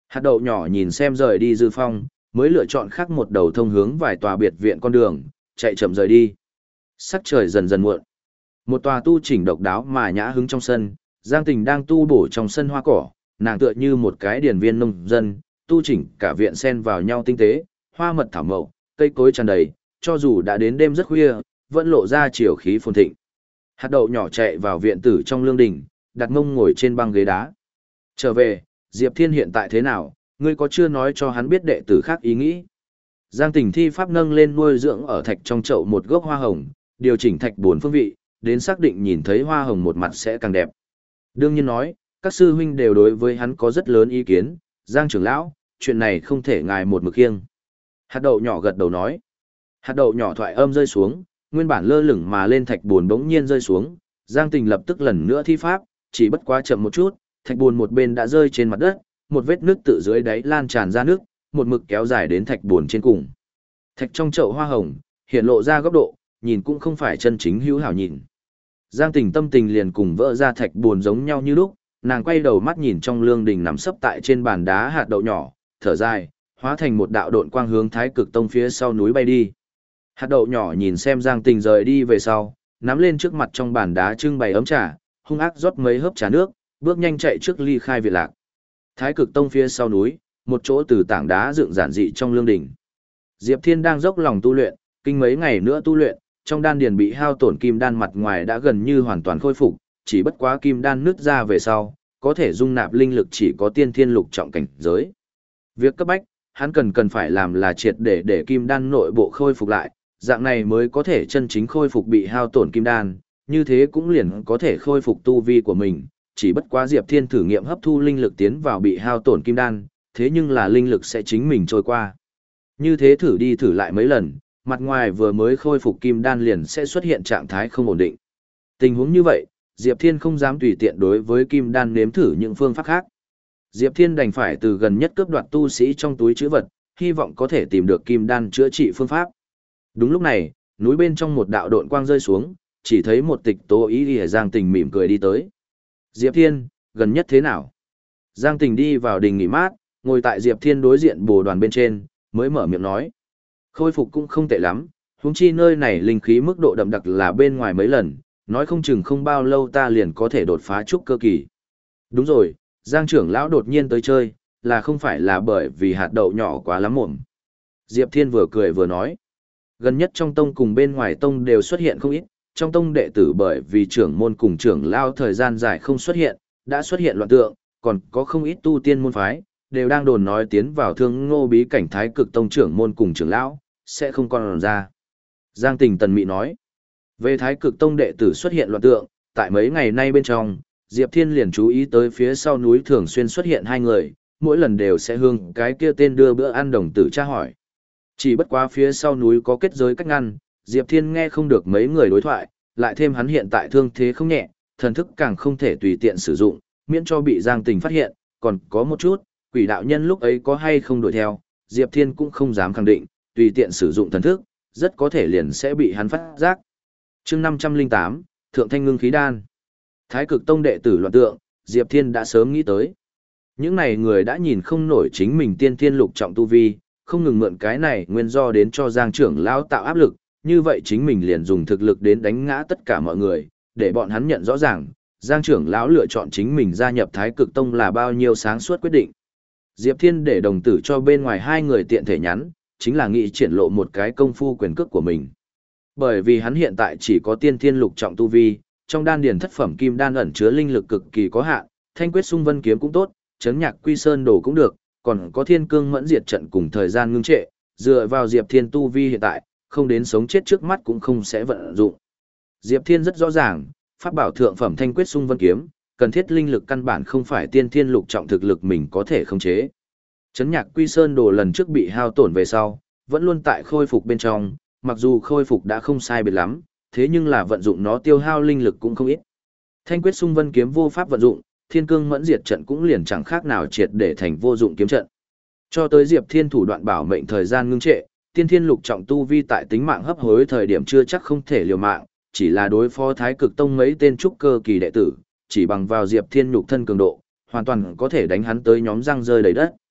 Hạt đậu nhỏ nhìn xem rời đi Dư Phong, mới lựa chọn khác một đầu thông hướng vài tòa biệt viện con đường, chạy chậm rời đi. Sắc trời dần dần muộn. Một tòa tu chỉnh độc đáo mà nhã hứng trong sân, Giang Tình đang tu bổ trong sân hoa cỏ, nàng tựa như một cái điển viên nông dân, tu chỉnh cả viện xen vào nhau tinh tế, hoa mật thảo mậu, cây cối tràn đầy, cho dù đã đến đêm rất khuya, vẫn lộ ra chiều khí phồn thịnh. Hạt đậu nhỏ chạy vào viện tử trong lương đình, đặt mông ngồi trên băng ghế đá. Trở về, Diệp Thiên hiện tại thế nào, ngươi có chưa nói cho hắn biết đệ tử khác ý nghĩ? Giang Tình thi pháp nâng lên nuôi dưỡng ở thạch trong chậu một gốc hoa hồng, điều chỉnh thạch bốn phương vị, đến xác định nhìn thấy hoa hồng một mặt sẽ càng đẹp. Đương nhiên nói, các sư huynh đều đối với hắn có rất lớn ý kiến, Giang trưởng lão, chuyện này không thể ngài một mực kiêng. Hạt đậu nhỏ gật đầu nói. Hạt đậu nhỏ thoại âm rơi xuống, nguyên bản lơ lửng mà lên thạch buồn bỗng nhiên rơi xuống, Giang Tình lập tức lần nữa thi pháp, chỉ bất quá chậm một chút, thạch buồn một bên đã rơi trên mặt đất, một vết nước tự dưới đáy lan tràn ra nước, một mực kéo dài đến thạch buồn trên cùng. Thạch trong chậu hoa hồng, hiện lộ ra góc độ, nhìn cũng không phải chân chính hữu hảo nhìn. Giang Tình tâm tình liền cùng vỡ ra thạch buồn giống nhau như lúc, nàng quay đầu mắt nhìn trong lương đình nằm sấp tại trên bàn đá hạt đậu nhỏ, thở dài, hóa thành một đạo độn quang hướng Thái Cực Tông phía sau núi bay đi. Hạt đậu nhỏ nhìn xem Giang Tình rời đi về sau, nắm lên trước mặt trong bàn đá trưng bày ấm trà, hung ác rót mấy hớp trà nước, bước nhanh chạy trước ly khai viện lạc. Thái Cực Tông phía sau núi, một chỗ từ tảng đá dựng giản dị trong lương đình. Diệp Thiên đang dốc lòng tu luyện, kinh mấy ngày nữa tu luyện, trong đan điền bị hao tổn kim đan mặt ngoài đã gần như hoàn toàn khôi phục, chỉ bất quá kim đan nứt ra về sau, có thể dung nạp linh lực chỉ có tiên thiên lục trọng cảnh giới. Việc cấp bách, hắn cần cần phải làm là triệt để để kim đan nội bộ khôi phục lại, dạng này mới có thể chân chính khôi phục bị hao tổn kim đan, như thế cũng liền có thể khôi phục tu vi của mình, chỉ bất quá Diệp Thiên thử nghiệm hấp thu linh lực tiến vào bị hao tổn kim đan, thế nhưng là linh lực sẽ chính mình trôi qua. Như thế thử đi thử lại mấy lần, mặt ngoài vừa mới khôi phục kim đan liền sẽ xuất hiện trạng thái không ổn định. Tình huống như vậy, Diệp Thiên không dám tùy tiện đối với kim đan nếm thử những phương pháp khác. Diệp Thiên đành phải từ gần nhất cướp đoạt tu sĩ trong túi trữ vật, hy vọng có thể tìm được kim đan chữa trị phương pháp. Đúng lúc này, núi bên trong một đạo độn quang rơi xuống, chỉ thấy một tịch tố ý ỉa Giang Tình mỉm cười đi tới. Diệp Thiên, gần nhất thế nào? Giang Tình đi vào đình nghỉ mát, ngồi tại Diệp Thiên đối diện bồ đoàn bên trên, mới mở miệng nói. Khôi phục cũng không tệ lắm, huống chi nơi này linh khí mức độ đậm đặc là bên ngoài mấy lần, nói không chừng không bao lâu ta liền có thể đột phá trúc cơ kỳ. Đúng rồi, Giang trưởng lão đột nhiên tới chơi, là không phải là bởi vì hạt đậu nhỏ quá lắm mồm. Diệp Thiên vừa cười vừa nói. Gần nhất trong tông cùng bên ngoài tông đều xuất hiện không ít, trong tông đệ tử bởi vì trưởng môn cùng trưởng lao thời gian dài không xuất hiện, đã xuất hiện loạn tượng, còn có không ít tu tiên môn phái, đều đang đồn nói tiến vào thương ngô bí cảnh Thái Cực Tông trưởng môn cùng trưởng lão, sẽ không còn ra. Giang Tình tần mị nói, về Thái Cực Tông đệ tử xuất hiện loạn tượng, tại mấy ngày nay bên trong, Diệp Thiên liền chú ý tới phía sau núi thường xuyên xuất hiện hai người, mỗi lần đều sẽ hương cái kia tên đưa bữa ăn đồng tử tra hỏi. Chỉ bất quá phía sau núi có kết giới cách ngăn, Diệp Thiên nghe không được mấy người đối thoại, lại thêm hắn hiện tại thương thế không nhẹ, thần thức càng không thể tùy tiện sử dụng, miễn cho bị Giang Tình phát hiện, còn có một chút, quỷ đạo nhân lúc ấy có hay không đuổi theo, Diệp Thiên cũng không dám khẳng định, tùy tiện sử dụng thần thức, rất có thể liền sẽ bị hắn phát giác. Chương năm trăm lẻ tám, Thượng Thanh Ngưng Khí Đan. Thái Cực Tông đệ tử loạn tượng, Diệp Thiên đã sớm nghĩ tới. Những này người đã nhìn không nổi chính mình tiên thiên lục trọng tu vi, không ngừng mượn cái này nguyên do đến cho Giang trưởng lão tạo áp lực, như vậy chính mình liền dùng thực lực đến đánh ngã tất cả mọi người, để bọn hắn nhận rõ ràng, Giang trưởng lão lựa chọn chính mình gia nhập Thái Cực Tông là bao nhiêu sáng suốt quyết định. Diệp Thiên để đồng tử cho bên ngoài hai người tiện thể nhắn, chính là nghĩ triển lộ một cái công phu quyền cước của mình. Bởi vì hắn hiện tại chỉ có tiên thiên lục trọng tu vi, trong đan điền thất phẩm kim đan ẩn chứa linh lực cực kỳ có hạn, Thanh Quyết Xung Vân kiếm cũng tốt, Chấn Nhạc Quy Sơn đồ cũng được, còn có Thiên Cương Mẫn Diệt trận cùng thời gian ngưng trệ, dựa vào Diệp Thiên tu vi hiện tại, không đến sống chết trước mắt cũng không sẽ vận dụng. Diệp Thiên rất rõ ràng, pháp bảo thượng phẩm Thanh Quyết Xung Vân kiếm, cần thiết linh lực căn bản không phải tiên thiên lục trọng thực lực mình có thể khống chế. Chấn Nhạc Quy Sơn đồ lần trước bị hao tổn về sau, vẫn luôn tại khôi phục bên trong, mặc dù khôi phục đã không sai biệt lắm, thế nhưng là vận dụng nó tiêu hao linh lực cũng không ít. Thanh Quyết Xung Vân kiếm vô pháp vận dụng, Thiên Cương Mẫn Diệt trận cũng liền chẳng khác nào triệt để thành vô dụng kiếm trận. Cho tới Diệp Thiên thủ đoạn bảo mệnh thời gian ngưng trệ, tiên thiên lục trọng tu vi tại tính mạng hấp hối thời điểm chưa chắc không thể liều mạng, chỉ là đối phó Thái Cực Tông mấy tên trúc cơ kỳ đệ tử, chỉ bằng vào Diệp Thiên nhục thân cường độ, hoàn toàn có thể đánh hắn tới nhóm răng rơi đầy đất.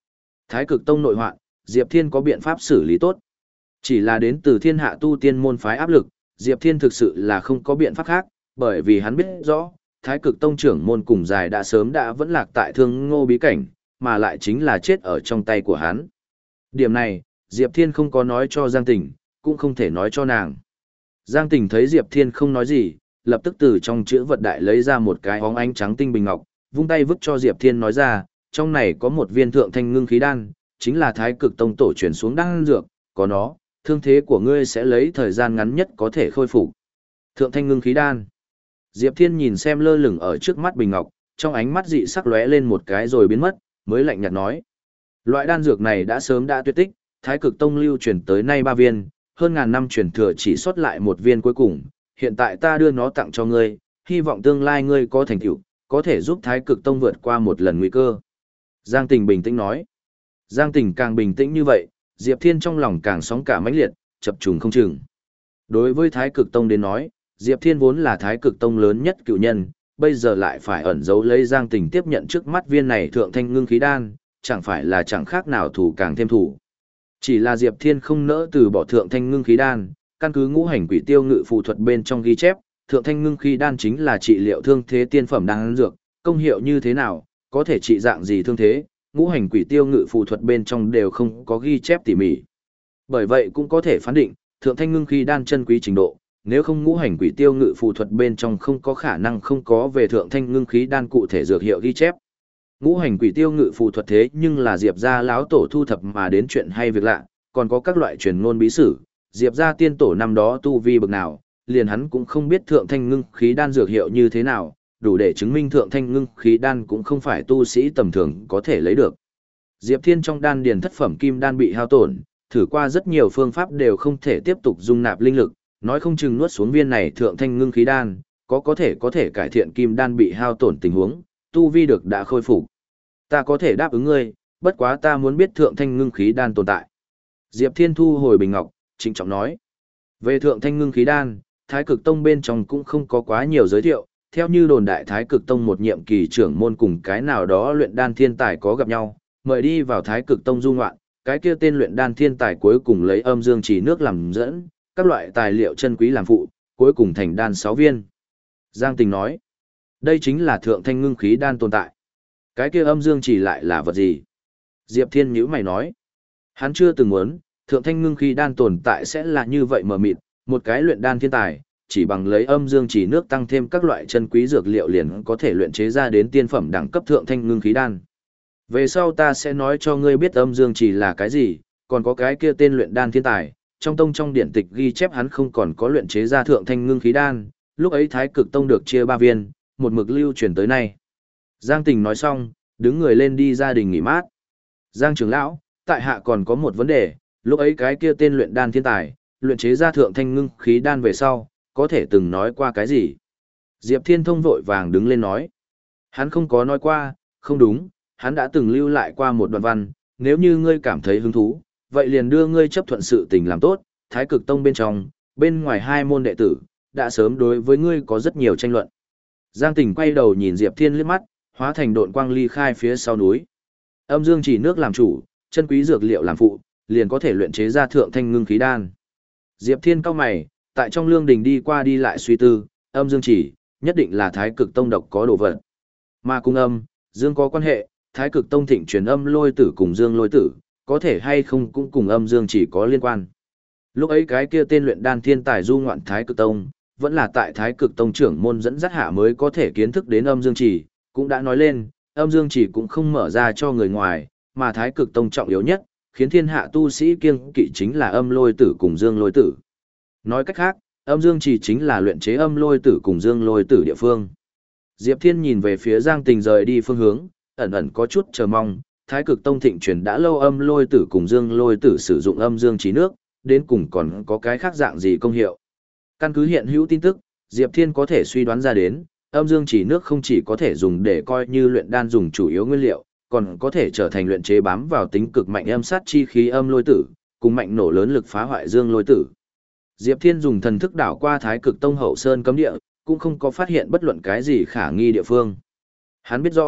Thái Cực Tông nội hoạn, Diệp Thiên có biện pháp xử lý tốt. Chỉ là đến từ thiên hạ tu tiên môn phái áp lực, Diệp Thiên thực sự là không có biện pháp khác, bởi vì hắn biết rõ, Thái Cực Tông trưởng môn cùng dài đã sớm đã vẫn lạc tại Thương Ngô bí cảnh, mà lại chính là chết ở trong tay của hắn. Điểm này, Diệp Thiên không có nói cho Giang Tình, cũng không thể nói cho nàng. Giang Tình thấy Diệp Thiên không nói gì, lập tức từ trong chữ vật đại lấy ra một cái óng ánh trắng tinh bình ngọc, vung tay vứt cho Diệp Thiên nói ra, trong này có một viên thượng thanh ngưng khí đan, chính là Thái Cực Tông tổ truyền xuống đan dược, có nó, thương thế của ngươi sẽ lấy thời gian ngắn nhất có thể khôi phục. Thượng thanh ngưng khí đan. Diệp Thiên nhìn xem lơ lửng ở trước mắt bình ngọc, trong ánh mắt dị sắc lóe lên một cái rồi biến mất, mới lạnh nhạt nói: loại đan dược này đã sớm đã tuyệt tích, Thái Cực Tông lưu truyền tới nay ba viên, hơn ngàn năm truyền thừa chỉ sót lại một viên cuối cùng, hiện tại ta đưa nó tặng cho ngươi, hy vọng tương lai ngươi có thành tựu, có thể giúp Thái Cực Tông vượt qua một lần nguy cơ. Giang Tình bình tĩnh nói. Giang Tình càng bình tĩnh như vậy, Diệp Thiên trong lòng càng sóng cả mãnh liệt, chập trùng không chừng. Đối với Thái Cực Tông đến nói, Diệp Thiên vốn là Thái Cực Tông lớn nhất cựu nhân, bây giờ lại phải ẩn giấu lấy Giang Tình tiếp nhận trước mắt viên này thượng thanh ngưng khí đan, chẳng phải là chẳng khác nào thủ càng thêm thủ. Chỉ là Diệp Thiên không nỡ từ bỏ thượng thanh ngưng khí đan, căn cứ ngũ hành quỷ tiêu ngự phù thuật bên trong ghi chép, thượng thanh ngưng khí đan chính là trị liệu thương thế tiên phẩm đan dược, công hiệu như thế nào, có thể trị dạng gì thương thế, ngũ hành quỷ tiêu ngự phù thuật bên trong đều không có ghi chép tỉ mỉ. Bởi vậy cũng có thể phán định, thượng thanh ngưng khí đan chân quý trình độ, nếu không ngũ hành quỷ tiêu ngự phù thuật bên trong không có khả năng không có về thượng thanh ngưng khí đan cụ thể dược hiệu ghi chép. Ngũ hành quỷ tiêu ngự phù thuật thế nhưng là Diệp gia lão tổ thu thập mà đến chuyện hay việc lạ, còn có các loại truyền ngôn bí sử, Diệp gia tiên tổ năm đó tu vi bậc nào, liền hắn cũng không biết thượng thanh ngưng khí đan dược hiệu như thế nào, đủ để chứng minh thượng thanh ngưng khí đan cũng không phải tu sĩ tầm thường có thể lấy được. Diệp Thiên trong đan điền thất phẩm kim đan bị hao tổn, thử qua rất nhiều phương pháp đều không thể tiếp tục dung nạp linh lực, nói không chừng nuốt xuống viên này thượng thanh ngưng khí đan, có có thể có thể cải thiện kim đan bị hao tổn tình huống, tu vi được đã khôi phục. Ta có thể đáp ứng ngươi, bất quá ta muốn biết thượng thanh ngưng khí đan tồn tại. Diệp Thiên thu hồi bình ngọc, trịnh trọng nói. Về thượng thanh ngưng khí đan, Thái Cực Tông bên trong cũng không có quá nhiều giới thiệu, theo như đồn đại Thái Cực Tông một nhiệm kỳ trưởng môn cùng cái nào đó luyện đan thiên tài có gặp nhau, mời đi vào Thái Cực Tông du ngoạn, cái kia tên luyện đan thiên tài cuối cùng lấy âm dương chỉ nước làm dẫn, các loại tài liệu chân quý làm phụ, cuối cùng thành đan sáu viên. Giang Tình nói, đây chính là thượng thanh ngưng khí đan tồn tại. Cái kia âm dương chỉ lại là vật gì? Diệp Thiên nhíu mày nói, hắn chưa từng muốn, thượng thanh ngưng khí đan tồn tại sẽ là như vậy mờ mịt, một cái luyện đan thiên tài, chỉ bằng lấy âm dương chỉ nước tăng thêm các loại chân quý dược liệu liền có thể luyện chế ra đến tiên phẩm đẳng cấp thượng thanh ngưng khí đan. Về sau ta sẽ nói cho ngươi biết âm dương chỉ là cái gì, còn có cái kia tên luyện đan thiên tài, trong tông trong điển tịch ghi chép hắn không còn có luyện chế ra thượng thanh ngưng khí đan, lúc ấy Thái Cực Tông được chia ba viên, một mực lưu truyền tới nay. Giang Tình nói xong, đứng người lên đi gia đình nghỉ mát. Giang trưởng lão, tại hạ còn có một vấn đề, lúc ấy cái kia tên luyện đan thiên tài, luyện chế ra thượng thanh ngưng khí đan về sau, có thể từng nói qua cái gì? Diệp Thiên Thông vội vàng đứng lên nói. Hắn không có nói qua, không đúng, hắn đã từng lưu lại qua một đoạn văn, nếu như ngươi cảm thấy hứng thú, vậy liền đưa ngươi chấp thuận sự tình làm tốt, Thái Cực Tông bên trong, bên ngoài hai môn đệ tử, đã sớm đối với ngươi có rất nhiều tranh luận. Giang Tình quay đầu nhìn Diệp Thiên liếc mắt, hóa thành độn quang ly khai phía sau núi. Âm dương chỉ nước làm chủ, chân quý dược liệu làm phụ, liền có thể luyện chế ra thượng thanh ngưng khí đan. Diệp Thiên cau mày, tại trong lương đình đi qua đi lại suy tư, âm dương chỉ, nhất định là Thái Cực Tông độc có đồ vật. Mà cùng âm, dương có quan hệ, Thái Cực Tông thịnh truyền âm lôi tử cùng dương lôi tử, có thể hay không cũng cùng âm dương chỉ có liên quan. Lúc ấy cái kia tên luyện đan thiên tài du ngoạn Thái Cực Tông, vẫn là tại Thái Cực Tông trưởng môn dẫn dắt hạ mới có thể kiến thức đến âm dương chỉ, cũng đã nói lên, âm dương chỉ cũng không mở ra cho người ngoài, mà Thái Cực Tông trọng yếu nhất, khiến thiên hạ tu sĩ kiêng kỵ chính là âm lôi tử cùng dương lôi tử. Nói cách khác, âm dương chỉ chính là luyện chế âm lôi tử cùng dương lôi tử địa phương. Diệp Thiên nhìn về phía Giang Tình rời đi phương hướng, ẩn ẩn có chút chờ mong, Thái Cực Tông thịnh truyền đã lâu âm lôi tử cùng dương lôi tử sử dụng âm dương chỉ nước, đến cùng còn có cái khác dạng gì công hiệu. Căn cứ hiện hữu tin tức, Diệp Thiên có thể suy đoán ra đến, âm dương chỉ nước không chỉ có thể dùng để coi như luyện đan dùng chủ yếu nguyên liệu, còn có thể trở thành luyện chế bám vào tính cực mạnh âm sát chi khí âm lôi tử, cùng mạnh nổ lớn lực phá hoại dương lôi tử. Diệp Thiên dùng thần thức đảo qua Thái Cực Tông hậu sơn cấm địa, cũng không có phát hiện bất luận cái gì khả nghi địa phương. Hắn biết rõ,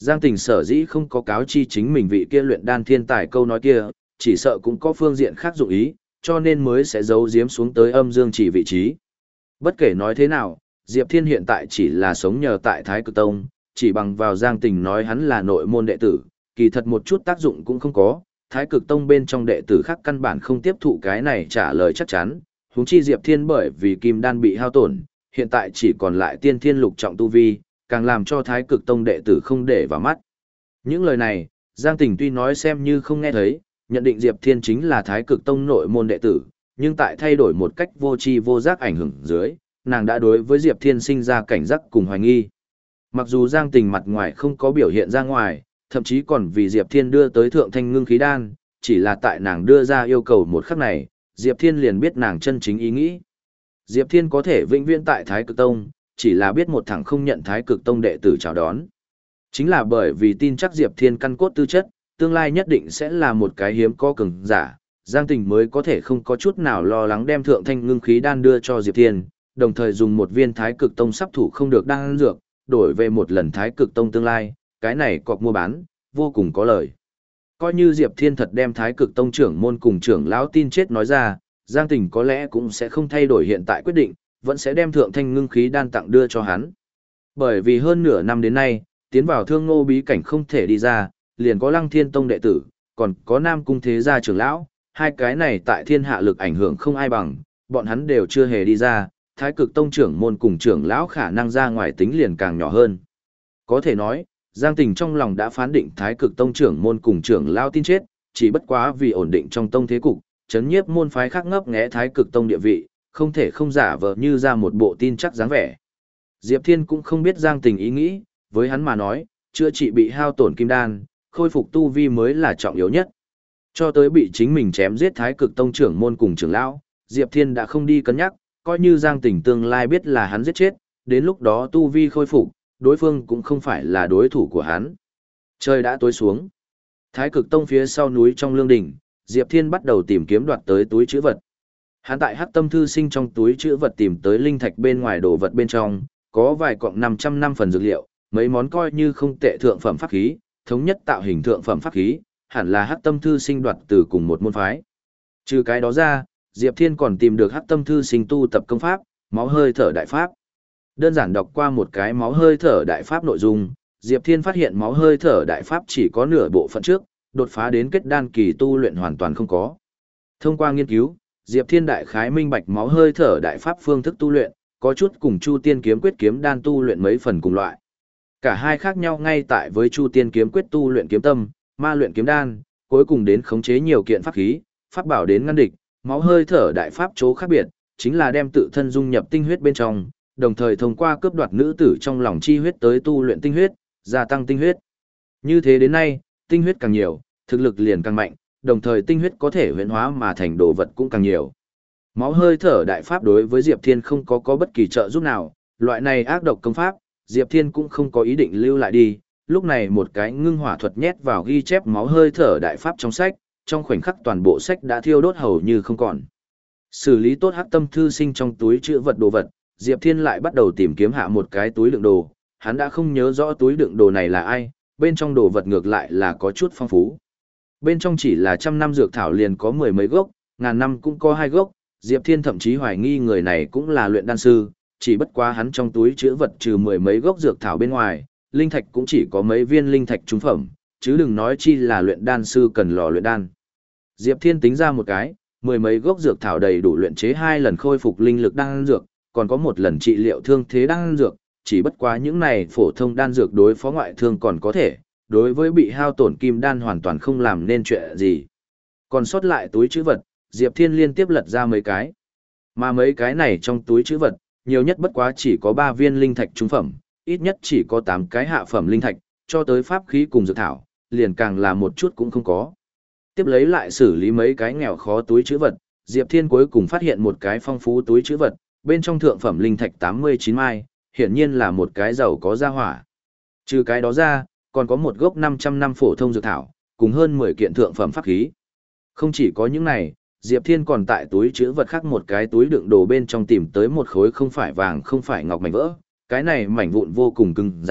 Giang Tình sở dĩ không có cáo chi chính mình vị kia luyện đan thiên tài câu nói kia, chỉ sợ cũng có phương diện khác dụng ý, cho nên mới sẽ giấu giếm xuống tới âm dương chỉ vị trí. Bất kể nói thế nào, Diệp Thiên hiện tại chỉ là sống nhờ tại Thái Cực Tông, chỉ bằng vào Giang Tình nói hắn là nội môn đệ tử, kỳ thật một chút tác dụng cũng không có. Thái Cực Tông bên trong đệ tử khác căn bản không tiếp thụ cái này trả lời chắc chắn, huống chi Diệp Thiên bởi vì kim đan bị hao tổn, hiện tại chỉ còn lại tiên thiên lục trọng tu vi, càng làm cho Thái Cực Tông đệ tử không để vào mắt. Những lời này, Giang Tình tuy nói xem như không nghe thấy, nhận định Diệp Thiên chính là Thái Cực Tông nội môn đệ tử, nhưng tại thay đổi một cách vô tri vô giác ảnh hưởng dưới, nàng đã đối với Diệp Thiên sinh ra cảnh giác cùng hoài nghi. Mặc dù Giang Tình mặt ngoài không có biểu hiện ra ngoài, thậm chí còn vì Diệp Thiên đưa tới thượng thanh ngưng khí đan, chỉ là tại nàng đưa ra yêu cầu một khắc này, Diệp Thiên liền biết nàng chân chính ý nghĩ. Diệp Thiên có thể vĩnh viễn tại Thái Cực Tông, chỉ là biết một thằng không nhận Thái Cực Tông đệ tử chào đón. Chính là bởi vì tin chắc Diệp Thiên căn cốt tư chất, tương lai nhất định sẽ là một cái hiếm có cường giả, Giang Tình mới có thể không có chút nào lo lắng đem thượng thanh ngưng khí đan đưa cho Diệp Thiên, đồng thời dùng một viên Thái Cực Tông sắp thủ không được đan dược, đổi về một lần Thái Cực Tông tương lai, cái này cọc mua bán, vô cùng có lời. Coi như Diệp Thiên thật đem Thái Cực Tông trưởng môn cùng trưởng lão tin chết nói ra, Giang Tình có lẽ cũng sẽ không thay đổi hiện tại quyết định, vẫn sẽ đem thượng thanh ngưng khí đan tặng đưa cho hắn. Bởi vì hơn nửa năm đến nay, tiến vào Thương Ngô bí cảnh không thể đi ra, liền có Lăng Thiên Tông đệ tử, còn có Nam Cung Thế gia trưởng lão, hai cái này tại thiên hạ lực ảnh hưởng không ai bằng, bọn hắn đều chưa hề đi ra, Thái Cực Tông trưởng môn cùng trưởng lão khả năng ra ngoài tính liền càng nhỏ hơn. Có thể nói, Giang Tình trong lòng đã phán định Thái Cực Tông trưởng môn cùng trưởng lão tin chết, chỉ bất quá vì ổn định trong tông thế cục, chấn nhiếp môn phái khác ngấp nghé Thái Cực Tông địa vị, không thể không giả vờ như ra một bộ tin chắc dáng vẻ. Diệp Thiên cũng không biết Giang Tình ý nghĩ, với hắn mà nói, chữa trị bị hao tổn kim đan, khôi phục tu vi mới là trọng yếu nhất. Cho tới bị chính mình chém giết Thái Cực Tông trưởng môn cùng trưởng lão, Diệp Thiên đã không đi cân nhắc, coi như Giang Tình tương lai biết là hắn giết chết, đến lúc đó tu vi khôi phục, đối phương cũng không phải là đối thủ của hắn. Trời đã tối xuống. Thái Cực Tông phía sau núi trong lương đỉnh, Diệp Thiên bắt đầu tìm kiếm đoạt tới túi trữ vật. Hắn tại Hắc Tâm Thư Sinh trong túi trữ vật tìm tới linh thạch bên ngoài đồ vật bên trong, có vài cọng năm trăm năm phần dược liệu, mấy món coi như không tệ thượng phẩm pháp khí, thống nhất tạo hình thượng phẩm pháp khí, hẳn là Hắc Tâm Thư Sinh đoạt từ cùng một môn phái. Trừ cái đó ra, Diệp Thiên còn tìm được Hắc Tâm Thư Sinh tu tập công pháp, máu hơi thở đại pháp. Đơn giản đọc qua một cái máu hơi thở đại pháp nội dung, Diệp Thiên phát hiện máu hơi thở đại pháp chỉ có nửa bộ phận trước, đột phá đến kết đan kỳ tu luyện hoàn toàn không có. Thông qua nghiên cứu, Diệp Thiên đại khái minh bạch máu hơi thở đại pháp phương thức tu luyện, có chút cùng Chu Tiên kiếm quyết kiếm đan tu luyện mấy phần cùng loại. Cả hai khác nhau ngay tại với Chu Tiên kiếm quyết tu luyện kiếm tâm, ma luyện kiếm đan, cuối cùng đến khống chế nhiều kiện pháp khí, pháp bảo đến ngăn địch, máu hơi thở đại pháp chỗ khác biệt, chính là đem tự thân dung nhập tinh huyết bên trong, đồng thời thông qua cướp đoạt nữ tử trong lòng chi huyết tới tu luyện tinh huyết, gia tăng tinh huyết. Như thế đến nay, tinh huyết càng nhiều, thực lực liền càng mạnh, đồng thời tinh huyết có thể huyễn hóa mà thành đồ vật cũng càng nhiều. Máu hơi thở đại pháp đối với Diệp Thiên không có có bất kỳ trợ giúp nào, loại này ác độc công pháp, Diệp Thiên cũng không có ý định lưu lại đi, lúc này một cái ngưng hỏa thuật nhét vào ghi chép máu hơi thở đại pháp trong sách, trong khoảnh khắc toàn bộ sách đã thiêu đốt hầu như không còn. Xử lý tốt Hắc Tâm Thư Sinh trong túi chứa vật đồ vật, Diệp Thiên lại bắt đầu tìm kiếm hạ một cái túi đựng đồ, hắn đã không nhớ rõ túi đựng đồ này là ai, bên trong đồ vật ngược lại là có chút phong phú. Bên trong chỉ là trăm năm dược thảo liền có mười mấy gốc, ngàn năm cũng có hai gốc, Diệp Thiên thậm chí hoài nghi người này cũng là luyện đan sư, chỉ bất quá hắn trong túi chứa vật trừ mười mấy gốc dược thảo bên ngoài, linh thạch cũng chỉ có mấy viên linh thạch trung phẩm, chứ đừng nói chi là luyện đan sư cần lò luyện đan. Diệp Thiên tính ra một cái, mười mấy gốc dược thảo đầy đủ luyện chế hai lần khôi phục linh lực đan dược, còn có một lần trị liệu thương thế đan dược, chỉ bất quá những này phổ thông đan dược đối phó ngoại thương còn có thể, đối với bị hao tổn kim đan hoàn toàn không làm nên chuyện gì. Còn sót lại túi trữ vật, Diệp Thiên liên tiếp lật ra mấy cái. Mà mấy cái này trong túi trữ vật, nhiều nhất bất quá chỉ có ba viên linh thạch trung phẩm, ít nhất chỉ có tám cái hạ phẩm linh thạch, cho tới pháp khí cùng dược thảo, liền càng là một chút cũng không có. Tiếp lấy lại xử lý mấy cái nghèo khó túi trữ vật, Diệp Thiên cuối cùng phát hiện một cái phong phú túi trữ vật, bên trong thượng phẩm linh thạch tám mươi chín mai, hiển nhiên là một cái giàu có gia hỏa. Trừ cái đó ra, còn có một gốc năm trăm năm phổ thông dược thảo, cùng hơn mười kiện thượng phẩm pháp khí. Không chỉ có những này, Diệp Thiên còn tại túi trữ vật khác một cái túi đựng đồ bên trong tìm tới một khối không phải vàng không phải ngọc mảnh vỡ, cái này mảnh vụn vô cùng cứng rắn,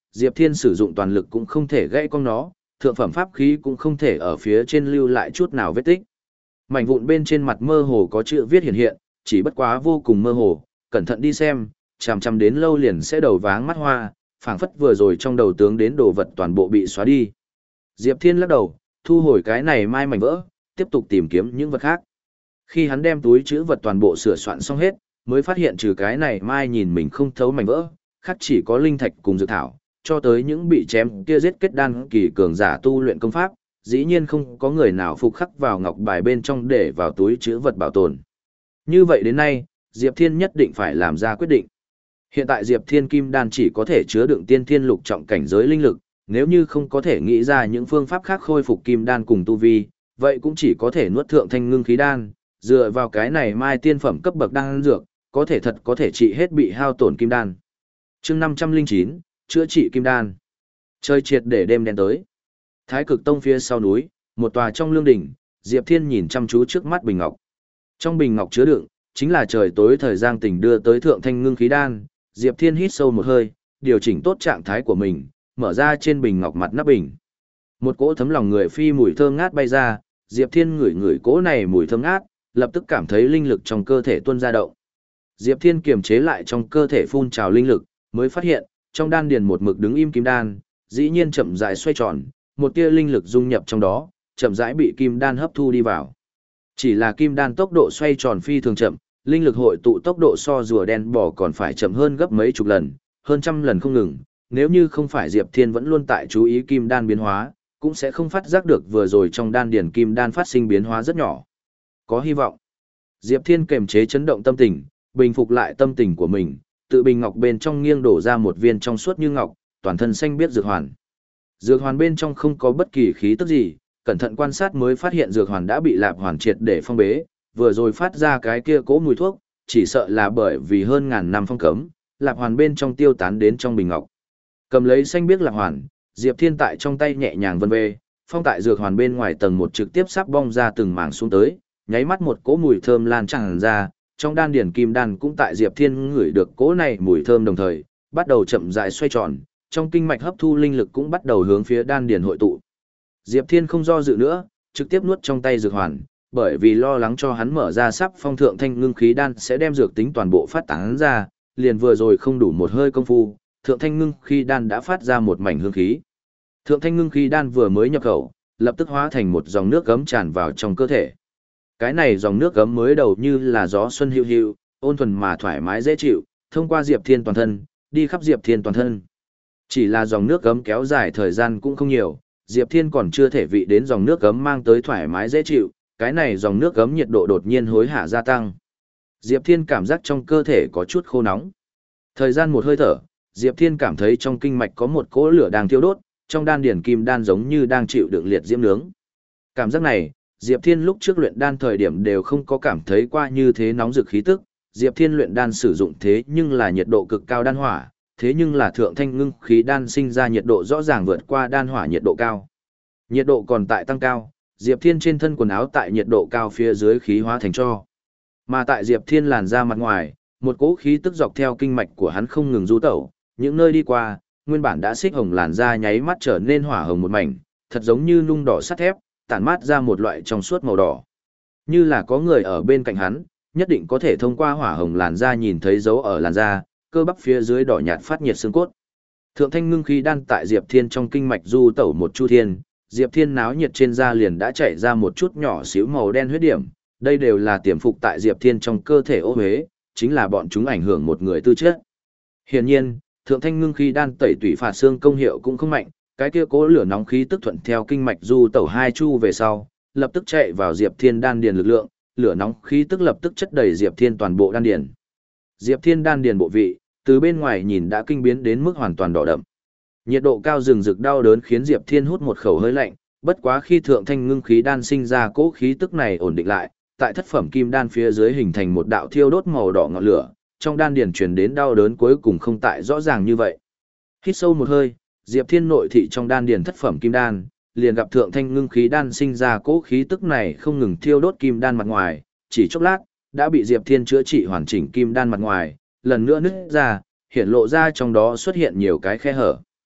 Diệp Thiên sử dụng toàn lực cũng không thể gãy con nó, thượng phẩm pháp khí cũng không thể ở phía trên lưu lại chút nào vết tích. Mảnh vụn bên trên mặt mơ hồ có chữ viết hiện hiện, chỉ bất quá vô cùng mơ hồ, cẩn thận đi xem, chằm chằm đến lâu liền sẽ đầu váng mắt hoa, phảng phất vừa rồi trong đầu tướng đến đồ vật toàn bộ bị xóa đi. Diệp Thiên lắc đầu, thu hồi cái này mai mảnh vỡ, tiếp tục tìm kiếm những vật khác. Khi hắn đem túi chữ vật toàn bộ sửa soạn xong hết, mới phát hiện trừ cái này mai nhìn mình không thấu mảnh vỡ, khác chỉ có linh thạch cùng dược thảo, cho tới những bị chém kia giết kết đan kỳ cường giả tu luyện công pháp, dĩ nhiên không có người nào phục khắc vào ngọc bài bên trong để vào túi chữ vật bảo tồn. Như vậy đến nay, Diệp Thiên nhất định phải làm ra quyết định. Hiện tại Diệp Thiên kim đan chỉ có thể chứa đựng tiên thiên lục trọng cảnh giới linh lực, nếu như không có thể nghĩ ra những phương pháp khác khôi phục kim đan cùng tu vi, vậy cũng chỉ có thể nuốt thượng thanh ngưng khí đan, dựa vào cái này mai tiên phẩm cấp bậc đan dược, có thể thật có thể trị hết bị hao tổn kim đan. Chương năm trăm linh chín, chữa trị kim đan. Chơi triệt để đêm đen tới. Thái Cực Tông phía sau núi, một tòa trong lương đỉnh, Diệp Thiên nhìn chăm chú trước mắt bình ngọc. Trong bình ngọc chứa đựng, chính là trời tối thời Giang Tỉnh đưa tới thượng thanh ngưng khí đan. Diệp Thiên hít sâu một hơi, điều chỉnh tốt trạng thái của mình, mở ra trên bình ngọc mặt nắp bình. Một cỗ thấm lòng người phi mùi thơm ngát bay ra, Diệp Thiên ngửi ngửi cỗ này mùi thơm ngát, lập tức cảm thấy linh lực trong cơ thể tuôn ra động. Diệp Thiên kiềm chế lại trong cơ thể phun trào linh lực, mới phát hiện, trong đan điền một mực đứng im kim đan, dĩ nhiên chậm rãi xoay tròn, một tia linh lực dung nhập trong đó, chậm rãi bị kim đan hấp thu đi vào. Chỉ là kim đan tốc độ xoay tròn phi thường chậm, linh lực hội tụ tốc độ so rùa đen bò còn phải chậm hơn gấp mấy chục lần, hơn trăm lần không ngừng. Nếu như không phải Diệp Thiên vẫn luôn tại chú ý kim đan biến hóa, cũng sẽ không phát giác được vừa rồi trong đan điền kim đan phát sinh biến hóa rất nhỏ. Có hy vọng. Diệp Thiên kềm chế chấn động tâm tình, bình phục lại tâm tình của mình, tự bình ngọc bên trong nghiêng đổ ra một viên trong suốt như ngọc, toàn thân xanh biết dược hoàn. Dược hoàn bên trong không có bất kỳ khí tức gì, cẩn thận quan sát mới phát hiện dược hoàn đã bị lạp hoàn triệt để phong bế, vừa rồi phát ra cái kia cỗ mùi thuốc, chỉ sợ là bởi vì hơn ngàn năm phong cấm, lạp hoàn bên trong tiêu tán đến trong bình ngọc. Cầm lấy xanh biếc lạp hoàn, Diệp Thiên tại trong tay nhẹ nhàng vân vê, phong tại dược hoàn bên ngoài tầng một trực tiếp sắp bong ra từng mảng xuống tới, nháy mắt một cỗ mùi thơm lan tràn ra, trong đan điển kim đan cũng tại Diệp Thiên ngửi được cỗ này mùi thơm đồng thời, bắt đầu chậm rãi xoay tròn, trong kinh mạch hấp thu linh lực cũng bắt đầu hướng phía đan điển hội tụ. Diệp Thiên không do dự nữa, trực tiếp nuốt trong tay dược hoàn, bởi vì lo lắng cho hắn mở ra sắp phong thượng thanh ngưng khí đan sẽ đem dược tính toàn bộ phát tán ra, liền vừa rồi không đủ một hơi công phu, thượng thanh ngưng khí đan đã phát ra một mảnh hương khí. Thượng thanh ngưng khí đan vừa mới nhập khẩu, lập tức hóa thành một dòng nước gấm tràn vào trong cơ thể. Cái này dòng nước gấm mới đầu như là gió xuân hiu hiu, ôn thuần mà thoải mái dễ chịu, thông qua Diệp Thiên toàn thân, đi khắp Diệp Thiên toàn thân. Chỉ là dòng nước gấm kéo dài thời gian cũng không nhiều, Diệp Thiên còn chưa thể vị đến dòng nước gấm mang tới thoải mái dễ chịu, cái này dòng nước gấm nhiệt độ đột nhiên hối hả gia tăng. Diệp Thiên cảm giác trong cơ thể có chút khô nóng. Thời gian một hơi thở, Diệp Thiên cảm thấy trong kinh mạch có một cỗ lửa đang thiêu đốt, trong đan điển kim đan giống như đang chịu đựng liệt diễm nướng. Cảm giác này, Diệp Thiên lúc trước luyện đan thời điểm đều không có cảm thấy qua như thế nóng rực khí tức. Diệp Thiên luyện đan sử dụng thế nhưng là nhiệt độ cực cao đan hỏa, thế nhưng là thượng thanh ngưng khí đan sinh ra nhiệt độ rõ ràng vượt qua đan hỏa nhiệt độ cao. Nhiệt độ còn tại tăng cao, Diệp Thiên trên thân quần áo tại nhiệt độ cao phía dưới khí hóa thành tro. Mà tại Diệp Thiên làn ra mặt ngoài, một cỗ khí tức dọc theo kinh mạch của hắn không ngừng du tẩu, những nơi đi qua, nguyên bản đã xích hồng làn da nháy mắt trở nên hỏa hồng một mảnh, thật giống như nung đỏ sắt thép, tản mát ra một loại trong suốt màu đỏ. Như là có người ở bên cạnh hắn, nhất định có thể thông qua hỏa hồng làn da nhìn thấy dấu ở làn da, cơ bắp phía dưới đỏ nhạt phát nhiệt xương cốt. Thượng thanh ngưng khí đan tại Diệp Thiên trong kinh mạch du tẩu một chu thiên, Diệp Thiên náo nhiệt trên da liền đã chảy ra một chút nhỏ xíu màu đen huyết điểm, đây đều là tiềm phục tại Diệp Thiên trong cơ thể ô uế, chính là bọn chúng ảnh hưởng một người tư chất. Hiển nhiên, thượng thanh ngưng khí đan tẩy tủy phạt xương công hiệu cũng không mạnh, cái kia cố lửa nóng khí tức thuận theo kinh mạch du tẩu hai chu về sau, lập tức chạy vào Diệp Thiên đan điền lực lượng, lửa nóng khí tức lập tức chất đầy Diệp Thiên toàn bộ đan điền. Diệp Thiên đan điền bộ vị, từ bên ngoài nhìn đã kinh biến đến mức hoàn toàn đỏ đậm. Nhiệt độ cao rừng rực đau đớn khiến Diệp Thiên hút một khẩu hơi lạnh, bất quá khi thượng thanh ngưng khí đan sinh ra cỗ khí tức này ổn định lại, tại thất phẩm kim đan phía dưới hình thành một đạo thiêu đốt màu đỏ ngọn lửa, trong đan điền truyền đến đau đớn cuối cùng không tại rõ ràng như vậy. Hít sâu một hơi, Diệp Thiên nội thị trong đan điền thất phẩm kim đan, liền gặp thượng thanh ngưng khí đan sinh ra cỗ khí tức này không ngừng thiêu đốt kim đan mặt ngoài, chỉ chốc lát, đã bị Diệp Thiên chữa trị hoàn chỉnh kim đan mặt ngoài, lần nữa nứt ra, hiện lộ ra trong đó xuất hiện nhiều cái khe hở.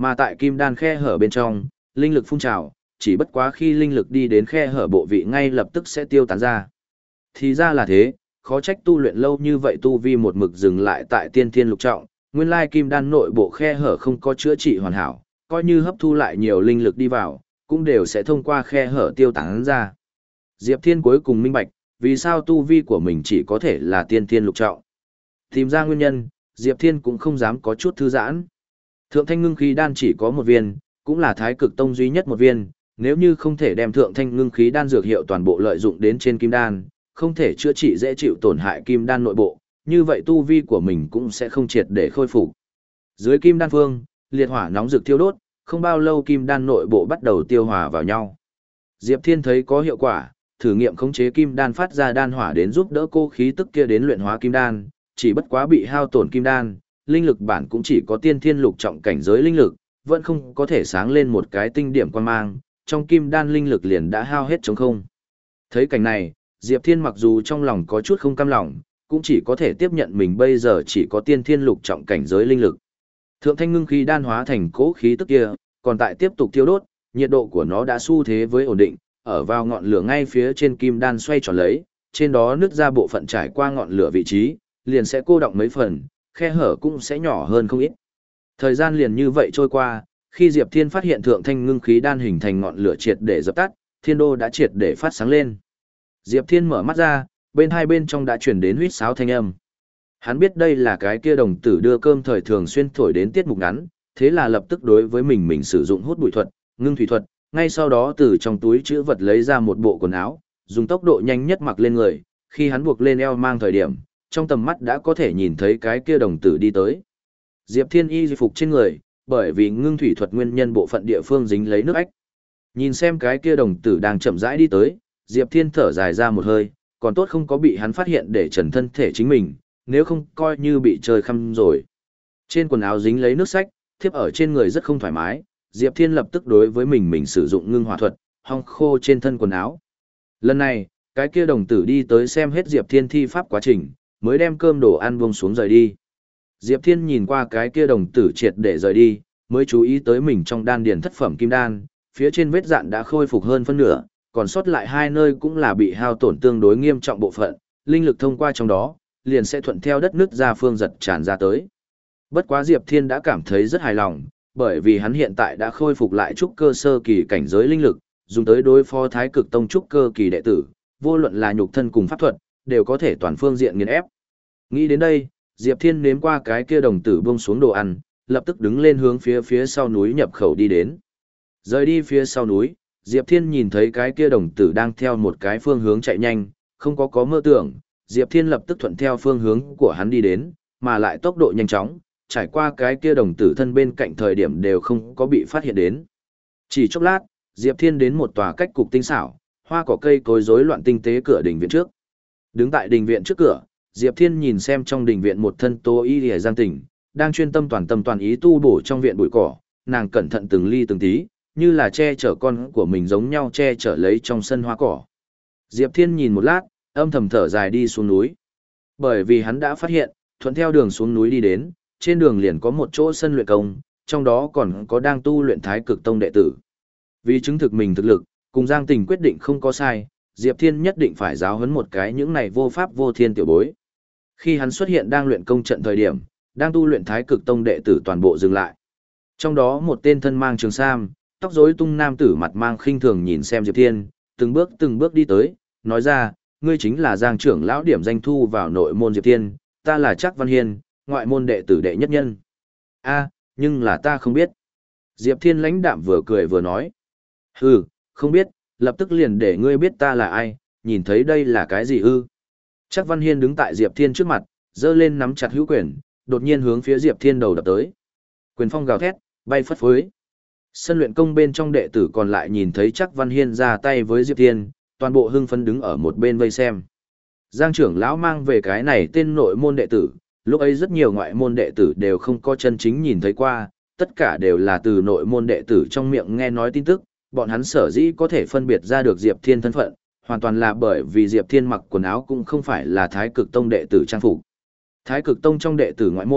Mà tại kim đan khe hở bên trong, linh lực phun trào, chỉ bất quá khi linh lực đi đến khe hở bộ vị ngay lập tức sẽ tiêu tán ra. Thì ra là thế, khó trách tu luyện lâu như vậy tu vi một mực dừng lại tại tiên thiên lục trọng, nguyên lai kim đan nội bộ khe hở không có chữa trị hoàn hảo, coi như hấp thu lại nhiều linh lực đi vào, cũng đều sẽ thông qua khe hở tiêu tán ra. Diệp Thiên cuối cùng minh bạch, vì sao tu vi của mình chỉ có thể là tiên thiên lục trọng. Tìm ra nguyên nhân, Diệp Thiên cũng không dám có chút thư giãn. Thượng thanh ngưng khí đan chỉ có một viên, cũng là thái cực tông duy nhất một viên, nếu như không thể đem thượng thanh ngưng khí đan dược hiệu toàn bộ lợi dụng đến trên kim đan, không thể chữa trị dễ chịu tổn hại kim đan nội bộ, như vậy tu vi của mình cũng sẽ không triệt để khôi phục. Dưới kim đan phương, liệt hỏa nóng rực thiêu đốt, không bao lâu kim đan nội bộ bắt đầu tiêu hòa vào nhau. Diệp Thiên thấy có hiệu quả, thử nghiệm khống chế kim đan phát ra đan hỏa đến giúp đỡ cô khí tức kia đến luyện hóa kim đan, chỉ bất quá bị hao tổn kim đan, linh lực bản cũng chỉ có tiên thiên lục trọng cảnh giới linh lực, vẫn không có thể sáng lên một cái tinh điểm quan mang, trong kim đan linh lực liền đã hao hết trống không. Thấy cảnh này, Diệp Thiên mặc dù trong lòng có chút không cam lòng, cũng chỉ có thể tiếp nhận mình bây giờ chỉ có tiên thiên lục trọng cảnh giới linh lực. Thượng thanh ngưng khí đan hóa thành cố khí tức kia, còn tại tiếp tục thiêu đốt, nhiệt độ của nó đã xu thế với ổn định, ở vào ngọn lửa ngay phía trên kim đan xoay tròn lấy, trên đó nứt ra bộ phận trải qua ngọn lửa vị trí, liền sẽ cô đọng mấy phần, khe hở cũng sẽ nhỏ hơn không ít. Thời gian liền như vậy trôi qua, khi Diệp Thiên phát hiện thượng thanh ngưng khí đan hình thành ngọn lửa triệt để dập tắt, thiên đô đã triệt để phát sáng lên. Diệp Thiên mở mắt ra, bên hai bên trong đã chuyển đến huýt sáo thanh âm. Hắn biết đây là cái kia đồng tử đưa cơm thời thường xuyên thổi đến tiết mục ngắn, thế là lập tức đối với mình mình sử dụng hút bụi thuật, ngưng thủy thuật, ngay sau đó từ trong túi chữ vật lấy ra một bộ quần áo, dùng tốc độ nhanh nhất mặc lên người, khi hắn buộc lên eo mang thời điểm, trong tầm mắt đã có thể nhìn thấy cái kia đồng tử đi tới. Diệp Thiên y phục trên người, bởi vì ngưng thủy thuật nguyên nhân bộ phận địa phương dính lấy nước ách. Nhìn xem cái kia đồng tử đang chậm rãi đi tới, Diệp Thiên thở dài ra một hơi, còn tốt không có bị hắn phát hiện để trần thân thể chính mình, nếu không coi như bị chơi khăm rồi. Trên quần áo dính lấy nước sách, thiếp ở trên người rất không thoải mái, Diệp Thiên lập tức đối với mình mình sử dụng ngưng hỏa thuật, hong khô trên thân quần áo. Lần này, cái kia đồng tử đi tới xem hết Diệp Thiên thi pháp quá trình, mới đem cơm đồ ăn buông xuống rời đi. Diệp Thiên nhìn qua cái kia đồng tử triệt để rời đi, mới chú ý tới mình trong đan điền thất phẩm kim đan, phía trên vết dạn đã khôi phục hơn phân nửa, còn sót lại hai nơi cũng là bị hao tổn tương đối nghiêm trọng bộ phận, linh lực thông qua trong đó, liền sẽ thuận theo đất nước ra phương giật tràn ra tới. Bất quá Diệp Thiên đã cảm thấy rất hài lòng, bởi vì hắn hiện tại đã khôi phục lại trúc cơ sơ kỳ cảnh giới linh lực, dùng tới đối phó thái cực tông trúc cơ kỳ đệ tử, vô luận là nhục thân cùng pháp thuật, đều có thể toàn phương diện nghiền ép. Nghĩ đến đây, Diệp Thiên nếm qua cái kia đồng tử buông xuống đồ ăn, lập tức đứng lên hướng phía phía sau núi nhập khẩu đi đến. Rời đi phía sau núi, Diệp Thiên nhìn thấy cái kia đồng tử đang theo một cái phương hướng chạy nhanh, không có có mơ tưởng, Diệp Thiên lập tức thuận theo phương hướng của hắn đi đến, mà lại tốc độ nhanh chóng, trải qua cái kia đồng tử thân bên cạnh thời điểm đều không có bị phát hiện đến. Chỉ chốc lát, Diệp Thiên đến một tòa cách cục tinh xảo, hoa cỏ cây cối rối loạn tinh tế cửa đình viện trước. Đứng tại đình viện trước cửa, Diệp Thiên nhìn xem trong đình viện một thân tố y lìa giang tỉnh, đang chuyên tâm toàn tâm toàn ý tu bổ trong viện bụi cỏ, nàng cẩn thận từng ly từng tí, như là che chở con của mình giống nhau che chở lấy trong sân hoa cỏ. Diệp Thiên nhìn một lát, âm thầm thở dài đi xuống núi. Bởi vì hắn đã phát hiện, thuận theo đường xuống núi đi đến, trên đường liền có một chỗ sân luyện công, trong đó còn có đang tu luyện thái cực tông đệ tử. Vì chứng thực mình thực lực, cùng Giang Tình quyết định không có sai, Diệp Thiên nhất định phải giáo huấn một cái những này vô pháp vô thiên tiểu bối. Khi hắn xuất hiện đang luyện công trận thời điểm, đang tu luyện thái cực tông đệ tử toàn bộ dừng lại. Trong đó một tên thân mang trường sam, tóc rối tung nam tử mặt mang khinh thường nhìn xem Diệp Thiên, từng bước từng bước đi tới, nói ra, ngươi chính là Giang trưởng lão điểm danh thu vào nội môn Diệp Thiên, ta là Trác Văn Hiên, ngoại môn đệ tử đệ nhất nhân. A, nhưng là ta không biết. Diệp Thiên lãnh đạm vừa cười vừa nói. Hừ, không biết, lập tức liền để ngươi biết ta là ai, nhìn thấy đây là cái gì ư. Trác Văn Hiên đứng tại Diệp Thiên trước mặt, giơ lên nắm chặt hữu quyền, đột nhiên hướng phía Diệp Thiên đầu đập tới. Quyền phong gào thét, bay phất phới. Sân luyện công bên trong đệ tử còn lại nhìn thấy Trác Văn Hiên ra tay với Diệp Thiên, toàn bộ hưng phấn đứng ở một bên vây xem. Giang trưởng lão mang về cái này tên nội môn đệ tử, lúc ấy rất nhiều ngoại môn đệ tử đều không có chân chính nhìn thấy qua, tất cả đều là từ nội môn đệ tử trong miệng nghe nói tin tức, bọn hắn sở dĩ có thể phân biệt ra được Diệp Thiên thân phận, hoàn toàn là bởi vì Diệp Thiên mặc quần áo cũng không phải là Thái Cực Tông đệ tử trang phục. Thái Cực Tông trong đệ tử ngoại môn,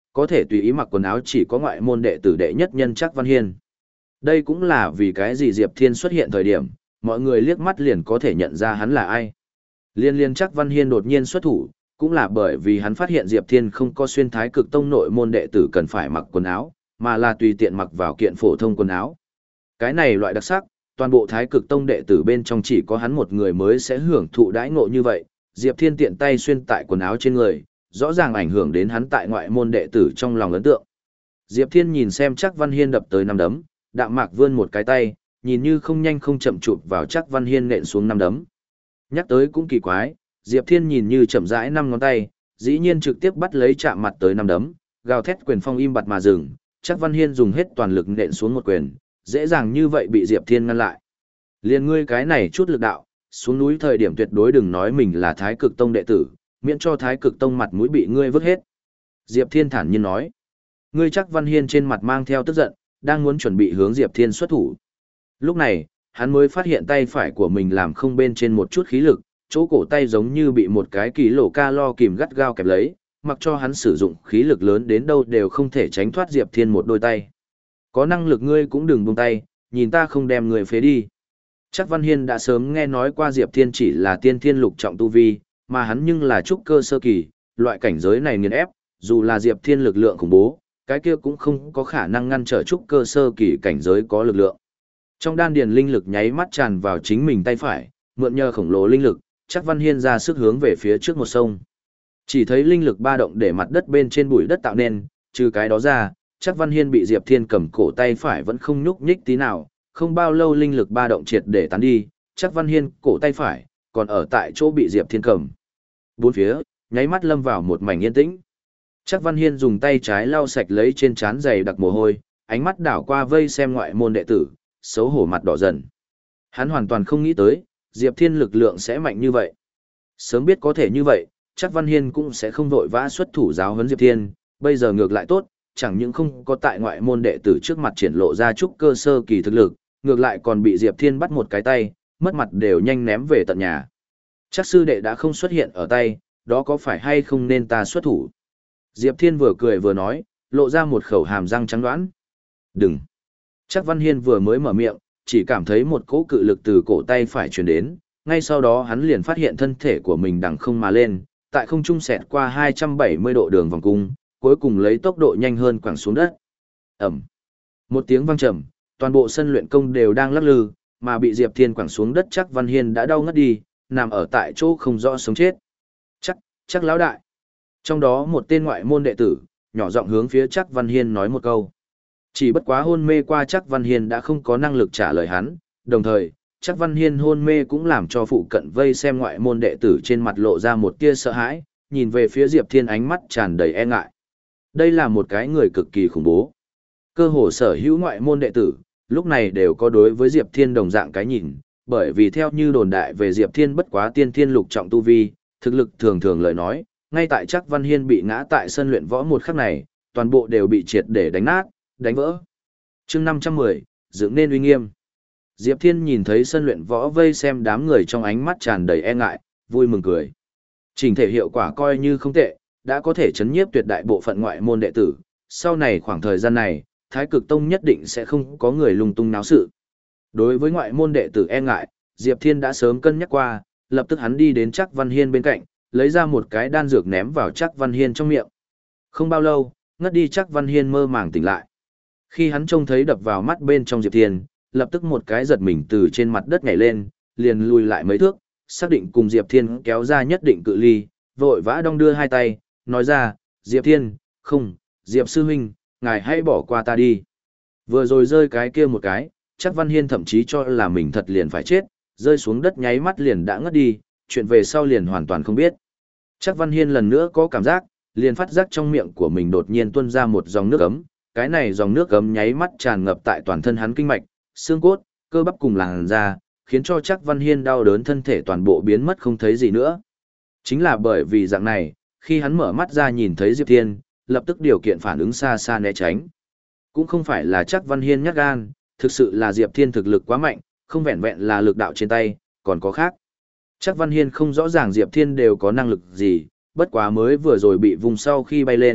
có thể tùy ý mặc quần áo chỉ có ngoại môn đệ tử đệ nhất nhân Trác Văn Hiên. Đây cũng là vì cái gì Diệp Thiên xuất hiện thời điểm, mọi người liếc mắt liền có thể nhận ra hắn là ai. Liên liên Trác Văn Hiên đột nhiên xuất thủ, cũng là bởi vì hắn phát hiện Diệp Thiên không có xuyên Thái Cực Tông nội môn đệ tử cần phải mặc quần áo, mà là tùy tiện mặc vào kiện phổ thông quần áo. Cái này loại đặc sắc, toàn bộ Thái Cực Tông đệ tử bên trong chỉ có hắn một người mới sẽ hưởng thụ đãi ngộ như vậy. Diệp Thiên tiện tay xuyên tại quần áo trên người, rõ ràng ảnh hưởng đến hắn tại ngoại môn đệ tử trong lòng ấn tượng. Diệp Thiên nhìn xem Trác Văn Hiên đập tới năm đấm, đạm mạc vươn một cái tay, nhìn như không nhanh không chậm chụp vào Trác Văn Hiên nện xuống năm đấm. Nhắc tới cũng kỳ quái, Diệp Thiên nhìn như chậm rãi năm ngón tay, dĩ nhiên trực tiếp bắt lấy chạm mặt tới năm đấm, gào thét quyền phong im bặt mà dừng. Trác Văn Hiên dùng hết toàn lực nện xuống một quyền, dễ dàng như vậy bị Diệp Thiên ngăn lại. Liên ngươi cái này chút lực đạo, xuống núi thời điểm tuyệt đối đừng nói mình là Thái Cực Tông đệ tử, miễn cho Thái Cực Tông mặt mũi bị ngươi vứt hết. Diệp Thiên thản nhiên nói. Ngươi Trác Văn Hiên trên mặt mang theo tức giận, đang muốn chuẩn bị hướng Diệp Thiên xuất thủ. Lúc này, hắn mới phát hiện tay phải của mình làm không bên trên một chút khí lực, chỗ cổ tay giống như bị một cái kỳ lỗ calo kìm gắt gao kẹp lấy, mặc cho hắn sử dụng khí lực lớn đến đâu đều không thể tránh thoát Diệp Thiên một đôi tay. Có năng lực ngươi cũng đừng buông tay, nhìn ta không đem người phế đi. Trác Văn Hiên đã sớm nghe nói qua Diệp Thiên chỉ là tiên thiên lục trọng tu vi, mà hắn nhưng là trúc cơ sơ kỳ, loại cảnh giới này nghiền ép, dù là Diệp Thiên lực lượng khủng bố, cái kia cũng không có khả năng ngăn trở trúc cơ sơ kỳ cảnh giới có lực lượng. Trong đan điền linh lực nháy mắt tràn vào chính mình tay phải, mượn nhờ khổng lồ linh lực, Trác Văn Hiên ra sức hướng về phía trước một sông. Chỉ thấy linh lực ba động để mặt đất bên trên bụi đất tạo nên, trừ cái đó ra, Trác Văn Hiên bị Diệp Thiên cầm cổ tay phải vẫn không nhúc nhích tí nào, không bao lâu linh lực ba động triệt để tán đi, Trác Văn Hiên cổ tay phải còn ở tại chỗ bị Diệp Thiên cầm. Bốn phía nháy mắt lâm vào một mảnh yên tĩnh. Trác Văn Hiên dùng tay trái lau sạch lấy trên trán dày đặc mồ hôi, ánh mắt đảo qua vây xem ngoại môn đệ tử, xấu hổ mặt đỏ dần. Hắn hoàn toàn không nghĩ tới, Diệp Thiên lực lượng sẽ mạnh như vậy. Sớm biết có thể như vậy, Trác Văn Hiên cũng sẽ không vội vã xuất thủ giáo huấn Diệp Thiên, bây giờ ngược lại tốt, chẳng những không có tại ngoại môn đệ tử trước mặt triển lộ ra chút cơ sơ kỳ thực lực, ngược lại còn bị Diệp Thiên bắt một cái tay, mất mặt đều nhanh ném về tận nhà. Trác sư đệ đã không xuất hiện ở tay, đó có phải hay không nên ta xuất thủ? Diệp Thiên vừa cười vừa nói, lộ ra một khẩu hàm răng trắng đoán. Đừng! Trác Văn Hiên vừa mới mở miệng, chỉ cảm thấy một cỗ cự lực từ cổ tay phải truyền đến, ngay sau đó hắn liền phát hiện thân thể của mình đằng không mà lên, tại không trung xẹt qua hai trăm bảy mươi độ đường vòng cung, cuối cùng lấy tốc độ nhanh hơn quẳng xuống đất. Ầm. Một tiếng vang trầm, toàn bộ sân luyện công đều đang lắc lư, mà bị Diệp Thiên quẳng xuống đất Trác Văn Hiên đã đau ngất đi, nằm ở tại chỗ không rõ sống chết. Chắc, chắc lão đại. Trong đó một tên ngoại môn đệ tử, nhỏ giọng hướng phía Trác Văn Hiên nói một câu. Chỉ bất quá hôn mê qua Trác Văn Hiên đã không có năng lực trả lời hắn, đồng thời, Trác Văn Hiên hôn mê cũng làm cho phụ cận vây xem ngoại môn đệ tử trên mặt lộ ra một tia sợ hãi, nhìn về phía Diệp Thiên ánh mắt tràn đầy e ngại. Đây là một cái người cực kỳ khủng bố. Cơ hồ sở hữu ngoại môn đệ tử, lúc này đều có đối với Diệp Thiên đồng dạng cái nhìn, bởi vì theo như đồn đại về Diệp Thiên bất quá tiên thiên lục trọng tu vi, thực lực thường thường lời nói, ngay tại Trác Văn Hiên bị ngã tại sân luyện võ một khắc này, toàn bộ đều bị triệt để đánh nát, đánh vỡ. Chương năm trăm mười, dựng nên uy nghiêm. Diệp Thiên nhìn thấy sân luyện võ vây xem đám người trong ánh mắt tràn đầy e ngại, vui mừng cười. Trình thể hiệu quả coi như không tệ, đã có thể chấn nhiếp tuyệt đại bộ phận ngoại môn đệ tử, sau này khoảng thời gian này, Thái Cực Tông nhất định sẽ không có người lung tung náo sự. Đối với ngoại môn đệ tử e ngại, Diệp Thiên đã sớm cân nhắc qua, lập tức hắn đi đến Trác Văn Hiên bên cạnh, lấy ra một cái đan dược ném vào Trác Văn Hiên trong miệng. Không bao lâu, ngất đi Trác Văn Hiên mơ màng tỉnh lại. Khi hắn trông thấy đập vào mắt bên trong Diệp Thiên, lập tức một cái giật mình từ trên mặt đất nhảy lên, liền lùi lại mấy thước, xác định cùng Diệp Thiên kéo ra nhất định cự ly, vội vã đong đưa hai tay, nói ra, Diệp Thiên, không, Diệp Sư Huynh, ngài hãy bỏ qua ta đi. Vừa rồi rơi cái kia một cái, Trác Văn Hiên thậm chí cho là mình thật liền phải chết, rơi xuống đất nháy mắt liền đã ngất đi, chuyện về sau liền hoàn toàn không biết. Trác Văn Hiên lần nữa có cảm giác, liền phát giác trong miệng của mình đột nhiên tuôn ra một dòng nước ấm, cái này dòng nước ấm nháy mắt tràn ngập tại toàn thân hắn kinh mạch, xương cốt, cơ bắp cùng làn da, khiến cho Trác Văn Hiên đau đớn thân thể toàn bộ biến mất không thấy gì nữa. Chính là bởi vì dạng này, khi hắn mở mắt ra nhìn thấy Diệp Thiên, lập tức điều kiện phản ứng xa xa né tránh. Cũng không phải là Trác Văn Hiên nhát gan, thực sự là Diệp Thiên thực lực quá mạnh, không vẹn vẹn là lực đạo trên tay, còn có khác. Trác Văn Hiên không rõ ràng Diệp Thiên đều có năng lực gì, bất quá mới vừa rồi bị vùng sau khi bay lên,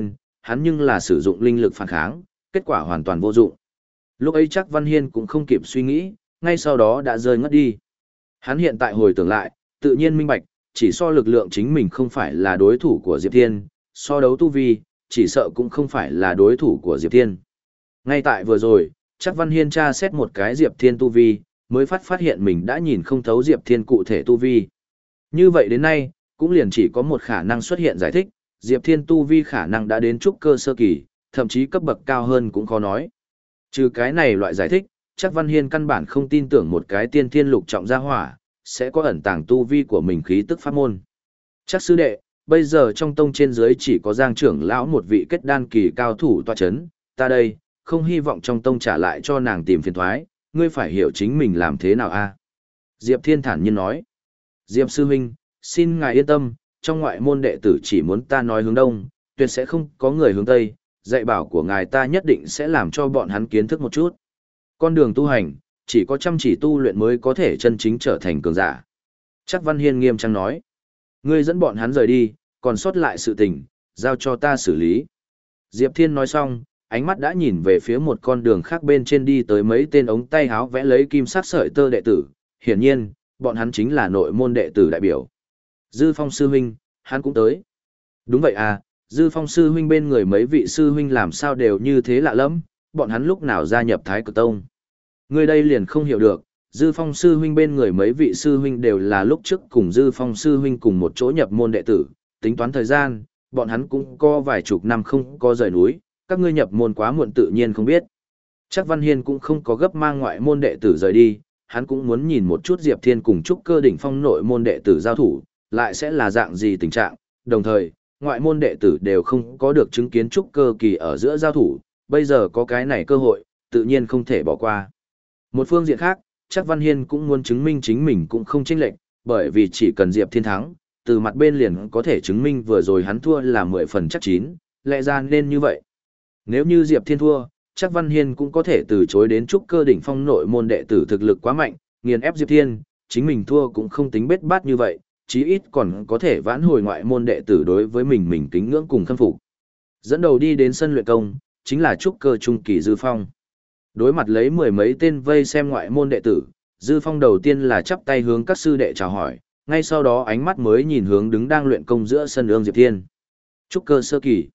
hắn nhưng là sử dụng linh lực phản kháng, kết quả hoàn toàn vô dụng. Lúc ấy chắc Văn Hiên cũng không kịp suy nghĩ, ngay sau đó đã rơi ngất đi. Hắn hiện tại hồi tưởng lại, tự nhiên minh bạch, chỉ so lực lượng chính mình không phải là đối thủ của Diệp Thiên, so đấu tu vi, chỉ sợ cũng không phải là đối thủ của Diệp Thiên. Ngay tại vừa rồi, chắc Văn Hiên tra xét một cái Diệp Thiên tu vi, mới phát phát hiện mình đã nhìn không thấu Diệp Thiên cụ thể tu vi. Như vậy đến nay, cũng liền chỉ có một khả năng xuất hiện giải thích, Diệp Thiên tu vi khả năng đã đến trúc cơ sơ kỳ, thậm chí cấp bậc cao hơn cũng khó nói. Trừ cái này loại giải thích, chắc Văn Hiên căn bản không tin tưởng một cái tiên thiên lục trọng gia hỏa, sẽ có ẩn tàng tu vi của mình khí tức pháp môn. Chắc sư đệ, bây giờ trong tông trên dưới chỉ có Giang trưởng lão một vị kết đan kỳ cao thủ tọa chấn, ta đây, không hy vọng trong tông trả lại cho nàng tìm phiền thoái, ngươi phải hiểu chính mình làm thế nào a. Diệp Thiên thản nhiên nói. Diệp sư huynh, xin ngài yên tâm, trong ngoại môn đệ tử chỉ muốn ta nói hướng đông, tuyệt sẽ không có người hướng tây, dạy bảo của ngài ta nhất định sẽ làm cho bọn hắn kiến thức một chút. Con đường tu hành, chỉ có chăm chỉ tu luyện mới có thể chân chính trở thành cường giả. Chắc Văn Hiên nghiêm trang nói. Ngươi dẫn bọn hắn rời đi, còn sót lại sự tình, giao cho ta xử lý. Diệp Thiên nói xong, ánh mắt đã nhìn về phía một con đường khác bên trên đi tới mấy tên ống tay háo vẽ lấy kim sắc sợi tơ đệ tử. Hiển nhiên, bọn hắn chính là nội môn đệ tử đại biểu. Dư Phong sư huynh, hắn cũng tới. Đúng vậy à, Dư Phong sư huynh bên người mấy vị sư huynh làm sao đều như thế lạ lắm, bọn hắn lúc nào gia nhập Thái Cực Tông. Người đây liền không hiểu được, Dư Phong sư huynh bên người mấy vị sư huynh đều là lúc trước cùng Dư Phong sư huynh cùng một chỗ nhập môn đệ tử, tính toán thời gian, bọn hắn cũng có vài chục năm không có rời núi, các ngươi nhập môn quá muộn tự nhiên không biết. Chắc Văn Hiên cũng không có gấp mang ngoại môn đệ tử rời đi, hắn cũng muốn nhìn một chút Diệp Thiên cùng trúc cơ đỉnh phong nội môn đệ tử giao thủ, lại sẽ là dạng gì tình trạng, đồng thời, ngoại môn đệ tử đều không có được chứng kiến trúc cơ kỳ ở giữa giao thủ, bây giờ có cái này cơ hội, tự nhiên không thể bỏ qua. Một phương diện khác, chắc Văn Hiên cũng muốn chứng minh chính mình cũng không chênh lệch, bởi vì chỉ cần Diệp Thiên thắng, từ mặt bên liền có thể chứng minh vừa rồi hắn thua là mười phần chắc chín, lẽ ra nên như vậy. Nếu như Diệp Thiên thua, chắc Văn Hiên cũng có thể từ chối đến trúc cơ đỉnh phong nội môn đệ tử thực lực quá mạnh, nghiền ép Diệp Thiên, chính mình thua cũng không tính bết bát như vậy, chí ít còn có thể vãn hồi ngoại môn đệ tử đối với mình mình kính ngưỡng cùng khâm phục. Dẫn đầu đi đến sân luyện công, chính là trúc cơ trung kỳ Dư Phong. Đối mặt lấy mười mấy tên vây xem ngoại môn đệ tử, Dư Phong đầu tiên là chắp tay hướng các sư đệ chào hỏi, ngay sau đó ánh mắt mới nhìn hướng đứng đang luyện công giữa sân ương Diệp Thiên. Trúc cơ sơ kỳ.